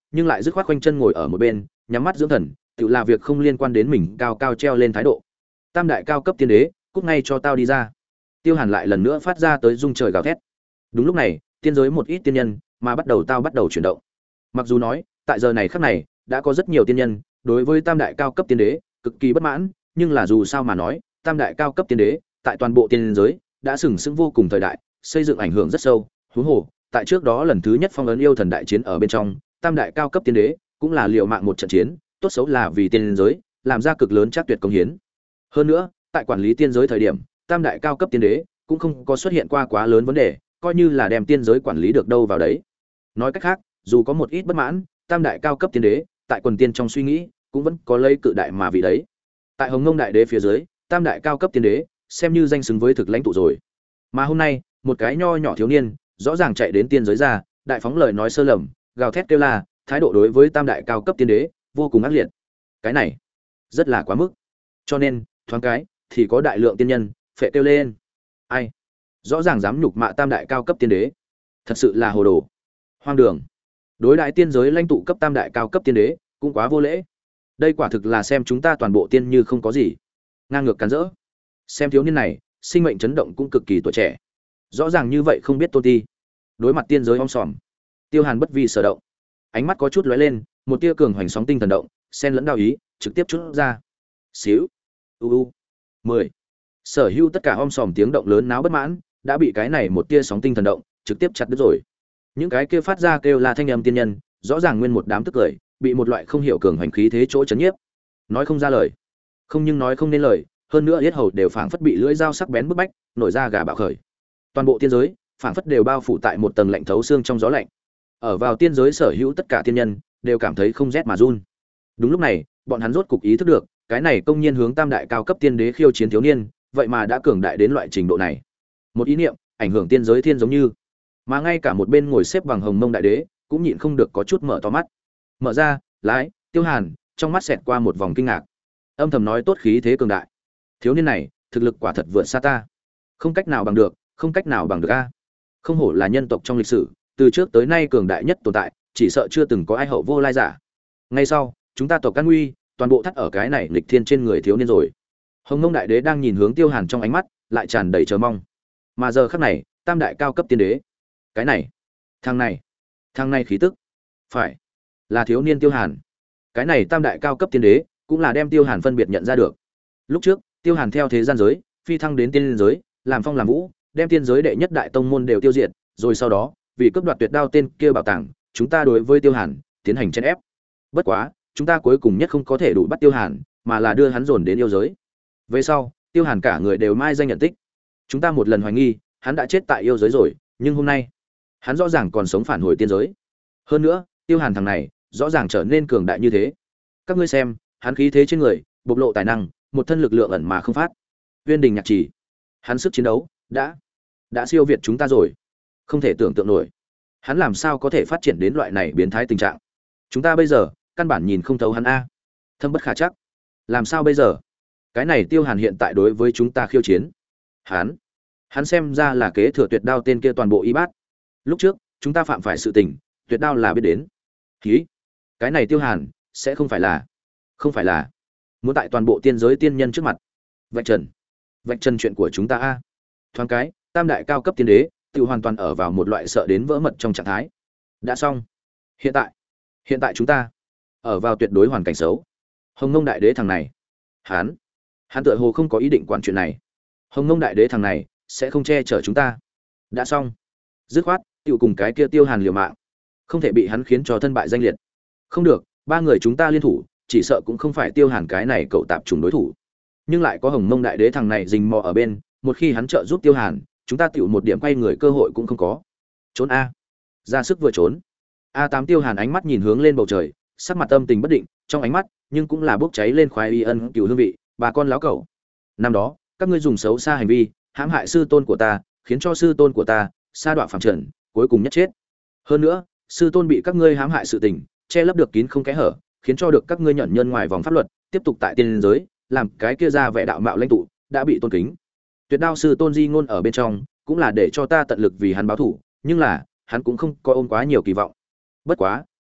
nhưng lại dứt khoát quanh chân ngồi ở một bên nhắm mắt dưỡng thần, tự là việc không liên quan đến mình cao cao treo lên thái độ. Tam đại cao cấp tiên đế, cút ngay cho tao đi ra. Tiêu Hàn lại lần nữa phát ra tới rung trời gào thét. Đúng lúc này, tiên giới một ít tiên nhân mà bắt đầu tao bắt đầu chuyển động. Mặc dù nói, tại giờ này khắc này, đã có rất nhiều tiên nhân đối với tam đại cao cấp tiên đế cực kỳ bất mãn, nhưng là dù sao mà nói, tam đại cao cấp tiên đế tại toàn bộ tiên giới đã sừng sững vô cùng thời đại, xây dựng ảnh hưởng rất sâu. Huống hồ, tại trước đó lần thứ nhất phong ấn yêu thần đại chiến ở bên trong, tam đại cao cấp tiên đế cũng là liều mạng một trận chiến, tốt xấu là vì tiên giới làm ra cực lớn chắc tuyệt công hiến. Hơn nữa, tại quản lý tiên giới thời điểm, tam đại cao cấp tiên đế cũng không có xuất hiện qua quá lớn vấn đề, coi như là đem tiên giới quản lý được đâu vào đấy. Nói cách khác, dù có một ít bất mãn, tam đại cao cấp tiên đế tại quần tiên trong suy nghĩ cũng vẫn có lấy cự đại mà vì đấy. Tại Hồng Ngông đại đế phía dưới, tam đại cao cấp tiên đế xem như danh xứng với thực lãnh tụ rồi. Mà hôm nay, một cái nho nhỏ thiếu niên rõ ràng chạy đến tiên giới ra, đại phóng lời nói sơ lầm, gào thét kêu la, thái độ đối với tam đại cao cấp tiên đế vô cùng ác liệt. Cái này rất là quá mức. Cho nên, thoáng cái thì có đại lượng tiên nhân phệ kêu lên. Ai? Rõ ràng dám nhục mạ tam đại cao cấp tiên đế, thật sự là hồ đồ. Hoang đường. Đối đại tiên giới lãnh tụ cấp tam đại cao cấp tiên đế cũng quá vô lễ. Đây quả thực là xem chúng ta toàn bộ tiên như không có gì. Ngang ngược cắn rỡ. Xem thiếu niên này, sinh mệnh chấn động cũng cực kỳ tuổi trẻ. Rõ ràng như vậy không biết tôn ti. Đối mặt tiên giới om sòm, Tiêu Hàn bất vi sở động, ánh mắt có chút lóe lên, một tia cường hoành sóng tinh thần động, xen lẫn đao ý, trực tiếp chút ra. Xíu. U u. mười. Sở hữu tất cả om sòm tiếng động lớn náo bất mãn, đã bị cái này một tia sóng tinh thần động trực tiếp chặt đứt rồi. Những cái kia phát ra kêu là thanh âm tiên nhân, rõ ràng nguyên một đám tức cười, bị một loại không hiểu cường hoành khí thế chỗ chấn nhiếp. Nói không ra lời. Không nhưng nói không nên lời, hơn nữa yết hầu đều phảng phất bị lưỡi dao sắc bén bức bách, nổi ra gà bạo khởi. Toàn bộ tiên giới, phảng phất đều bao phủ tại một tầng lạnh thấu xương trong gió lạnh. Ở vào tiên giới sở hữu tất cả tiên nhân đều cảm thấy không rét mà run. Đúng lúc này, bọn hắn rốt cục ý thức được, cái này công nhiên hướng tam đại cao cấp tiên đế khiêu chiến thiếu niên, vậy mà đã cường đại đến loại trình độ này. Một ý niệm, ảnh hưởng tiên giới thiên giống như, mà ngay cả một bên ngồi xếp bằng Hồng Mông đại đế, cũng nhịn không được có chút mở to mắt. Mở ra, lái, Tiêu Hàn, trong mắt xẹt qua một vòng kinh ngạc. Âm thầm nói tốt khí thế cường đại. Thiếu niên này, thực lực quả thật vượt xa ta. Không cách nào bằng được, không cách nào bằng được a. Không hổ là nhân tộc trong lịch sử, từ trước tới nay cường đại nhất tồn tại, chỉ sợ chưa từng có ai hậu vô lai giả. Ngay sau, chúng ta tộc Can Nguy, toàn bộ thắt ở cái này nghịch thiên trên người thiếu niên rồi. Hồng Mông đại đế đang nhìn hướng Tiêu Hàn trong ánh mắt, lại tràn đầy chờ mong. Mà giờ khắc này, tam đại cao cấp tiên đế, cái này, thằng này, thằng này khí tức, phải là thiếu niên Tiêu Hàn. Cái này tam đại cao cấp tiên đế, cũng là đem Tiêu Hàn phân biệt nhận ra được. Lúc trước, Tiêu Hàn theo thế gian giới, phi thăng đến tiên giới, làm phong làm vũ, đem tiên giới đệ nhất đại tông môn đều tiêu diệt, rồi sau đó, vì cướp đoạt tuyệt đao tên kia bảo tàng, chúng ta đối với Tiêu Hàn tiến hành chèn ép. Bất quá, chúng ta cuối cùng nhất không có thể đủ bắt Tiêu Hàn, mà là đưa hắn dồn đến yêu giới. Về sau, Tiêu Hàn cả người đều mai danh nhận tích. Chúng ta một lần hoài nghi, hắn đã chết tại yêu giới rồi, nhưng hôm nay, hắn rõ ràng còn sống phản hồi tiên giới. Hơn nữa, Tiêu Hàn thằng này, rõ ràng trở nên cường đại như thế. Các ngươi xem, hắn khí thế trên người, bộc lộ tài năng, một thân lực lượng ẩn mà không phát. Uyên Đình Nhạc Chỉ, hắn sức chiến đấu đã đã siêu việt chúng ta rồi. Không thể tưởng tượng nổi. Hắn làm sao có thể phát triển đến loại này biến thái tình trạng? Chúng ta bây giờ, căn bản nhìn không thấu hắn a. Thâm bất khả chắc. Làm sao bây giờ? Cái này Tiêu Hàn hiện tại đối với chúng ta khiêu chiến. Hắn, hắn xem ra là kế thừa tuyệt đao tên kia toàn bộ y bát. Lúc trước, chúng ta phạm phải sự tình, tuyệt đao là biết đến. Hí, cái này Tiêu Hàn sẽ không phải là, không phải là muốn tại toàn bộ tiên giới tiên nhân trước mặt vạch trần, vạch trần chuyện của chúng ta a. Thoáng cái, tam đại cao cấp tiên đế, tự hoàn toàn ở vào một loại sợ đến vỡ mật trong trạng thái. Đã xong. Hiện tại, hiện tại chúng ta ở vào tuyệt đối hoàn cảnh xấu. Hồng Ngông đại đế thằng này, hắn, hắn tựa hồ không có ý định quản chuyện này. Hồng Ngông đại đế thằng này sẽ không che chở chúng ta. Đã xong. Dứt khoát, tiêu cùng cái kia Tiêu Hàn liều mạng, không thể bị hắn khiến cho thân bại danh liệt. Không được, ba người chúng ta liên thủ, chỉ sợ cũng không phải Tiêu Hàn cái này cậu tạp trùng đối thủ. Nhưng lại có Hồng Mông đại đế thằng này rình mò ở bên, một khi hắn trợ giúp Tiêu Hàn, chúng ta tiểu một điểm quay người cơ hội cũng không có. Trốn a. Ra sức vừa trốn. A tám Tiêu Hàn ánh mắt nhìn hướng lên bầu trời, sắc mặt âm tình bất định, trong ánh mắt nhưng cũng là bốc cháy lên khoái y ân cửu hương vị, bà con láo cẩu. Năm đó, các ngươi dùng xấu xa hành vi, hãm hại sư tôn của ta, khiến cho sư tôn của ta sa đọa phàm trần, cuối cùng nhất chết. Hơn nữa, sư tôn bị các ngươi hãm hại sự tình, che lấp được kín không kẽ hở, khiến cho được các ngươi nhận nhân ngoài vòng pháp luật, tiếp tục tại tiên giới, làm cái kia ra vẻ đạo mạo lãnh tụ, đã bị tôn kính. Tuyệt đao sư tôn di ngôn ở bên trong, cũng là để cho ta tận lực vì hắn báo thủ, nhưng là, hắn cũng không có ôm quá nhiều kỳ vọng. Bất quá,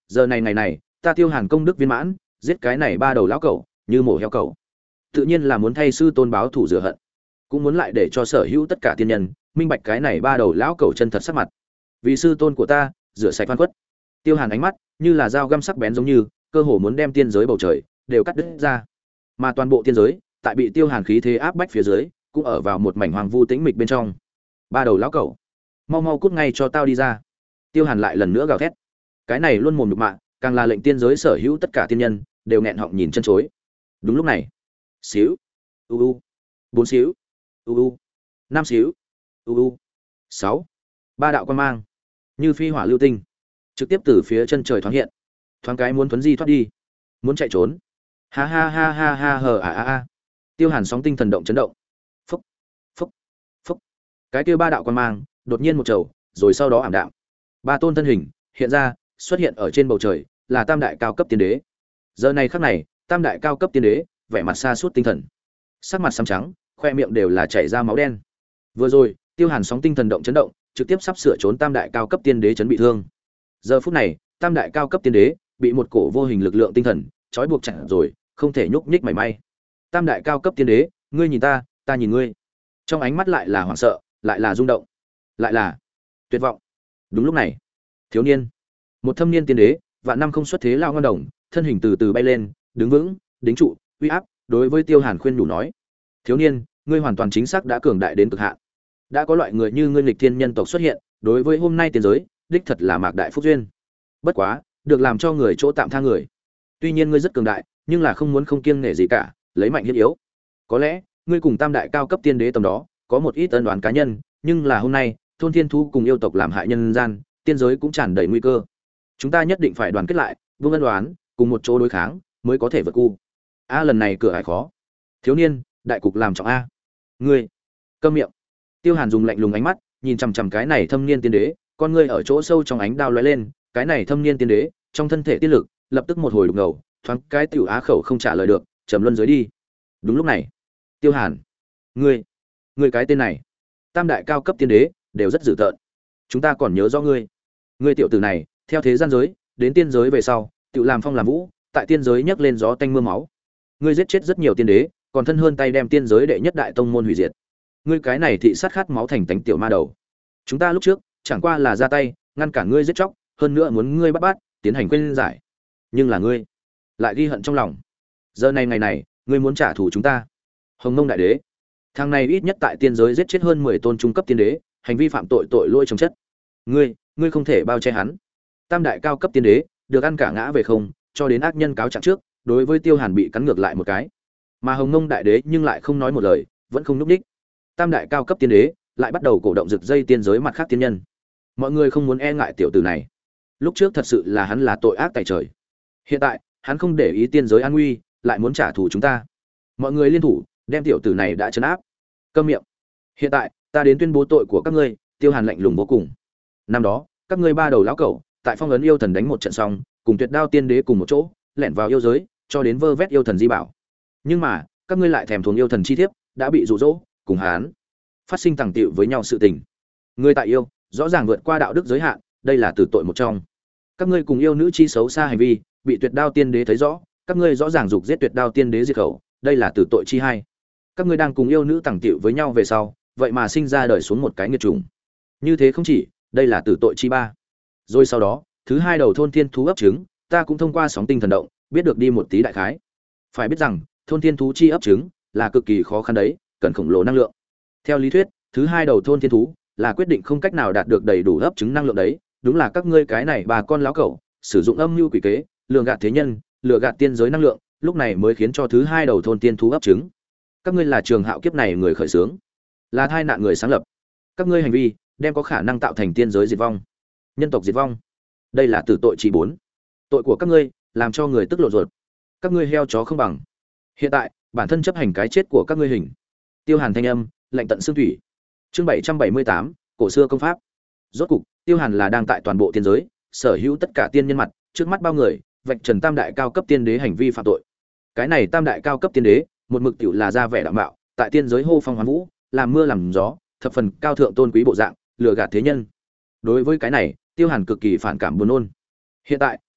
giờ này ngày này ta Tiêu Hàn công đức viên mãn, giết cái này ba đầu lão cẩu như mổ heo cẩu, tự nhiên là muốn thay sư tôn báo thù rửa hận, cũng muốn lại để cho sở hữu tất cả tiên nhân minh bạch cái này ba đầu lão cẩu chân thật sắc mặt, vì sư tôn của ta rửa sạch oan khuất. Tiêu Hàn ánh mắt như là dao găm sắc bén, giống như cơ hồ muốn đem tiên giới bầu trời đều cắt đứt ra, mà toàn bộ tiên giới tại bị Tiêu Hàn khí thế áp bách phía dưới cũng ở vào một mảnh hoàng vu tĩnh mịch bên trong. Ba đầu lão cẩu, mau mau cút ngay cho tao đi ra! Tiêu Hàn lại lần nữa gào thét, cái này luôn mồm nhục mạ, càng là lệnh tiên giới sở hữu tất cả tiên nhân đều nghẹn họng nhìn chân chối. Đúng lúc này, xíu, u u, bốn xíu, u u, năm xíu, u u, sáu, ba đạo quan mang như phi hỏa lưu tinh trực tiếp từ phía chân trời thoáng hiện, thoáng cái muốn thuấn di thoát đi, muốn chạy trốn. Ha ha ha ha ha hờ à a a. Tiêu Hàn sóng tinh thần động chấn động. Phúc, phúc, phúc. Cái kia ba đạo quan mang đột nhiên một trầu, rồi sau đó ảm đạm. Ba tôn thân hình hiện ra, xuất hiện ở trên bầu trời, là tam đại cao cấp tiên đế. Giờ này khắc này, tam đại cao cấp tiên đế vẻ mặt xa suốt tinh thần, sắc mặt xám trắng, khoe miệng đều là chảy ra máu đen. Vừa rồi, Tiêu Hàn sóng tinh thần động chấn động, trực tiếp sắp sửa trốn tam đại cao cấp tiên đế chấn bị thương. Giờ phút này, tam đại cao cấp tiên đế bị một cổ vô hình lực lượng tinh thần trói buộc chặt rồi, không thể nhúc nhích mảy may. Tam đại cao cấp tiên đế, ngươi nhìn ta, ta nhìn ngươi. Trong ánh mắt lại là hoảng sợ, lại là rung động, lại là tuyệt vọng. Đúng lúc này, thiếu niên, một thâm niên tiên đế, vạn năm không xuất thế lao ngân đồng, thân hình từ từ bay lên, đứng vững, đính trụ, uy áp, đối với Tiêu Hàn khuyên nhủ nói: "Thiếu niên, ngươi hoàn toàn chính xác đã cường đại đến cực hạn. Đã có loại người như ngươi nghịch thiên nhân tộc xuất hiện, đối với hôm nay tiên giới, đích thật là mạc đại phúc duyên. Bất quá, được làm cho người chỗ tạm tha người. Tuy nhiên ngươi rất cường đại, nhưng là không muốn không kiêng nể gì cả, lấy mạnh hiếp yếu. Có lẽ, ngươi cùng tam đại cao cấp tiên đế tầm đó, có một ít ân oán cá nhân, nhưng là hôm nay, thôn thiên thú cùng yêu tộc làm hại nhân gian, tiên giới cũng tràn đầy nguy cơ. Chúng ta nhất định phải đoàn kết lại, vương ân oán, cùng một chỗ đối kháng, mới có thể vượt cu. A lần này cửa ải khó. Thiếu niên, đại cục làm trọng a. Ngươi, câm miệng." Tiêu Hàn dùng lạnh lùng ánh mắt nhìn chằm chằm cái này thâm niên tiên đế, con ngươi ở chỗ sâu trong ánh đao lóe lên, cái này thâm niên tiên đế, trong thân thể tiên lực lập tức một hồi đục ngầu, thoáng cái tiểu á khẩu không trả lời được, trầm luân dưới đi. Đúng lúc này, Tiêu Hàn, ngươi, ngươi cái tên này, tam đại cao cấp tiên đế đều rất dữ tợn. Chúng ta còn nhớ rõ ngươi. Ngươi tiểu tử này, theo thế gian giới, đến tiên giới về sau, tự làm phong làm vũ, tại tiên giới nhấc lên gió tanh mưa máu. Ngươi giết chết rất nhiều tiên đế, còn thân hơn tay đem tiên giới đệ nhất đại tông môn hủy diệt. Ngươi cái này thị sát khát máu thành tánh tiểu ma đầu. Chúng ta lúc trước chẳng qua là ra tay ngăn cản ngươi giết chóc, hơn nữa muốn ngươi bắt bắt tiến hành quên giải, nhưng là ngươi lại ghi hận trong lòng. Giờ này ngày này, ngươi muốn trả thù chúng ta. Hồng Mông đại đế, thằng này ít nhất tại tiên giới giết chết hơn mười tôn trung cấp tiên đế, hành vi phạm tội tội lỗi trong chất. Ngươi, ngươi không thể bao che hắn. Tam đại cao cấp tiên đế được ăn cả ngã về không, cho đến ác nhân cáo trạng trước, đối với Tiêu Hàn bị cắn ngược lại một cái. Mà Hồng Mông đại đế nhưng lại không nói một lời, vẫn không nhúc nhích. Tam đại cao cấp tiên đế lại bắt đầu cổ động rực dây tiên giới mặt khác tiên nhân. Mọi người không muốn e ngại tiểu tử này. Lúc trước thật sự là hắn là tội ác tại trời. Hiện tại, hắn không để ý tiên giới an nguy, lại muốn trả thù chúng ta. Mọi người liên thủ, đem tiểu tử này đã trấn áp. Câm miệng. Hiện tại, ta đến tuyên bố tội của các ngươi. Tiêu Hàn lạnh lùng vô cùng. Năm đó, các ngươi ba đầu lão cẩu, tại phong ấn yêu thần đánh một trận xong, cùng Tuyệt Đao tiên đế cùng một chỗ, lẻn vào yêu giới, cho đến vơ vét yêu thần di bảo. Nhưng mà, các ngươi lại thèm thuồng yêu thần chi thiếp, đã bị dụ dỗ, cùng hắn phát sinh tàng tiệu với nhau sự tình. Người tại yêu, rõ ràng vượt qua đạo đức giới hạn, đây là tử tội một trong. Các ngươi cùng yêu nữ chi xấu xa hành vi, bị Tuyệt Đao tiên đế thấy rõ, các ngươi rõ ràng dục giết Tuyệt Đao tiên đế diệt khẩu, đây là tử tội chi hai. Các ngươi đang cùng yêu nữ tàng tiệu với nhau về sau, vậy mà sinh ra đời xuống một cái nghiệt chủng. Như thế không chỉ, đây là tử tội chi ba. Rồi sau đó, thứ hai đầu thôn thiên thú ấp trứng, ta cũng thông qua sóng tinh thần động, biết được đi một tí đại khái. Phải biết rằng, thôn thiên thú chi ấp trứng là cực kỳ khó khăn đấy, cần khổng lồ năng lượng. Theo lý thuyết, thứ hai đầu thôn thiên thú là quyết định không cách nào đạt được đầy đủ ấp trứng năng lượng đấy, đúng là các ngươi cái này bà con láo cẩu, sử dụng âm mưu quỷ kế, lừa gạt thế nhân, lừa gạt tiên giới năng lượng, lúc này mới khiến cho thứ hai đầu thôn thiên thú ấp trứng. Các ngươi là trường hạo kiếp này người khởi xướng, là tai nạn người sáng lập. Các ngươi hành vi đem có khả năng tạo thành tiên giới diệt vong, nhân tộc diệt vong. Đây là tử tội chi bốn. Tội của các ngươi làm cho người tức lộ ruột. Các ngươi heo chó không bằng. Hiện tại, bản thân chấp hành cái chết của các ngươi hình. Tiêu Hàn thanh âm lạnh tận xương thủy. Chương bảy trăm bảy mươi tám, cổ xưa công pháp. Rốt cục, Tiêu Hàn là đang tại toàn bộ tiên giới, sở hữu tất cả tiên nhân mặt, trước mắt bao người, vạch trần tam đại cao cấp tiên đế hành vi phạm tội. Cái này tam đại cao cấp tiên đế, một mực tiểu là ra vẻ đạm bạo, tại tiên giới hô phong hoán vũ, làm mưa làm gió, thập phần cao thượng tôn quý bộ dạng, lừa gạt thế nhân. Đối với cái này, Tiêu Hàn cực kỳ phản cảm buồn nôn. Hiện tại,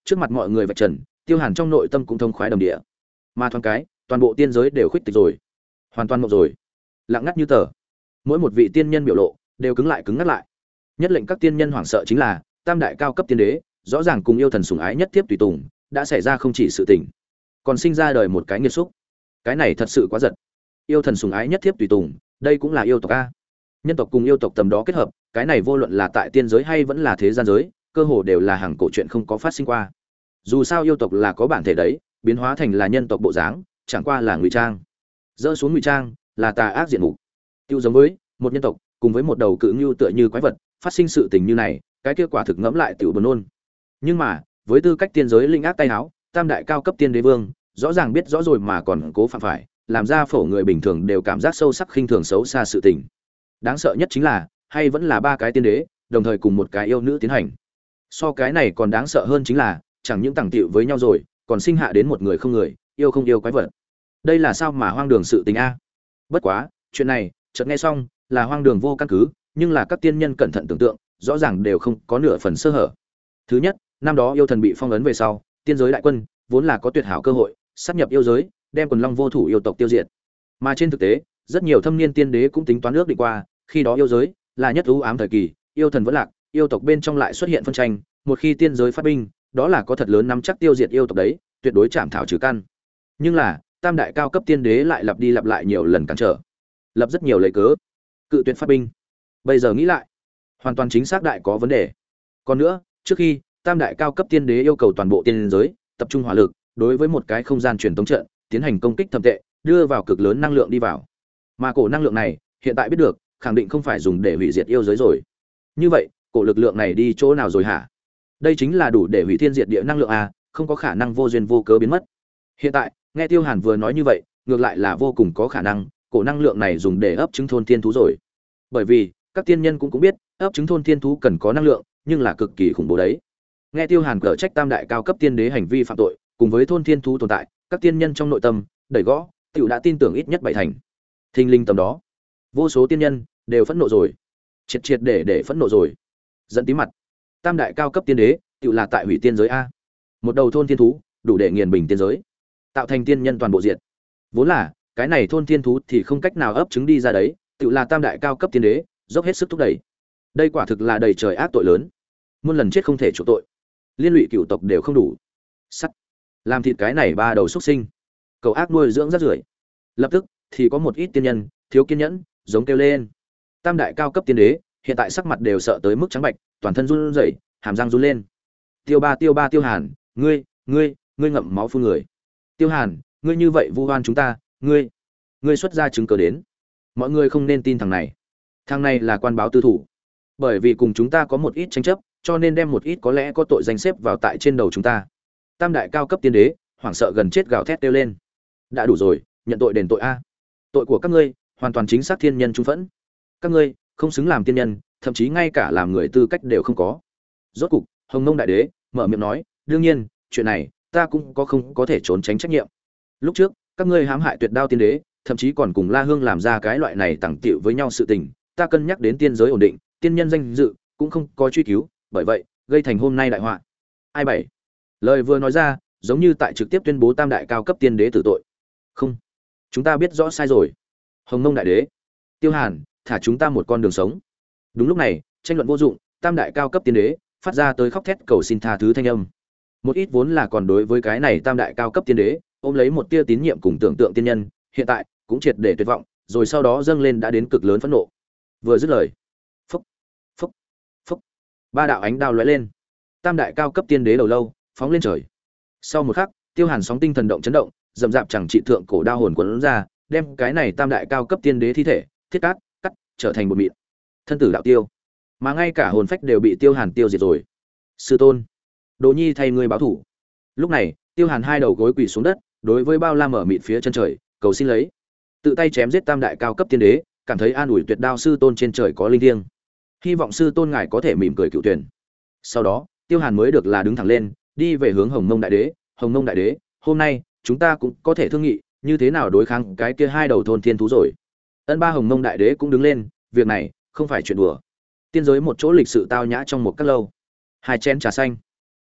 trước mặt mọi người vạch trần, Tiêu Hàn trong nội tâm cũng thông khoái đầm địa. Mà thoáng cái, toàn bộ tiên giới đều khuyết tịch rồi, hoàn toàn mộng rồi, lặng ngắt như tờ. Mỗi một vị tiên nhân biểu lộ đều cứng lại cứng ngắt lại. Nhất lệnh các tiên nhân hoảng sợ chính là, tam đại cao cấp tiên đế, rõ ràng cùng yêu thần sủng ái nhất tiếp tùy tùng, đã xảy ra không chỉ sự tình, còn sinh ra đời một cái nghiệt xúc. Cái này thật sự quá giật. Yêu thần sủng ái nhất tiếp tùy tùng, đây cũng là yêu tộc a. Nhân tộc cùng yêu tộc tầm đó kết hợp, cái này vô luận là tại tiên giới hay vẫn là thế gian giới, cơ hồ đều là hàng cổ chuyện không có phát sinh qua. Dù sao yêu tộc là có bản thể đấy, biến hóa thành là nhân tộc bộ dáng, chẳng qua là ngụy trang. Dỡ xuống ngụy trang, là tà ác diện mục. Tiêu giống với một nhân tộc cùng với một đầu cự ngưu tựa như quái vật, phát sinh sự tình như này, cái kết quả thực ngẫm lại tiểu buồn nôn. Nhưng mà, với tư cách tiên giới linh ác tay áo, tam đại cao cấp tiên đế vương, rõ ràng biết rõ rồi mà còn cố phạm phải, làm ra phổ người bình thường đều cảm giác sâu sắc khinh thường xấu xa sự tình. Đáng sợ nhất chính là, hay vẫn là ba cái tiên đế, đồng thời cùng một cái yêu nữ tiến hành. So cái này còn đáng sợ hơn chính là, chẳng những tàng tiệu với nhau rồi, còn sinh hạ đến một người không người, yêu không yêu quái vật. Đây là sao mà hoang đường sự tình a? Bất quá, chuyện này, chợt nghe xong, là hoang đường vô căn cứ, nhưng là các tiên nhân cẩn thận tưởng tượng, rõ ràng đều không có nửa phần sơ hở. Thứ nhất, năm đó yêu thần bị phong ấn về sau, tiên giới đại quân vốn là có tuyệt hảo cơ hội sát nhập yêu giới, đem quần long vô thủ yêu tộc tiêu diệt. Mà trên thực tế, rất nhiều thâm niên tiên đế cũng tính toán ước định qua, khi đó yêu giới là nhất u ám thời kỳ, yêu thần vẫn lạc, yêu tộc bên trong lại xuất hiện phân tranh, một khi tiên giới phát binh, đó là có thật lớn nắm chắc tiêu diệt yêu tộc đấy, tuyệt đối chạm thảo trừ căn. Nhưng là, tam đại cao cấp tiên đế lại lặp đi lặp lại nhiều lần cản trở, lập rất nhiều lấy cớ, cự tuyệt phát binh. Bây giờ nghĩ lại, hoàn toàn chính xác đại có vấn đề. Còn nữa, trước khi tam đại cao cấp tiên đế yêu cầu toàn bộ tiên giới tập trung hỏa lực, đối với một cái không gian truyền tống trận tiến hành công kích thâm tệ, đưa vào cực lớn năng lượng đi vào. Mà cổ năng lượng này, hiện tại biết được, khẳng định không phải dùng để hủy diệt yêu giới rồi. Như vậy, cổ lực lượng này đi chỗ nào rồi hả? Đây chính là đủ để hủy thiên diệt địa năng lượng a, không có khả năng vô duyên vô cớ biến mất. Hiện tại, nghe Tiêu Hàn vừa nói như vậy, ngược lại là vô cùng có khả năng, cổ năng lượng này dùng để ấp trứng thôn thiên thú rồi. Bởi vì, các tiên nhân cũng cũng biết, ấp trứng thôn thiên thú cần có năng lượng, nhưng là cực kỳ khủng bố đấy. Nghe Tiêu Hàn cở trách tam đại cao cấp tiên đế hành vi phạm tội, cùng với thôn thiên thú tồn tại, các tiên nhân trong nội tâm, đẩy gõ, tiểu đã tin tưởng ít nhất bảy thành. Thinh linh tầm đó, vô số tiên nhân đều phẫn nộ rồi, triệt triệt để để phẫn nộ rồi, giận tí mặt. Tam đại cao cấp tiên đế, tiểu là tại hủy tiên giới a. Một đầu thôn thiên thú, đủ để nghiền bình tiên giới, tạo thành tiên nhân toàn bộ diệt. Vốn là, cái này thôn thiên thú thì không cách nào ấp trứng đi ra đấy, tiểu là tam đại cao cấp tiên đế, dốc hết sức thúc đẩy. Đây quả thực là đầy trời ác tội lớn, muôn lần chết không thể chuộc tội, liên lụy cửu tộc đều không đủ. Sắt, làm thịt cái này ba đầu xuất sinh, cầu ác nuôi dưỡng rất rưởi. Lập tức thì có một ít tiên nhân thiếu kiên nhẫn, giống kêu lên. Tam đại cao cấp tiên đế hiện tại sắc mặt đều sợ tới mức trắng bạch, toàn thân run rẩy, hàm răng run lên. Tiêu ba tiêu ba Tiêu Hàn, ngươi, ngươi, ngươi ngậm máu phun người. Tiêu Hàn, ngươi như vậy vu oan chúng ta, ngươi, ngươi xuất ra chứng cớ đến. Mọi người không nên tin thằng này. Thằng này là quan báo tư thủ. Bởi vì cùng chúng ta có một ít tranh chấp, cho nên đem một ít có lẽ có tội danh xếp vào tại trên đầu chúng ta. Tam đại cao cấp tiên đế hoảng sợ gần chết gào thét kêu lên. Đã đủ rồi, nhận tội đền tội a. Tội của các ngươi hoàn toàn chính xác thiên nhân trung phẫn. Các ngươi không xứng làm tiên nhân, thậm chí ngay cả làm người tư cách đều không có. Rốt cục, Hồng Mông đại đế mở miệng nói, đương nhiên, chuyện này ta cũng có không có thể trốn tránh trách nhiệm. Lúc trước, các ngươi hãm hại Tuyệt Đao tiên đế, thậm chí còn cùng La Hương làm ra cái loại này tẳng tiệu với nhau sự tình, ta cân nhắc đến tiên giới ổn định, tiên nhân danh dự cũng không có truy cứu, bởi vậy, gây thành hôm nay đại họa. Ai bảy? Lời vừa nói ra, giống như tại trực tiếp tuyên bố tam đại cao cấp tiên đế tử tội. Không, chúng ta biết rõ sai rồi. Hồng Mông đại đế, Tiêu Hàn, thả chúng ta một con đường sống. Đúng lúc này, tranh luận vô dụng, tam đại cao cấp tiên đế phát ra tới khóc thét cầu xin tha thứ thanh âm. Một ít vốn là còn đối với cái này tam đại cao cấp tiên đế, ôm lấy một tia tín nhiệm cùng tưởng tượng tiên nhân, hiện tại cũng triệt để tuyệt vọng, rồi sau đó dâng lên đã đến cực lớn phẫn nộ. Vừa dứt lời, phốc, phốc, phốc, ba đạo ánh đao lóe lên, tam đại cao cấp tiên đế đầu lâu phóng lên trời. Sau một khắc, Tiêu Hàn sóng tinh thần động chấn động, dầm dạp chẳng trị thượng cổ đao hồn quấn ra, đem cái này tam đại cao cấp tiên đế thi thể thiết cát cắt trở thành một mịn, thân tử đạo tiêu, mà ngay cả hồn phách đều bị Tiêu Hàn tiêu diệt rồi. Sư tôn, Đồ Nhi thay ngươi báo thủ. Lúc này, Tiêu Hàn hai đầu gối quỳ xuống đất, đối với bao la mở mịt phía chân trời, cầu xin lấy, tự tay chém giết tam đại cao cấp tiên đế, cảm thấy an ủi Tuyệt Đao sư tôn trên trời có linh thiêng, hy vọng sư tôn ngài có thể mỉm cười cựu tuyển. Sau đó, Tiêu Hàn mới được là đứng thẳng lên, đi về hướng Hồng Mông đại đế. Hồng Mông đại đế, hôm nay chúng ta cũng có thể thương nghị như thế nào đối kháng cái kia hai đầu thôn thiên thú rồi. Ân ba Hồng Mông đại đế cũng đứng lên, việc này không phải chuyện đùa. Tiên giới một chỗ lịch sự tao nhã trong một các lâu, hai chén trà xanh,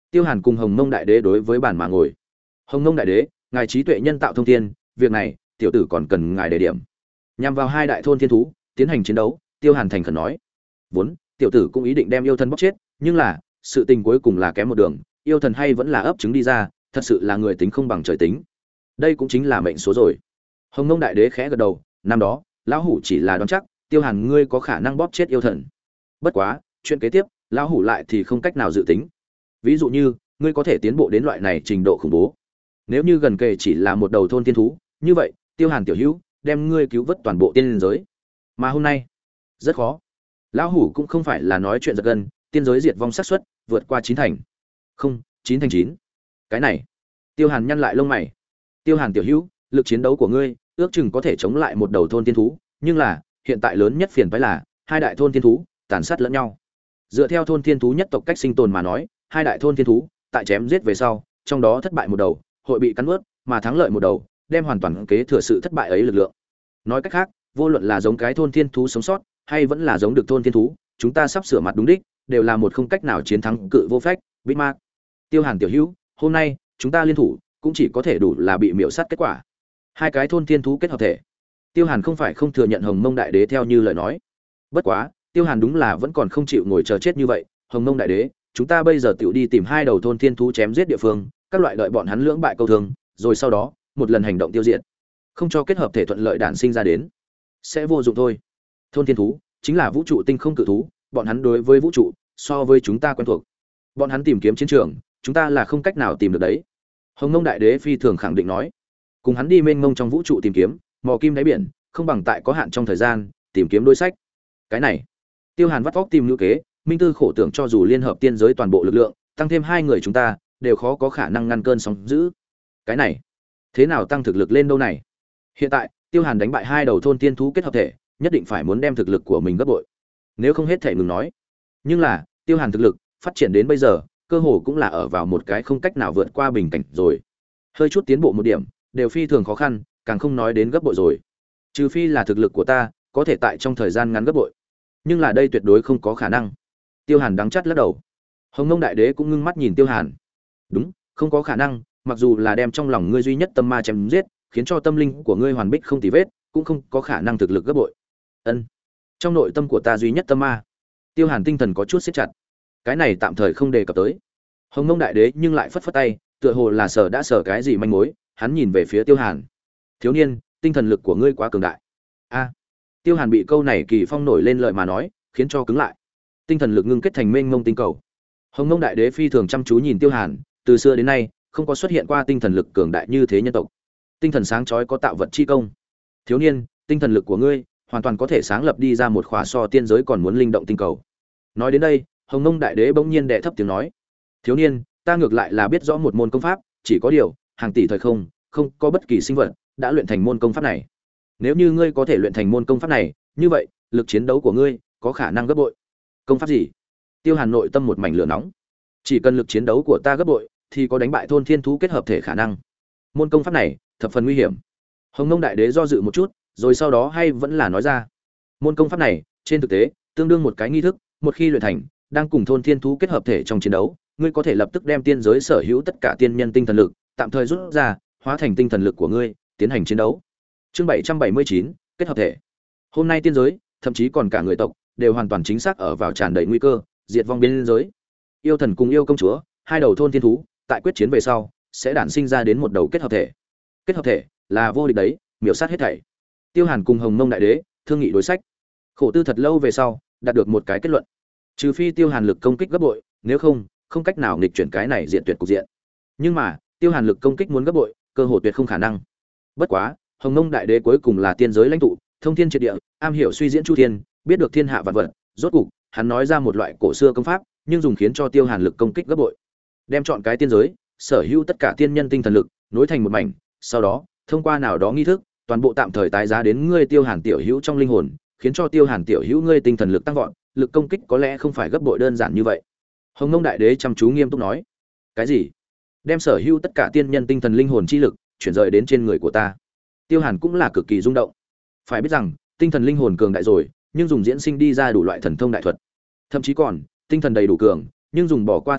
Tiêu Hàn cùng Hồng Mông Đại Đế đối với bàn mà ngồi. Hồng Mông Đại Đế, ngài trí tuệ nhân tạo thông thiên, việc này, tiểu tử còn cần ngài đề điểm. Nhằm vào hai đại thôn thiên thú, tiến hành chiến đấu, Tiêu Hàn thành khẩn nói. Vốn, tiểu tử cũng ý định đem yêu thần bóc chết, nhưng là, sự tình cuối cùng là kém một đường, yêu thần hay vẫn là ấp trứng đi ra, thật sự là người tính không bằng trời tính. Đây cũng chính là mệnh số rồi. Hồng Mông Đại Đế khẽ gật đầu, năm đó, lão hủ chỉ là đoán chắc, Tiêu Hàn ngươi có khả năng bóp chết yêu thần. Bất quá, chuyện kế tiếp, lão hủ lại thì không cách nào dự tính. Ví dụ như, ngươi có thể tiến bộ đến loại này trình độ khủng bố. Nếu như gần kề chỉ là một đầu thôn tiên thú, như vậy, Tiêu Hàn tiểu hữu, đem ngươi cứu vớt toàn bộ tiên giới. Mà hôm nay, rất khó. Lão hủ cũng không phải là nói chuyện giật gân, tiên giới diệt vong xác suất vượt qua chín thành. Không, chín thành chín. Cái này, Tiêu Hàn nhăn lại lông mày. Tiêu Hàn tiểu hữu, lực chiến đấu của ngươi, ước chừng có thể chống lại một đầu thôn tiên thú, nhưng là, hiện tại lớn nhất phiền phải là hai đại thôn tiên thú tàn sát lẫn nhau. Dựa theo thôn tiên thú nhất tộc cách sinh tồn mà nói, hai đại thôn tiên thú tại chém giết về sau, trong đó thất bại một đầu, hội bị cắn nuốt, mà thắng lợi một đầu, đem hoàn toàn kế thừa sự thất bại ấy lực lượng. Nói cách khác, vô luận là giống cái thôn tiên thú sống sót, hay vẫn là giống được thôn tiên thú, chúng ta sắp sửa mặt đúng đích, đều là một không cách nào chiến thắng cự vô phách, Big Mark. Tiêu Hàn tiểu hữu, hôm nay chúng ta liên thủ, cũng chỉ có thể đủ là bị miểu sát kết quả. Hai cái thôn tiên thú kết hợp thể. Tiêu Hàn không phải không thừa nhận Hồng Mông Đại Đế theo như lời nói. Bất quá, Tiêu Hàn đúng là vẫn còn không chịu ngồi chờ chết như vậy, Hồng Mông Đại Đế, chúng ta bây giờ tiểu đi tìm hai đầu thôn thiên thú chém giết địa phương, các loại đợi bọn hắn lưỡng bại câu thương, rồi sau đó, một lần hành động tiêu diệt. Không cho kết hợp thể thuận lợi đản sinh ra đến, sẽ vô dụng thôi. Thôn thiên thú chính là vũ trụ tinh không cự thú, bọn hắn đối với vũ trụ so với chúng ta quen thuộc. Bọn hắn tìm kiếm chiến trường, chúng ta là không cách nào tìm được đấy. Hồng Mông Đại Đế phi thường khẳng định nói, cùng hắn đi mênh mông trong vũ trụ tìm kiếm, mò kim đáy biển, không bằng tại có hạn trong thời gian tìm kiếm đối sách. Cái này, Tiêu Hàn vắt óc tìm lưu kế, minh tư khổ tưởng, cho dù liên hợp tiên giới toàn bộ lực lượng, tăng thêm hai người chúng ta, đều khó có khả năng ngăn cơn sóng dữ. Cái này, thế nào tăng thực lực lên đâu này? Hiện tại, Tiêu Hàn đánh bại hai đầu thôn tiên thú kết hợp thể, nhất định phải muốn đem thực lực của mình gấp bội. Nếu không hết thể ngừng nói. Nhưng là, Tiêu Hàn thực lực phát triển đến bây giờ, cơ hồ cũng là ở vào một cái không cách nào vượt qua bình cảnh rồi. Hơi chút tiến bộ một điểm, đều phi thường khó khăn, càng không nói đến gấp bội rồi. Trừ phi là thực lực của ta có thể tại trong thời gian ngắn gấp bội, nhưng là đây tuyệt đối không có khả năng. Tiêu Hàn đắng chắt lắc đầu. Hồng Mông Đại Đế cũng ngưng mắt nhìn Tiêu Hàn. Đúng, không có khả năng, mặc dù là đem trong lòng ngươi duy nhất tâm ma chém giết, khiến cho tâm linh của ngươi hoàn bích không tì vết, cũng không có khả năng thực lực gấp bội. Ân, trong nội tâm của ta duy nhất tâm ma. Tiêu Hàn tinh thần có chút siết chặt. Cái này tạm thời không đề cập tới. Hồng Mông Đại Đế nhưng lại phất phất tay, tựa hồ là sở đã sở cái gì manh mối, hắn nhìn về phía Tiêu Hàn. Thiếu niên, tinh thần lực của ngươi quá cường đại. A. Tiêu Hàn bị câu này kỳ phong nổi lên lời mà nói, khiến cho cứng lại. Tinh thần lực ngưng kết thành mênh mông tinh cầu. Hồng Mông Đại Đế phi thường chăm chú nhìn Tiêu Hàn, từ xưa đến nay, không có xuất hiện qua tinh thần lực cường đại như thế nhân tộc. Tinh thần sáng chói có tạo vật chi công. Thiếu niên, tinh thần lực của ngươi hoàn toàn có thể sáng lập đi ra một khóa so tiên giới còn muốn linh động tinh cầu. Nói đến đây, Hồng Mông Đại Đế bỗng nhiên đệ thấp tiếng nói: "Thiếu niên, ta ngược lại là biết rõ một môn công pháp, chỉ có điều, hàng tỷ thời không, không có bất kỳ sinh vật đã luyện thành môn công pháp này. Nếu như ngươi có thể luyện thành môn công pháp này, như vậy, lực chiến đấu của ngươi có khả năng gấp bội." Công pháp gì? Tiêu Hàn nội tâm một mảnh lửa nóng. Chỉ cần lực chiến đấu của ta gấp bội, thì có đánh bại thôn thiên thú kết hợp thể khả năng. Môn công pháp này thập phần nguy hiểm. Hồng Mông Đại Đế do dự một chút, rồi sau đó hay vẫn là nói ra. Môn công pháp này, trên thực tế, tương đương một cái nghi thức, một khi luyện thành, đang cùng thôn thiên thú kết hợp thể trong chiến đấu, ngươi có thể lập tức đem tiên giới sở hữu tất cả tiên nhân tinh thần lực, tạm thời rút ra, hóa thành tinh thần lực của ngươi, tiến hành chiến đấu. Chương bảy trăm bảy mươi chín, kết hợp thể. Hôm nay tiên giới, thậm chí còn cả người tộc, đều hoàn toàn chính xác ở vào tràn đầy nguy cơ, diệt vong biên giới. Yêu thần cùng yêu công chúa, hai đầu thôn thiên thú, tại quyết chiến về sau, sẽ đản sinh ra đến một đầu kết hợp thể. Kết hợp thể là vô địch đấy, miểu sát hết thảy. Tiêu Hàn cùng Hồng Mông Đại Đế thương nghị đối sách. Khổ tư thật lâu về sau, đạt được một cái kết luận. Trừ phi Tiêu Hàn lực công kích gấp bội, nếu không, không cách nào nghịch chuyển cái này diện tuyệt cục diện. Nhưng mà, Tiêu Hàn lực công kích muốn gấp bội, cơ hội tuyệt không khả năng. Bất quá, Hồng Mông Đại Đế cuối cùng là tiên giới lãnh tụ, thông thiên triệt địa, am hiểu suy diễn chu thiên, biết được thiên hạ vạn vật, rốt cục, hắn nói ra một loại cổ xưa công pháp, nhưng dùng khiến cho Tiêu Hàn lực công kích gấp bội. Đem chọn cái tiên giới, sở hữu tất cả tiên nhân tinh thần lực, nối thành một mảnh, sau đó, thông qua nào đó nghi thức, toàn bộ tạm thời tái giá đến ngươi Tiêu Hàn tiểu hữu trong linh hồn, khiến cho Tiêu Hàn tiểu hữu ngươi tinh thần lực tăng vọt, lực công kích có lẽ không phải gấp bội đơn giản như vậy. Hồng Mông Đại Đế chăm chú nghiêm túc nói: "Cái gì? Đem sở hữu tất cả tiên nhân tinh thần linh hồn chi lực chuyển rời đến trên người của ta?" Tiêu Hàn cũng là cực kỳ rung động. Phải biết rằng, tinh thần linh hồn cường đại rồi, nhưng dùng diễn sinh đi ra đủ loại thần thông đại thuật, thậm chí còn tinh thần đầy đủ cường, nhưng dùng bỏ qua thân thể,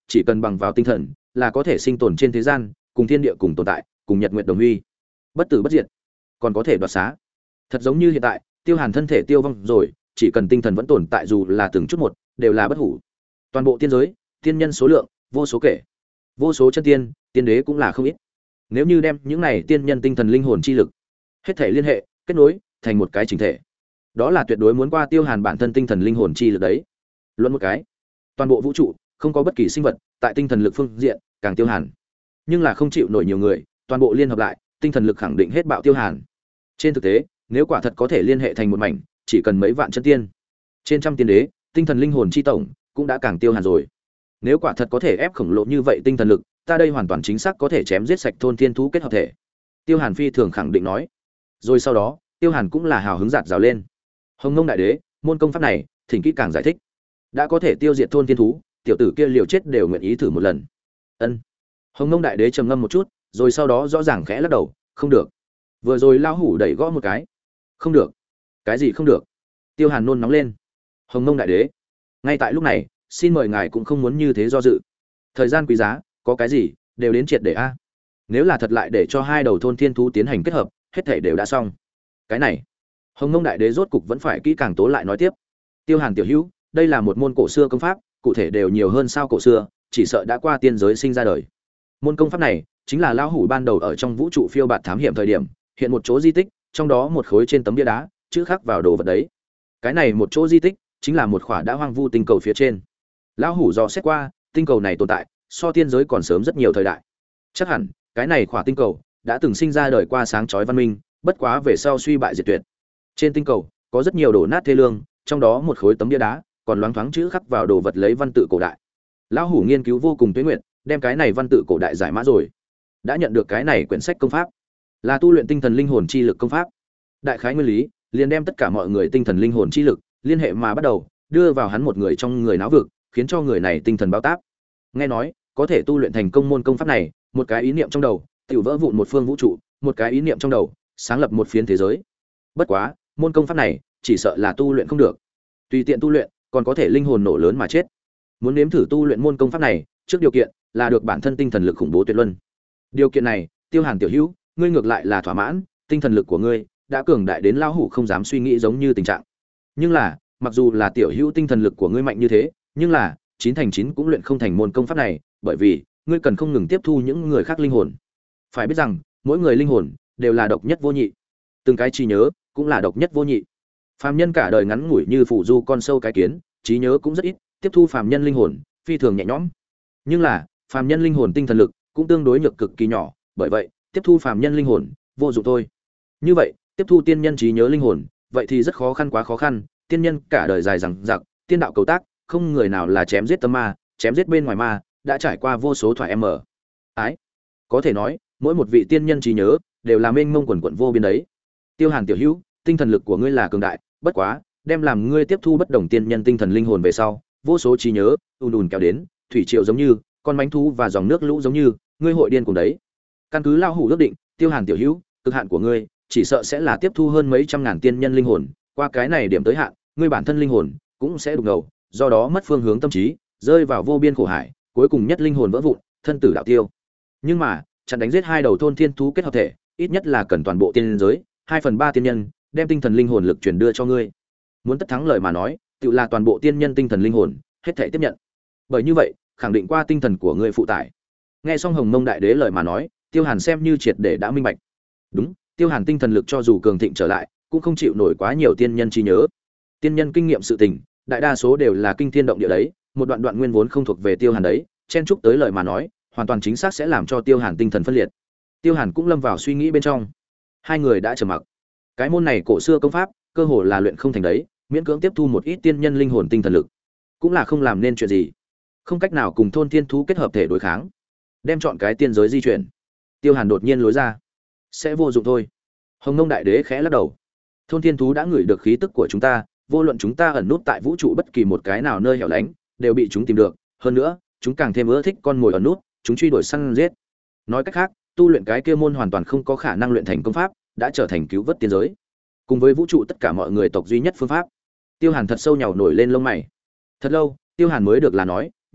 chỉ cần bằng vào tinh thần là có thể sinh tồn trên thế gian, cùng thiên địa cùng tồn tại, cùng nhật nguyệt đồng huy, bất tử bất diệt, còn có thể đoạt xá. Thật giống như hiện tại, Tiêu Hàn thân thể tiêu vong rồi, chỉ cần tinh thần vẫn tồn tại dù là từng chút một, đều là bất hủ. Toàn bộ tiên giới, tiên nhân số lượng vô số kể, vô số chân tiên, tiên đế cũng là không ít. Nếu như đem những này tiên nhân tinh thần linh hồn chi lực hết thể liên hệ, kết nối thành một cái chỉnh thể, đó là tuyệt đối muốn qua Tiêu Hàn bản thân tinh thần linh hồn chi lực đấy. Luận một cái, toàn bộ vũ trụ không có bất kỳ sinh vật tại tinh thần lực phương diện càng Tiêu Hàn, nhưng là không chịu nổi nhiều người, toàn bộ liên hợp lại, tinh thần lực khẳng định hết bạo Tiêu Hàn. Trên thực tế, nếu quả thật có thể liên hệ thành một mảnh, chỉ cần mấy vạn chân tiên, trên trăm tiên đế, tinh thần linh hồn chi tổng cũng đã càng Tiêu Hàn rồi. Nếu quả thật có thể ép khổng lồ như vậy tinh thần lực, ta đây hoàn toàn chính xác có thể chém giết sạch thôn thiên thú kết hợp thể. Tiêu Hàn phi thường khẳng định nói. Rồi sau đó, Tiêu Hàn cũng là hào hứng giạt rào lên. Hồng Ngông đại đế, môn công pháp này, thỉnh kỹ càng giải thích. Đã có thể tiêu diệt thôn thiên thú, tiểu tử kia liều chết đều nguyện ý thử một lần. Ân. Hồng Ngông đại đế trầm ngâm một chút, rồi sau đó rõ ràng khẽ lắc đầu, không được. Vừa rồi lao hủ đẩy gõ một cái. Không được. Cái gì không được? Tiêu Hàn nôn nóng lên. Hồng Ngông đại đế, ngay tại lúc này, xin mời ngài cũng không muốn như thế do dự. Thời gian quý giá, có cái gì đều đến triệt để a. Nếu là thật lại để cho hai đầu thôn thiên thú tiến hành kết hợp, hết thảy đều đã xong. Cái này, Hồng Ngông đại đế rốt cục vẫn phải kỹ càng tố lại nói tiếp. Tiêu Hàn tiểu hữu, đây là một môn cổ xưa công pháp, cụ thể đều nhiều hơn sao cổ xưa, chỉ sợ đã qua tiên giới sinh ra đời. Môn công pháp này chính là lão hủ ban đầu ở trong vũ trụ phiêu bạt thám hiểm thời điểm, hiện một chỗ di tích, trong đó một khối trên tấm bia đá, chữ khắc vào đồ vật đấy. Cái này một chỗ di tích chính là một khỏa đã hoang vu tinh cầu phía trên. Lão hủ dò xét qua, tinh cầu này tồn tại so tiên giới còn sớm rất nhiều thời đại. Chắc hẳn cái này khỏa tinh cầu đã từng sinh ra đời qua sáng chói văn minh, bất quá về sau suy bại diệt tuyệt. Trên tinh cầu có rất nhiều đổ nát thê lương, trong đó một khối tấm bia đá còn loáng thoáng chữ khắc vào đồ vật lấy văn tự cổ đại. Lão hủ nghiên cứu vô cùng tuế nguyệt, đem cái này văn tự cổ đại giải mã rồi, đã nhận được cái này quyển sách công pháp, là tu luyện tinh thần linh hồn chi lực công pháp. Đại khái nguyên lý, liền đem tất cả mọi người tinh thần linh hồn chi lực liên hệ mà bắt đầu đưa vào hắn một người trong người não vực, khiến cho người này tinh thần bao táp. Nghe nói có thể tu luyện thành công môn công pháp này, một cái ý niệm trong đầu tiểu vỡ vụn một phương vũ trụ, một cái ý niệm trong đầu sáng lập một phiến thế giới. Bất quá môn công pháp này chỉ sợ là tu luyện không được, tùy tiện tu luyện còn có thể linh hồn nổ lớn mà chết. Muốn nếm thử tu luyện môn công pháp này, trước điều kiện là được bản thân tinh thần lực khủng bố tuyệt luân. Điều kiện này, Tiêu Hàn tiểu hữu, ngươi ngược lại là thỏa mãn, tinh thần lực của ngươi đã cường đại đến lão hủ không dám suy nghĩ giống như tình trạng. Nhưng là, mặc dù là tiểu hữu tinh thần lực của ngươi mạnh như thế, nhưng là chín thành chín cũng luyện không thành môn công pháp này, bởi vì ngươi cần không ngừng tiếp thu những người khác linh hồn. Phải biết rằng, mỗi người linh hồn đều là độc nhất vô nhị, từng cái trí nhớ cũng là độc nhất vô nhị. Phàm nhân cả đời ngắn ngủi như phủ du con sâu cái kiến, trí nhớ cũng rất ít, tiếp thu phàm nhân linh hồn phi thường nhẹ nhõm. Nhưng là, phàm nhân linh hồn tinh thần lực cũng tương đối nhược cực kỳ nhỏ, bởi vậy, tiếp thu phàm nhân linh hồn vô dụng thôi. Như vậy, tiếp thu tiên nhân trí nhớ linh hồn, vậy thì rất khó khăn, quá khó khăn. Tiên nhân cả đời dài dằng dặc, tiên đạo cầu tác, không người nào là chém giết tâm ma, chém giết bên ngoài ma, đã trải qua vô số thoại em mở. Ái, có thể nói, mỗi một vị tiên nhân trí nhớ đều là mênh mông quần quần vô biên đấy. Tiêu Hàn tiểu hữu, tinh thần lực của ngươi là cường đại, bất quá, đem làm ngươi tiếp thu bất đồng tiên nhân tinh thần linh hồn về sau, vô số trí nhớ ùn ùn kéo đến, thủy triều giống như, con mãnh thú và dòng nước lũ giống như, ngươi hội điên cùng đấy. Căn cứ lao hủ ước định, Tiêu Hàn tiểu hữu, cực hạn của ngươi chỉ sợ sẽ là tiếp thu hơn mấy trăm ngàn tiên nhân linh hồn, qua cái này điểm tới hạn, ngươi bản thân linh hồn cũng sẽ đục ngầu, do đó mất phương hướng tâm trí, rơi vào vô biên khổ hải, cuối cùng nhất linh hồn vỡ vụn, thân tử đạo tiêu. Nhưng mà, chặn đánh giết hai đầu thôn thiên thú kết hợp thể, ít nhất là cần toàn bộ tiên giới, hai phần ba tiên nhân đem tinh thần linh hồn lực truyền đưa cho ngươi. Muốn tất thắng lời mà nói, tự là toàn bộ tiên nhân tinh thần linh hồn hết thảy tiếp nhận. Bởi như vậy, khẳng định qua tinh thần của ngươi phụ tải. Nghe xong Hồng Mông đại đế lời mà nói, Tiêu Hàn xem như triệt để đã minh bạch. Đúng, Tiêu Hàn tinh thần lực cho dù cường thịnh trở lại, cũng không chịu nổi quá nhiều tiên nhân trí nhớ. Tiên nhân kinh nghiệm sự tình, đại đa số đều là kinh thiên động địa đấy, một đoạn đoạn nguyên vốn không thuộc về Tiêu Hàn đấy, chen chúc tới lời mà nói, hoàn toàn chính xác sẽ làm cho Tiêu Hàn tinh thần phân liệt. Tiêu Hàn cũng lâm vào suy nghĩ bên trong. Hai người đã trầm mặc. Cái môn này cổ xưa công pháp, cơ hồ là luyện không thành đấy, miễn cưỡng tiếp thu một ít tiên nhân linh hồn tinh thần lực, cũng là không làm nên chuyện gì. Không cách nào cùng thôn thiên thú kết hợp thể đối kháng, đem chọn cái tiên giới di chuyển. Tiêu Hàn đột nhiên lối ra, sẽ vô dụng thôi. Hồng Ngông đại đế khẽ lắc đầu. Thôn thiên thú đã ngửi được khí tức của chúng ta, vô luận chúng ta ẩn nút tại vũ trụ bất kỳ một cái nào nơi hẻo lánh, đều bị chúng tìm được, hơn nữa, chúng càng thêm ưa thích con mồi ẩn nút, chúng truy đuổi săn giết. Nói cách khác, tu luyện cái kia môn hoàn toàn không có khả năng luyện thành công pháp, đã trở thành cứu vớt tiên giới, cùng với vũ trụ tất cả mọi người tộc duy nhất phương pháp. Tiêu Hàn thật sâu nhàu nổi lên lông mày. Thật lâu, Tiêu Hàn mới được là nói, như vậy,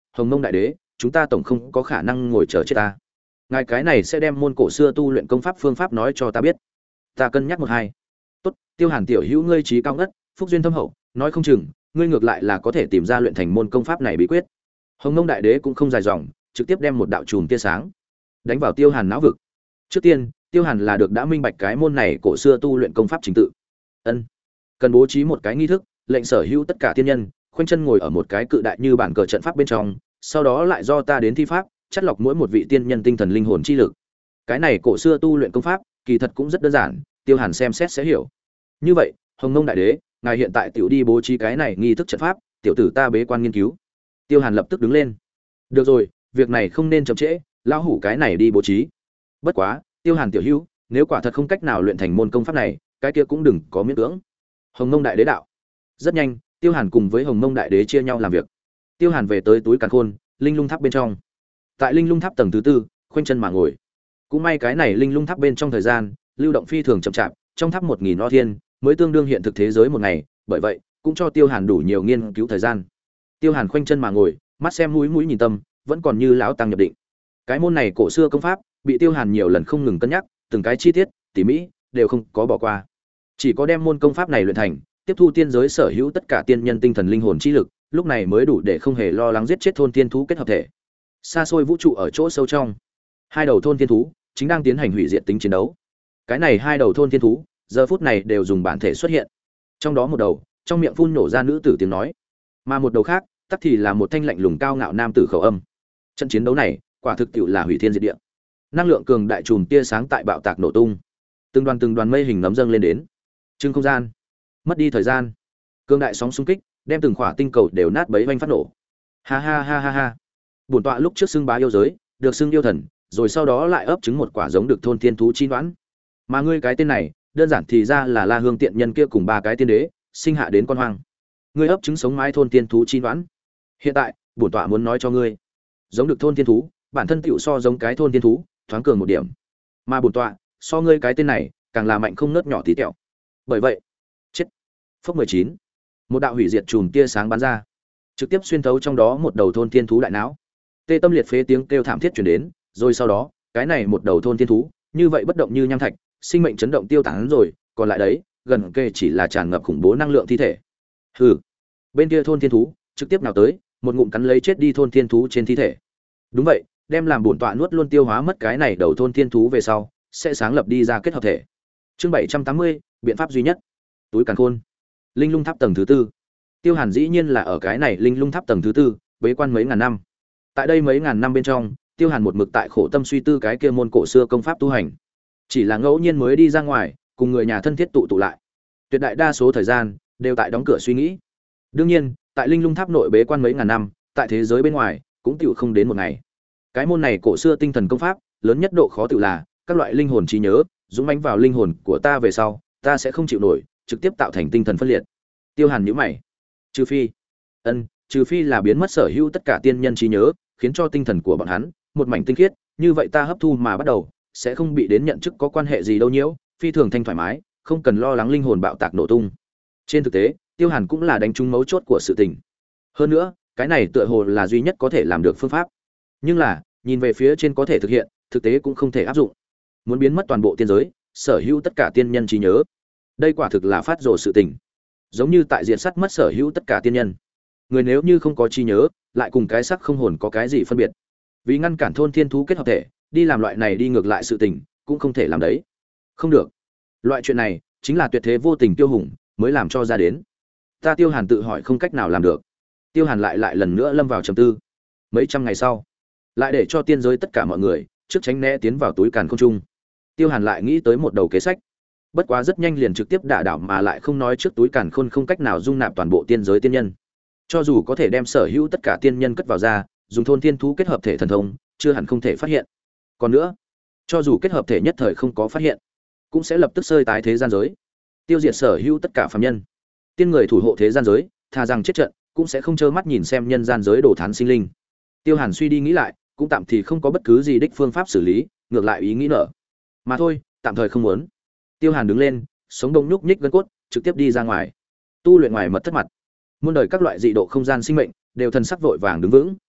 Hồng Mông đại đế, chúng ta tổng không có khả năng ngồi chờ chết ta. Ngài cái này sẽ đem môn cổ xưa tu luyện công pháp phương pháp nói cho ta biết. Ta cân nhắc một hai. Tốt, Tiêu Hàn tiểu hữu ngươi trí cao ngất, phúc duyên thâm hậu, nói không chừng ngươi ngược lại là có thể tìm ra luyện thành môn công pháp này bí quyết. Hồng Mông đại đế cũng không dài dòng, trực tiếp đem một đạo chùm tia sáng đánh vào Tiêu Hàn não vực. Trước tiên, Tiêu Hàn là được đã minh bạch cái môn này cổ xưa tu luyện công pháp trình tự. Ân, cần bố trí một cái nghi thức, lệnh sở hữu tất cả tiên nhân khoanh chân ngồi ở một cái cự đại như bản cờ trận pháp bên trong, sau đó lại do ta đến thi pháp, chắt lọc mỗi một vị tiên nhân tinh thần linh hồn chi lực. Cái này cổ xưa tu luyện công pháp, kỳ thật cũng rất đơn giản, Tiêu Hàn xem xét sẽ hiểu. Như vậy, Hồng Mông đại đế, ngài hiện tại tiểu đi bố trí cái này nghi thức trận pháp, tiểu tử ta bế quan nghiên cứu. Tiêu Hàn lập tức đứng lên. Được rồi, việc này không nên chậm trễ, lão hủ cái này đi bố trí. Bất quá, Tiêu Hàn tiểu hữu, nếu quả thật không cách nào luyện thành môn công pháp này, cái kia cũng đừng có miễn cưỡng. Hồng Mông đại đế đạo. Rất nhanh, Tiêu Hàn cùng với Hồng Mông đại đế chia nhau làm việc. Tiêu Hàn về tới túi càn khôn, linh lung tháp bên trong. Tại linh lung tháp tầng thứ tư, khoanh chân mà ngồi. Cũng may cái này linh lung tháp bên trong thời gian lưu động phi thường chậm chạp, trong tháp một nghìn o thiên mới tương đương hiện thực thế giới một ngày, bởi vậy cũng cho Tiêu Hàn đủ nhiều nghiên cứu thời gian. Tiêu Hàn khoanh chân mà ngồi, mắt xem mũi mũi nhìn tâm, vẫn còn như lão tăng nhập định. Cái môn này cổ xưa công pháp, bị Tiêu Hàn nhiều lần không ngừng cân nhắc, từng cái chi tiết, tỉ mỹ đều không có bỏ qua. Chỉ có đem môn công pháp này luyện thành, tiếp thu tiên giới sở hữu tất cả tiên nhân tinh thần linh hồn chi lực, lúc này mới đủ để không hề lo lắng giết chết thôn tiên thú kết hợp thể. Xa xôi vũ trụ ở chỗ sâu trong, hai đầu thôn tiên thú chính đang tiến hành hủy diệt tính chiến đấu. Cái này hai đầu thôn tiên thú, giờ phút này đều dùng bản thể xuất hiện. Trong đó một đầu, trong miệng phun nổ ra nữ tử tiếng nói, mà một đầu khác, tắc thì là một thanh lạnh lùng cao ngạo nam tử khẩu âm. Trận chiến đấu này, quả thực tiệu là hủy thiên diệt địa. Năng lượng cường đại chùm tia sáng tại bạo tạc nổ tung. Từng đoàn từng đoàn mây hình nấm dâng lên đến. Trưng không gian, mất đi thời gian. Cường đại sóng xung kích, đem từng khỏa tinh cầu đều nát bấy vành phát nổ. Ha ha ha ha ha. Bổn tọa lúc trước xưng bá yêu giới, được xưng yêu thần, rồi sau đó lại ấp trứng một quả giống được thôn thiên thú chi đoán. Mà ngươi cái tên này, đơn giản thì ra là La Hương tiện nhân kia cùng ba cái tiên đế, sinh hạ đến con hoang. Ngươi ấp trứng sống mái thôn tiên thú chi đoán. Hiện tại, bổn tọa muốn nói cho ngươi, giống được thôn tiên thú, bản thân tựu so giống cái thôn tiên thú, thoáng cường một điểm. Mà bổn tọa, so ngươi cái tên này, càng là mạnh không nớt nhỏ tí tẹo. Bởi vậy, chết. Phốc mười chín. Một đạo hủy diệt chùm tia sáng bắn ra, trực tiếp xuyên thấu trong đó một đầu thôn tiên thú đại não. Tê tâm liệt phế tiếng kêu thảm thiết truyền đến, rồi sau đó, cái này một đầu thôn tiên thú, như vậy bất động như nham thạch, sinh mệnh chấn động tiêu tán rồi, còn lại đấy, gần kề chỉ là tràn ngập khủng bố năng lượng thi thể. Hừ. Bên kia thôn tiên thú, trực tiếp nào tới, một ngụm cắn lấy chết đi thôn tiên thú trên thi thể. Đúng vậy, đem làm bổn tọa nuốt luôn tiêu hóa mất cái này đầu thôn tiên thú về sau, sẽ sáng lập đi ra kết hợp thể. Chương bảy trăm tám mươi, biện pháp duy nhất. Túi càn khôn. Linh lung tháp tầng thứ tư. Tiêu Hàn dĩ nhiên là ở cái này linh lung tháp tầng thứ tư, bế quan mấy ngàn năm. Tại đây mấy ngàn năm bên trong, Tiêu Hàn một mực tại khổ tâm suy tư cái kia môn cổ xưa công pháp tu hành. Chỉ là ngẫu nhiên mới đi ra ngoài, cùng người nhà thân thiết tụ tụ lại. Tuyệt đại đa số thời gian đều tại đóng cửa suy nghĩ. Đương nhiên, tại linh lung tháp nội bế quan mấy ngàn năm, tại thế giới bên ngoài cũng tựu không đến một ngày. Cái môn này cổ xưa tinh thần công pháp, lớn nhất độ khó tựu là các loại linh hồn trí nhớ, dũng mãnh vào linh hồn của ta về sau, ta sẽ không chịu nổi, trực tiếp tạo thành tinh thần phân liệt. Tiêu Hàn nhíu mày. Trừ phi, ân, trừ phi là biến mất sở hữu tất cả tiên nhân trí nhớ, khiến cho tinh thần của bọn hắn một mảnh tinh khiết, như vậy ta hấp thu mà bắt đầu, sẽ không bị đến nhận chức có quan hệ gì đâu nhiễu, phi thường thanh thoải mái, không cần lo lắng linh hồn bạo tạc nổ tung. Trên thực tế, Tiêu Hàn cũng là đánh trúng mấu chốt của sự tình. Hơn nữa, cái này tựa hồ là duy nhất có thể làm được phương pháp. Nhưng là, nhìn về phía trên có thể thực hiện, thực tế cũng không thể áp dụng. Muốn biến mất toàn bộ tiên giới, sở hữu tất cả tiên nhân trí nhớ, đây quả thực là phát rồ sự tình. Giống như tại diện sắt mất sở hữu tất cả tiên nhân. Người nếu như không có trí nhớ, lại cùng cái xác không hồn có cái gì phân biệt. Vì ngăn cản thôn thiên thú kết hợp thể, đi làm loại này đi ngược lại sự tình, cũng không thể làm đấy. Không được. Loại chuyện này, chính là tuyệt thế vô tình Tiêu Hùng mới làm cho ra đến. Ta Tiêu Hàn tự hỏi không cách nào làm được. Tiêu Hàn lại lại lần nữa lâm vào trầm tư. Mấy trăm ngày sau, lại để cho tiên giới tất cả mọi người trước tránh né tiến vào túi càn khôn trung. Tiêu Hàn lại nghĩ tới một đầu kế sách. Bất quá rất nhanh liền trực tiếp đả đảo mà lại không nói trước túi càn khôn không cách nào dung nạp toàn bộ tiên giới tiên nhân. Cho dù có thể đem sở hữu tất cả tiên nhân cất vào ra, dùng thôn thiên thú kết hợp thể thần thông, chưa hẳn không thể phát hiện. Còn nữa, cho dù kết hợp thể nhất thời không có phát hiện, cũng sẽ lập tức sơi tái thế gian giới, tiêu diệt sở hữu tất cả phàm nhân. Tiên người thủ hộ thế gian giới, thà rằng chết trận, cũng sẽ không trơ mắt nhìn xem nhân gian giới đổ thán sinh linh. Tiêu Hàn suy đi nghĩ lại, cũng tạm thì không có bất cứ gì đích phương pháp xử lý, ngược lại ý nghĩ nở. Mà thôi, tạm thời không muốn. Tiêu Hàn đứng lên, sống đông nhúc nhích gân cốt, trực tiếp đi ra ngoài. Tu luyện ngoài mật thất mặt. Muôn đời các loại dị độ không gian sinh mệnh, đều thần sắc vội vàng đứng vững,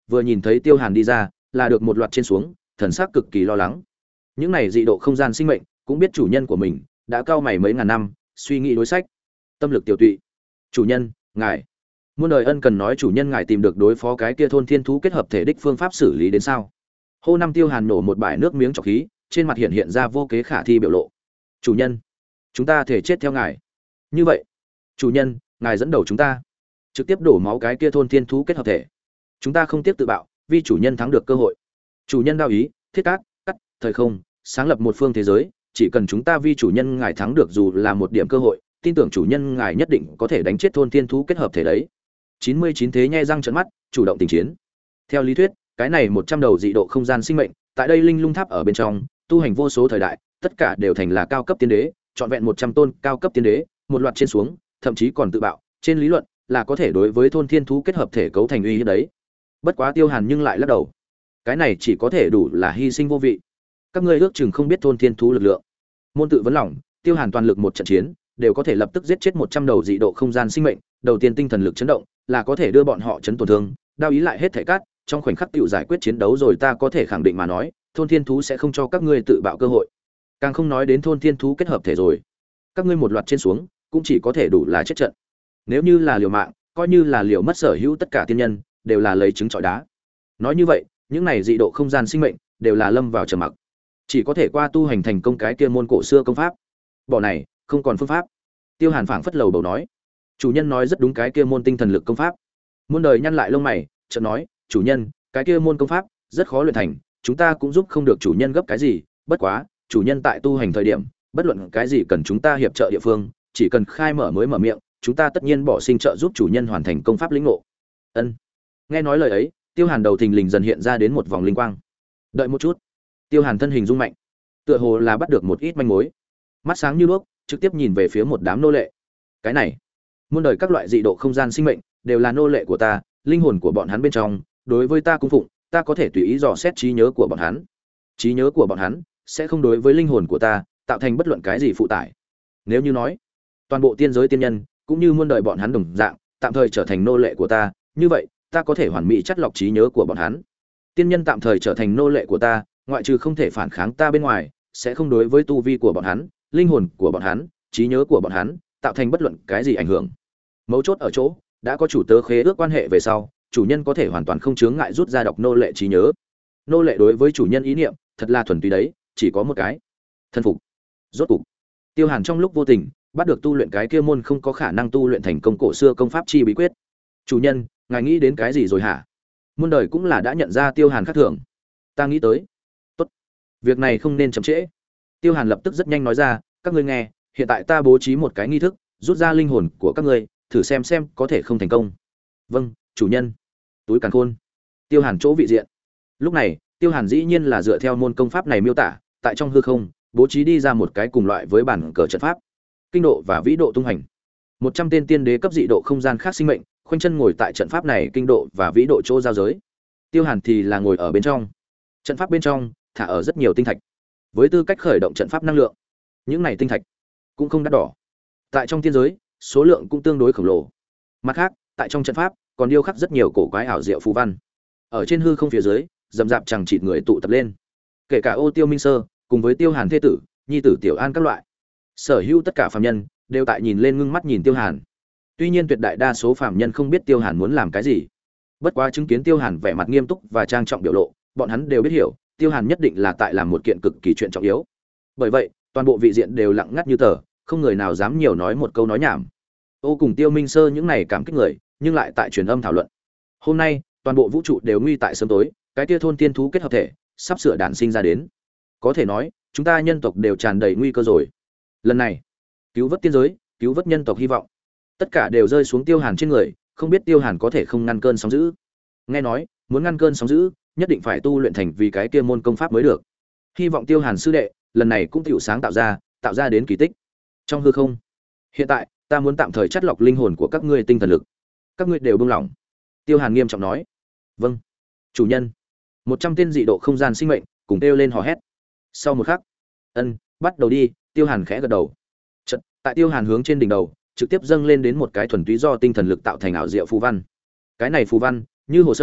vừa nhìn thấy Tiêu Hàn đi ra, là được một loạt trên xuống, thần sắc cực kỳ lo lắng. Những này dị độ không gian sinh mệnh cũng biết chủ nhân của mình đã cao mày mấy ngàn năm, suy nghĩ đối sách, tâm lực tiêu tụy. Chủ nhân, ngài, muôn đời ân cần nói chủ nhân ngài tìm được đối phó cái kia thôn thiên thú kết hợp thể đích phương pháp xử lý đến sao? Hô Năm Tiêu Hàn nổ một bãi nước miếng trọc khí, trên mặt hiện hiện ra vô kế khả thi biểu lộ. Chủ nhân, chúng ta thể chết theo ngài. Như vậy, chủ nhân, ngài dẫn đầu chúng ta, trực tiếp đổ máu cái kia thôn thiên thú kết hợp thể. Chúng ta không tiếp tự bạo, vì chủ nhân thắng được cơ hội. Chủ nhân đao ý, thiết cát, cắt, thời không, sáng lập một phương thế giới, chỉ cần chúng ta vì chủ nhân ngài thắng được dù là một điểm cơ hội, tin tưởng chủ nhân ngài nhất định có thể đánh chết thôn thiên thú kết hợp thể đấy. chín mươi chín thế nhe răng trợn mắt, chủ động tình chiến. Theo lý thuyết, cái này một trăm đầu dị độ không gian sinh mệnh, tại đây linh lung tháp ở bên trong, tu hành vô số thời đại, tất cả đều thành là cao cấp tiên đế, trọn vẹn một trăm tôn cao cấp tiên đế, một loạt trên xuống, thậm chí còn tự bạo, trên lý luận là có thể đối với thôn thiên thú kết hợp thể cấu thành uy hiếp đấy. Bất quá Tiêu Hàn nhưng lại lắc đầu. Cái này chỉ có thể đủ là hy sinh vô vị. Các ngươi ước chừng không biết thôn thiên thú lực lượng. Môn tự vấn lòng, Tiêu Hàn toàn lực một trận chiến, đều có thể lập tức giết chết một trăm đầu dị độ không gian sinh mệnh, đầu tiên tinh thần lực chấn động, là có thể đưa bọn họ chấn tổn thương, đao ý lại hết thảy cát, trong khoảnh khắc tiểu giải quyết chiến đấu rồi, ta có thể khẳng định mà nói, thôn thiên thú sẽ không cho các ngươi tự bạo cơ hội. Càng không nói đến thôn thiên thú kết hợp thể rồi. Các ngươi một loạt trên xuống, cũng chỉ có thể đủ là chết trận. Nếu như là liều mạng, coi như là liều mất sở hữu tất cả tiên nhân, đều là lấy trứng trọi đá. Nói như vậy, những này dị độ không gian sinh mệnh đều là lâm vào trầm mặc, chỉ có thể qua tu hành thành công cái kia môn cổ xưa công pháp. Bỏ này, không còn phương pháp. Tiêu Hàn phảng phất lầu bầu nói, chủ nhân nói rất đúng, cái kia môn tinh thần lực công pháp. Muôn đời nhăn lại lông mày, chợt nói, chủ nhân, cái kia môn công pháp rất khó luyện thành, chúng ta cũng giúp không được chủ nhân gấp cái gì, bất quá, chủ nhân tại tu hành thời điểm, bất luận cái gì cần chúng ta hiệp trợ địa phương, chỉ cần khai mở mới mở miệng, chúng ta tất nhiên bỏ sinh trợ giúp chủ nhân hoàn thành công pháp lĩnh ngộ. Ân. Nghe nói lời ấy, Tiêu Hàn đầu thình lình dần hiện ra đến một vòng linh quang. Đợi một chút. Tiêu Hàn thân hình rung mạnh, tựa hồ là bắt được một ít manh mối. Mắt sáng như đuốc, trực tiếp nhìn về phía một đám nô lệ. Cái này, muôn đời các loại dị độ không gian sinh mệnh đều là nô lệ của ta, linh hồn của bọn hắn bên trong, đối với ta cung phụng, ta có thể tùy ý dò xét trí nhớ của bọn hắn. Trí nhớ của bọn hắn sẽ không đối với linh hồn của ta tạo thành bất luận cái gì phụ tải. Nếu như nói, toàn bộ tiên giới tiên nhân cũng như muôn đời bọn hắn đồng dạng, tạm thời trở thành nô lệ của ta, như vậy, ta có thể hoàn mỹ chắt lọc trí nhớ của bọn hắn. Tiên nhân tạm thời trở thành nô lệ của ta, ngoại trừ không thể phản kháng ta bên ngoài, sẽ không đối với tu vi của bọn hắn, linh hồn của bọn hắn, trí nhớ của bọn hắn tạo thành bất luận cái gì ảnh hưởng. Mấu chốt ở chỗ, đã có chủ tớ khế ước quan hệ về sau, chủ nhân có thể hoàn toàn không chướng ngại rút ra đọc nô lệ trí nhớ. Nô lệ đối với chủ nhân ý niệm, thật là thuần túy đấy, chỉ có một cái, thân phục. Rốt cục, Tiêu Hàn trong lúc vô tình bắt được tu luyện cái kia môn không có khả năng tu luyện thành công cổ xưa công pháp chi bí quyết. Chủ nhân, ngài nghĩ đến cái gì rồi hả? Muôn đời cũng là đã nhận ra Tiêu Hàn khác thường. Ta nghĩ tới. Tốt, việc này không nên chậm trễ. Tiêu Hàn lập tức rất nhanh nói ra, các ngươi nghe, hiện tại ta bố trí một cái nghi thức, rút ra linh hồn của các ngươi, thử xem xem có thể không thành công. Vâng, chủ nhân. Túi càn khôn. Tiêu Hàn chỗ vị diện. Lúc này, Tiêu Hàn dĩ nhiên là dựa theo môn công pháp này miêu tả, tại trong hư không bố trí đi ra một cái cùng loại với bản cờ trận pháp, kinh độ và vĩ độ tung hành. Một trăm tên tiên đế cấp dị độ không gian khác sinh mệnh, khoanh chân ngồi tại trận pháp này kinh độ và vĩ độ chỗ giao giới. Tiêu Hàn thì là ngồi ở bên trong. Trận pháp bên trong thả ở rất nhiều tinh thạch, với tư cách khởi động trận pháp năng lượng. Những này tinh thạch cũng không đắt đỏ. Tại trong tiên giới, số lượng cũng tương đối khổng lồ. Mặt khác, tại trong trận pháp còn điêu khắc rất nhiều cổ quái ảo diệu phù văn. Ở trên hư không phía dưới, rầm rạp chẳng chịt người tụ tập lên. Kể cả Ô Tiêu Minh Sơ, cùng với Tiêu Hàn thế tử, nhi tử Tiểu An các loại. Sở hữu tất cả phàm nhân đều tại nhìn lên ngưng mắt nhìn Tiêu Hàn. Tuy nhiên tuyệt đại đa số phàm nhân không biết Tiêu Hàn muốn làm cái gì. Bất quá chứng kiến Tiêu Hàn vẻ mặt nghiêm túc và trang trọng biểu lộ, bọn hắn đều biết hiểu, Tiêu Hàn nhất định là tại làm một kiện cực kỳ chuyện trọng yếu. Bởi vậy, toàn bộ vị diện đều lặng ngắt như tờ, không người nào dám nhiều nói một câu nói nhảm. Ô cùng Tiêu Minh Sơ những này cảm kích người, nhưng lại tại truyền âm thảo luận. Hôm nay, toàn bộ vũ trụ đều nguy tại sớm tối, cái kia thôn tiên thú kết hợp thể sắp sửa đản sinh ra đến. Có thể nói, chúng ta nhân tộc đều tràn đầy nguy cơ rồi. Lần này, cứu vớt tiên giới, cứu vớt nhân tộc hy vọng, tất cả đều rơi xuống Tiêu Hàn trên người, không biết Tiêu Hàn có thể không ngăn cơn sóng dữ. Nghe nói, muốn ngăn cơn sóng dữ, nhất định phải tu luyện thành vì cái kia môn công pháp mới được. Hy vọng Tiêu Hàn sư đệ, lần này cũng tiểu sáng tạo ra, tạo ra đến kỳ tích. Trong hư không, hiện tại, ta muốn tạm thời chắt lọc linh hồn của các ngươi tinh thần lực. Các ngươi đều buông lỏng. Tiêu Hàn nghiêm trọng nói. Vâng, chủ nhân. Một trăm tên dị độ không gian sinh mệnh cùng kêu lên hò hét. Sau một khắc, ân, bắt đầu đi. Tiêu Hàn khẽ gật đầu. Chợt, tại Tiêu Hàn hướng trên đỉnh đầu, trực tiếp dâng lên đến một cái thuần túy do tinh thần lực tạo thành ảo diệu phù văn. Cái này phù văn, như hồ sâu,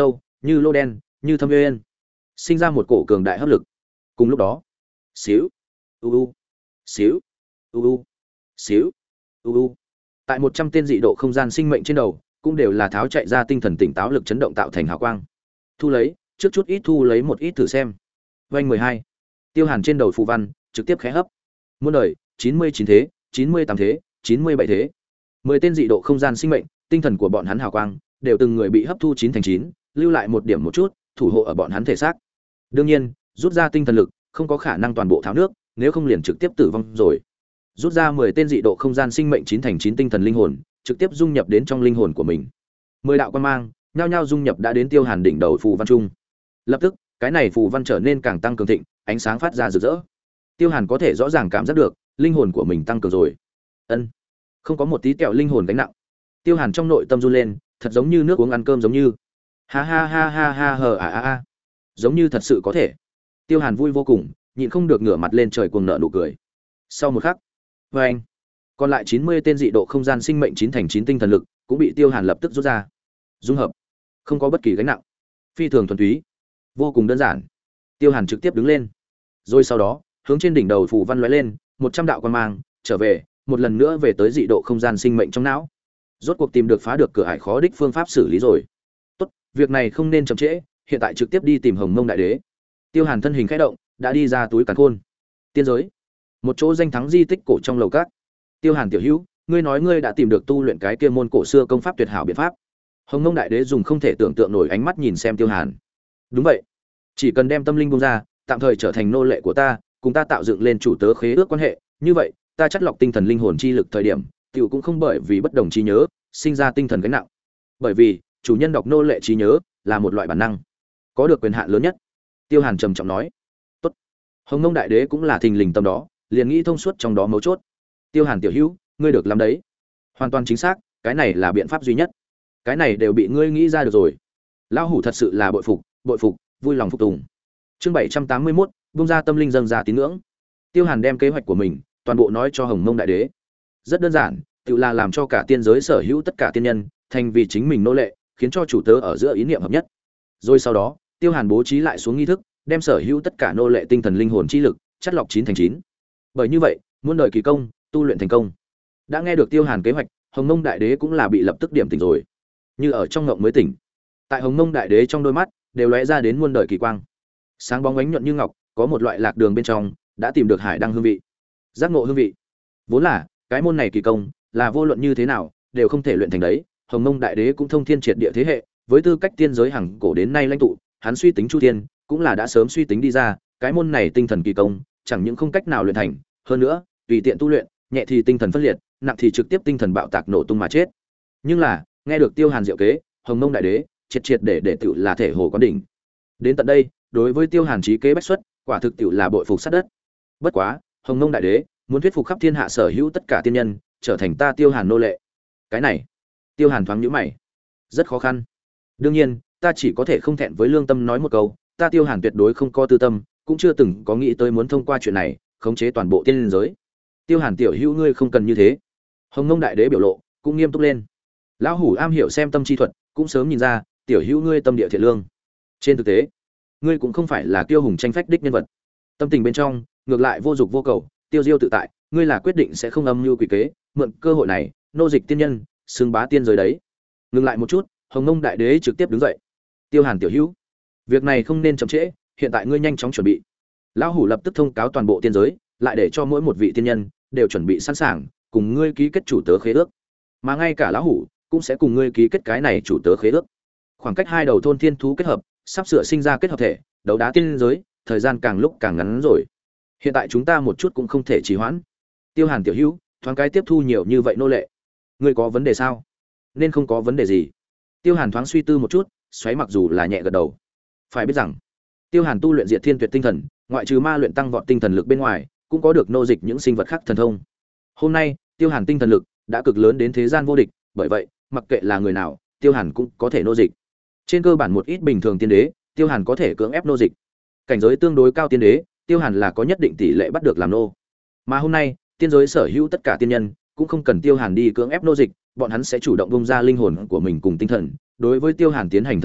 như lô đen, như thâm nguyên, sinh ra một cổ cường đại hấp lực. Cùng lúc đó, xíu, u u, xíu, u u, xíu, u u. Tại một trăm tên dị độ không gian sinh mệnh trên đầu, cũng đều là tháo chạy ra tinh thần tỉnh táo lực chấn động tạo thành hào quang. Thu lấy, trước chút ít thu lấy một ít thử xem. Vành mười hai. Tiêu Hàn trên đầu phù văn trực tiếp khẽ hấp. Muôn đời, chín mươi chín thế, chín mươi tám thế, chín mươi bảy thế. mười tên dị độ không gian sinh mệnh, tinh thần của bọn hắn hào quang đều từng người bị hấp thu chín thành chín, lưu lại một điểm một chút, thủ hộ ở bọn hắn thể xác. Đương nhiên, rút ra tinh thần lực, không có khả năng toàn bộ tháo nước, nếu không liền trực tiếp tử vong rồi. Rút ra mười tên dị độ không gian sinh mệnh chín thành chín tinh thần linh hồn, trực tiếp dung nhập đến trong linh hồn của mình. mười đạo quan mang, nhao nhao dung nhập đã đến Tiêu Hàn đỉnh đầu phù văn trung. Lập tức, cái này phù văn trở nên càng tăng cường thịnh, ánh sáng phát ra rực rỡ. Tiêu Hàn có thể rõ ràng cảm giác được, linh hồn của mình tăng cường rồi. Ân, không có một tí kẹo linh hồn gánh nặng. Tiêu Hàn trong nội tâm run lên, thật giống như nước uống ăn cơm giống như. Ha ha ha ha ha hờ à a a. Giống như thật sự có thể. Tiêu Hàn vui vô cùng, nhịn không được ngửa mặt lên trời cuồng nở nụ cười. Sau một khắc, với anh, còn lại chín mươi tên dị độ không gian sinh mệnh chín thành chín tinh thần lực cũng bị Tiêu Hàn lập tức rút ra. Dung hợp, không có bất kỳ gánh nặng, phi thường thuần túy, vô cùng đơn giản. Tiêu Hàn trực tiếp đứng lên, rồi sau đó, hướng trên đỉnh đầu phù văn lóe lên, một trăm đạo quang mang, trở về, một lần nữa về tới dị độ không gian sinh mệnh trong não. Rốt cuộc tìm được phá được cửa ải khó đích phương pháp xử lý rồi. Tốt, việc này không nên chậm trễ, hiện tại trực tiếp đi tìm Hồng Mông Đại Đế. Tiêu Hàn thân hình khẽ động, đã đi ra túi càn khôn. Tiên giới, một chỗ danh thắng di tích cổ trong lầu các. Tiêu Hàn tiểu hữu, ngươi nói ngươi đã tìm được tu luyện cái kia môn cổ xưa công pháp tuyệt hảo biện pháp. Hồng Mông Đại Đế dùng không thể tưởng tượng nổi ánh mắt nhìn xem Tiêu Hàn. Đúng vậy, chỉ cần đem tâm linh buông ra, tạm thời trở thành nô lệ của ta, cùng ta tạo dựng lên chủ tớ khế ước quan hệ, như vậy, ta chắt lọc tinh thần linh hồn chi lực thời điểm, tiểu cũng không bởi vì bất đồng trí nhớ, sinh ra tinh thần gánh nặng. Bởi vì, chủ nhân đọc nô lệ trí nhớ là một loại bản năng, có được quyền hạn lớn nhất. Tiêu Hàn trầm trọng nói. Tốt. Hồng Mông Đại Đế cũng là thình lình tâm đó, liền nghĩ thông suốt trong đó mấu chốt. Tiêu Hàn tiểu hữu, ngươi được làm đấy. Hoàn toàn chính xác, cái này là biện pháp duy nhất. Cái này đều bị ngươi nghĩ ra được rồi. Lão hủ thật sự là bội phục, bội phục, vui lòng phục tùng. Chương bảy trăm tám mươi mốt, bung ra tâm linh dâng ra tín ngưỡng. Tiêu Hàn đem kế hoạch của mình toàn bộ nói cho Hồng Mông Đại Đế. Rất đơn giản, tự là làm cho cả tiên giới sở hữu tất cả tiên nhân thành vì chính mình nô lệ, khiến cho chủ tớ ở giữa ý niệm hợp nhất. Rồi sau đó, Tiêu Hàn bố trí lại xuống nghi thức, đem sở hữu tất cả nô lệ tinh thần linh hồn chi lực chất lọc chín thành chín. Bởi như vậy, muôn đời kỳ công, tu luyện thành công. Đã nghe được Tiêu Hàn kế hoạch, Hồng Mông Đại Đế cũng là bị lập tức điểm tỉnh rồi, như ở trong ngộng mới tỉnh. Tại Hồng Mông Đại Đế trong đôi mắt đều lóe ra đến muôn đời kỳ quang, sáng bóng ánh nhuận như ngọc, có một loại lạc đường bên trong đã tìm được hải đăng hương vị, giác ngộ hương vị. Vốn là cái môn này kỳ công là vô luận như thế nào đều không thể luyện thành đấy. Hồng Mông Đại Đế cũng thông thiên triệt địa thế hệ, với tư cách tiên giới hằng cổ đến nay lãnh tụ, hắn suy tính chu thiên, cũng là đã sớm suy tính đi ra, cái môn này tinh thần kỳ công, chẳng những không cách nào luyện thành, hơn nữa, tùy tiện tu luyện, nhẹ thì tinh thần phân liệt, nặng thì trực tiếp tinh thần bạo tạc nổ tung mà chết. Nhưng là, nghe được Tiêu Hàn diệu kế, Hồng Mông Đại Đế, triệt triệt để để tự là thể hồ quán đỉnh. Đến tận đây, đối với Tiêu Hàn trí kế bách xuất, quả thực tiểu là bội phục sát đất. Bất quá, Hồng Mông Đại Đế muốn thuyết phục khắp thiên hạ sở hữu tất cả tiên nhân, trở thành ta Tiêu Hàn nô lệ. Cái này, Tiêu Hàn thoáng nhíu mày, rất khó khăn. Đương nhiên, ta chỉ có thể không thẹn với lương tâm nói một câu, ta Tiêu Hàn tuyệt đối không có tư tâm, cũng chưa từng có nghĩ tới muốn thông qua chuyện này khống chế toàn bộ tiên giới. Tiêu Hàn tiểu hữu ngươi không cần như thế. Hồng Mông Đại Đế biểu lộ cũng nghiêm túc lên. Lão hủ am hiểu xem tâm chi thuật, cũng sớm nhìn ra, tiểu hữu ngươi tâm địa thiện lương. Trên thực tế, ngươi cũng không phải là kiêu hùng tranh phách đích nhân vật. Tâm tình bên trong, ngược lại vô dục vô cầu, tiêu diêu tự tại, ngươi là quyết định sẽ không âm mưu quỷ kế, mượn cơ hội này, nô dịch tiên nhân, xưng bá tiên giới đấy. Ngừng lại một chút, Hồng Mông Đại Đế trực tiếp đứng dậy. Tiêu Hàn tiểu hữu, việc này không nên chậm trễ, hiện tại ngươi nhanh chóng chuẩn bị. Lão hủ lập tức thông cáo toàn bộ tiên giới, lại để cho mỗi một vị tiên nhân đều chuẩn bị sẵn sàng, cùng ngươi ký kết chủ tớ khế ước. Mà ngay cả lão hủ cũng sẽ cùng ngươi ký kết cái này chủ tớ khế ước. Khoảng cách hai đầu thôn thiên thú kết hợp, sắp sửa sinh ra kết hợp thể, đấu đá tiên giới, thời gian càng lúc càng ngắn rồi. Hiện tại chúng ta một chút cũng không thể trì hoãn. Tiêu Hàn tiểu hữu, thoáng cái tiếp thu nhiều như vậy nô lệ, ngươi có vấn đề sao? Nên không có vấn đề gì. Tiêu Hàn thoáng suy tư một chút, xoáy mặc dù là nhẹ gật đầu. Phải biết rằng, Tiêu Hàn tu luyện Diệt Thiên Tuyệt tinh thần, ngoại trừ ma luyện tăng vọt tinh thần lực bên ngoài, cũng có được nô dịch những sinh vật khác thần thông. Hôm nay, Tiêu Hàn tinh thần lực đã cực lớn đến thế gian vô địch, bởi vậy, mặc kệ là người nào, Tiêu Hàn cũng có thể nô dịch. Trên cơ bản một ít bình thường tiên đế, Tiêu Hàn có thể cưỡng ép nô dịch. Cảnh giới tương đối cao tiên đế, Tiêu Hàn là có nhất định tỷ lệ bắt được làm nô. Mà hôm nay, tiên giới sở hữu tất cả tiên nhân, cũng không cần Tiêu Hàn đi cưỡng ép nô dịch, bọn hắn sẽ chủ động bung ra linh hồn của mình cùng tinh thần, đối với Tiêu Hàn tiến hành thần phục,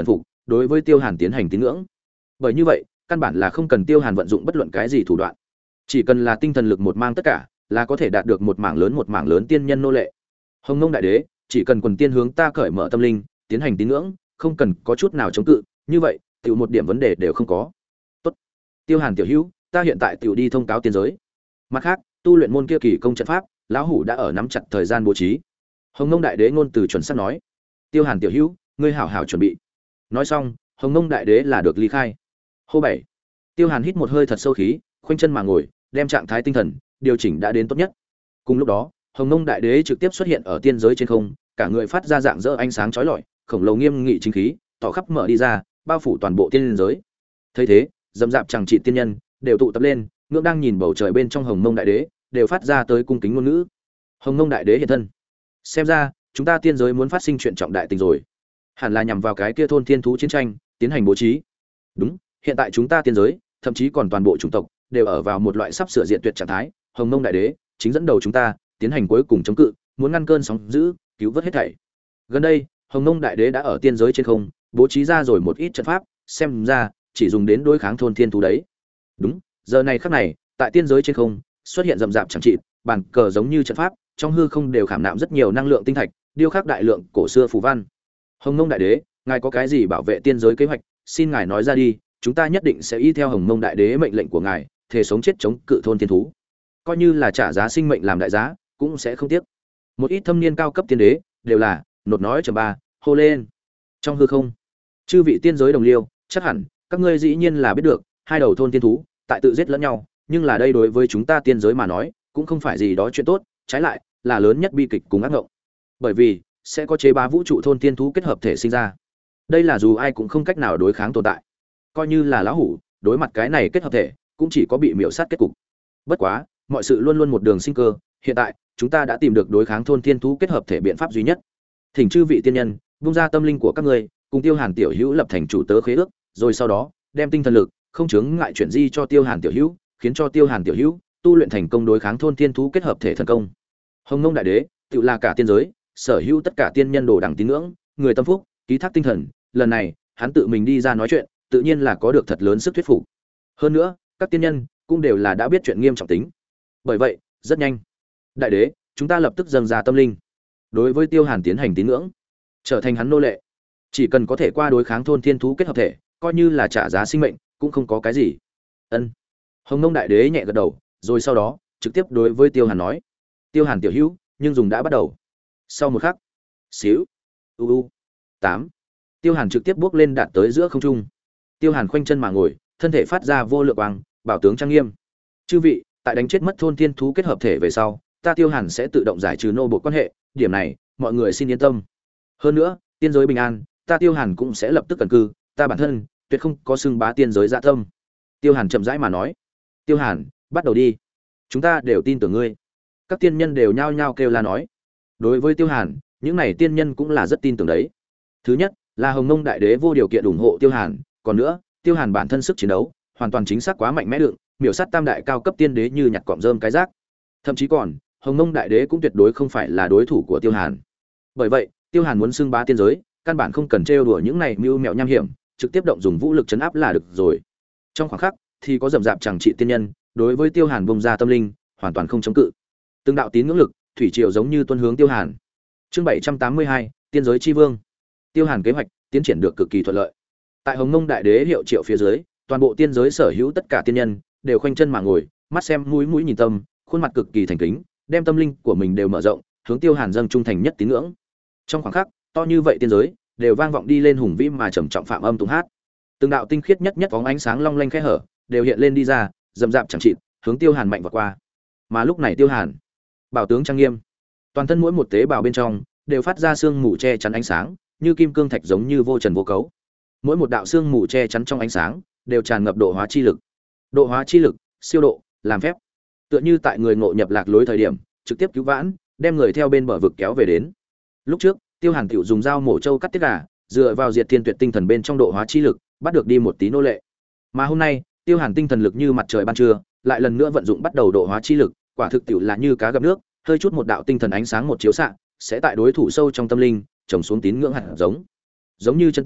đối với Tiêu Hàn tiến hành tín ngưỡng. Bởi như vậy, căn bản là không cần Tiêu Hàn vận dụng bất luận cái gì thủ đoạn, chỉ cần là tinh thần lực một mang tất cả, là có thể đạt được một mảng lớn một mảng lớn tiên nhân nô lệ. Hồng Mông Đại Đế, chỉ cần quần tiên hướng ta cởi mở tâm linh, tiến hành tín ngưỡng, không cần có chút nào chống cự, như vậy, tiểu một điểm vấn đề đều không có. Tốt. Tiêu Hàn tiểu hữu, ta hiện tại tiểu đi thông cáo tiên giới. Mặt khác, tu luyện môn kia kỳ công trận pháp, lão hủ đã ở nắm chặt thời gian bố trí. Hồng Mông Đại Đế ngôn từ chuẩn xác nói. Tiêu Hàn tiểu hữu, ngươi hảo hảo chuẩn bị. Nói xong, Hồng Mông Đại Đế là được ly khai. Hô bảy. Tiêu Hàn hít một hơi thật sâu khí, khoanh chân mà ngồi, đem trạng thái tinh thần điều chỉnh đã đến tốt nhất. Cùng lúc đó, Hồng Mông Đại Đế trực tiếp xuất hiện ở tiên giới trên không, cả người phát ra dạng dỡ ánh sáng chói lọi, khổng lồ nghiêm nghị chính khí, tỏ khắp mở đi ra, bao phủ toàn bộ tiên giới. Thấy thế, dầm dạp chẳng trị tiên nhân đều tụ tập lên, ngưỡng đang nhìn bầu trời bên trong Hồng Mông Đại Đế, đều phát ra tới cung kính ngôn ngữ. Hồng Mông Đại Đế hiện thân. Xem ra, chúng ta tiên giới muốn phát sinh chuyện trọng đại tình rồi. Hẳn là nhằm vào cái kia thôn thiên thú chiến tranh, tiến hành bố trí. Đúng, hiện tại chúng ta tiên giới, thậm chí còn toàn bộ chủng tộc đều ở vào một loại sắp sửa diệt tuyệt trạng thái. Hồng Mông Đại Đế chính dẫn đầu chúng ta tiến hành cuối cùng chống cự, muốn ngăn cơn sóng dữ, cứu vớt hết thảy. Gần đây, Hồng Mông Đại Đế đã ở tiên giới trên không bố trí ra rồi một ít trận pháp, xem ra chỉ dùng đến đối kháng thôn thiên thú đấy. Đúng, giờ này khắc này, tại tiên giới trên không xuất hiện rậm rạp chẳng trị, bàn cờ giống như trận pháp, trong hư không đều khảm nạm rất nhiều năng lượng tinh thạch, điêu khắc đại lượng cổ xưa phù văn. Hồng Mông Đại Đế, ngài có cái gì bảo vệ tiên giới kế hoạch, xin ngài nói ra đi, chúng ta nhất định sẽ y theo Hồng Mông Đại Đế mệnh lệnh của ngài, thể sống chết chống cự thôn thiên thú. Coi như là trả giá sinh mệnh làm đại giá, cũng sẽ không tiếc. Một ít thâm niên cao cấp tiên đế đều là nột nói chấm ba, hô lên. Trong hư không, chư vị tiên giới đồng liêu, chắc hẳn các ngươi dĩ nhiên là biết được, hai đầu thôn thiên thú tại tự giết lẫn nhau, nhưng là đây đối với chúng ta tiên giới mà nói, cũng không phải gì đó chuyện tốt, trái lại là lớn nhất bi kịch cùng ác ngộng. Bởi vì sẽ có chế bá vũ trụ thôn tiên thú kết hợp thể sinh ra. Đây là dù ai cũng không cách nào đối kháng tồn tại. Coi như là lão hủ, đối mặt cái này kết hợp thể, cũng chỉ có bị miểu sát kết cục. Bất quá, mọi sự luôn luôn một đường sinh cơ, hiện tại, chúng ta đã tìm được đối kháng thôn tiên thú kết hợp thể biện pháp duy nhất. Thỉnh chư vị tiên nhân, vung ra tâm linh của các ngươi, cùng Tiêu Hàn tiểu hữu lập thành chủ tớ khế ước, rồi sau đó, đem tinh thần lực, không chướng ngại chuyển di cho Tiêu Hàn tiểu hữu, khiến cho Tiêu Hàn tiểu hữu tu luyện thành công đối kháng thôn tiên thú kết hợp thể thần công. Hồng Mông Đại Đế, tự là cả tiên giới, sở hữu tất cả tiên nhân đồ đẳng tín ngưỡng, người tâm phúc, ký thác tinh thần, lần này, hắn tự mình đi ra nói chuyện, tự nhiên là có được thật lớn sức thuyết phục. Hơn nữa, các tiên nhân cũng đều là đã biết chuyện nghiêm trọng tính. Bởi vậy, rất nhanh, Đại Đế, chúng ta lập tức dâng ra tâm linh, đối với Tiêu Hàn tiến hành tín ngưỡng, trở thành hắn nô lệ. Chỉ cần có thể qua đối kháng thôn thiên thú kết hợp thể, coi như là trả giá sinh mệnh, cũng không có cái gì. Ân. Hồng Mông Đại Đế nhẹ gật đầu, rồi sau đó, trực tiếp đối với Tiêu Hàn nói: "Tiêu Hàn tiểu hữu, nhưng dùng đã bắt đầu." Sau một khắc, xíu, u u, tám. Tiêu Hàn trực tiếp bước lên đạt tới giữa không trung. Tiêu Hàn khoanh chân mà ngồi, thân thể phát ra vô lượng quang, bảo tướng trang nghiêm. "Chư vị, tại đánh chết mất thôn thiên thú kết hợp thể về sau, ta Tiêu Hàn sẽ tự động giải trừ nô bộc quan hệ, điểm này, mọi người xin yên tâm. Hơn nữa, tiên giới bình an, ta Tiêu Hàn cũng sẽ lập tức cần cư, ta bản thân tuyệt không có xưng bá tiên giới dạ tâm." Tiêu Hàn chậm rãi mà nói. "Tiêu Hàn, bắt đầu đi. Chúng ta đều tin tưởng ngươi." Các tiên nhân đều nhao nhao kêu la nói. Đối với Tiêu Hàn, những này tiên nhân cũng là rất tin tưởng đấy. Thứ nhất, là Hồng Mông Đại Đế vô điều kiện ủng hộ Tiêu Hàn, còn nữa, Tiêu Hàn bản thân sức chiến đấu hoàn toàn chính xác quá mạnh mẽ đựng, miểu sát tam đại cao cấp tiên đế như nhặt cọng rơm cái rác. Thậm chí còn, Hồng Mông Đại Đế cũng tuyệt đối không phải là đối thủ của Tiêu Hàn. Bởi vậy, Tiêu Hàn muốn xưng bá tiên giới, căn bản không cần trêu đùa những này mưu mẹo nham hiểm, trực tiếp động dùng vũ lực chấn áp là được rồi. Trong khoảng khắc, thì có rầm rạp chẳng trị tiên nhân, đối với Tiêu Hàn bung ra tâm linh, hoàn toàn không chống cự. Từng đạo tín ngưỡng lực, thủy triều giống như tuôn hướng Tiêu Hàn. Chương bảy trăm tám mươi hai, Tiên giới chi vương. Tiêu Hàn kế hoạch tiến triển được cực kỳ thuận lợi. Tại Hồng Mông Đại Đế hiệu triệu phía dưới, toàn bộ tiên giới sở hữu tất cả tiên nhân đều khoanh chân mà ngồi, mắt xem mũi mũi nhìn tâm, khuôn mặt cực kỳ thành kính, đem tâm linh của mình đều mở rộng, hướng Tiêu Hàn dâng trung thành nhất tín ngưỡng. Trong khoảng khắc, to như vậy tiên giới đều vang vọng đi lên hùng vĩ mà trầm trọng phạm âm tụng hát. Từng đạo tinh khiết nhất nhất bóng ánh sáng long lanh khẽ hở, đều hiện lên đi ra, rầm rạp chẳng chịt, hướng Tiêu Hàn mạnh vọt qua. Mà lúc này Tiêu Hàn, bảo tướng trang nghiêm, toàn thân mỗi một tế bào bên trong đều phát ra sương mù che chắn ánh sáng, như kim cương thạch giống như vô trần vô cấu. Mỗi một đạo sương mù che chắn trong ánh sáng đều tràn ngập độ hóa chi lực. Độ hóa chi lực, siêu độ, làm phép. Tựa như tại người ngộ nhập lạc lối thời điểm, trực tiếp cứu vãn, đem người theo bên bờ vực kéo về đến. Lúc trước, Tiêu Hàn tiểu dùng dao mổ trâu cắt tiết gà, dựa vào diệt thiên tuyệt tinh thần bên trong độ hóa chi lực, bắt được đi một tí nô lệ. Mà hôm nay, Tiêu Hàn tinh thần lực như mặt trời ban trưa, lại lần nữa vận dụng bắt đầu độ hóa chi lực, quả thực tiểu là như cá gặp nước, hơi chút một đạo tinh thần ánh sáng một chiếu xạ, sẽ tại đối thủ sâu trong tâm linh, trồng xuống tín ngưỡng hạt giống. Giống như chân tiên,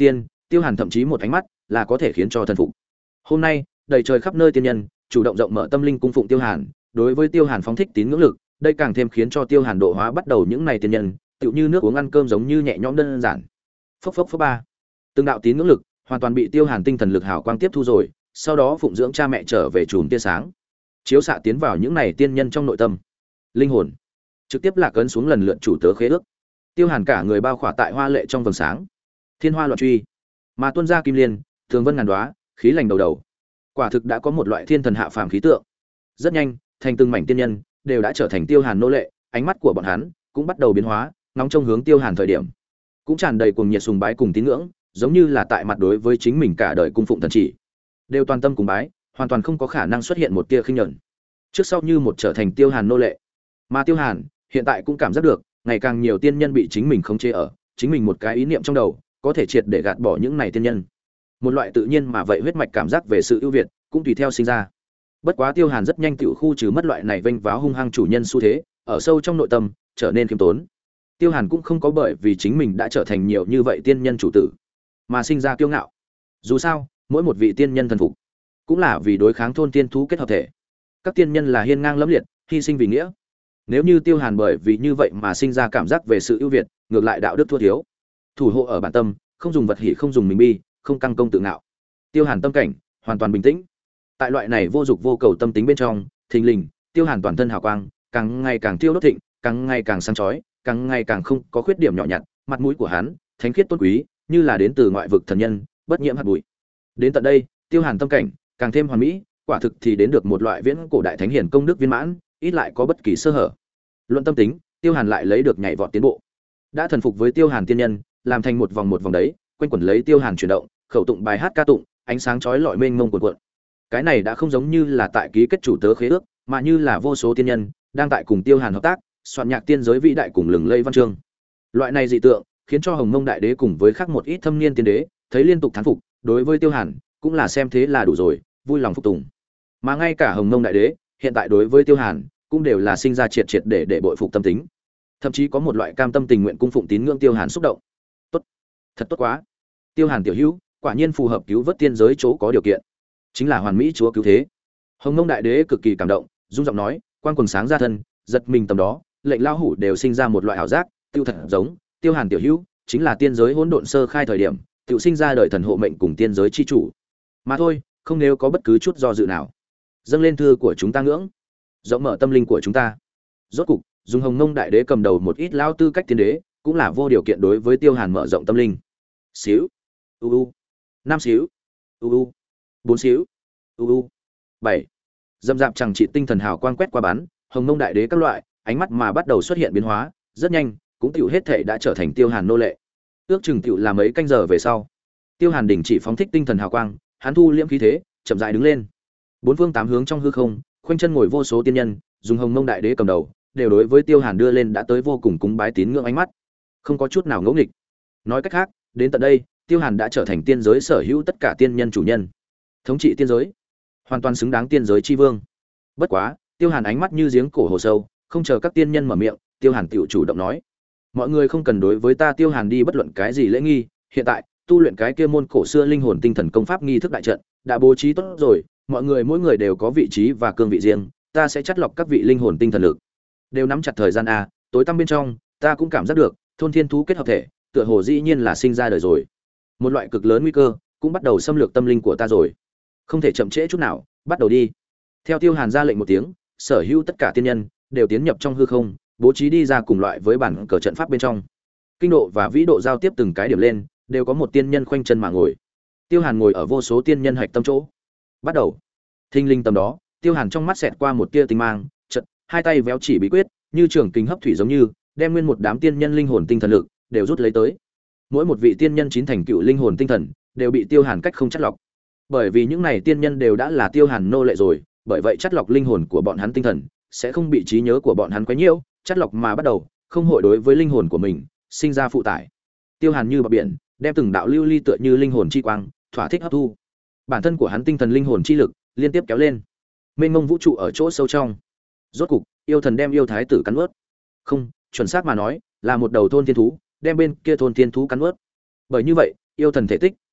Tiêu Hàn thậm chí một ánh mắt là có thể khiến cho thần phục. Hôm nay, đầy trời khắp nơi tiên nhân chủ động rộng mở tâm linh cung phụng Tiêu Hàn, đối với Tiêu Hàn phóng thích tín ngưỡng lực, đây càng thêm khiến cho Tiêu Hàn độ hóa bắt đầu những này tiên nhân, tựu như nước uống ăn cơm giống như nhẹ nhõm đơn giản. Phốc phốc phốc ba. Từng đạo tín ngưỡng lực hoàn toàn bị Tiêu Hàn tinh thần lực hào quang tiếp thu rồi, sau đó phụng dưỡng cha mẹ trở về chùm tia sáng, chiếu xạ tiến vào những này tiên nhân trong nội tâm. Linh hồn trực tiếp lạc ấn xuống lần lượt chủ tớ khế ước. Tiêu Hàn cả người bao khỏa tại hoa lệ trong vầng sáng, thiên hoa loạn truy, mà tuôn ra kim liên, thường vân ngàn đóa, khí lành đầu đầu. Quả thực đã có một loại thiên thần hạ phàm khí tượng. Rất nhanh, thành từng mảnh tiên nhân đều đã trở thành Tiêu Hàn nô lệ, ánh mắt của bọn hắn cũng bắt đầu biến hóa, nóng trong hướng Tiêu Hàn thời điểm, cũng tràn đầy cuồng nhiệt sùng bái cùng tín ngưỡng, giống như là tại mặt đối với chính mình cả đời cung phụng thần chỉ, đều toàn tâm cùng bái, hoàn toàn không có khả năng xuất hiện một tia khinh nhẫn. Trước sau như một trở thành Tiêu Hàn nô lệ. Mà Tiêu Hàn hiện tại cũng cảm giác được, ngày càng nhiều tiên nhân bị chính mình khống chế ở, chính mình một cái ý niệm trong đầu, có thể triệt để gạt bỏ những này tiên nhân. Một loại tự nhiên mà vậy huyết mạch cảm giác về sự ưu việt cũng tùy theo sinh ra. Bất quá Tiêu Hàn rất nhanh tự khu trừ mất loại này vênh váo hung hăng chủ nhân xu thế, ở sâu trong nội tâm trở nên khiêm tốn. Tiêu Hàn cũng không có bởi vì chính mình đã trở thành nhiều như vậy tiên nhân chủ tử mà sinh ra kiêu ngạo. Dù sao, mỗi một vị tiên nhân thần phục cũng là vì đối kháng thôn tiên thú kết hợp thể. Các tiên nhân là hiên ngang lẫm liệt, hy sinh vì nghĩa. Nếu như Tiêu Hàn bởi vì như vậy mà sinh ra cảm giác về sự ưu việt, ngược lại đạo đức thua thiếu. Thủ hộ ở bản tâm, không dùng vật hỷ, không dùng mình bi, không căng công tự ngạo. Tiêu Hàn tâm cảnh hoàn toàn bình tĩnh. Tại loại này vô dục vô cầu tâm tính bên trong, thình lình, Tiêu Hàn toàn thân hào quang càng ngày càng thiêu đốt thịnh, càng ngày càng sáng chói, càng ngày càng không có khuyết điểm nhỏ nhặt, mặt mũi của hắn thánh khiết tôn quý, như là đến từ ngoại vực thần nhân, bất nhiễm hạt bụi. Đến tận đây, Tiêu Hàn tâm cảnh càng thêm hoàn mỹ, quả thực thì đến được một loại viễn cổ đại thánh hiển công đức viên mãn, ít lại có bất kỳ sơ hở. Luận tâm tính, Tiêu Hàn lại lấy được nhảy vọt tiến bộ. Đã thần phục với Tiêu Hàn tiên nhân, làm thành một vòng một vòng đấy, quanh quẩn lấy Tiêu Hàn chuyển động, khẩu tụng bài hát ca tụng, ánh sáng chói lọi mênh mông cuộn cuộn. Cái này đã không giống như là tại ký kết chủ tớ khế ước, mà như là vô số tiên nhân đang tại cùng Tiêu Hàn hợp tác, soạn nhạc tiên giới vĩ đại cùng lừng lây văn chương. Loại này dị tượng khiến cho Hồng Mông Đại Đế cùng với khác một ít thâm niên tiên đế thấy liên tục thán phục, đối với Tiêu Hàn cũng là xem thế là đủ rồi, vui lòng phục tùng. Mà ngay cả Hồng Mông Đại Đế hiện tại đối với Tiêu Hàn cũng đều là sinh ra triệt triệt để để bội phục tâm tính, thậm chí có một loại cam tâm tình nguyện cung phụng tín ngưỡng Tiêu Hàn xúc động. Tốt, thật tốt quá. Tiêu Hàn tiểu hữu, quả nhiên phù hợp cứu vớt tiên giới chỗ có điều kiện, chính là hoàn mỹ chúa cứu thế. Hồng Mông Đại Đế cực kỳ cảm động, rung giọng nói, quang quần sáng ra thân, giật mình tầm đó, lệnh lao hủ đều sinh ra một loại ảo giác, tiêu thật giống, Tiêu Hàn tiểu hữu chính là tiên giới hỗn độn sơ khai thời điểm, tiểu sinh ra đời thần hộ mệnh cùng tiên giới chi chủ. Mà thôi, không nếu có bất cứ chút do dự nào. Dâng lên thư của chúng ta ngưỡng, rộng mở tâm linh của chúng ta. Rốt cục, dùng Hồng Mông Đại Đế cầm đầu một ít lao tư cách tiên đế, cũng là vô điều kiện đối với Tiêu Hàn mở rộng tâm linh. Xíu, u u, năm xíu, u u, bốn xíu, u u, bảy. Dâm dạp chẳng trị tinh thần hào quang quét qua bắn, Hồng Mông Đại Đế các loại, ánh mắt mà bắt đầu xuất hiện biến hóa, rất nhanh, cũng tiểu hết thể đã trở thành Tiêu Hàn nô lệ. Ước chừng tiểu là mấy canh giờ về sau, Tiêu Hàn đình chỉ phóng thích tinh thần hào quang, hắn thu liễm khí thế, chậm rãi đứng lên. Bốn phương tám hướng trong hư không, khoanh chân ngồi vô số tiên nhân, dùng Hồng Mông Đại Đế cầm đầu, đều đối với Tiêu Hàn đưa lên đã tới vô cùng cúng bái tín ngưỡng ánh mắt, không có chút nào ngẫu nghịch. Nói cách khác, đến tận đây, Tiêu Hàn đã trở thành tiên giới sở hữu tất cả tiên nhân chủ nhân, thống trị tiên giới, hoàn toàn xứng đáng tiên giới chi vương. Bất quá, Tiêu Hàn ánh mắt như giếng cổ hồ sâu, không chờ các tiên nhân mở miệng, Tiêu Hàn tiểu chủ động nói: mọi người không cần đối với ta Tiêu Hàn đi bất luận cái gì lễ nghi, hiện tại tu luyện cái kia môn cổ xưa linh hồn tinh thần công pháp nghi thức đại trận đã bố trí tốt rồi, mọi người mỗi người đều có vị trí và cương vị riêng, ta sẽ chắt lọc các vị linh hồn tinh thần lực, đều nắm chặt thời gian a. Tối tăm bên trong, ta cũng cảm giác được thôn thiên thú kết hợp thể, tựa hồ dĩ nhiên là sinh ra đời rồi. Một loại cực lớn nguy cơ cũng bắt đầu xâm lược tâm linh của ta rồi, không thể chậm trễ chút nào, bắt đầu đi. Theo Tiêu Hàn ra lệnh một tiếng, sở hữu tất cả tiên nhân đều tiến nhập trong hư không, bố trí đi ra cùng loại với bản cờ trận pháp bên trong. Kinh độ và vĩ độ giao tiếp từng cái điểm lên, đều có một tiên nhân khoanh chân mà ngồi. Tiêu Hàn ngồi ở vô số tiên nhân hạch tâm chỗ. Bắt đầu. Thinh linh tầm đó, Tiêu Hàn trong mắt xẹt qua một tia tinh mang, chợt hai tay véo chỉ bí quyết, như trường kính hấp thủy giống như, đem nguyên một đám tiên nhân linh hồn tinh thần lực đều rút lấy tới. Mỗi một vị tiên nhân chín thành cựu linh hồn tinh thần đều bị Tiêu Hàn cách không chắt lọc. Bởi vì những này tiên nhân đều đã là Tiêu Hàn nô lệ rồi, bởi vậy chắt lọc linh hồn của bọn hắn tinh thần sẽ không bị trí nhớ của bọn hắn quấy nhiễu, chắt lọc mà bắt đầu, không hội đối với linh hồn của mình sinh ra phụ tải. Tiêu Hàn như bọt biển, đem từng đạo lưu ly tựa như linh hồn chi quang, thỏa thích hấp thu. Bản thân của hắn tinh thần linh hồn chi lực liên tiếp kéo lên. Mênh mông vũ trụ ở chỗ sâu trong. Rốt cục, yêu thần đem yêu thái tử cắn nuốt. Không, chuẩn xác mà nói, là một đầu thôn thiên thú, đem bên kia thôn thiên thú cắn nuốt. Bởi như vậy, yêu thần thể tích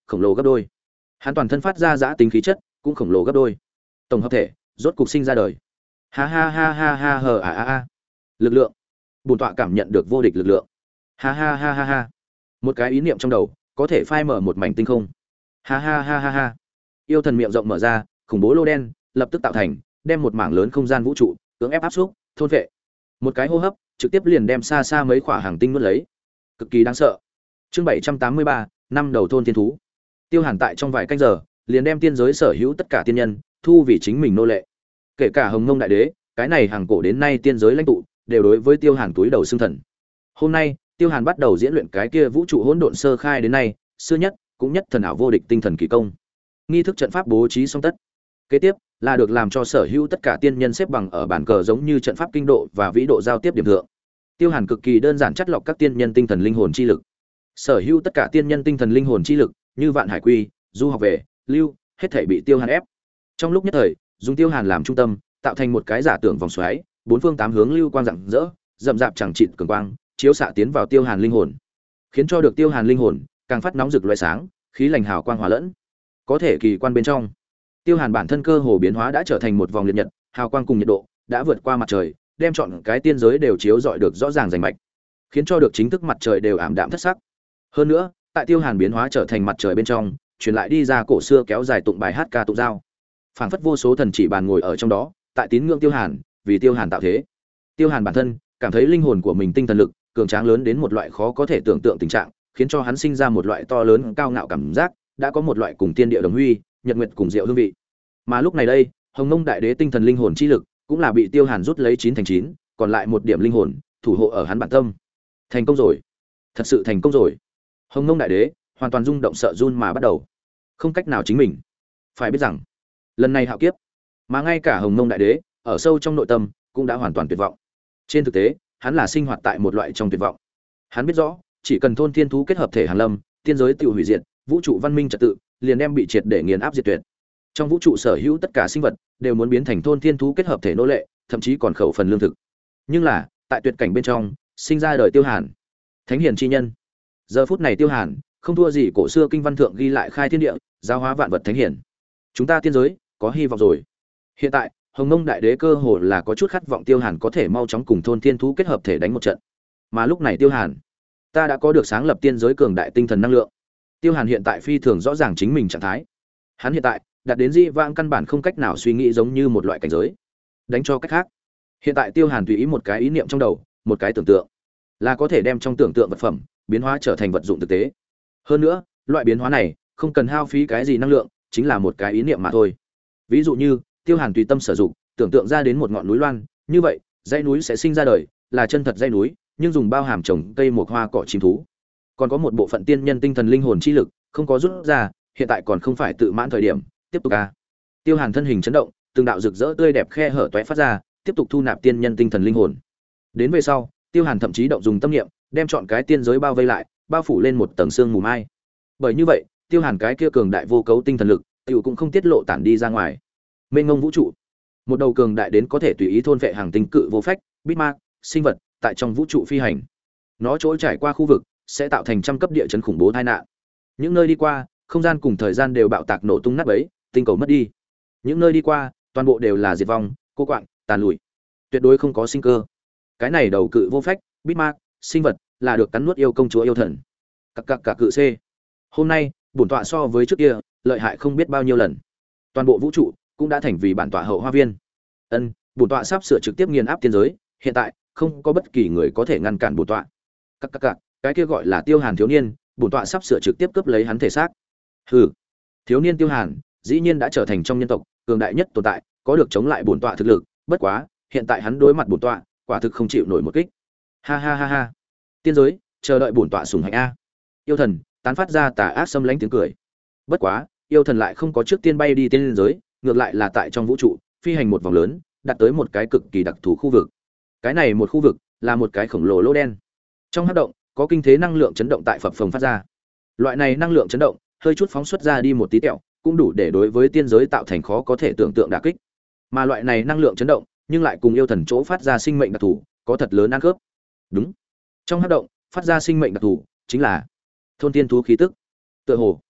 khổng lồ gấp đôi. Hắn toàn thân phát ra dã tính khí chất, cũng khổng lồ gấp đôi. Tổng hợp thể, rốt cục sinh ra đời. Ha ha ha ha ha hờ a a a. Lực lượng. Bổn tọa cảm nhận được vô địch lực lượng. Ha ha ha ha ha. Một cái ý niệm trong đầu, có thể phai mở một mảnh tinh không. Ha ha ha ha ha. Yêu thần miệng rộng mở ra, khủng bố lô đen lập tức tạo thành, đem một mảng lớn không gian vũ trụ cưỡng ép áp xúc, thôn vệ. Một cái hô hấp, trực tiếp liền đem xa xa mấy quả hành tinh nuốt lấy. Cực kỳ đáng sợ. Chương bảy trăm tám mươi ba, năm đầu thôn thiên thú. Tiêu Hàn tại trong vài canh giờ, liền đem tiên giới sở hữu tất cả tiên nhân thu vì chính mình nô lệ. Kể cả Hồng Mông đại đế, cái này hàng cổ đến nay tiên giới lãnh tụ, đều đối với Tiêu Hàn túi đầu xương thần. Hôm nay, Tiêu Hàn bắt đầu diễn luyện cái kia vũ trụ hỗn độn sơ khai đến nay, xưa nhất, cũng nhất thần ảo vô địch tinh thần kỳ công. Nghi thức trận pháp bố trí xong tất. Kế tiếp, là được làm cho sở hữu tất cả tiên nhân xếp bằng ở bàn cờ giống như trận pháp kinh độ và vĩ độ giao tiếp điểm thượng. Tiêu Hàn cực kỳ đơn giản chắt lọc các tiên nhân tinh thần linh hồn chi lực. Sở hữu tất cả tiên nhân tinh thần linh hồn chi lực, như vạn hải quy, du học về, lưu, hết thảy bị Tiêu Hàn ép. Trong lúc nhất thời, dùng Tiêu Hàn làm trung tâm, tạo thành một cái giả tưởng vòng xoáy, bốn phương tám hướng lưu quang rạng rỡ, rậm rạp chẳng chịt cường quang, chiếu xạ tiến vào Tiêu Hàn linh hồn, khiến cho được Tiêu Hàn linh hồn càng phát nóng rực lóe sáng, khí lành hào quang hòa lẫn. Có thể kỳ quan bên trong, Tiêu Hàn bản thân cơ hồ biến hóa đã trở thành một vòng liệt nhật, hào quang cùng nhiệt độ đã vượt qua mặt trời, đem chọn cái tiên giới đều chiếu rọi được rõ ràng rành mạch, khiến cho được chính thức mặt trời đều ảm đạm thất sắc. Hơn nữa, tại Tiêu Hàn biến hóa trở thành mặt trời bên trong, truyền lại đi ra cổ xưa kéo dài tụng bài hát ca tụng giao, phảng phất vô số thần chỉ bàn ngồi ở trong đó, tại tín ngưỡng Tiêu Hàn, vì Tiêu Hàn tạo thế. Tiêu Hàn bản thân cảm thấy linh hồn của mình tinh thần lực cường tráng lớn đến một loại khó có thể tưởng tượng tình trạng, khiến cho hắn sinh ra một loại to lớn cao ngạo cảm giác, đã có một loại cùng tiên địa đồng huy, nhật nguyệt cùng diệu hương vị. Mà lúc này đây, Hồng Mông đại đế tinh thần linh hồn chi lực cũng là bị Tiêu Hàn rút lấy chín thành chín, còn lại một điểm linh hồn thủ hộ ở hắn bản tâm. Thành công rồi, thật sự thành công rồi. Hồng Mông đại đế hoàn toàn rung động sợ run mà bắt đầu, không cách nào chính mình. Phải biết rằng, lần này hạo kiếp, mà ngay cả Hồng Mông đại đế ở sâu trong nội tâm cũng đã hoàn toàn tuyệt vọng. Trên thực tế, hắn là sinh hoạt tại một loại trong tuyệt vọng. Hắn biết rõ, chỉ cần thôn thiên thú kết hợp thể hàn lâm, tiên giới tiêu hủy diệt, vũ trụ văn minh trật tự liền đem bị triệt để nghiền áp diệt tuyệt. Trong vũ trụ sở hữu tất cả sinh vật đều muốn biến thành thôn thiên thú kết hợp thể nô lệ, thậm chí còn khẩu phần lương thực. Nhưng là, tại tuyệt cảnh bên trong, sinh ra đời Tiêu Hàn, thánh hiền chi nhân. Giờ phút này Tiêu Hàn, không thua gì cổ xưa kinh văn thượng ghi lại khai thiên địa, giáo hóa vạn vật thánh hiền. Chúng ta tiên giới có hy vọng rồi. Hiện tại, Hồng Mông đại đế cơ hồ là có chút khát vọng Tiêu Hàn có thể mau chóng cùng thôn thiên thú kết hợp thể đánh một trận. Mà lúc này Tiêu Hàn, ta đã có được sáng lập tiên giới cường đại tinh thần năng lượng. Tiêu Hàn hiện tại phi thường rõ ràng chính mình trạng thái. Hắn hiện tại đạt đến di vãng căn bản không cách nào suy nghĩ giống như một loại cảnh giới. Đánh cho cách khác, hiện tại Tiêu Hàn tùy ý một cái ý niệm trong đầu, một cái tưởng tượng, là có thể đem trong tưởng tượng vật phẩm biến hóa trở thành vật dụng thực tế. Hơn nữa, loại biến hóa này không cần hao phí cái gì năng lượng, chính là một cái ý niệm mà thôi. Ví dụ như, Tiêu Hàn tùy tâm sử dụng, tưởng tượng ra đến một ngọn núi loan, như vậy, dãy núi sẽ sinh ra đời, là chân thật dãy núi, nhưng dùng bao hàm trồng cây một hoa cỏ chim thú. Còn có một bộ phận tiên nhân tinh thần linh hồn chi lực, không có rút ra, hiện tại còn không phải tự mãn thời điểm, tiếp tục a. Tiêu Hàn thân hình chấn động, từng đạo rực rỡ tươi đẹp khe hở toé phát ra, tiếp tục thu nạp tiên nhân tinh thần linh hồn. Đến về sau, Tiêu Hàn thậm chí động dùng tâm niệm, đem chọn cái tiên giới bao vây lại, bao phủ lên một tầng sương mù mai. Bởi như vậy, Tiêu Hàn cái kia cường đại vô cấu tinh thần lực, tiểu cũng không tiết lộ tản đi ra ngoài. Mênh mông vũ trụ, một đầu cường đại đến có thể tùy ý thôn vệ hàng tinh cự vô phách, Bitmark, sinh vật tại trong vũ trụ phi hành. Nó trôi trải qua khu vực sẽ tạo thành trăm cấp địa chấn khủng bố tai nạn. Những nơi đi qua, không gian cùng thời gian đều bạo tạc nổ tung nát bấy, tinh cầu mất đi. Những nơi đi qua, toàn bộ đều là diệt vong, cô quạng, tàn lụi, tuyệt đối không có sinh cơ. Cái này đầu cự vô phách, Bitmark, sinh vật là được cắn nuốt yêu công chúa yêu thần. Cặc cặc cả cự C. Hôm nay, bổn tọa so với trước kia, lợi hại không biết bao nhiêu lần. Toàn bộ vũ trụ cũng đã thành vì bản tọa hậu hoa viên. Ân, bổn tọa sắp sửa trực tiếp nghiền áp tiên giới, hiện tại không có bất kỳ người có thể ngăn cản bổn tọa. Cặc cặc cặc, cái kia gọi là Tiêu Hàn thiếu niên, bổn tọa sắp sửa trực tiếp cướp lấy hắn thể xác. Hừ. Thiếu niên Tiêu Hàn, dĩ nhiên đã trở thành trong nhân tộc cường đại nhất tồn tại, có được chống lại bổn tọa thực lực, bất quá, hiện tại hắn đối mặt bổn tọa, quả thực không chịu nổi một kích. Ha ha ha ha. Tiên giới, chờ đợi bổn tọa sủng hạnh a. Yêu thần tán phát ra tà ác xâm lãnh tiếng cười. Bất quá, yêu thần lại không có trước tiên bay đi tiên giới, ngược lại là tại trong vũ trụ phi hành một vòng lớn, đạt tới một cái cực kỳ đặc thù khu vực. Cái này một khu vực là một cái khổng lồ lỗ đen. Trong hắc động có kinh thế năng lượng chấn động tại phập phồng phát ra. Loại này năng lượng chấn động hơi chút phóng xuất ra đi một tí tẹo, cũng đủ để đối với tiên giới tạo thành khó có thể tưởng tượng đả kích. Mà loại này năng lượng chấn động, nhưng lại cùng yêu thần chỗ phát ra sinh mệnh đặc thù, có thật lớn ăn khớp. Đúng. Trong hắc động phát ra sinh mệnh đặc thù chính là thôn tiên thú khí tức. Tựa hồ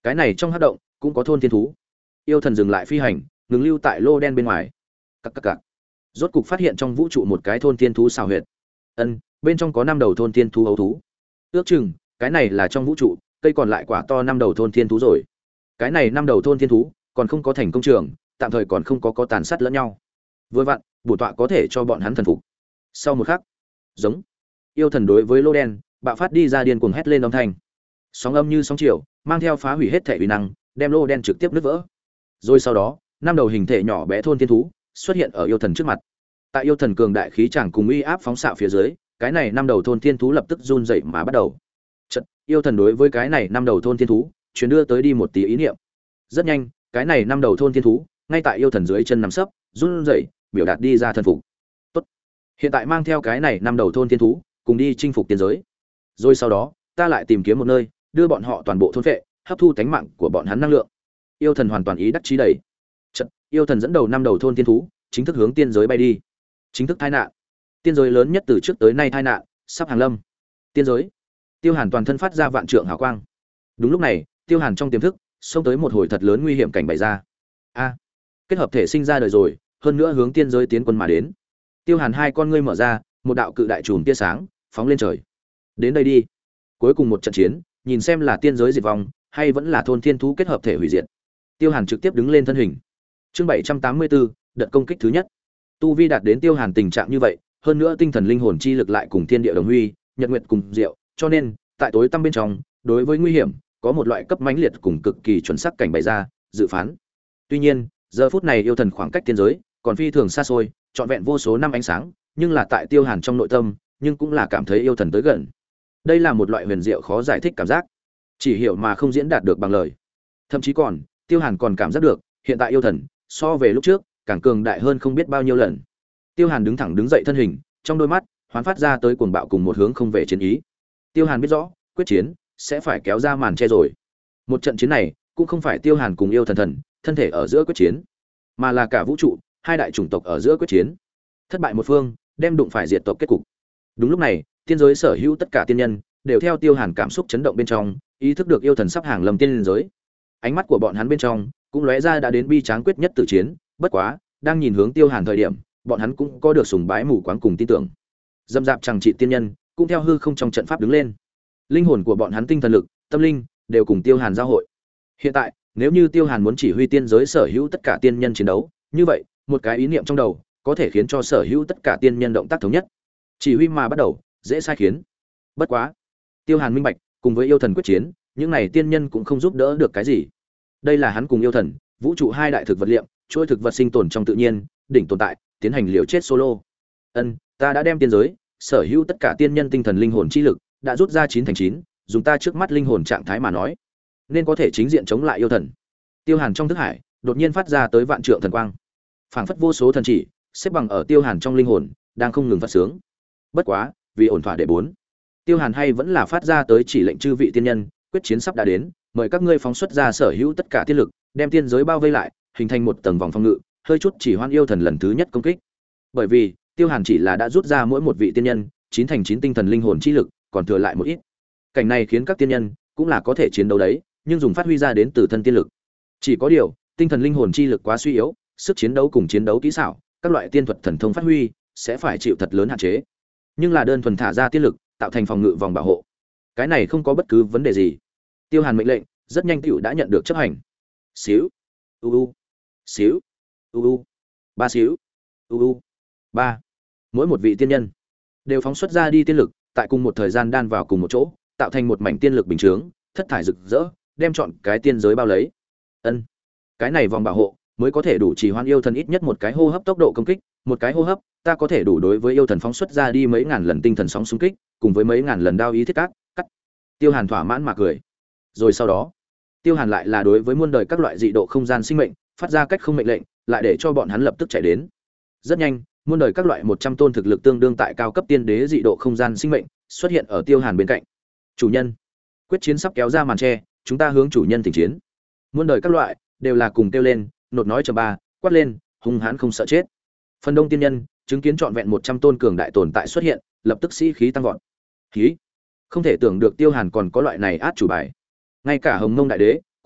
Cái này trong hắc động cũng có thôn thiên thú. Yêu thần dừng lại phi hành, ngừng lưu tại lô đen bên ngoài. Cặc cặc cặc. Rốt cục phát hiện trong vũ trụ một cái thôn thiên thú xào huyệt. Ân, bên trong có năm đầu thôn thiên thú ấu thú. Ước chừng, cái này là trong vũ trụ, cây còn lại quả to năm đầu thôn thiên thú rồi. Cái này năm đầu thôn thiên thú còn không có thành công trường, tạm thời còn không có có tàn sát lẫn nhau. Vừa vặn, bổn tọa có thể cho bọn hắn thần phục. Sau một khắc, giống yêu thần đối với lô đen bạo phát đi ra điên cuồng hét lên âm thanh. Sóng âm như sóng chiều, mang theo phá hủy hết thể uy năng, đem lô đen trực tiếp nứt vỡ. Rồi sau đó, năm đầu hình thể nhỏ bé thôn thiên thú xuất hiện ở yêu thần trước mặt. Tại yêu thần cường đại khí chàng cùng uy áp phóng xạ phía dưới, cái này năm đầu thôn thiên thú lập tức run rẩy mà bắt đầu. Chợt, yêu thần đối với cái này năm đầu thôn thiên thú truyền đưa tới đi một tí ý niệm. Rất nhanh, cái này năm đầu thôn thiên thú ngay tại yêu thần dưới chân nằm sấp, run rẩy, biểu đạt đi ra thần phục. Tốt. Hiện tại mang theo cái này năm đầu thôn thiên thú, cùng đi chinh phục tiên giới. Rồi sau đó, ta lại tìm kiếm một nơi, đưa bọn họ toàn bộ thôn phệ, hấp thu tánh mạng của bọn hắn năng lượng. Yêu thần hoàn toàn ý đắc chí đầy. Chợt, yêu thần dẫn đầu năm đầu thôn thiên thú, chính thức hướng tiên giới bay đi. Chính thức tai nạn. Tiên giới lớn nhất từ trước tới nay tai nạn, sắp hàng lâm. Tiên giới. Tiêu Hàn toàn thân phát ra vạn trượng hào quang. Đúng lúc này, Tiêu Hàn trong tiềm thức, xông tới một hồi thật lớn nguy hiểm cảnh bày ra. A, kết hợp thể sinh ra đời rồi, hơn nữa hướng tiên giới tiến quân mà đến. Tiêu Hàn hai con ngươi mở ra, một đạo cự đại chùm tia sáng phóng lên trời. Đến đây đi. Cuối cùng một trận chiến, nhìn xem là tiên giới diệt vong, hay vẫn là thôn thiên thú kết hợp thể hủy diệt. Tiêu Hàn trực tiếp đứng lên thân hình. Chương bảy trăm tám mươi tư, đợt công kích thứ nhất. Tu vi đạt đến Tiêu Hàn tình trạng như vậy, hơn nữa tinh thần linh hồn chi lực lại cùng thiên địa đồng huy, nhật nguyệt cùng diệu, cho nên, tại tối tăm bên trong, đối với nguy hiểm, có một loại cấp mãnh liệt cùng cực kỳ chuẩn xác cảnh bày ra, dự phán. Tuy nhiên, giờ phút này yêu thần khoảng cách tiên giới, còn phi thường xa xôi, trọn vẹn vô số năm ánh sáng, nhưng là tại Tiêu Hàn trong nội tâm, nhưng cũng là cảm thấy yêu thần tới gần. Đây là một loại huyền diệu khó giải thích cảm giác, chỉ hiểu mà không diễn đạt được bằng lời. Thậm chí còn, Tiêu Hàn còn cảm giác được, hiện tại yêu thần, so về lúc trước, càng cường đại hơn không biết bao nhiêu lần. Tiêu Hàn đứng thẳng đứng dậy thân hình, trong đôi mắt hoán phát ra tới cuồng bạo cùng một hướng không về chiến ý. Tiêu Hàn biết rõ, quyết chiến sẽ phải kéo ra màn che rồi. Một trận chiến này, cũng không phải Tiêu Hàn cùng yêu thần thần, thân thể ở giữa quyết chiến, mà là cả vũ trụ, hai đại chủng tộc ở giữa quyết chiến. Thất bại một phương, đem đụng phải diệt tộc kết cục. Đúng lúc này, tiên giới sở hữu tất cả tiên nhân đều theo Tiêu Hàn cảm xúc chấn động bên trong, ý thức được yêu thần sắp hàng lâm tiên giới. Ánh mắt của bọn hắn bên trong cũng lóe ra đã đến bi tráng quyết nhất tử chiến, bất quá, đang nhìn hướng Tiêu Hàn thời điểm, bọn hắn cũng có được sùng bái mù quáng cùng tin tưởng. Dâm dạp chẳng trị tiên nhân, cũng theo hư không trong trận pháp đứng lên. Linh hồn của bọn hắn tinh thần lực, tâm linh đều cùng Tiêu Hàn giao hội. Hiện tại, nếu như Tiêu Hàn muốn chỉ huy tiên giới sở hữu tất cả tiên nhân chiến đấu, như vậy, một cái ý niệm trong đầu có thể khiến cho sở hữu tất cả tiên nhân động tác thống nhất. Chỉ huy mà bắt đầu, dễ sai khiến. Bất quá, Tiêu Hàn minh bạch, cùng với yêu thần quyết chiến, những này tiên nhân cũng không giúp đỡ được cái gì. Đây là hắn cùng yêu thần, vũ trụ hai đại thực vật liệm, chuỗi thực vật sinh tồn trong tự nhiên, đỉnh tồn tại, tiến hành liều chết solo. Ân, ta đã đem tiên giới, sở hữu tất cả tiên nhân tinh thần linh hồn chi lực, đã rút ra chín thành chín, dùng ta trước mắt linh hồn trạng thái mà nói, nên có thể chính diện chống lại yêu thần. Tiêu Hàn trong thức hải, đột nhiên phát ra tới vạn trượng thần quang. Phảng phất vô số thần chỉ, xếp bằng ở Tiêu Hàn trong linh hồn, đang không ngừng phát sướng. Bất quá, vì ổn thỏa để bốn, Tiêu Hàn hay vẫn là phát ra tới chỉ lệnh chư vị tiên nhân, quyết chiến sắp đã đến, mời các ngươi phóng xuất ra sở hữu tất cả tiên lực, đem tiên giới bao vây lại, hình thành một tầng vòng phòng ngự, hơi chút chỉ hoan yêu thần lần thứ nhất công kích. Bởi vì, Tiêu Hàn chỉ là đã rút ra mỗi một vị tiên nhân, chín thành chín tinh thần linh hồn chi lực, còn thừa lại một ít. Cảnh này khiến các tiên nhân cũng là có thể chiến đấu đấy, nhưng dùng phát huy ra đến từ thân tiên lực. Chỉ có điều, tinh thần linh hồn chi lực quá suy yếu, sức chiến đấu cùng chiến đấu kỹ xảo, các loại tiên thuật thần thông phát huy sẽ phải chịu thật lớn hạn chế. Nhưng là đơn thuần thả ra tiên lực, tạo thành phòng ngự vòng bảo hộ. Cái này không có bất cứ vấn đề gì. Tiêu Hàn mệnh lệnh rất nhanh tiểu đã nhận được chấp hành. Xíu, u u, xíu, u u, ba xíu, u u, ba. Mỗi một vị tiên nhân đều phóng xuất ra đi tiên lực, tại cùng một thời gian đan vào cùng một chỗ, tạo thành một mảnh tiên lực bình chướng, thất thải rực rỡ, đem chọn cái tiên giới bao lấy. Ân, cái này vòng bảo hộ mới có thể đủ trì hoãn yêu thần ít nhất một cái hô hấp tốc độ công kích, một cái hô hấp, ta có thể đủ đối với yêu thần phóng xuất ra đi mấy ngàn lần tinh thần sóng xung kích, cùng với mấy ngàn lần đao ý thiết cát, cắt. Tiêu Hàn thỏa mãn mà cười. Rồi sau đó, Tiêu Hàn lại là đối với muôn đời các loại dị độ không gian sinh mệnh, phát ra cách không mệnh lệnh, lại để cho bọn hắn lập tức chạy đến. Rất nhanh, muôn đời các loại một trăm tôn thực lực tương đương tại cao cấp tiên đế dị độ không gian sinh mệnh xuất hiện ở Tiêu Hàn bên cạnh. Chủ nhân, quyết chiến sắp kéo ra màn che, chúng ta hướng chủ nhân thỉnh chiến. Muôn đời các loại đều là cùng kêu lên, nột nói chờ ba, quát lên, hung hãn không sợ chết. Phần đông tiên nhân chứng kiến trọn vẹn một trăm tôn cường đại tồn tại xuất hiện, lập tức sĩ khí tăng vọt. Khí, không thể tưởng được Tiêu Hàn còn có loại này át chủ bài. Ngay cả Hồng Mông đại đế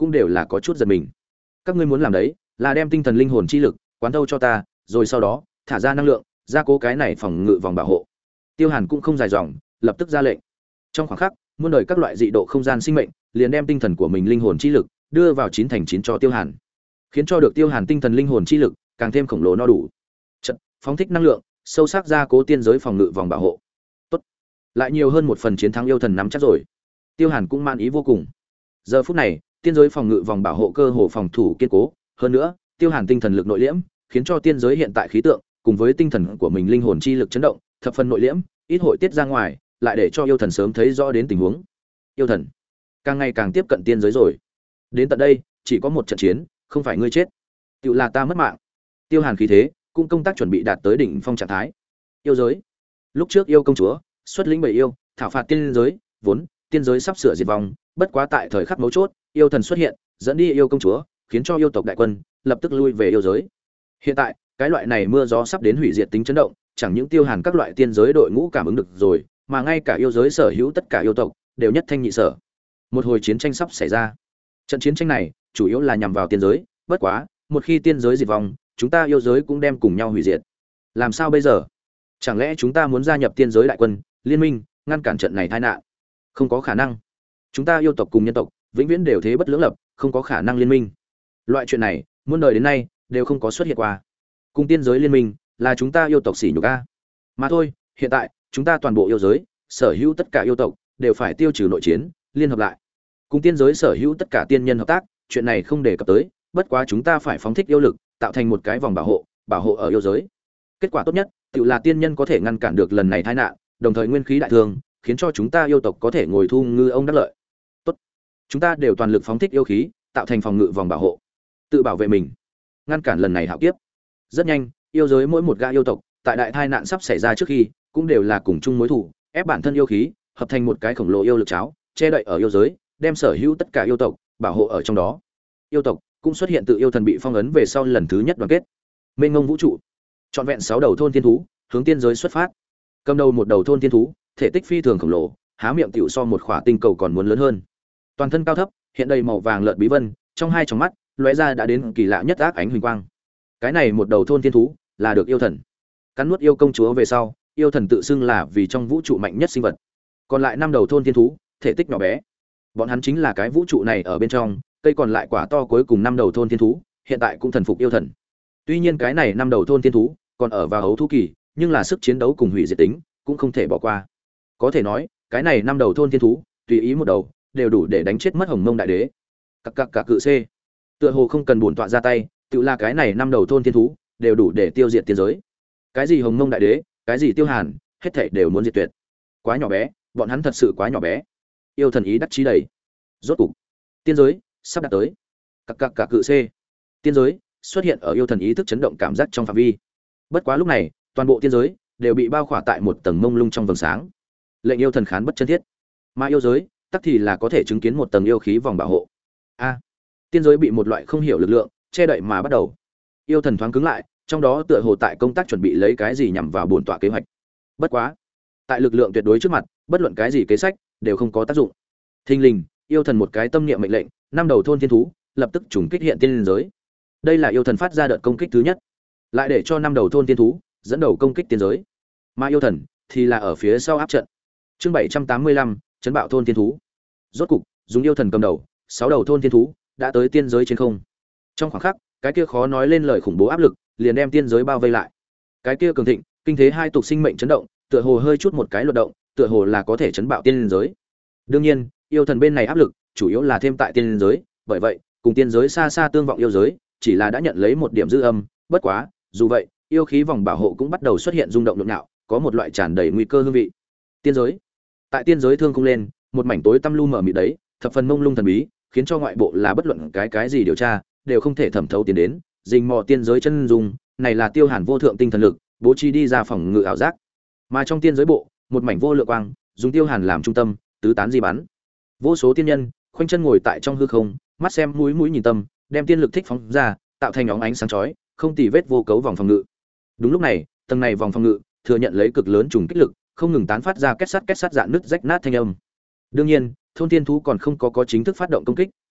cũng đều là có chút giật mình. Các ngươi muốn làm đấy là đem tinh thần linh hồn chi lực quán thâu cho ta, rồi sau đó thả ra năng lượng, gia cố cái này phòng ngự vòng bảo hộ. Tiêu Hàn cũng không dài dòng, lập tức ra lệnh. Trong khoảng khắc, muôn đời các loại dị độ không gian sinh mệnh liền đem tinh thần của mình linh hồn chi lực đưa vào chín thành chín cho Tiêu Hàn, khiến cho được Tiêu Hàn tinh thần linh hồn chi lực càng thêm khổng lồ no đủ. Trận phóng thích năng lượng, sâu sắc gia cố tiên giới phòng ngự vòng bảo hộ. Tốt, lại nhiều hơn một phần chiến thắng yêu thần nắm chắc rồi. Tiêu Hàn cũng man ý vô cùng. Giờ phút này, tiên giới phòng ngự vòng bảo hộ cơ hồ phòng thủ kiên cố, hơn nữa, Tiêu Hàn tinh thần lực nội liễm, khiến cho tiên giới hiện tại khí tượng cùng với tinh thần của mình linh hồn chi lực chấn động, thập phần nội liễm, ít hội tiết ra ngoài, lại để cho yêu thần sớm thấy rõ đến tình huống. Yêu thần càng ngày càng tiếp cận tiên giới rồi. Đến tận đây, chỉ có một trận chiến, không phải ngươi chết, tựu là ta mất mạng. Tiêu Hàn khí thế, cũng công tác chuẩn bị đạt tới đỉnh phong trạng thái. Yêu giới. Lúc trước yêu công chúa xuất lĩnh bảy yêu, thảo phạt tiên giới, vốn tiên giới sắp sửa diệt vong, bất quá tại thời khắc mấu chốt, yêu thần xuất hiện, dẫn đi yêu công chúa, khiến cho yêu tộc đại quân lập tức lui về yêu giới. Hiện tại, cái loại này mưa gió sắp đến hủy diệt tính chấn động, chẳng những Tiêu Hàn các loại tiên giới đội ngũ cảm ứng được rồi, mà ngay cả yêu giới sở hữu tất cả yêu tộc đều nhất thanh nhị sở. Một hồi chiến tranh sắp xảy ra. Trận chiến tranh này chủ yếu là nhằm vào tiên giới, bất quá, một khi tiên giới diệt vong, chúng ta yêu giới cũng đem cùng nhau hủy diệt. Làm sao bây giờ? Chẳng lẽ chúng ta muốn gia nhập tiên giới đại quân, liên minh, ngăn cản trận này tai nạn? Không có khả năng. Chúng ta yêu tộc cùng nhân tộc, vĩnh viễn đều thế bất lưỡng lập, không có khả năng liên minh. Loại chuyện này, muôn đời đến nay đều không có xuất hiện qua. Cùng tiên giới liên minh, là chúng ta yêu tộc sỉ nhục a. Mà thôi, hiện tại, chúng ta toàn bộ yêu giới, sở hữu tất cả yêu tộc đều phải tiêu trừ nội chiến, liên hợp lại. Cùng tiên giới sở hữu tất cả tiên nhân hợp tác, chuyện này không đề cập tới, bất quá chúng ta phải phóng thích yêu lực, tạo thành một cái vòng bảo hộ, bảo hộ ở yêu giới. Kết quả tốt nhất, tự là tiên nhân có thể ngăn cản được lần này tai nạn, đồng thời nguyên khí đại thương, khiến cho chúng ta yêu tộc có thể ngồi thu ngư ông đắc lợi. Tốt, chúng ta đều toàn lực phóng thích yêu khí, tạo thành phòng ngự vòng bảo hộ, tự bảo vệ mình, ngăn cản lần này hạo kiếp. Rất nhanh, yêu giới mỗi một gã yêu tộc, tại đại tai nạn sắp xảy ra trước khi, cũng đều là cùng chung mối thù, ép bản thân yêu khí, hợp thành một cái khổng lồ yêu lực cháo, che đậy ở yêu giới, đem sở hữu tất cả yêu tộc bảo hộ ở trong đó. Yêu tộc cũng xuất hiện tự yêu thần bị phong ấn về sau lần thứ nhất đoàn kết. Mênh ngông vũ trụ, trọn vẹn sáu đầu thôn thiên thú, hướng tiên giới xuất phát. Cầm đầu một đầu thôn thiên thú, thể tích phi thường khổng lồ, há miệng tiểu so một khỏa tinh cầu còn muốn lớn hơn. Toàn thân cao thấp, hiện đầy màu vàng lợn bí vân, trong hai tròng mắt lóe ra đã đến kỳ lạ nhất ác ánh huỳnh quang. Cái này một đầu thôn thiên thú là được yêu thần cắn nuốt yêu công chúa về sau, yêu thần tự xưng là vì trong vũ trụ mạnh nhất sinh vật. Còn lại năm đầu thôn thiên thú, thể tích nhỏ bé. Bọn hắn chính là cái vũ trụ này ở bên trong, cây còn lại quả to cuối cùng năm đầu thôn thiên thú, hiện tại cũng thần phục yêu thần. Tuy nhiên cái này năm đầu thôn thiên thú còn ở vào hấu thú kỳ, nhưng là sức chiến đấu cùng hủy diệt tính cũng không thể bỏ qua. Có thể nói, cái này năm đầu thôn thiên thú, tùy ý một đầu, đều đủ để đánh chết mất Hồng Mông đại đế. Các các các cự c. Tựa hồ không cần bổn tọa ra tay, tự là cái này năm đầu thôn thiên thú, đều đủ để tiêu diệt tiên giới. Cái gì Hồng Mông đại đế, cái gì Tiêu Hàn, hết thảy đều muốn diệt tuyệt. Quá nhỏ bé, bọn hắn thật sự quá nhỏ bé. Yêu thần ý đắc chí đầy. Rốt cục, tiên giới sắp đạt tới. Các các các cự c. Tiên giới xuất hiện ở yêu thần ý thức chấn động cảm giác trong phạm vi. Bất quá lúc này, toàn bộ tiên giới đều bị bao khỏa tại một tầng mông lung trong vầng sáng. Lệnh yêu thần khán bất chân thiết. Mà yêu giới, tắc thì là có thể chứng kiến một tầng yêu khí vòng bảo hộ. A, tiên giới bị một loại không hiểu lực lượng che đậy mà bắt đầu. Yêu thần thoáng cứng lại, trong đó tựa hồ tại công tác chuẩn bị lấy cái gì nhằm vào bổn tọa kế hoạch. Bất quá, tại lực lượng tuyệt đối trước mặt, bất luận cái gì kế sách đều không có tác dụng. Thình lình, yêu thần một cái tâm niệm mệnh lệnh, năm đầu thôn thiên thú lập tức trùng kích hiện tiên giới. Đây là yêu thần phát ra đợt công kích thứ nhất, lại để cho năm đầu thôn thiên thú dẫn đầu công kích tiên giới. Mà yêu thần thì là ở phía sau áp trận. Chương bảy trăm tám mươi lăm, chấn bạo thôn thiên thú. Rốt cục, dùng yêu thần cầm đầu, sáu đầu thôn thiên thú đã tới tiên giới trên không. Trong khoảng khắc, cái kia khó nói lên lời khủng bố áp lực, liền đem tiên giới bao vây lại. Cái kia cường thịnh, kinh thế hai tục sinh mệnh chấn động, tựa hồ hơi chút một cái luật động, tựa hồ là có thể chấn bạo tiên giới. Đương nhiên, yêu thần bên này áp lực, chủ yếu là thêm tại tiên giới, bởi vậy, cùng tiên giới xa xa tương vọng yêu giới, chỉ là đã nhận lấy một điểm dư âm, bất quá, dù vậy, yêu khí vòng bảo hộ cũng bắt đầu xuất hiện rung động nhộn nhạo, có một loại tràn đầy nguy cơ hương vị. Tiên giới. Tại tiên giới thương không lên, một mảnh tối tăm lu mờ mịt đấy, thập phần mông lung thần bí, khiến cho ngoại bộ là bất luận cái cái gì điều tra, đều không thể thẩm thấu tiến đến, rình mò tiên giới chân dung, này là Tiêu Hàn vô thượng tinh thần lực, bố trí đi ra phòng ngự ảo giác. Mà trong tiên giới bộ, một mảnh vô lượng quang, dùng Tiêu Hàn làm trung tâm, tứ tán di bắn. Vô số tiên nhân, khoanh chân ngồi tại trong hư không, mắt xem mũi mũi nhìn tâm, đem tiên lực thích phóng ra, tạo thành óng ánh sáng chói, không tì vết vô cấu vòng phòng ngự. Đúng lúc này, tầng này vòng phòng ngự thừa nhận lấy cực lớn trùng kích lực, không ngừng tán phát ra két sắt két sắt dạn nứt rách nát thanh âm. Đương nhiên, thôn tiên thú còn không có có chính thức phát động công kích,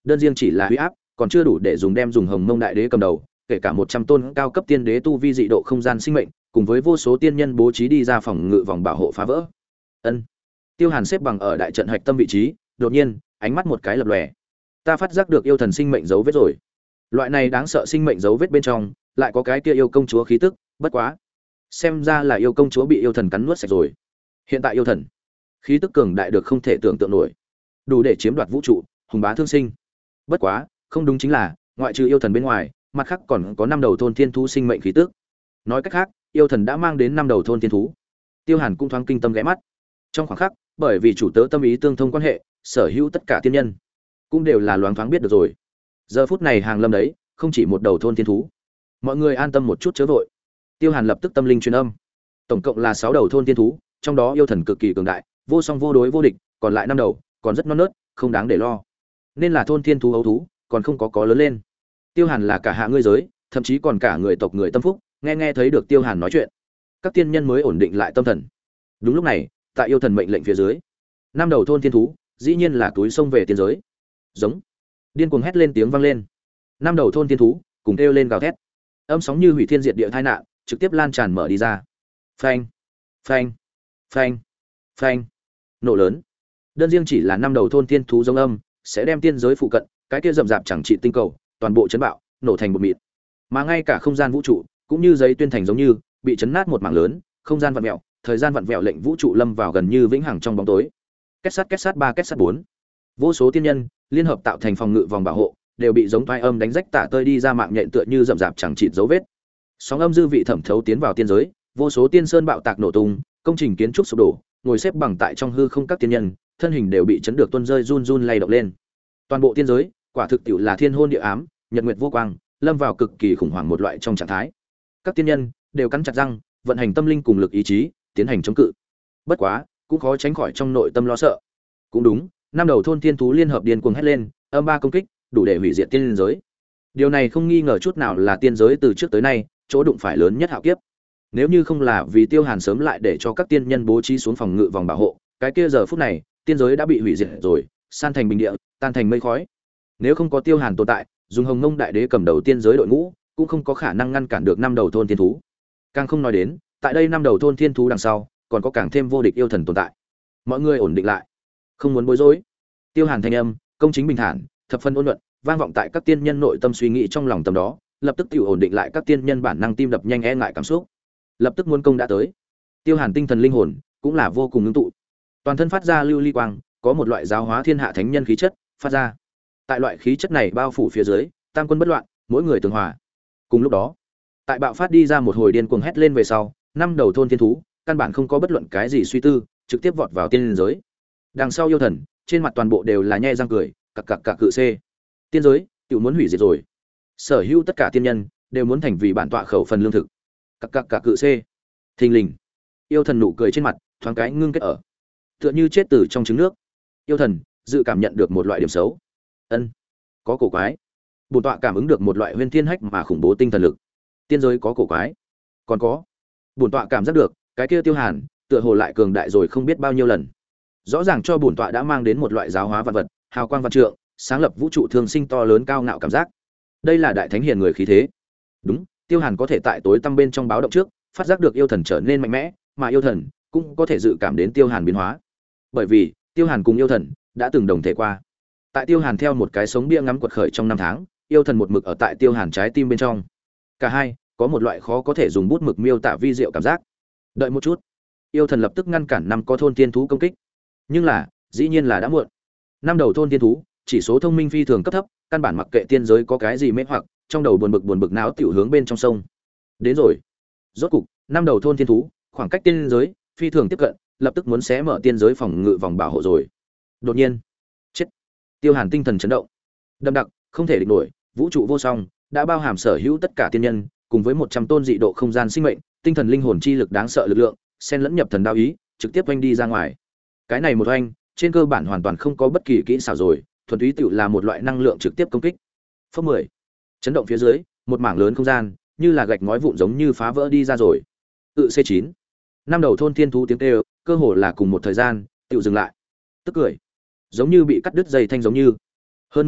đơn riêng chỉ là huy áp còn chưa đủ để dùng đem dùng hồng mông đại đế cầm đầu, kể cả một trăm tôn cao cấp tiên đế tu vi dị độ không gian sinh mệnh, cùng với vô số tiên nhân bố trí đi ra phòng ngự vòng bảo hộ phá vỡ. Ân. Tiêu Hàn xếp bằng ở đại trận hạch tâm vị trí, đột nhiên, ánh mắt một cái lập lòe. Ta phát giác được yêu thần sinh mệnh dấu vết rồi. Loại này đáng sợ sinh mệnh dấu vết bên trong, lại có cái kia yêu công chúa khí tức, bất quá, xem ra là yêu công chúa bị yêu thần cắn nuốt sạch rồi. Hiện tại yêu thần, khí tức cường đại được không thể tưởng tượng nổi, đủ để chiếm đoạt vũ trụ, hùng bá thương sinh. Bất quá, không đúng chính là, ngoại trừ yêu thần bên ngoài, mặt khác còn có năm đầu thôn thiên thú sinh mệnh khí tức. Nói cách khác, yêu thần đã mang đến năm đầu thôn thiên thú. Tiêu Hàn cũng thoáng kinh tâm ghé mắt. Trong khoảng khắc, bởi vì chủ tớ tâm ý tương thông quan hệ, sở hữu tất cả tiên nhân cũng đều là loáng thoáng biết được rồi. Giờ phút này hàng lâm đấy, không chỉ một đầu thôn thiên thú. Mọi người an tâm một chút chớ vội. Tiêu Hàn lập tức tâm linh truyền âm. Tổng cộng là sáu đầu thôn thiên thú, trong đó yêu thần cực kỳ cường đại, vô song vô đối vô địch, còn lại năm đầu, còn rất non nớt, không đáng để lo. Nên là thôn thiên thú ấu thú, còn không có có lớn lên. Tiêu Hàn là cả hạ ngươi giới, thậm chí còn cả người tộc người tâm phúc, nghe nghe thấy được Tiêu Hàn nói chuyện, các tiên nhân mới ổn định lại tâm thần. Đúng lúc này, tại yêu thần mệnh lệnh phía dưới, năm đầu thôn thiên thú, dĩ nhiên là túi sông về tiên giới. Giống, điên cuồng hét lên tiếng vang lên. Năm đầu thôn thiên thú cùng kêu lên gào thét, âm sóng như hủy thiên diệt địa tai nạn, trực tiếp lan tràn mở đi ra. Phanh, phanh, phanh, phanh, nổ lớn. Đơn riêng chỉ là năm đầu thôn thiên thú giống âm, sẽ đem tiên giới phụ cận, cái kia rậm rạp chẳng trị tinh cầu, toàn bộ chấn bạo, nổ thành một mịt. Mà ngay cả không gian vũ trụ, cũng như giấy tuyên thành giống như, bị chấn nát một mảng lớn, không gian vặn vẹo, thời gian vặn vẹo lệnh vũ trụ lâm vào gần như vĩnh hằng trong bóng tối. Kết sắt kết sắt ba kết sắt bốn. Vô số tiên nhân liên hợp tạo thành phòng ngự vòng bảo hộ, đều bị giống toái âm đánh rách tả tơi đi ra mạng nhện tựa như rậm rạp chẳng chịt dấu vết. Sóng âm dư vị thẩm thấu tiến vào tiên giới, vô số tiên sơn bạo tạc nổ tung, công trình kiến trúc sụp đổ, ngồi xếp bằng tại trong hư không các tiên nhân, thân hình đều bị chấn được tuôn rơi run run lay động lên. Toàn bộ tiên giới, quả thực tiệu là thiên hôn địa ám, nhật nguyệt vô quang, lâm vào cực kỳ khủng hoảng một loại trong trạng thái. Các tiên nhân đều cắn chặt răng, vận hành tâm linh cùng lực ý chí, tiến hành chống cự. Bất quá, cũng khó tránh khỏi trong nội tâm lo sợ. Cũng đúng, năm đầu thôn thiên thú liên hợp điên cuồng hét lên, âm ba công kích, đủ để hủy diệt tiên giới. Điều này không nghi ngờ chút nào là tiên giới từ trước tới nay chỗ đụng phải lớn nhất hạo kiếp. Nếu như không là vì Tiêu Hàn sớm lại để cho các tiên nhân bố trí xuống phòng ngự vòng bảo hộ, cái kia giờ phút này, tiên giới đã bị hủy diệt rồi, san thành bình địa, tan thành mây khói. Nếu không có Tiêu Hàn tồn tại, dùng Hồng Mông Đại Đế cầm đầu tiên giới đội ngũ, cũng không có khả năng ngăn cản được năm đầu thôn thiên thú. Càng không nói đến, tại đây năm đầu thôn thiên thú đằng sau, còn có càng thêm vô địch yêu thần tồn tại. Mọi người ổn định lại, không muốn bối rối. Tiêu Hàn thanh âm, công chính bình thản, thập phân ôn nhuận, vang vọng tại các tiên nhân nội tâm suy nghĩ trong lòng tầm đó, lập tức tự ổn định lại các tiên nhân bản năng tim đập nhanh e ngại cảm xúc. Lập tức muốn công đã tới. Tiêu Hàn tinh thần linh hồn cũng là vô cùng ngưng tụ. Toàn thân phát ra lưu ly quang, có một loại giáo hóa thiên hạ thánh nhân khí chất phát ra. Tại loại khí chất này bao phủ phía dưới, tam quân bất loạn, mỗi người tường hòa. Cùng lúc đó, tại bạo phát đi ra một hồi điên cuồng hét lên về sau, năm đầu thôn thiên thú, căn bản không có bất luận cái gì suy tư, trực tiếp vọt vào tiên giới. Đằng sau yêu thần, trên mặt toàn bộ đều là nhe răng cười, cặc cặc cặc cự c. Tiên giới, tiểu muốn hủy diệt rồi. Sở hữu tất cả tiên nhân đều muốn thành vì bản tọa khẩu phần lương thực. Cặc cặc cặc cự c. Thình lình, yêu thần nụ cười trên mặt, thoáng cái ngưng kết ở, tựa như chết từ trong trứng nước. Yêu thần dự cảm nhận được một loại điểm xấu. Ân, có cổ quái. Bổn tọa cảm ứng được một loại huyên thiên hách mà khủng bố tinh thần lực. Tiên giới có cổ quái. Còn có, bổn tọa cảm giác được, cái kia Tiêu Hàn, tựa hồ lại cường đại rồi không biết bao nhiêu lần. Rõ ràng cho bổn tọa đã mang đến một loại giáo hóa vạn vật, hào quang vạn trượng, sáng lập vũ trụ thường sinh to lớn cao ngạo cảm giác. Đây là đại thánh hiền người khí thế. Đúng, Tiêu Hàn có thể tại tối tăm bên trong báo động trước, phát giác được yêu thần trở nên mạnh mẽ, mà yêu thần cũng có thể dự cảm đến Tiêu Hàn biến hóa. Bởi vì, Tiêu Hàn cùng yêu thần đã từng đồng thể qua. Tại Tiêu Hàn theo một cái sống bia ngắm quật khởi trong năm tháng, yêu thần một mực ở tại Tiêu Hàn trái tim bên trong. Cả hai có một loại khó có thể dùng bút mực miêu tả vi diệu cảm giác. Đợi một chút, yêu thần lập tức ngăn cản năm có thôn tiên thú công kích. Nhưng là, dĩ nhiên là đã muộn. Năm đầu thôn tiên thú, chỉ số thông minh phi thường cấp thấp, căn bản mặc kệ tiên giới có cái gì mê hoặc, trong đầu buồn bực buồn bực não tiểu hướng bên trong sông. Đến rồi. Rốt cục, năm đầu thôn tiên thú, khoảng cách tiên giới phi thường tiếp cận, lập tức muốn xé mở tiên giới phòng ngự vòng bảo hộ rồi. Đột nhiên, chết. Tiêu Hàn tinh thần chấn động. Đậm đặc, không thể địch nổi, vũ trụ vô song, đã bao hàm sở hữu tất cả tiên nhân, cùng với một trăm tôn dị độ không gian sinh mệnh, tinh thần linh hồn chi lực đáng sợ lực lượng, xen lẫn nhập thần đạo ý, trực tiếp oanh đi ra ngoài. Cái này một oanh, trên cơ bản hoàn toàn không có bất kỳ kỹ xảo rồi, thuần túy tựu là một loại năng lượng trực tiếp công kích. Phốc mười. Chấn động phía dưới, một mảng lớn không gian, như là gạch ngói vụn giống như phá vỡ đi ra rồi. Tự C chín. Năm đầu thôn thiên thú tiếng kêu, cơ hồ là cùng một thời gian, tựu dừng lại. Tức cười, giống như bị cắt đứt dây thanh giống như. Hơn nữa,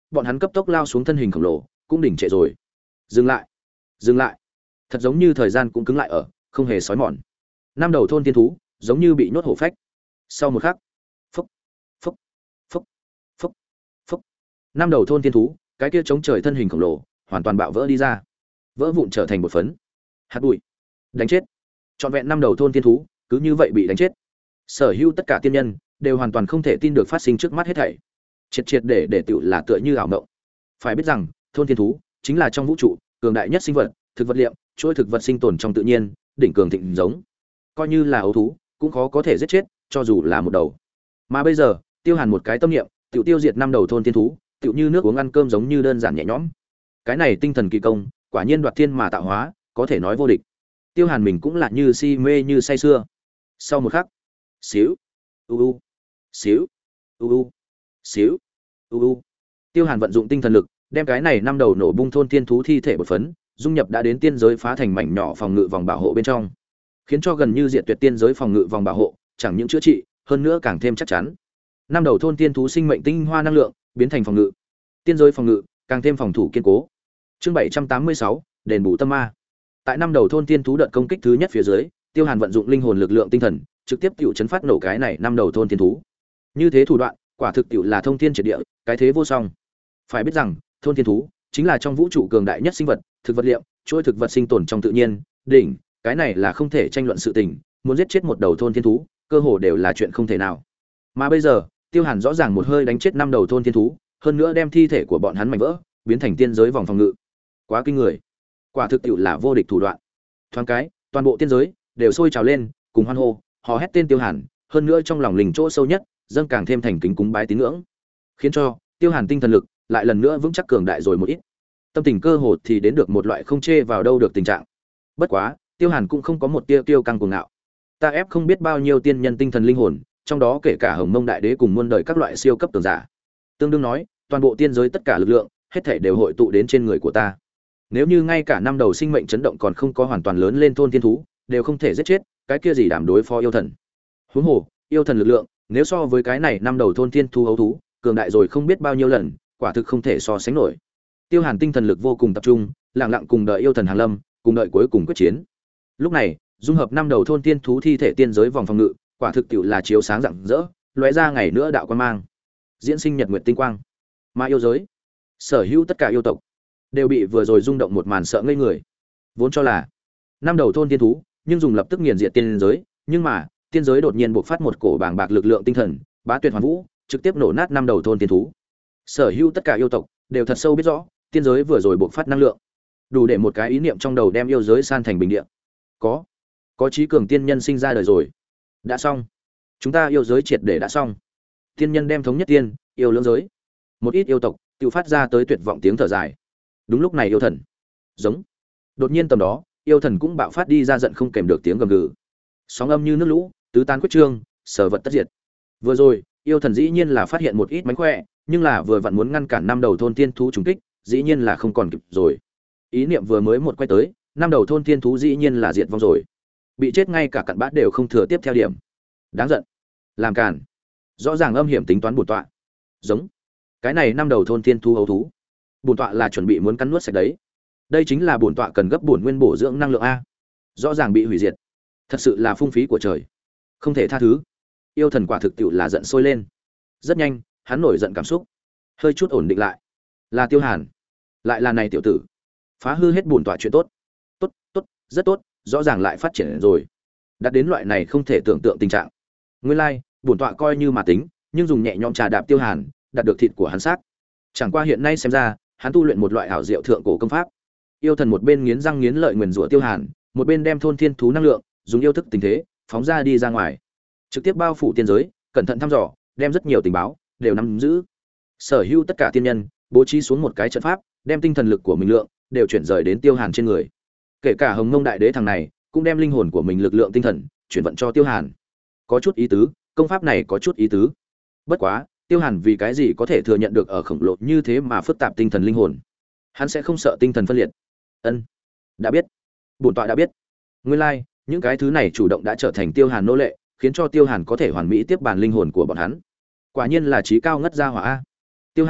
bọn hắn cấp tốc lao xuống thân hình khổng lồ cũng đỉnh trệ rồi. Dừng lại, dừng lại. Thật giống như thời gian cũng cứng lại ở, không hề sói mòn. Năm đầu thôn tiên thú giống như bị nhốt hổ phách. Sau một khắc, phốc, phốc, phốc, phốc, phốc. Năm đầu thôn tiên thú, cái kia chống trời thân hình khổng lồ, hoàn toàn bạo vỡ đi ra, vỡ vụn trở thành một phấn. Hạt bụi. Đánh chết. Trọn vẹn năm đầu thôn tiên thú, cứ như vậy bị đánh chết. Sở hữu tất cả tiên nhân đều hoàn toàn không thể tin được phát sinh trước mắt hết thảy. Triệt triệt để để tựu là tựa như ảo mộng. Phải biết rằng, thôn tiên thú chính là trong vũ trụ cường đại nhất sinh vật, thực vật liệm, chuỗi thực vật sinh tồn trong tự nhiên, đỉnh cường thịnh giống. Coi như là ấu thú, cũng khó có thể giết chết, cho dù là một đầu. Mà bây giờ, Tiêu Hàn một cái tâm niệm, tiểu tiêu diệt năm đầu thôn tiên thú, tiểu như nước uống ăn cơm giống như đơn giản nhẹ nhõm. Cái này tinh thần kỳ công, quả nhiên đoạt thiên mà tạo hóa, có thể nói vô địch. Tiêu Hàn mình cũng là như si mê như say sưa. Sau một khắc, xíu, u u, xíu, u u, xíu, u u. Tiêu Hàn vận dụng tinh thần lực, đem cái này năm đầu nổ bung thôn tiên thú thi thể bột phấn, dung nhập đã đến tiên giới phá thành mảnh nhỏ phòng ngự vòng bảo hộ bên trong, khiến cho gần như diệt tuyệt tiên giới phòng ngự vòng bảo hộ, chẳng những chữa trị, hơn nữa càng thêm chắc chắn. Năm đầu thôn tiên thú sinh mệnh tinh hoa năng lượng, biến thành phòng ngự. Tiên giới phòng ngự, càng thêm phòng thủ kiên cố. Chương bảy trăm tám mươi sáu, đền bù tâm ma. Tại năm đầu thôn tiên thú đợt công kích thứ nhất phía dưới, Tiêu Hàn vận dụng linh hồn lực lượng tinh thần, trực tiếp tiểu chấn phát nổ cái này năm đầu thôn tiên thú. Như thế thủ đoạn, quả thực tiểu là thông thiên triệt địa, cái thế vô song. Phải biết rằng, thôn tiên thú chính là trong vũ trụ cường đại nhất sinh vật, thực vật liệm, chuỗi thực vật sinh tồn trong tự nhiên, đỉnh, cái này là không thể tranh luận sự tình, muốn giết chết một đầu thôn tiên thú, cơ hồ đều là chuyện không thể nào. Mà bây giờ, Tiêu Hàn rõ ràng một hơi đánh chết năm đầu thôn tiên thú, hơn nữa đem thi thể của bọn hắn mảnh vỡ, biến thành tiên giới vòng phòng ngự. Quá kinh người. Quả thực tiệu là vô địch thủ đoạn. Thoáng cái, toàn bộ tiên giới đều sôi trào lên, cùng hoan hô, hò hét tên Tiêu Hàn, hơn nữa trong lòng lình chỗ sâu nhất, dâng càng thêm thành kính cúng bái tín ngưỡng, khiến cho Tiêu Hàn tinh thần lực lại lần nữa vững chắc cường đại rồi một ít. Tâm tình cơ hồ thì đến được một loại không chê vào đâu được tình trạng. Bất quá, Tiêu Hàn cũng không có một tia kiêu căng cuồng ngạo. Ta ép không biết bao nhiêu tiên nhân tinh thần linh hồn, trong đó kể cả Hồng Mông Đại Đế cùng muôn đời các loại siêu cấp cường giả. Tương đương nói, toàn bộ tiên giới tất cả lực lượng, hết thảy đều hội tụ đến trên người của ta. Nếu như ngay cả năm đầu sinh mệnh chấn động còn không có hoàn toàn lớn lên thôn tiên thú, đều không thể giết chết, cái kia gì đảm đối phó yêu thần. Huống hồ, yêu thần lực lượng, nếu so với cái này năm đầu thôn tiên thú ấu thú, cường đại rồi không biết bao nhiêu lần, quả thực không thể so sánh nổi. Tiêu Hàn tinh thần lực vô cùng tập trung, lặng lặng cùng đợi yêu thần hàng lâm, cùng đợi cuối cùng quyết chiến. Lúc này, dung hợp năm đầu thôn tiên thú thi thể tiên giới vòng phòng ngự, quả thực tiệu là chiếu sáng rạng rỡ, lóe ra ngày nữa đạo quan mang, diễn sinh nhật nguyệt tinh quang. Mà yêu giới, sở hữu tất cả yêu tộc đều bị vừa rồi rung động một màn sợ ngây người. Vốn cho là năm đầu thôn tiên thú, nhưng dùng lập tức nghiền diệt tiên giới, nhưng mà, tiên giới đột nhiên bộc phát một cổ bàng bạc lực lượng tinh thần, bá tuyệt hoàn vũ, trực tiếp nổ nát năm đầu thôn tiên thú. Sở hữu tất cả yêu tộc đều thật sâu biết rõ, tiên giới vừa rồi bộc phát năng lượng, đủ để một cái ý niệm trong đầu đem yêu giới san thành bình địa. Có, có trí cường tiên nhân sinh ra đời rồi. Đã xong. Chúng ta yêu giới triệt để đã xong. Tiên nhân đem thống nhất tiên, yêu lưỡng giới. Một ít yêu tộc tự phát ra tới tuyệt vọng tiếng thở dài. Đúng lúc này yêu thần giống. Đột nhiên tầm đó, yêu thần cũng bạo phát đi ra giận không kèm được tiếng gầm gừ. Sóng âm như nước lũ, tứ tán quyết trương, sở vật tất diệt. Vừa rồi, yêu thần dĩ nhiên là phát hiện một ít mánh khỏe, nhưng là vừa vặn muốn ngăn cản năm đầu thôn tiên thú trùng kích, dĩ nhiên là không còn kịp rồi. Ý niệm vừa mới một quay tới, năm đầu thôn tiên thú dĩ nhiên là diệt vong rồi. Bị chết ngay cả cặn bát đều không thừa tiếp theo điểm. Đáng giận. Làm cản. Rõ ràng âm hiểm tính toán bổn tọa. Giống. Cái này năm đầu thôn tiên thú ấu thú. Bổn tọa là chuẩn bị muốn cắn nuốt sạch đấy. Đây chính là bổn tọa cần gấp bổn nguyên bổ dưỡng năng lượng a. Rõ ràng bị hủy diệt. Thật sự là phung phí của trời. Không thể tha thứ. Yêu thần quả thực tiệu là giận sôi lên. Rất nhanh, hắn nổi giận cảm xúc, hơi chút ổn định lại. Là Tiêu Hàn. Lại là này tiểu tử. Phá hư hết bổn tọa chuyện tốt. Tốt, tốt, rất tốt, rõ ràng lại phát triển rồi. Đạt đến loại này không thể tưởng tượng tình trạng. Nguyên lai, like, bổn tọa coi như mà tính, nhưng dùng nhẹ nhõm trà đạp Tiêu Hàn, đạt được thịt của hắn xác. Chẳng qua hiện nay xem ra, hắn tu luyện một loại ảo diệu thượng cổ công pháp. Yêu thần một bên nghiến răng nghiến lợi nguyền rủa Tiêu Hàn, một bên đem thôn thiên thú năng lượng, dùng yêu thức tình thế, phóng ra đi ra ngoài. Trực tiếp bao phủ tiên giới, cẩn thận thăm dò, đem rất nhiều tình báo đều nắm giữ. Sở hữu tất cả tiên nhân, bố trí xuống một cái trận pháp, đem tinh thần lực của mình lượng đều chuyển rời đến Tiêu Hàn trên người. Kể cả Hồng Mông Đại Đế thằng này, cũng đem linh hồn của mình lực lượng tinh thần chuyển vận cho Tiêu Hàn. Có chút ý tứ, công pháp này có chút ý tứ. Bất quá, Tiêu Hàn vì cái gì có thể thừa nhận được ở khổng lồ như thế mà phức tạp tinh thần linh hồn? Hắn sẽ không sợ tinh thần phân liệt? Ân, đã biết. Bổn tọa đã biết. Nguyên lai, like, những cái thứ này chủ động đã trở thành Tiêu Hàn nô lệ, khiến cho Tiêu Hàn có thể hoàn mỹ tiếp bàn linh hồn của bọn hắn. Quả nhiên là trí cao ngất ra hỏa a. Tiêu Hàn,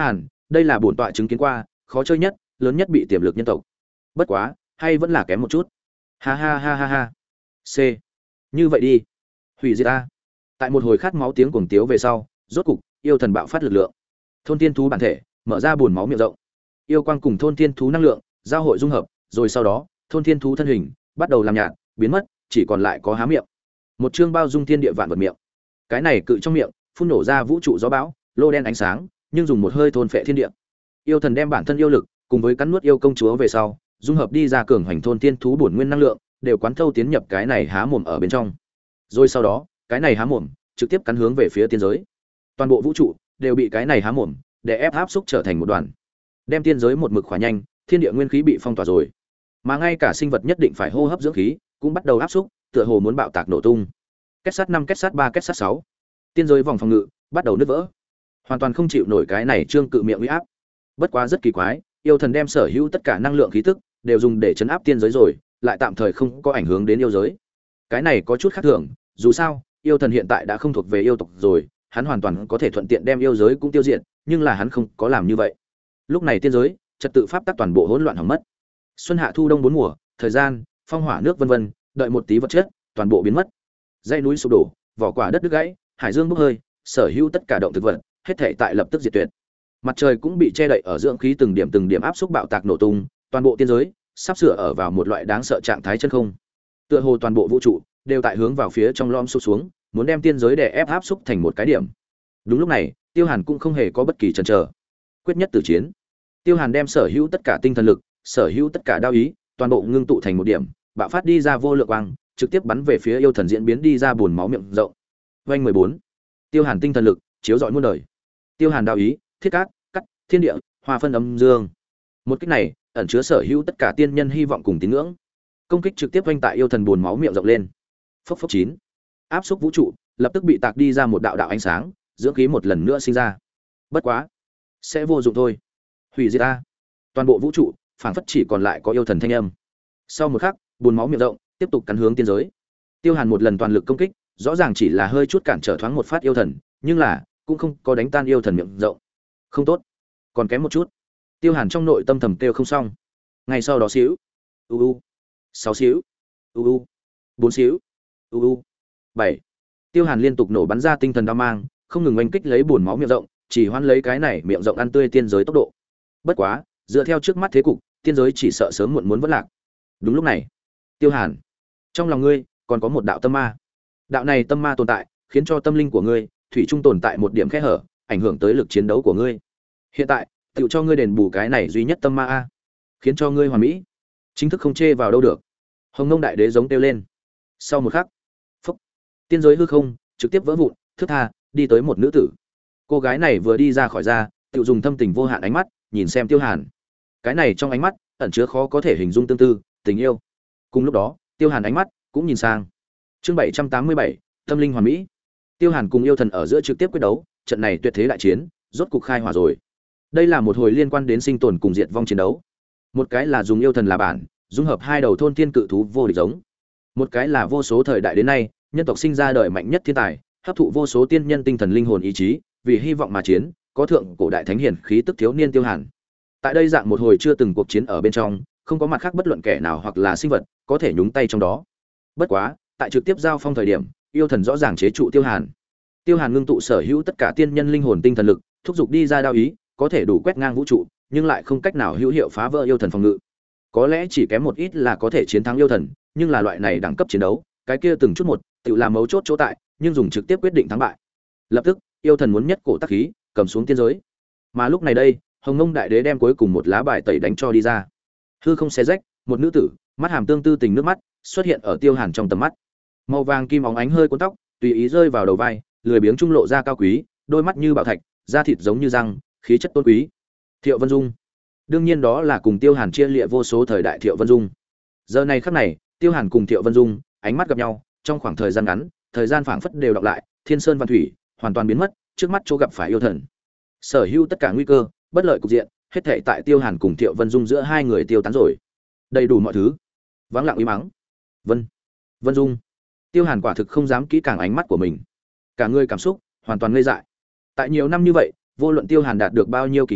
đây là bổn tọa chứng kiến qua khó chơi nhất, lớn nhất bị tiềm lực nhân tộc. Bất quá hay vẫn là kém một chút. Ha ha ha ha ha. C. Như vậy đi, hủy diệt ta. Tại một hồi khát máu tiếng cuồng tiếu về sau, rốt cục yêu thần bạo phát lực lượng. Thôn tiên thú bản thể mở ra buồn máu miệng rộng, yêu quang cùng thôn tiên thú năng lượng giao hội dung hợp, rồi sau đó thôn tiên thú thân hình bắt đầu làm nhạt biến mất, chỉ còn lại có há miệng, một chương bao dung thiên địa vạn vật miệng. Cái này cự trong miệng phun nổ ra vũ trụ gió bão, lô đen ánh sáng, nhưng dùng một hơi thôn phệ thiên địa. Yêu thần đem bản thân yêu lực cùng với cắn nuốt yêu công chúa về sau, dung hợp đi ra cường hành thôn tiên thú bổn nguyên năng lượng, đều quán thâu tiến nhập cái này há mồm ở bên trong. Rồi sau đó, cái này há mồm trực tiếp cắn hướng về phía tiên giới. Toàn bộ vũ trụ đều bị cái này há mồm để ép áp xúc trở thành một đoàn, đem tiên giới một mực khỏa nhanh, thiên địa nguyên khí bị phong tỏa rồi, mà ngay cả sinh vật nhất định phải hô hấp dưỡng khí cũng bắt đầu áp xúc, tựa hồ muốn bạo tạc nổ tung. Kết sát năm, kết sát ba, kết sát sáu, tiên giới vòng phòng ngự bắt đầu nứt vỡ, hoàn toàn không chịu nổi cái này trương cự miệng uy áp. Bất quá rất kỳ quái, yêu thần đem sở hữu tất cả năng lượng khí tức đều dùng để chấn áp tiên giới rồi, lại tạm thời không có ảnh hưởng đến yêu giới. Cái này có chút khác thường, dù sao yêu thần hiện tại đã không thuộc về yêu tộc rồi, hắn hoàn toàn có thể thuận tiện đem yêu giới cũng tiêu diệt, nhưng là hắn không có làm như vậy. Lúc này tiên giới trật tự pháp tắc toàn bộ hỗn loạn hỏng mất. Xuân hạ thu đông bốn mùa, thời gian, phong hỏa nước vân vân, đợi một tí vật chất, toàn bộ biến mất. Dãy núi sụp đổ, vỏ quả đất đứt gãy, hải dương bốc hơi, sở hữu tất cả động thực vật, hết thảy tại lập tức diệt tuyệt. Mặt trời cũng bị che đậy ở dưỡng khí từng điểm từng điểm áp xúc bạo tạc nổ tung, toàn bộ tiên giới sắp sửa ở vào một loại đáng sợ trạng thái chân không. Tựa hồ toàn bộ vũ trụ đều tại hướng vào phía trong lom sụp xuống, muốn đem tiên giới đè ép áp xúc thành một cái điểm. Đúng lúc này, Tiêu Hàn cũng không hề có bất kỳ chần chờ. Quyết nhất tử chiến. Tiêu Hàn đem sở hữu tất cả tinh thần lực, sở hữu tất cả đao ý, toàn bộ ngưng tụ thành một điểm, bạo phát đi ra vô lượng quang, trực tiếp bắn về phía yêu thần diễn biến đi ra buồn máu miệng rộng. Oanh mười bốn. Tiêu Hàn tinh thần lực chiếu rọi muôn đời. Tiêu Hàn đao ý, thiết cát, cắt, thiên địa, hòa phân âm dương. Một kích này, ẩn chứa sở hữu tất cả tiên nhân hy vọng cùng tín ngưỡng. Công kích trực tiếp oanh tại yêu thần buồn máu miệng rộng lên. Phốc phốc chín. Áp xúc vũ trụ, lập tức bị tạc đi ra một đạo đạo ánh sáng, dưỡng khí một lần nữa sinh ra. Bất quá, sẽ vô dụng thôi. Hủy diệt ta. Toàn bộ vũ trụ, phảng phất chỉ còn lại có yêu thần thanh âm. Sau một khắc, buồn máu miệng rộng tiếp tục cắn hướng tiên giới. Tiêu Hàn một lần toàn lực công kích, rõ ràng chỉ là hơi chút cản trở thoáng một phát yêu thần, nhưng là cũng không có đánh tan yêu thần miệng rộng. Không tốt, còn kém một chút. Tiêu Hàn trong nội tâm thầm kêu không xong. Ngay sau đó xíu, u u, sáu xíu, u u, bốn xíu, u u, bảy. Tiêu Hàn liên tục nổ bắn ra tinh thần đao mang, không ngừng oanh kích lấy buồn máu miệng rộng, chỉ hoan lấy cái này miệng rộng ăn tươi tiên giới tốc độ. Bất quá, dựa theo trước mắt thế cục, tiên giới chỉ sợ sớm muộn muốn vỡ lạc. Đúng lúc này, Tiêu Hàn, trong lòng ngươi còn có một đạo tâm ma. Đạo này tâm ma tồn tại, khiến cho tâm linh của ngươi thủy chung tồn tại một điểm kẽ hở, ảnh hưởng tới lực chiến đấu của ngươi. Hiện tại, tựu cho ngươi đền bù cái này duy nhất tâm ma a, khiến cho ngươi hoàn mỹ, chính thức không chê vào đâu được. Hồng Nông đại đế giống kêu lên. Sau một khắc, phốc, tiên giới hư không trực tiếp vỡ vụn, thước tha đi tới một nữ tử. Cô gái này vừa đi ra khỏi ra, tựu dùng thâm tình vô hạn ánh mắt nhìn xem Tiêu Hàn. Cái này trong ánh mắt ẩn chứa khó có thể hình dung tương tư, tình yêu. Cùng lúc đó, Tiêu Hàn ánh mắt cũng nhìn sang. Chương bảy trăm tám mươi bảy, tâm linh hoàn mỹ. Tiêu Hàn cùng yêu thần ở giữa trực tiếp quyết đấu, trận này tuyệt thế đại chiến rốt cục khai hỏa rồi. Đây là một hồi liên quan đến sinh tồn cùng diệt vong chiến đấu. Một cái là dùng yêu thần là bản, dung hợp hai đầu thôn thiên cự thú vô địch giống. Một cái là vô số thời đại đến nay, nhân tộc sinh ra đời mạnh nhất thiên tài, hấp thụ vô số tiên nhân tinh thần linh hồn ý chí, vì hy vọng mà chiến, có thượng cổ đại thánh hiển khí tức thiếu niên Tiêu Hàn. Tại đây dạng một hồi chưa từng cuộc chiến ở bên trong, không có mặt khác bất luận kẻ nào hoặc là sinh vật có thể nhúng tay trong đó. Bất quá, tại trực tiếp giao phong thời điểm, yêu thần rõ ràng chế trụ Tiêu Hàn. Tiêu Hàn ngưng tụ sở hữu tất cả tiên nhân linh hồn tinh thần lực, thúc giục đi ra đao ý, có thể đủ quét ngang vũ trụ, nhưng lại không cách nào hữu hiệu phá vỡ yêu thần phòng ngự. Có lẽ chỉ kém một ít là có thể chiến thắng yêu thần, nhưng là loại này đẳng cấp chiến đấu, cái kia từng chút một, tự làm mấu chốt chỗ tại, nhưng dùng trực tiếp quyết định thắng bại. Lập tức, yêu thần muốn nhất cổ tác khí, cầm xuống tiên giới. Mà lúc này đây, Hồng Nông đại đế đem cuối cùng một lá bài tẩy đánh cho đi ra. Hư không xé rách, một nữ tử, mắt hàm tương tư tình nước mắt, xuất hiện ở Tiêu Hàn trong tầm mắt. Màu vàng kim óng ánh hơi cuốn tóc, tùy ý rơi vào đầu vai, lười biếng trung lộ ra cao quý, đôi mắt như bảo thạch, da thịt giống như răng, khí chất tôn quý. Thiệu Vân Dung. Đương nhiên đó là cùng Tiêu Hàn chia lịa vô số thời đại Thiệu Vân Dung. Giờ này khắc này, Tiêu Hàn cùng Thiệu Vân Dung, ánh mắt gặp nhau, trong khoảng thời gian ngắn, thời gian phảng phất đều đọc lại, thiên sơn văn thủy, hoàn toàn biến mất, trước mắt chỗ gặp phải yêu thần. Sở hữu tất cả nguy cơ, bất lợi cục diện, hết thảy tại Tiêu Hàn cùng Thiệu Vân Dung giữa hai người tiêu tán rồi. Đầy đủ mọi thứ. Vắng lặng im mắng. Vân, Vân Dung. Tiêu Hàn quả thực không dám kỹ càng ánh mắt của mình. Cả người cảm xúc hoàn toàn ngây dại. Tại nhiều năm như vậy, vô luận Tiêu Hàn đạt được bao nhiêu kỳ ngộ,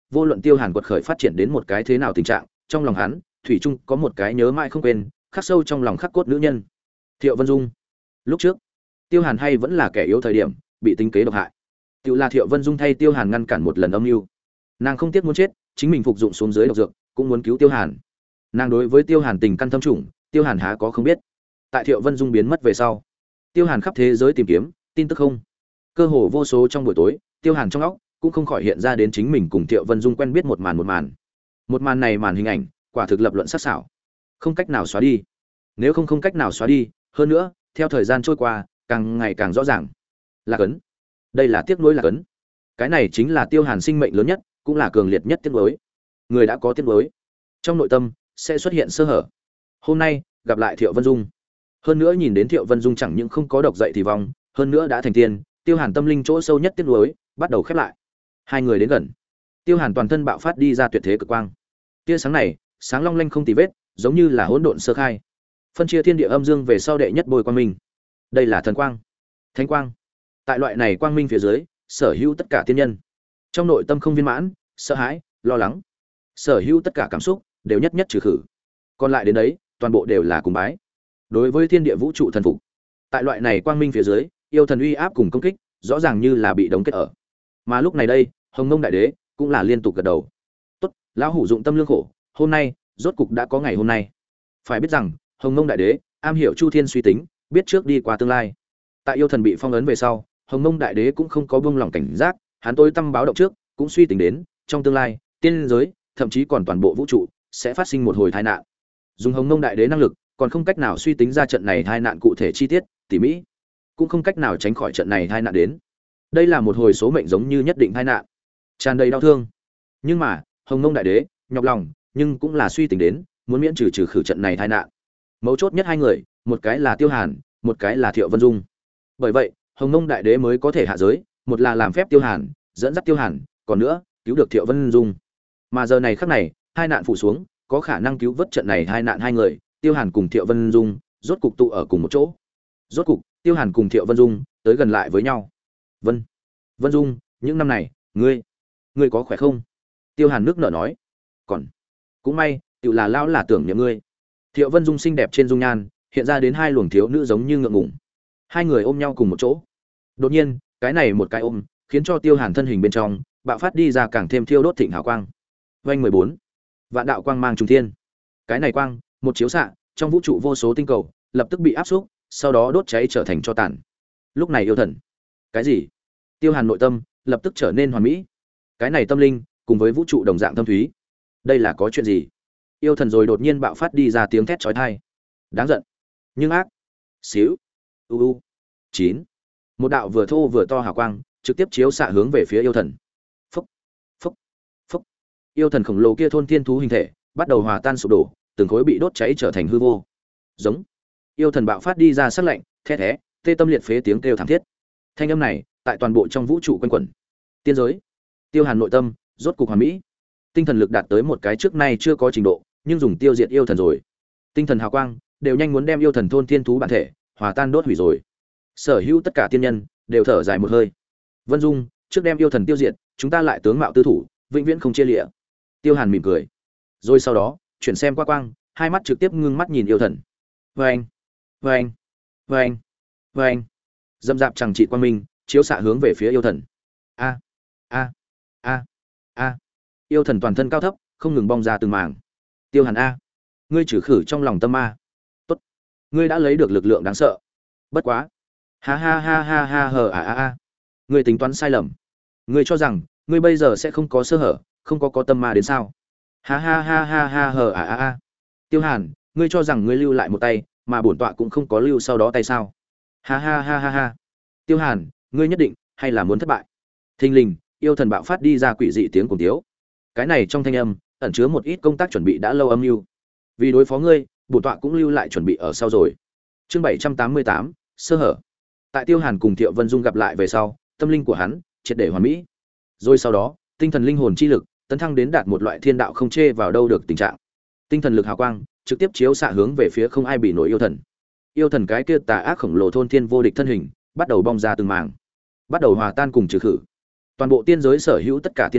vô luận Tiêu Hàn quật khởi phát triển đến một cái thế nào tình trạng, trong lòng hắn, thủy chung có một cái nhớ mãi không quên, khắc sâu trong lòng khắc cốt nữ nhân. Thiệu Vân Dung. Lúc trước, Tiêu Hàn hay vẫn là kẻ yếu thời điểm, bị tính kế độc hại. Tiểu là Thiệu Vân Dung thay Tiêu Hàn ngăn cản một lần âm mưu. Nàng không tiếc muốn chết, chính mình phục dụng xuống dưới độc dược, cũng muốn cứu Tiêu Hàn. Nàng đối với Tiêu Hàn tình căn thâm trùng, Tiêu Hàn há có không biết. Tại Thiệu Vân Dung biến mất về sau, Tiêu Hàn khắp thế giới tìm kiếm tin tức không. Cơ hồ vô số trong buổi tối, Tiêu Hàn trong óc cũng không khỏi hiện ra đến chính mình cùng Thiệu Vân Dung quen biết một màn một màn. Một màn này màn hình ảnh, quả thực lập luận sắc sảo, không cách nào xóa đi. Nếu không không cách nào xóa đi, hơn nữa, theo thời gian trôi qua, càng ngày càng rõ ràng. Là cấn. Đây là tiếc nuối là cấn. Cái này chính là Tiêu Hàn sinh mệnh lớn nhất, cũng là cường liệt nhất tiếc nuối. Người đã có tiếc nuối, trong nội tâm sẽ xuất hiện sơ hở. Hôm nay, gặp lại Thiệu Vân Dung. Hơn nữa nhìn đến Thiệu Vân Dung chẳng những không có độc dậy thì vong, hơn nữa đã thành tiên, Tiêu Hàn tâm linh chỗ sâu nhất tiếc nuối bắt đầu khép lại. Hai người đến gần. Tiêu Hàn toàn thân bạo phát đi ra tuyệt thế cực quang. Tia sáng này, sáng long lanh không tì vết, giống như là hỗn độn sơ khai. Phân chia thiên địa âm dương về sau đệ nhất bồi quang minh. Đây là thần quang, thánh quang. Tại loại này quang minh phía dưới, sở hữu tất cả tiên nhân trong nội tâm không viên mãn, sợ hãi, lo lắng, sở hữu tất cả cảm xúc đều nhất nhất trừ khử. Còn lại đến đấy, toàn bộ đều là cùng bái. Đối với thiên địa vũ trụ thần phục. Tại loại này quang minh phía dưới, yêu thần uy áp cùng công kích, rõ ràng như là bị đóng kết ở. Mà lúc này đây, Hồng Mông Đại Đế cũng là liên tục gật đầu. Tốt, lão hủ dụng tâm lương khổ, hôm nay, rốt cục đã có ngày hôm nay. Phải biết rằng, Hồng Mông Đại Đế am hiểu chu thiên suy tính, biết trước đi qua tương lai. Tại yêu thần bị phong ấn về sau, Hồng Mông Đại Đế cũng không có buông lỏng cảnh giác, hắn tối tâm báo động trước, cũng suy tính đến, trong tương lai, tiên giới, thậm chí còn toàn bộ vũ trụ sẽ phát sinh một hồi tai nạn. Dùng Hồng Mông Đại Đế năng lực, còn không cách nào suy tính ra trận này tai nạn cụ thể chi tiết, tỉ mỹ, cũng không cách nào tránh khỏi trận này tai nạn đến. Đây là một hồi số mệnh giống như nhất định tai nạn, tràn đầy đau thương. Nhưng mà, Hồng Mông Đại Đế nhọc lòng, nhưng cũng là suy tính đến, muốn miễn trừ trừ khử trận này tai nạn. Mấu chốt nhất hai người, một cái là Tiêu Hàn, một cái là Thiệu Vân Dung. Bởi vậy, Hồng Mông Đại Đế mới có thể hạ giới, một là làm phép Tiêu Hàn, dẫn dắt Tiêu Hàn, còn nữa, cứu được Thiệu Vân Dung. Mà giờ này khắc này, hai nạn phủ xuống, có khả năng cứu vớt trận này hai nạn hai người, Tiêu Hàn cùng Thiệu Vân Dung, rốt cục tụ ở cùng một chỗ. Rốt cục, Tiêu Hàn cùng Thiệu Vân Dung tới gần lại với nhau. Vân, Vân Dung, những năm này, ngươi, ngươi có khỏe không? Tiêu Hàn nước nở nói. Còn, cũng may, tự là lão là tưởng niệm ngươi. Thiệu Vân Dung xinh đẹp trên dung nhan, hiện ra đến hai luồng thiếu nữ giống như ngượng ngùng. Hai người ôm nhau cùng một chỗ. Đột nhiên, cái này một cái ôm, khiến cho Tiêu Hàn thân hình bên trong bạo phát đi ra càng thêm thiêu đốt thịnh hào quang. Vành mười bốn, vạn đạo quang mang trùng thiên. Cái này quang, một chiếu xạ, trong vũ trụ vô số tinh cầu lập tức bị áp xúc, sau đó đốt cháy trở thành tro tàn. Lúc này yêu thần, cái gì? Tiêu Hàn nội tâm lập tức trở nên hoàn mỹ. Cái này tâm linh cùng với vũ trụ đồng dạng thâm thúy. Đây là có chuyện gì? Yêu thần rồi đột nhiên bạo phát đi ra tiếng thét chói tai. Đáng giận, nhưng ác. Xíu. U u. chín. Một đạo vừa thô vừa to hào quang, trực tiếp chiếu xạ hướng về phía yêu thần. Phốc, phốc, phốc. Yêu thần khổng lồ kia thôn thiên thú hình thể, bắt đầu hòa tan sụp đổ, từng khối bị đốt cháy trở thành hư vô. Giống. Yêu thần bạo phát đi ra sắc lạnh, thét thé, tê tâm liệt phế tiếng kêu thảm thiết. Thanh âm này, tại toàn bộ trong vũ trụ quanh quẩn. Tiên giới. Tiêu Hàn nội tâm, rốt cục hoàn mỹ. Tinh thần lực đạt tới một cái trước nay chưa có trình độ, nhưng dùng tiêu diệt yêu thần rồi. Tinh thần hào quang đều nhanh muốn đem yêu thần thôn thiên thú bản thể hòa tan đốt hủy rồi. Sở hữu tất cả tiên nhân đều thở dài một hơi. Vân Dung, trước đem yêu thần tiêu diệt, chúng ta lại tướng mạo tư thủ, vĩnh viễn không chia lìa. Tiêu Hàn mỉm cười. Rồi sau đó, chuyển xem qua quang, hai mắt trực tiếp ngưng mắt nhìn yêu thần. Vâng, vâng, vâng, vâng. Dâm dạp chẳng trị quang minh, chiếu xạ hướng về phía yêu thần. A, a, a, a. Yêu thần toàn thân cao thấp, không ngừng bong ra từng màng. Tiêu Hàn a, ngươi trừ khử trong lòng tâm ma. Tốt, ngươi đã lấy được lực lượng đáng sợ. Bất quá, ha ha ha ha ha hờ a a a. Ngươi tính toán sai lầm. Ngươi cho rằng ngươi bây giờ sẽ không có sơ hở, không có có tâm ma đến sao? Ha ha ha ha ha hờ a a a. Tiêu Hàn, ngươi cho rằng ngươi lưu lại một tay, mà bổn tọa cũng không có lưu sau đó tay sao? Ha ha ha ha ha. Tiêu Hàn, ngươi nhất định hay là muốn thất bại? Thình lình, yêu thần bạo phát đi ra quỷ dị tiếng cùng tiếu. Cái này trong thanh âm ẩn chứa một ít công tác chuẩn bị đã lâu âm mưu. Vì đối phó ngươi, bổn tọa cũng lưu lại chuẩn bị ở sau rồi. Chương bảy trăm tám mươi tám, sơ hở. Tại Tiêu Hàn cùng Thiệu Vân Dung gặp lại về sau, tâm linh của hắn triệt để hoàn mỹ. Rồi sau đó, tinh thần linh hồn chi lực tấn thăng đến đạt một loại thiên đạo không chê vào đâu được tình trạng. Tinh thần lực hào quang trực tiếp chiếu xạ hướng về phía không ai bị nổi yêu thần. Yêu thần cái kia tà ác khổng lồ thôn thiên vô địch thân hình, bắt đầu bong ra từng màng, bắt đầu hòa tan cùng trừ khử. Toàn bộ tiên giới sở hữu tất cả tiên nhân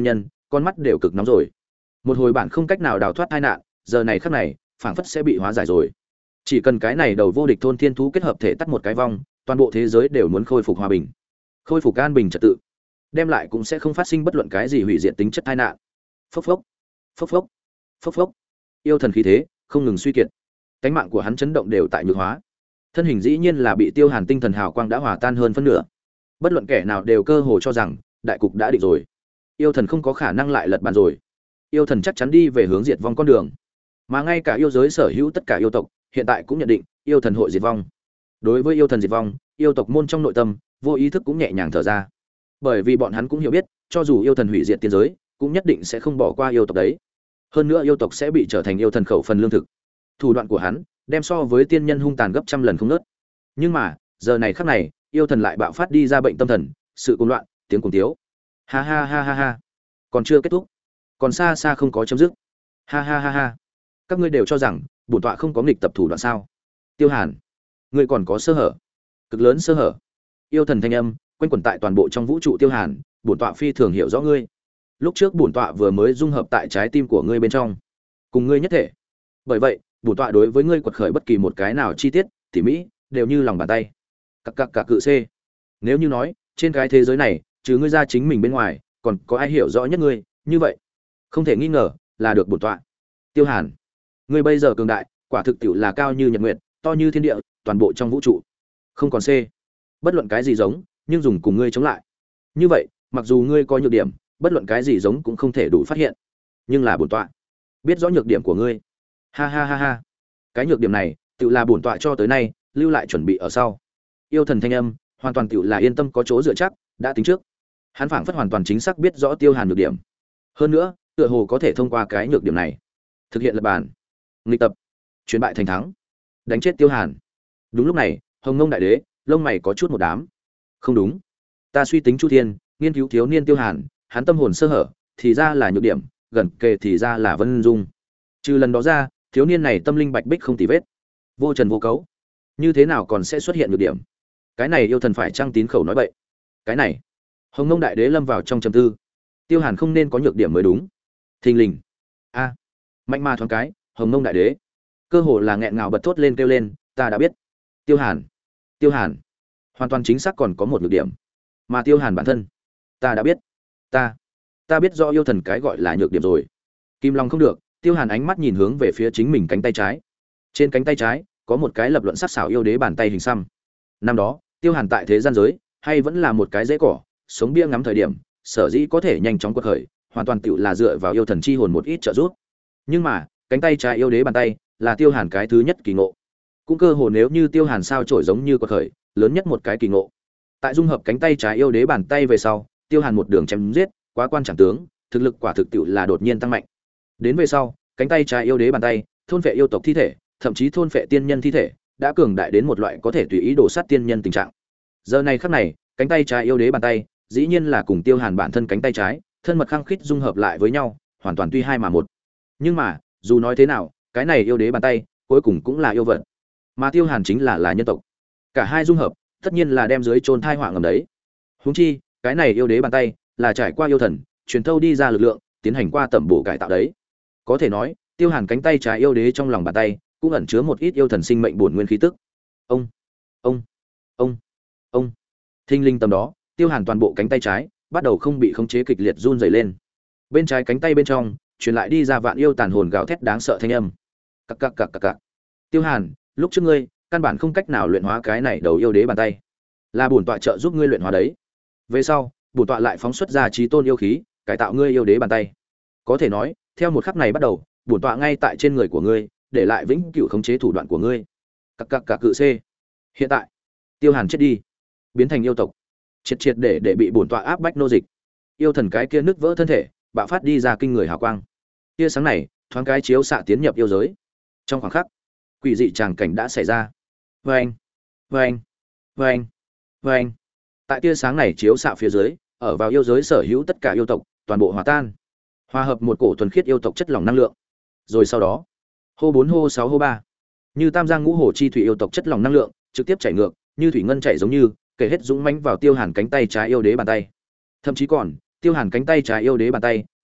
con mắt đều cực nóng rồi. Một hồi bạn không cách nào đào thoát tai nạn, giờ này khắc này, phảng phất sẽ bị hóa giải rồi. Chỉ cần cái này đầu vô địch thôn thiên thú kết hợp thể tắt một cái vong, toàn bộ thế giới đều muốn khôi phục hòa bình, khôi phục an bình trật tự, đem lại cũng sẽ không phát sinh bất luận cái gì hủy diệt tính chất tai nạn. Phốc phốc, phốc phốc, phốc phốc. Yêu thần khí thế không ngừng suy kiệt, cánh mạng của hắn chấn động đều tại nhược hóa. Thân hình dĩ nhiên là bị Tiêu Hàn tinh thần hào quang đã hòa tan hơn phân nửa. Bất luận kẻ nào đều cơ hồ cho rằng đại cục đã định rồi. Yêu thần không có khả năng lại lật bàn rồi. Yêu thần chắc chắn đi về hướng diệt vong con đường. Mà ngay cả yêu giới sở hữu tất cả yêu tộc, hiện tại cũng nhận định, yêu thần hội diệt vong. Đối với yêu thần diệt vong, yêu tộc môn trong nội tâm, vô ý thức cũng nhẹ nhàng thở ra. Bởi vì bọn hắn cũng hiểu biết, cho dù yêu thần hủy diệt tiên giới, cũng nhất định sẽ không bỏ qua yêu tộc đấy. Hơn nữa yêu tộc sẽ bị trở thành yêu thần khẩu phần lương thực. Thủ đoạn của hắn, đem so với tiên nhân hung tàn gấp trăm lần không ngớt. Nhưng mà, giờ này khắc này, yêu thần lại bạo phát đi ra bệnh tâm thần, sự cuồng loạn, tiếng cuồng tiếu. Ha ha ha ha ha. Còn chưa kết thúc, còn xa xa không có chấm dứt. Ha ha ha ha. Các ngươi đều cho rằng, bổn tọa không có nghịch tập thủ đoạn sao? Tiêu Hàn, ngươi còn có sơ hở, cực lớn sơ hở. Yêu thần thanh âm quanh quẩn tại toàn bộ trong vũ trụ. Tiêu Hàn, bổn tọa phi thường hiểu rõ ngươi. Lúc trước bổn tọa vừa mới dung hợp tại trái tim của ngươi bên trong, cùng ngươi nhất thể. Bởi vậy, bổn tọa đối với ngươi quật khởi bất kỳ một cái nào chi tiết, tỉ mỹ, đều như lòng bàn tay. Cặc cặc cặc cự C. Nếu như nói, trên cái thế giới này, trừ ngươi ra chính mình bên ngoài, còn có ai hiểu rõ nhất ngươi, như vậy, không thể nghi ngờ là được bổn tọa. Tiêu Hàn, ngươi bây giờ cường đại, quả thực tiệu là cao như nhật nguyệt, to như thiên địa, toàn bộ trong vũ trụ. Không còn C. Bất luận cái gì giống, nhưng dùng cùng ngươi chống lại. Như vậy, mặc dù ngươi có nhược điểm, bất luận cái gì giống cũng không thể đủ phát hiện. Nhưng là bổn tọa biết rõ nhược điểm của ngươi. Ha ha ha ha. Cái nhược điểm này, tự là bổn tọa cho tới nay lưu lại chuẩn bị ở sau. Yêu thần thanh âm, hoàn toàn tự là yên tâm có chỗ dựa chắc, đã tính trước. Hắn phảng phất hoàn toàn chính xác biết rõ Tiêu Hàn nhược điểm. Hơn nữa, tựa hồ có thể thông qua cái nhược điểm này, thực hiện lập bản, nghịch tập, chuyển bại thành thắng, đánh chết Tiêu Hàn. Đúng lúc này, Hồng Ngông đại đế, lông mày có chút một đám. Không đúng, ta suy tính chu thiên, nghiên cứu thiếu niên Tiêu Hàn, hắn tâm hồn sơ hở, thì ra là nhược điểm, gần kề thì ra là Vân Dung. Trừ lần đó ra, thiếu niên này tâm linh bạch bích không tì vết, vô trần vô cấu, như thế nào còn sẽ xuất hiện nhược điểm? Cái này yêu thần phải trang tín khẩu nói bậy. Cái này, Hồng Ngông đại đế lâm vào trong trầm tư. Tiêu Hàn không nên có nhược điểm mới đúng. Thình lình, a, mạnh ma thoáng cái, Hồng Ngông đại đế cơ hồ là nghẹn ngào bật thốt lên kêu lên, ta đã biết. Tiêu Hàn, Tiêu Hàn, hoàn toàn chính xác còn có một nhược điểm, mà Tiêu Hàn bản thân, ta đã biết, ta, ta biết rõ yêu thần cái gọi là nhược điểm rồi. Kim Long không được, Tiêu Hàn ánh mắt nhìn hướng về phía chính mình cánh tay trái. Trên cánh tay trái có một cái lập luận sắc sảo yêu đế bàn tay hình xăm. Năm đó, Tiêu Hàn tại thế gian giới, hay vẫn là một cái rễ cỏ, sống bia ngắm thời điểm, sở dĩ có thể nhanh chóng quật khởi, hoàn toàn tựu là dựa vào yêu thần chi hồn một ít trợ giúp. Nhưng mà, cánh tay trái yêu đế bàn tay, là Tiêu Hàn cái thứ nhất kỳ ngộ. Cũng cơ hồ nếu như Tiêu Hàn sao chổi giống như quật khởi, lớn nhất một cái kỳ ngộ. Tại dung hợp cánh tay trái yêu đế bàn tay về sau, Tiêu Hàn một đường chém giết, quá quan chẳng tướng, thực lực quả thực tựu là đột nhiên tăng mạnh. Đến về sau, cánh tay trái yêu đế bàn tay, thôn phệ yêu tộc thi thể, thậm chí thôn phệ tiên nhân thi thể, đã cường đại đến một loại có thể tùy ý đổ sát tiên nhân tình trạng. Giờ này khắc này, cánh tay trái yêu đế bàn tay, dĩ nhiên là cùng Tiêu Hàn bản thân cánh tay trái, thân mật khăng khít dung hợp lại với nhau, hoàn toàn tuy hai mà một. Nhưng mà, dù nói thế nào, cái này yêu đế bàn tay, cuối cùng cũng là yêu vật. Mà Tiêu Hàn chính là là nhân tộc. Cả hai dung hợp, tất nhiên là đem dưới chôn thai họa ngầm đấy. Huống chi, cái này yêu đế bàn tay, là trải qua yêu thần, truyền thâu đi ra lực lượng, tiến hành qua tẩm bổ cải tạo đấy. Có thể nói, Tiêu Hàn cánh tay trái yêu đế trong lòng bàn tay, cũng ẩn chứa một ít yêu thần sinh mệnh bổn nguyên khí tức. Ông, ông, ông, ông. Thinh linh tầm đó, Tiêu Hàn toàn bộ cánh tay trái bắt đầu không bị khống chế kịch liệt run rẩy lên. Bên trái cánh tay bên trong, truyền lại đi ra vạn yêu tàn hồn gào thét đáng sợ thanh âm. Cặc cặc cặc cặc cặc. Tiêu Hàn, lúc trước ngươi, căn bản không cách nào luyện hóa cái này đầu yêu đế bàn tay. Là bổn tọa trợ giúp ngươi luyện hóa đấy. Về sau, bổn tọa lại phóng xuất ra chí tôn yêu khí, cải tạo ngươi yêu đế bàn tay. Có thể nói, theo một khắc này bắt đầu, bổn tọa ngay tại trên người của ngươi, để lại vĩnh cửu khống chế thủ đoạn của ngươi. Cặc cặc cặc cự C. Hiện tại, Tiêu Hàn chết đi, biến thành yêu tộc, triệt triệt để để bị bổn tọa áp bách nô dịch. Yêu thần cái kia nứt vỡ thân thể, bạo phát đi ra kinh người hào quang. Tia sáng này, thoáng cái chiếu xạ tiến nhập yêu giới. Trong khoảng khắc, quỷ dị tràng cảnh đã xảy ra. Oeng, oeng, oeng, oeng. Tại tia sáng này chiếu xạ phía dưới, ở vào yêu giới sở hữu tất cả yêu tộc, toàn bộ hòa tan, hòa hợp một cổ thuần khiết yêu tộc chất lỏng năng lượng. Rồi sau đó, hô bốn hô sáu hô ba, như tam giang ngũ hồ chi thủy yêu tộc chất lỏng năng lượng, trực tiếp chảy ngược, như thủy ngân chảy giống như, kể hết dũng mãnh vào Tiêu Hàn cánh tay trái yêu đế bàn tay. Thậm chí còn, Tiêu Hàn cánh tay trái yêu đế bàn tay,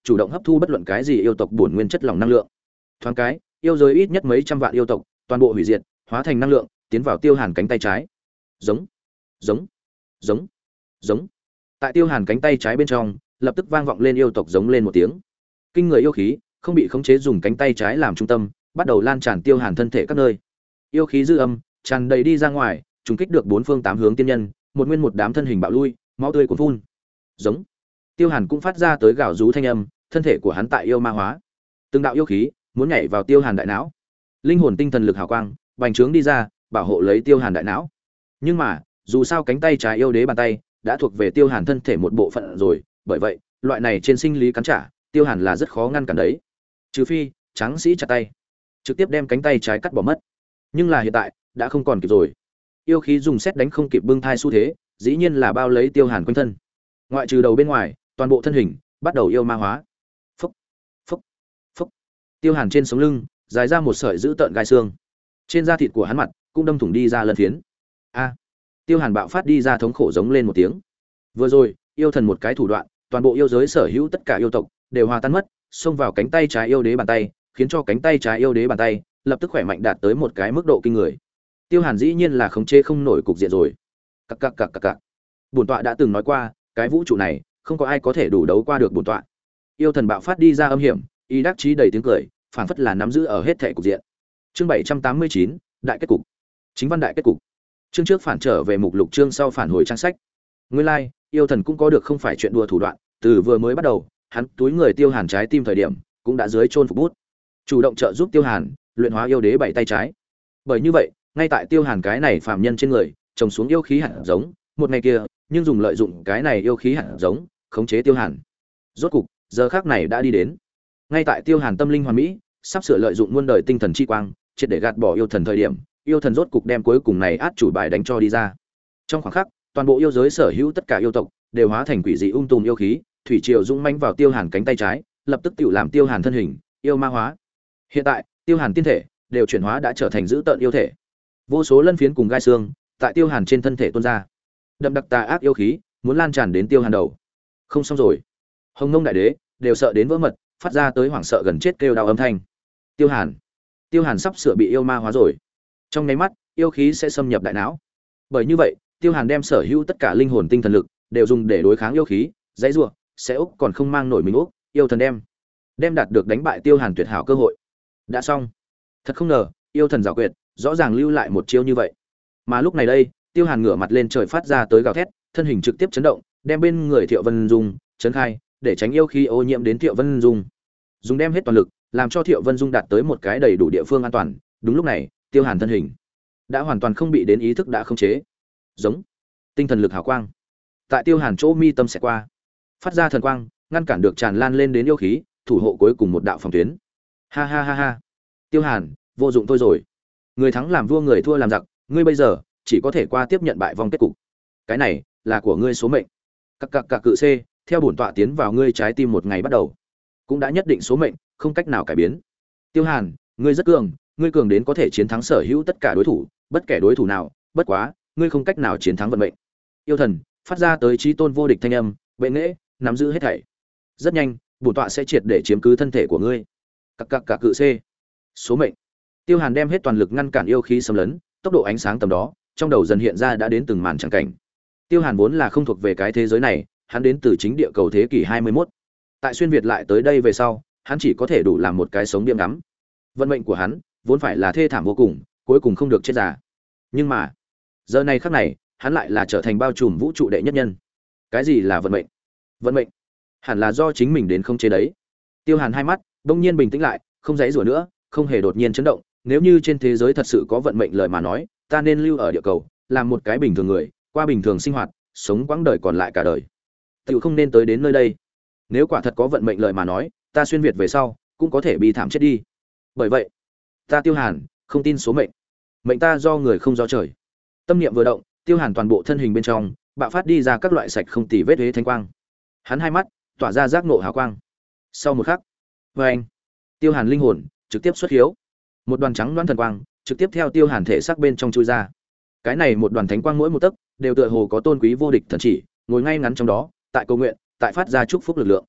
chủ động hấp thu bất luận cái gì yêu tộc bổn nguyên chất lỏng năng lượng. Thoáng cái, yêu giới ít nhất mấy trăm vạn yêu tộc, toàn bộ hủy diệt, hóa thành năng lượng, tiến vào Tiêu Hàn cánh tay trái. Giống, giống, giống, giống. Tại Tiêu Hàn cánh tay trái bên trong, lập tức vang vọng lên yêu tộc giống lên một tiếng. Kinh người yêu khí, không bị khống chế dùng cánh tay trái làm trung tâm, bắt đầu lan tràn Tiêu Hàn thân thể các nơi. Yêu khí dư âm tràn đầy đi ra ngoài, trùng kích được bốn phương tám hướng tiên nhân, một nguyên một đám thân hình bạo lui, máu tươi cuồn phun. Giống. Tiêu Hàn cũng phát ra tới gào rú thanh âm, thân thể của hắn tại yêu ma hóa. Từng đạo yêu khí muốn nhảy vào Tiêu Hàn đại não. Linh hồn tinh thần lực hào quang, bành trướng đi ra, bảo hộ lấy Tiêu Hàn đại não. Nhưng mà, dù sao cánh tay trái yêu đế bàn tay đã thuộc về Tiêu Hàn thân thể một bộ phận rồi, bởi vậy, loại này trên sinh lý cắn trả, Tiêu Hàn là rất khó ngăn cản đấy. Trừ phi, tráng sĩ chặt tay, trực tiếp đem cánh tay trái cắt bỏ mất. Nhưng là hiện tại, đã không còn kịp rồi. Yêu khí dùng xét đánh không kịp bưng thai xu thế, dĩ nhiên là bao lấy Tiêu Hàn quanh thân. Ngoại trừ đầu bên ngoài, toàn bộ thân hình bắt đầu yêu ma hóa. Phốc, phốc, phốc. Tiêu Hàn trên sống lưng dài ra một sợi dữ tợn gai xương. Trên da thịt của hắn mặt cũng đâm thủng đi ra lân phiến. A! Tiêu Hàn bạo phát đi ra thống khổ giống lên một tiếng. Vừa rồi, yêu thần một cái thủ đoạn, toàn bộ yêu giới sở hữu tất cả yêu tộc đều hòa tan mất, xông vào cánh tay trái yêu đế bàn tay, khiến cho cánh tay trái yêu đế bàn tay lập tức khỏe mạnh đạt tới một cái mức độ kinh người. Tiêu Hàn dĩ nhiên là khống chế không nổi cục diện rồi. Cặc cặc cặc cặc cặc. Bổn tọa đã từng nói qua, cái vũ trụ này không có ai có thể đủ đấu qua được bổn tọa. Yêu thần bạo phát đi ra âm hiểm, y đắc chí đầy tiếng cười, phảng phất là nắm giữ ở hết thể cục diện. Chương bảy trăm tám mươi chín, đại kết cục. Chính văn đại kết cục. Chương trước phản trở về mục lục, chương sau phản hồi trang sách. Nguyên lai, like, yêu thần cũng có được không phải chuyện đùa thủ đoạn, từ vừa mới bắt đầu, hắn túi người Tiêu Hàn trái tim thời điểm, cũng đã dưới chôn phục bút, chủ động trợ giúp Tiêu Hàn luyện hóa yêu đế bảy tay trái. Bởi như vậy, ngay tại Tiêu Hàn cái này phàm nhân trên người, trồng xuống yêu khí hạt giống, một ngày kia, nhưng dùng lợi dụng cái này yêu khí hạt giống, khống chế Tiêu Hàn. Rốt cục, giờ khắc này đã đi đến. Ngay tại Tiêu Hàn tâm linh hoàn mỹ, sắp sửa lợi dụng muôn đời tinh thần chi quang, triệt để gạt bỏ yêu thần thời điểm, yêu thần rốt cục đem cuối cùng này át chủ bài đánh cho đi ra. Trong khoảng khắc, toàn bộ yêu giới sở hữu tất cả yêu tộc đều hóa thành quỷ dị ung tùm yêu khí, thủy triều dũng mãnh vào Tiêu Hàn cánh tay trái, lập tức tự làm Tiêu Hàn thân hình yêu ma hóa. Hiện tại, Tiêu Hàn tiên thể đều chuyển hóa đã trở thành dữ tợn yêu thể. Vô số lân phiến cùng gai xương tại Tiêu Hàn trên thân thể tuôn ra. Đậm đặc tà ác yêu khí muốn lan tràn đến Tiêu Hàn đầu. Không xong rồi. Hồng Nông đại đế đều sợ đến vỡ mật, phát ra tới hoảng sợ gần chết kêu đau âm thanh. Tiêu Hàn, Tiêu Hàn sắp sửa bị yêu ma hóa rồi. Trong nháy mắt, yêu khí sẽ xâm nhập đại não. Bởi như vậy, Tiêu Hàn đem sở hữu tất cả linh hồn tinh thần lực đều dùng để đối kháng yêu khí, dãy rủa, sẽ úc còn không mang nổi mình úc, yêu thần đem đem đạt được đánh bại Tiêu Hàn tuyệt hảo cơ hội. Đã xong. Thật không ngờ, yêu thần giảo quyệt, rõ ràng lưu lại một chiêu như vậy. Mà lúc này đây, Tiêu Hàn ngửa mặt lên trời phát ra tới gào thét, thân hình trực tiếp chấn động, đem bên người Thiệu Vân Dung chấn khai, để tránh yêu khí ô nhiễm đến Thiệu Vân Dung. Dùng đem hết toàn lực, làm cho Thiệu Vân Dung đạt tới một cái đầy đủ địa phương an toàn. Đúng lúc này, Tiêu Hàn thân hình đã hoàn toàn không bị đến ý thức đã khống chế. Giống tinh thần lực hào quang tại Tiêu Hàn chỗ mi tâm sẽ qua, phát ra thần quang, ngăn cản được tràn lan lên đến yêu khí, thủ hộ cuối cùng một đạo phòng tuyến. Ha ha ha ha. Tiêu Hàn, vô dụng thôi rồi. Người thắng làm vua, người thua làm giặc, ngươi bây giờ chỉ có thể qua tiếp nhận bại vong kết cục. Cái này là của ngươi số mệnh. Các cặc cặc cự C, theo bổn tọa tiến vào ngươi trái tim một ngày bắt đầu, cũng đã nhất định số mệnh, không cách nào cải biến. Tiêu Hàn, ngươi rất cường, ngươi cường đến có thể chiến thắng sở hữu tất cả đối thủ, bất kể đối thủ nào, bất quá, ngươi không cách nào chiến thắng vận mệnh. Yêu thần phát ra tới chí tôn vô địch thanh âm, bệ nghệ, nắm giữ hết thảy. Rất nhanh, bổn tọa sẽ triệt để chiếm cứ thân thể của ngươi. Các cặc cặc cự C. Số mệnh. Tiêu Hàn đem hết toàn lực ngăn cản yêu khí xâm lấn, tốc độ ánh sáng tầm đó, trong đầu dần hiện ra đã đến từng màn chẳng cảnh. Tiêu Hàn vốn là không thuộc về cái thế giới này, hắn đến từ chính địa cầu thế kỷ hai mươi mốt. Tại xuyên việt lại tới đây về sau, hắn chỉ có thể đủ làm một cái sống điểm ngắm. Vận mệnh của hắn vốn phải là thê thảm vô cùng, cuối cùng không được chết già. Nhưng mà, giờ này khắc này, hắn lại là trở thành bao trùm vũ trụ đệ nhất nhân. Cái gì là vận mệnh? Vận mệnh hẳn là do chính mình đến không chế đấy. Tiêu Hàn hai mắt bỗng nhiên bình tĩnh lại, không giãy giụa nữa, không hề đột nhiên chấn động. Nếu như trên thế giới thật sự có vận mệnh lời mà nói, ta nên lưu ở địa cầu, làm một cái bình thường người, qua bình thường sinh hoạt, sống quãng đời còn lại cả đời. Tiểu không nên tới đến nơi đây. Nếu quả thật có vận mệnh lời mà nói, ta xuyên việt về sau, cũng có thể bi thảm chết đi. Bởi vậy, ta Tiêu Hàn không tin số mệnh. Mệnh ta do người không do trời. Tâm niệm vừa động, Tiêu Hàn toàn bộ thân hình bên trong bạo phát đi ra các loại sạch không tì vết huế thanh quang. Hắn hai mắt tỏa ra giác ngộ hào quang. Sau một khắc, với anh, Tiêu Hàn linh hồn trực tiếp xuất hiếu. Một đoàn trắng loãng thần quang trực tiếp theo Tiêu Hàn thể xác bên trong chui ra. Cái này một đoàn thánh quang mỗi một tấc đều tựa hồ có tôn quý vô địch thần chỉ, ngồi ngay ngắn trong đó, tại cầu nguyện, tại phát ra chúc phúc lực lượng.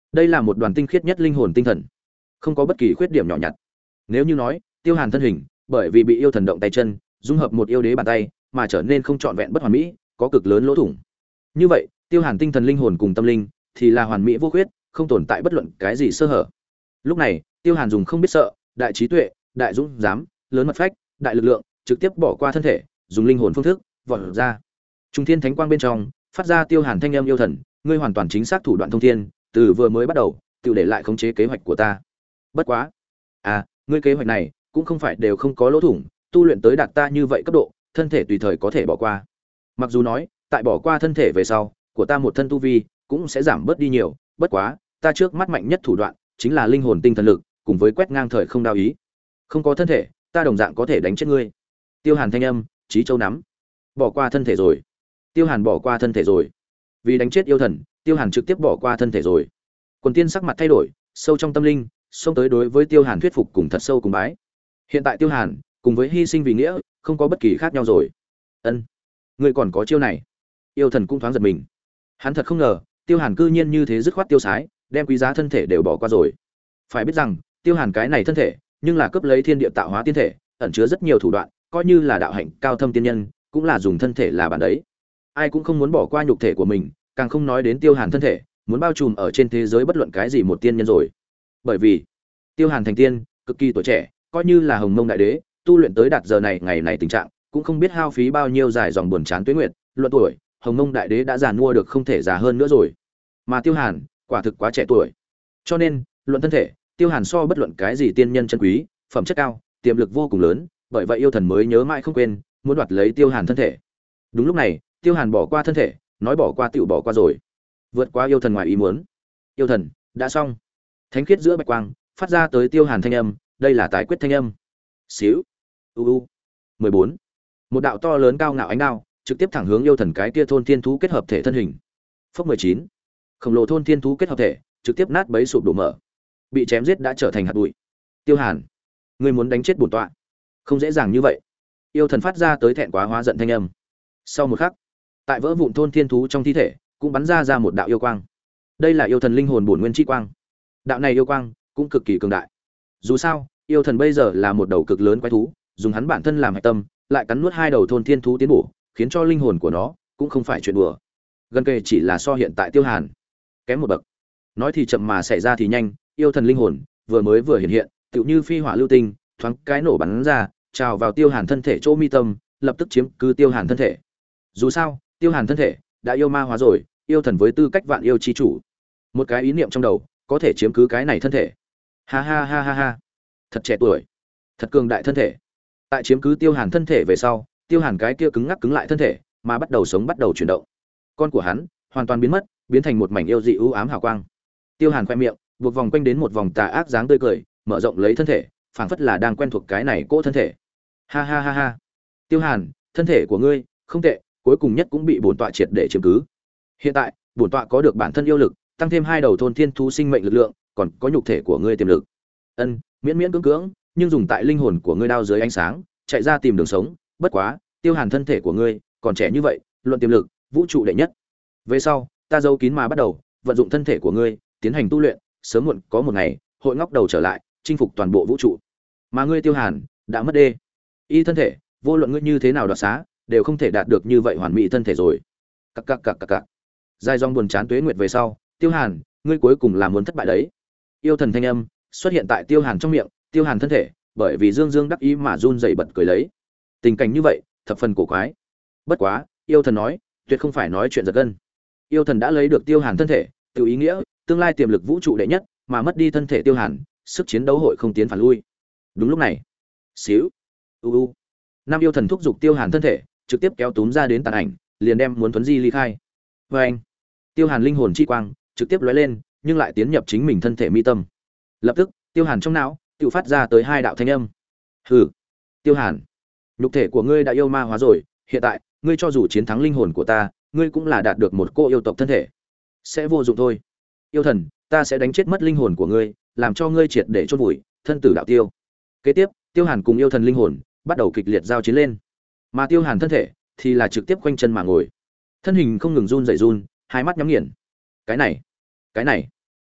Đây là một đoàn tinh khiết nhất linh hồn tinh thần, không có bất kỳ khuyết điểm nhỏ nhặt. Nếu như nói Tiêu Hàn thân hình bởi vì bị yêu thần động tay chân dung hợp một yêu đế bàn tay mà trở nên không trọn vẹn bất hoàn mỹ, có cực lớn lỗ thủng, như vậy Tiêu Hàn tinh thần linh hồn cùng tâm linh thì là hoàn mỹ vô khuyết, không tồn tại bất luận cái gì sơ hở. Lúc này Tiêu Hàn dùng không biết sợ, đại trí tuệ, đại dũng dám, lớn mật phách, đại lực lượng, trực tiếp bỏ qua thân thể, dùng linh hồn phương thức vọt ra. Trung thiên thánh quang bên trong phát ra Tiêu Hàn thanh âm yêu thần, ngươi hoàn toàn chính xác thủ đoạn thông thiên, từ vừa mới bắt đầu tự để lại khống chế kế hoạch của ta. Bất quá, à, ngươi kế hoạch này cũng không phải đều không có lỗ thủng, tu luyện tới đạt ta như vậy cấp độ, thân thể tùy thời có thể bỏ qua. Mặc dù nói, tại bỏ qua thân thể về sau, của ta một thân tu vi cũng sẽ giảm bớt đi nhiều, bất quá, ta trước mắt mạnh nhất thủ đoạn chính là linh hồn tinh thần lực, cùng với quét ngang thời không đao ý. Không có thân thể, ta đồng dạng có thể đánh chết ngươi. Tiêu Hàn thanh âm, Chí Châu nắm. Bỏ qua thân thể rồi. Tiêu Hàn bỏ qua thân thể rồi. Vì đánh chết yêu thần, Tiêu Hàn trực tiếp bỏ qua thân thể rồi. Quần tiên sắc mặt thay đổi, sâu trong tâm linh, xông tới đối với Tiêu Hàn thuyết phục cùng thật sâu cùng bái. Hiện tại Tiêu Hàn, cùng với hy sinh vì nghĩa, không có bất kỳ khác nhau rồi. Ân, ngươi còn có chiêu này? Yêu thần cũng thoáng giật mình. Hắn thật không ngờ, Tiêu Hàn cư nhiên như thế dứt khoát tiêu sái, đem quý giá thân thể đều bỏ qua rồi. Phải biết rằng, Tiêu Hàn cái này thân thể, nhưng là cấp lấy thiên địa tạo hóa tiên thể, ẩn chứa rất nhiều thủ đoạn, coi như là đạo hạnh cao thâm tiên nhân, cũng là dùng thân thể là bản đấy. Ai cũng không muốn bỏ qua nhục thể của mình, càng không nói đến Tiêu Hàn thân thể, muốn bao trùm ở trên thế giới bất luận cái gì một tiên nhân rồi. Bởi vì, Tiêu Hàn thành tiên, cực kỳ tuổi trẻ, coi như là Hồng Mông đại đế, tu luyện tới đạt giờ này ngày này tình trạng, cũng không biết hao phí bao nhiêu dài dòng buồn chán tuế nguyệt, luận tuổi, Hồng Mông đại đế đã già mua được không thể già hơn nữa rồi. Mà Tiêu Hàn, quả thực quá trẻ tuổi. Cho nên, luận thân thể, Tiêu Hàn so bất luận cái gì tiên nhân chân quý, phẩm chất cao, tiềm lực vô cùng lớn, bởi vậy yêu thần mới nhớ mãi không quên, muốn đoạt lấy Tiêu Hàn thân thể. Đúng lúc này, Tiêu Hàn bỏ qua thân thể, nói bỏ qua tựu bỏ qua rồi. Vượt qua yêu thần ngoài ý muốn. Yêu thần, đã xong. Thánh khiết giữa bạch quang, phát ra tới Tiêu Hàn thanh âm, đây là tái quyết thanh âm. Xíu. U u. mười bốn. Một đạo to lớn cao ngạo ánh đao, trực tiếp thẳng hướng yêu thần cái kia thôn thiên thú kết hợp thể thân hình. Phốc mười chín. Khổng lồ thôn thiên thú kết hợp thể, trực tiếp nát bấy sụp đổ mở. Bị chém giết đã trở thành hạt bụi. Tiêu Hàn, ngươi muốn đánh chết bổn tọa, không dễ dàng như vậy. Yêu thần phát ra tới thẹn quá hóa giận thanh âm. Sau một khắc, tại vỡ vụn thôn thiên thú trong thi thể, cũng bắn ra ra một đạo yêu quang. Đây là yêu thần linh hồn bổn nguyên chi quang. Đạo này yêu quang cũng cực kỳ cường đại. Dù sao, yêu thần bây giờ là một đầu cực lớn quái thú, dùng hắn bản thân làm hạch tâm, lại cắn nuốt hai đầu thôn thiên thú tiến bổ, khiến cho linh hồn của nó cũng không phải chuyện đùa. Gần kề chỉ là so hiện tại Tiêu Hàn kém một bậc. Nói thì chậm mà xảy ra thì nhanh, yêu thần linh hồn vừa mới vừa hiện hiện, tựu như phi hỏa lưu tinh, thoáng cái nổ bắn ra, trào vào Tiêu Hàn thân thể chỗ mi tâm, lập tức chiếm cứ Tiêu Hàn thân thể. Dù sao, Tiêu Hàn thân thể đã yêu ma hóa rồi, yêu thần với tư cách vạn yêu chi chủ, một cái ý niệm trong đầu có thể chiếm cứ cái này thân thể. Ha ha ha ha ha. Thật trẻ tuổi, thật cường đại thân thể. Tại chiếm cứ Tiêu Hàn thân thể về sau, Tiêu Hàn cái kia cứng ngắc cứng lại thân thể, mà bắt đầu sống bắt đầu chuyển động. Con của hắn hoàn toàn biến mất, biến thành một mảnh yêu dị u ám hào quang. Tiêu Hàn khoe miệng buộc vòng quanh đến một vòng tà ác dáng tươi cười, mở rộng lấy thân thể, phảng phất là đang quen thuộc cái này cỗ thân thể. Ha ha ha ha. Tiêu Hàn, thân thể của ngươi không tệ, cuối cùng nhất cũng bị bổn tọa triệt để chiếm cứ. Hiện tại, bổn tọa có được bản thân yêu lực, tăng thêm hai đầu thôn thiên thú sinh mệnh lực lượng, còn có nhục thể của ngươi tiềm lực. Ân, miễn miễn cưỡng cưỡng, nhưng dùng tại linh hồn của ngươi đao dưới ánh sáng, chạy ra tìm đường sống, bất quá, Tiêu Hàn thân thể của ngươi còn trẻ như vậy, luận tiềm lực, vũ trụ đệ nhất. Về sau, ta giấu kín mà bắt đầu, vận dụng thân thể của ngươi, tiến hành tu luyện, sớm muộn có một ngày, hội ngóc đầu trở lại, chinh phục toàn bộ vũ trụ. Mà ngươi Tiêu Hàn đã mất đê. Y thân thể, vô luận ngươi như thế nào đoạt xá, đều không thể đạt được như vậy hoàn mỹ thân thể rồi. Cặc cặc cặc cặc cặc. Dài dòng buồn chán tuế nguyệt về sau, Tiêu Hàn, ngươi cuối cùng là muốn thất bại đấy. Yêu thần thanh âm xuất hiện tại Tiêu Hàn trong miệng, Tiêu Hàn thân thể, bởi vì Dương Dương đắc ý mà run rẩy bật cười lấy. Tình cảnh như vậy, thập phần cổ quái. Bất quá, yêu thần nói, tuyệt không phải nói chuyện giật gân. Yêu thần đã lấy được Tiêu Hàn thân thể, tự ý nghĩa, tương lai tiềm lực vũ trụ đệ nhất, mà mất đi thân thể Tiêu Hàn, sức chiến đấu hội không tiến phản lui. Đúng lúc này, xíu, u u, năm yêu thần thúc giục Tiêu Hàn thân thể, trực tiếp kéo túm ra đến tàn ảnh, liền đem muốn tuấn di ly khai. Và anh, Tiêu Hàn linh hồn chi quang trực tiếp lóe lên, nhưng lại tiến nhập chính mình thân thể mi tâm. Lập tức, Tiêu Hàn trong não tự phát ra tới hai đạo thanh âm. Hừ, Tiêu Hàn, nhục thể của ngươi đã yêu ma hóa rồi, hiện tại, ngươi cho dù chiến thắng linh hồn của ta, ngươi cũng là đạt được một cô yêu tộc thân thể, sẽ vô dụng thôi. Yêu thần, ta sẽ đánh chết mất linh hồn của ngươi, làm cho ngươi triệt để chôn vùi, thân tử đạo tiêu. Kế tiếp, Tiêu Hàn cùng yêu thần linh hồn bắt đầu kịch liệt giao chiến lên, mà Tiêu Hàn thân thể thì là trực tiếp quanh chân mà ngồi, thân hình không ngừng run rẩy run, hai mắt nhắm nghiền. Cái này, cái này,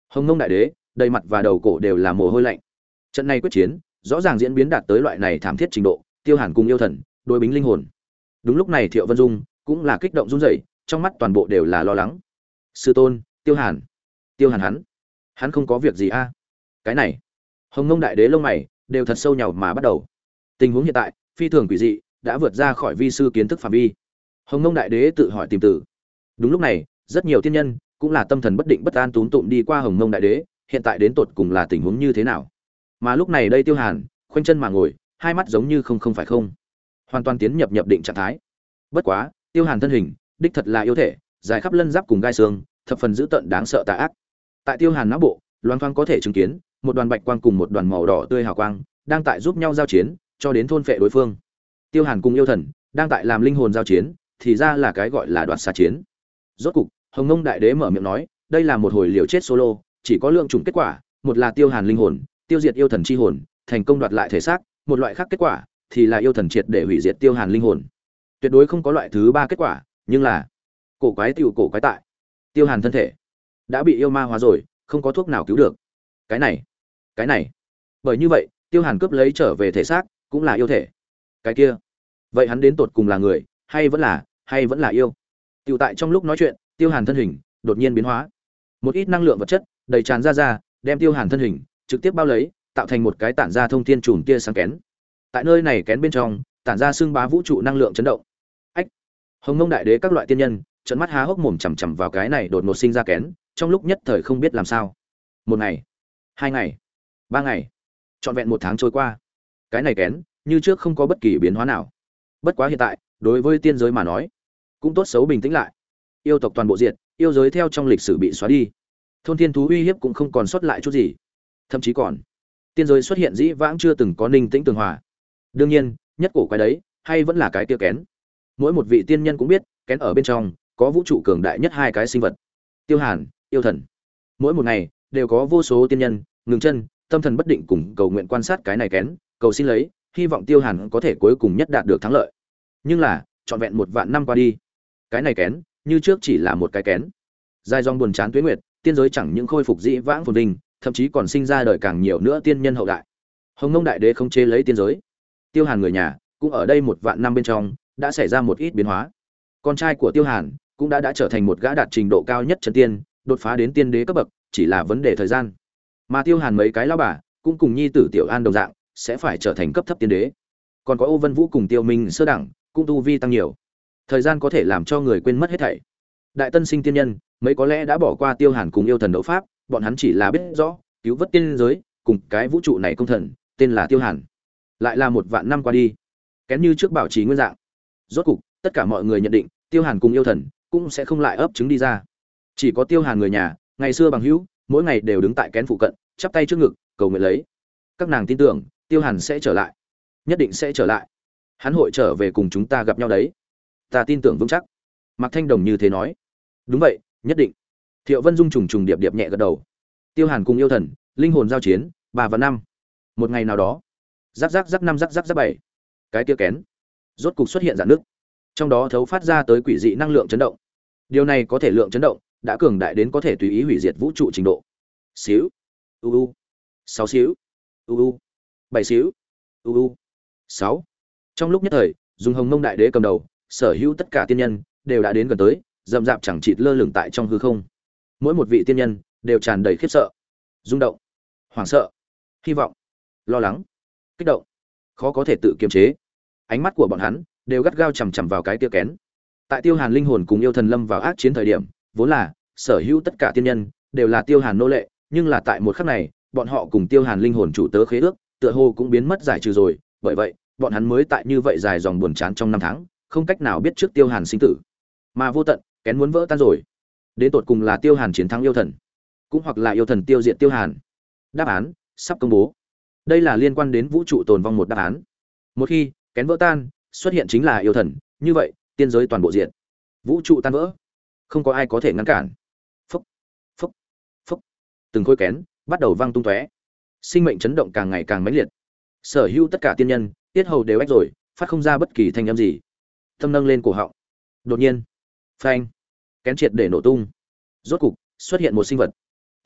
Hồng Mông Đại Đế, đầy mặt và đầu cổ đều là mồ hôi lạnh. Trận này quyết chiến, rõ ràng diễn biến đạt tới loại này thảm thiết trình độ, Tiêu Hàn cùng yêu thần, đối bính linh hồn. Đúng lúc này Thiệu Vân Dung cũng là kích động run rẩy, trong mắt toàn bộ đều là lo lắng. Sư tôn, Tiêu Hàn, Tiêu Hàn hắn, hắn không có việc gì a? Cái này, Hồng Mông Đại Đế lông mày đều thật sâu nhàu mà bắt đầu. Tình huống hiện tại, phi thường quỷ dị, đã vượt ra khỏi vi sư kiến thức phạm vi. Hồng Mông Đại Đế tự hỏi tìm tử. Đúng lúc này, rất nhiều tiên nhân cũng là tâm thần bất định bất an túm tụm đi qua Hồng Mông Đại Đế, hiện tại đến tột cùng là tình huống như thế nào? Mà lúc này đây Tiêu Hàn, khoanh chân mà ngồi, hai mắt giống như không không phải không, hoàn toàn tiến nhập nhập định trạng thái. Bất quá, Tiêu Hàn thân hình, đích thật là yêu thể, dài khắp lân giáp cùng gai xương, thập phần dữ tợn đáng sợ tà ác. Tại Tiêu Hàn não bộ, loan thoáng có thể chứng kiến, một đoàn bạch quang cùng một đoàn màu đỏ tươi hào quang, đang tại giúp nhau giao chiến, cho đến thôn phệ đối phương. Tiêu Hàn cùng yêu thần, đang tại làm linh hồn giao chiến, thì ra là cái gọi là đoạt xá chiến. Rốt cục, Hồng Mông Đại Đế mở miệng nói, đây là một hồi liều chết solo, chỉ có lượng chủng kết quả, một là Tiêu Hàn linh hồn, tiêu diệt yêu thần chi hồn, thành công đoạt lại thể xác, một loại khác kết quả thì là yêu thần triệt để hủy diệt Tiêu Hàn linh hồn. Tuyệt đối không có loại thứ ba kết quả, nhưng là cổ quái tiểu cổ quái tại. Tiêu Hàn thân thể đã bị yêu ma hóa rồi, không có thuốc nào cứu được. Cái này, cái này. Bởi như vậy, Tiêu Hàn cướp lấy trở về thể xác, cũng là yêu thể. Cái kia, vậy hắn đến tột cùng là người, hay vẫn là, hay vẫn là yêu? Tiểu tại trong lúc nói chuyện, Tiêu Hàn thân hình đột nhiên biến hóa. Một ít năng lượng vật chất đầy tràn ra ra, đem Tiêu Hàn thân hình trực tiếp bao lấy, tạo thành một cái tản ra thông thiên chùm tia sáng kén. Tại nơi này kén bên trong, tản ra xương bá vũ trụ năng lượng chấn động. Ách. Hồng Mông Đại Đế các loại tiên nhân, trợn mắt há hốc mồm chằm chằm vào cái này đột ngột sinh ra kén, trong lúc nhất thời không biết làm sao. Một ngày, hai ngày, ba ngày, trọn vẹn một tháng trôi qua. Cái này kén, như trước không có bất kỳ biến hóa nào. Bất quá hiện tại, đối với tiên giới mà nói, cũng tốt xấu bình tĩnh lại. Yêu tộc toàn bộ diệt, yêu giới theo trong lịch sử bị xóa đi. Thôn thiên thú uy hiếp cũng không còn sót lại chút gì. Thậm chí còn, tiên giới xuất hiện dĩ vãng chưa từng có ninh tĩnh tường hòa. Đương nhiên, nhất cổ quái đấy, hay vẫn là cái kia kén. Mỗi một vị tiên nhân cũng biết, kén ở bên trong có vũ trụ cường đại nhất hai cái sinh vật. Tiêu Hàn, yêu thần. Mỗi một ngày đều có vô số tiên nhân ngừng chân, tâm thần bất định cùng cầu nguyện quan sát cái này kén, cầu xin lấy, hy vọng Tiêu Hàn có thể cuối cùng nhất đạt được thắng lợi. Nhưng là, trọn vẹn một vạn năm qua đi, cái này kén, như trước chỉ là một cái kén. Dài dòng buồn chán tuế nguyệt, tiên giới chẳng những khôi phục dĩ vãng phồn vinh, thậm chí còn sinh ra đời càng nhiều nữa tiên nhân hậu đại. Hồng Mông Đại Đế không chế lấy tiên giới. Tiêu Hàn người nhà cũng ở đây một vạn năm bên trong đã xảy ra một ít biến hóa. Con trai của Tiêu Hàn cũng đã đã trở thành một gã đạt trình độ cao nhất chân tiên, đột phá đến tiên đế cấp bậc, chỉ là vấn đề thời gian. Mà Tiêu Hàn mấy cái lão bà cũng cùng nhi tử Tiểu An đồng dạng, sẽ phải trở thành cấp thấp tiên đế. Còn có Ô Vân Vũ cùng Tiêu Minh sơ đẳng, cũng tu vi tăng nhiều. Thời gian có thể làm cho người quên mất hết thảy. Đại tân sinh tiên nhân, mấy có lẽ đã bỏ qua Tiêu Hàn cùng yêu thần đấu pháp, bọn hắn chỉ là biết rõ, cứu vớt tiên giới, cùng cái vũ trụ này công thần, tên là Tiêu Hàn. Lại là một vạn năm qua đi, kén như trước bảo trì nguyên dạng. Rốt cục, tất cả mọi người nhận định, Tiêu Hàn cùng yêu thần cũng sẽ không lại ấp trứng đi ra. Chỉ có Tiêu Hàn người nhà, ngày xưa bằng hữu, mỗi ngày đều đứng tại kén phụ cận, chắp tay trước ngực, cầu nguyện lấy. Các nàng tin tưởng, Tiêu Hàn sẽ trở lại, nhất định sẽ trở lại. Hắn hội trở về cùng chúng ta gặp nhau đấy. Ta tin tưởng vững chắc. Mạc Thanh Đồng như thế nói. Đúng vậy, nhất định. Thiệu Vân Dung trùng trùng điệp điệp nhẹ gật đầu. Tiêu Hàn cùng yêu thần, linh hồn giao chiến, ba và năm. Một ngày nào đó, rắc rắc rắc năm rắc rắc rắc bảy. Cái kia kén, rốt cục xuất hiện rạn nước. Trong đó thấu phát ra tới quỷ dị năng lượng chấn động. Điều này có thể lượng chấn động đã cường đại đến có thể tùy ý hủy diệt vũ trụ trình độ. Xíu, u u, sáu xíu, u u, bảy xíu, u u, sáu. Trong lúc nhất thời, dùng Hồng Mông Đại Đế cầm đầu, sở hữu tất cả tiên nhân đều đã đến gần tới, rậm rạp chẳng chịt lơ lửng tại trong hư không. Mỗi một vị tiên nhân đều tràn đầy khiếp sợ, rung động, hoảng sợ, hy vọng, lo lắng, kích động, khó có thể tự kiềm chế. Ánh mắt của bọn hắn đều gắt gao chằm chằm vào cái tiêu kén. Tại Tiêu Hàn linh hồn cùng yêu thần lâm vào ác chiến thời điểm, vốn là sở hữu tất cả tiên nhân đều là Tiêu Hàn nô lệ, nhưng là tại một khắc này, bọn họ cùng Tiêu Hàn linh hồn chủ tớ khế ước, tựa hồ cũng biến mất giải trừ rồi, bởi vậy, bọn hắn mới tại như vậy dài dòng buồn chán trong năm tháng, không cách nào biết trước Tiêu Hàn sinh tử. Mà vô tận, kén muốn vỡ tan rồi. Đến tột cùng là Tiêu Hàn chiến thắng yêu thần, cũng hoặc là yêu thần tiêu diệt Tiêu Hàn. Đáp án sắp công bố. Đây là liên quan đến vũ trụ tồn vong một đáp án. Một khi kén vỡ tan, xuất hiện chính là yêu thần, như vậy, tiên giới toàn bộ diệt. Vũ trụ tan vỡ, không có ai có thể ngăn cản. Phốc, phốc, phốc. Từng khối kén bắt đầu vang tung tóe. Sinh mệnh chấn động càng ngày càng mãnh liệt. Sở hữu tất cả tiên nhân, tiết hầu đều ách rồi, phát không ra bất kỳ thanh âm gì. Tâm nâng lên cổ họng. Đột nhiên, phanh, kén triệt để nổ tung. Rốt cục, xuất hiện một sinh vật.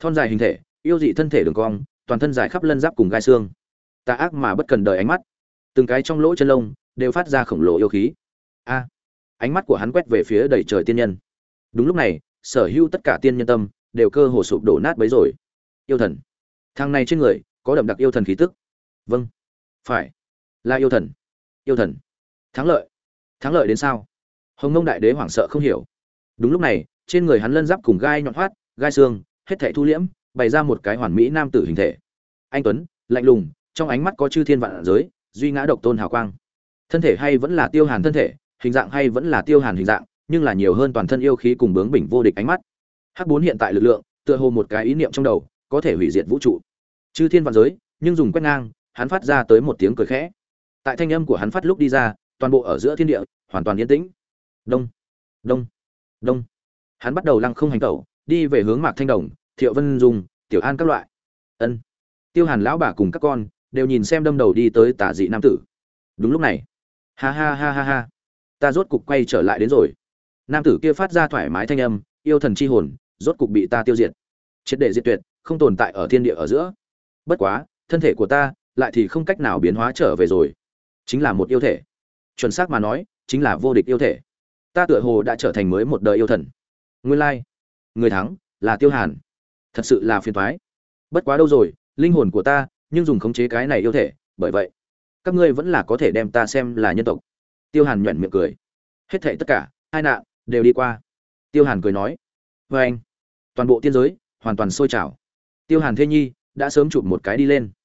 thon dài hình thể, yêu dị thân thể đường cong, toàn thân dài khắp lân giáp cùng gai xương, tà ác mà bất cần đời ánh mắt, từng cái trong lỗ chân lông đều phát ra khổng lồ yêu khí. A! Ánh mắt của hắn quét về phía đầy trời tiên nhân. Đúng lúc này, sở hữu tất cả tiên nhân tâm đều cơ hồ sụp đổ nát bấy rồi. Yêu thần, thằng này trên người có đậm đặc yêu thần khí tức. Vâng, phải, là yêu thần. Yêu thần, thắng lợi, thắng lợi đến sao? Hồng Mông Đại Đế hoảng sợ không hiểu. Đúng lúc này, trên người hắn lân giáp cùng gai nhọn hoắt, gai xương, hết thảy thu liễm, bày ra một cái hoàn mỹ nam tử hình thể. Anh tuấn, lạnh lùng, trong ánh mắt có chư thiên vạn giới, duy ngã độc tôn hào quang. Thân thể hay vẫn là Tiêu Hàn thân thể, hình dạng hay vẫn là Tiêu Hàn hình dạng, nhưng là nhiều hơn toàn thân yêu khí cùng bướng bỉnh vô địch ánh mắt. Hắc bốn hiện tại lực lượng, tựa hồ một cái ý niệm trong đầu, có thể hủy diệt vũ trụ. Chư thiên vạn giới, nhưng dùng quét ngang, hắn phát ra tới một tiếng cười khẽ. Tại thanh âm của hắn phát lúc đi ra, toàn bộ ở giữa thiên địa hoàn toàn yên tĩnh. Đông, đông, đông. Hắn bắt đầu lăng không hành tẩu, đi về hướng Mạc Thanh Đồng, Thiệu Vân Dung, Tiểu An các loại. Ân. Tiêu Hàn lão bà cùng các con đều nhìn xem đâm đầu đi tới tà dị nam tử. Đúng lúc này, ha ha ha ha ha, ta rốt cục quay trở lại đến rồi. Nam tử kia phát ra thoải mái thanh âm, yêu thần chi hồn, rốt cục bị ta tiêu diệt, triệt để diệt tuyệt, không tồn tại ở thiên địa ở giữa. Bất quá, thân thể của ta lại thì không cách nào biến hóa trở về rồi, chính là một yêu thể. Chuẩn xác mà nói, chính là vô địch yêu thể. Ta tựa hồ đã trở thành mới một đời yêu thần. Nguyên lai, người thắng là Tiêu Hàn. Thật sự là phiền toái. Bất quá đâu rồi, linh hồn của ta nhưng dùng khống chế cái này yêu thể, bởi vậy, các ngươi vẫn là có thể đem ta xem là nhân tộc. Tiêu Hàn nhuyễn miệng cười. Hết thảy tất cả, hai nạn đều đi qua. Tiêu Hàn cười nói, với anh, toàn bộ tiên giới hoàn toàn sôi trào. Tiêu Hàn Thê Nhi đã sớm chụp một cái đi lên.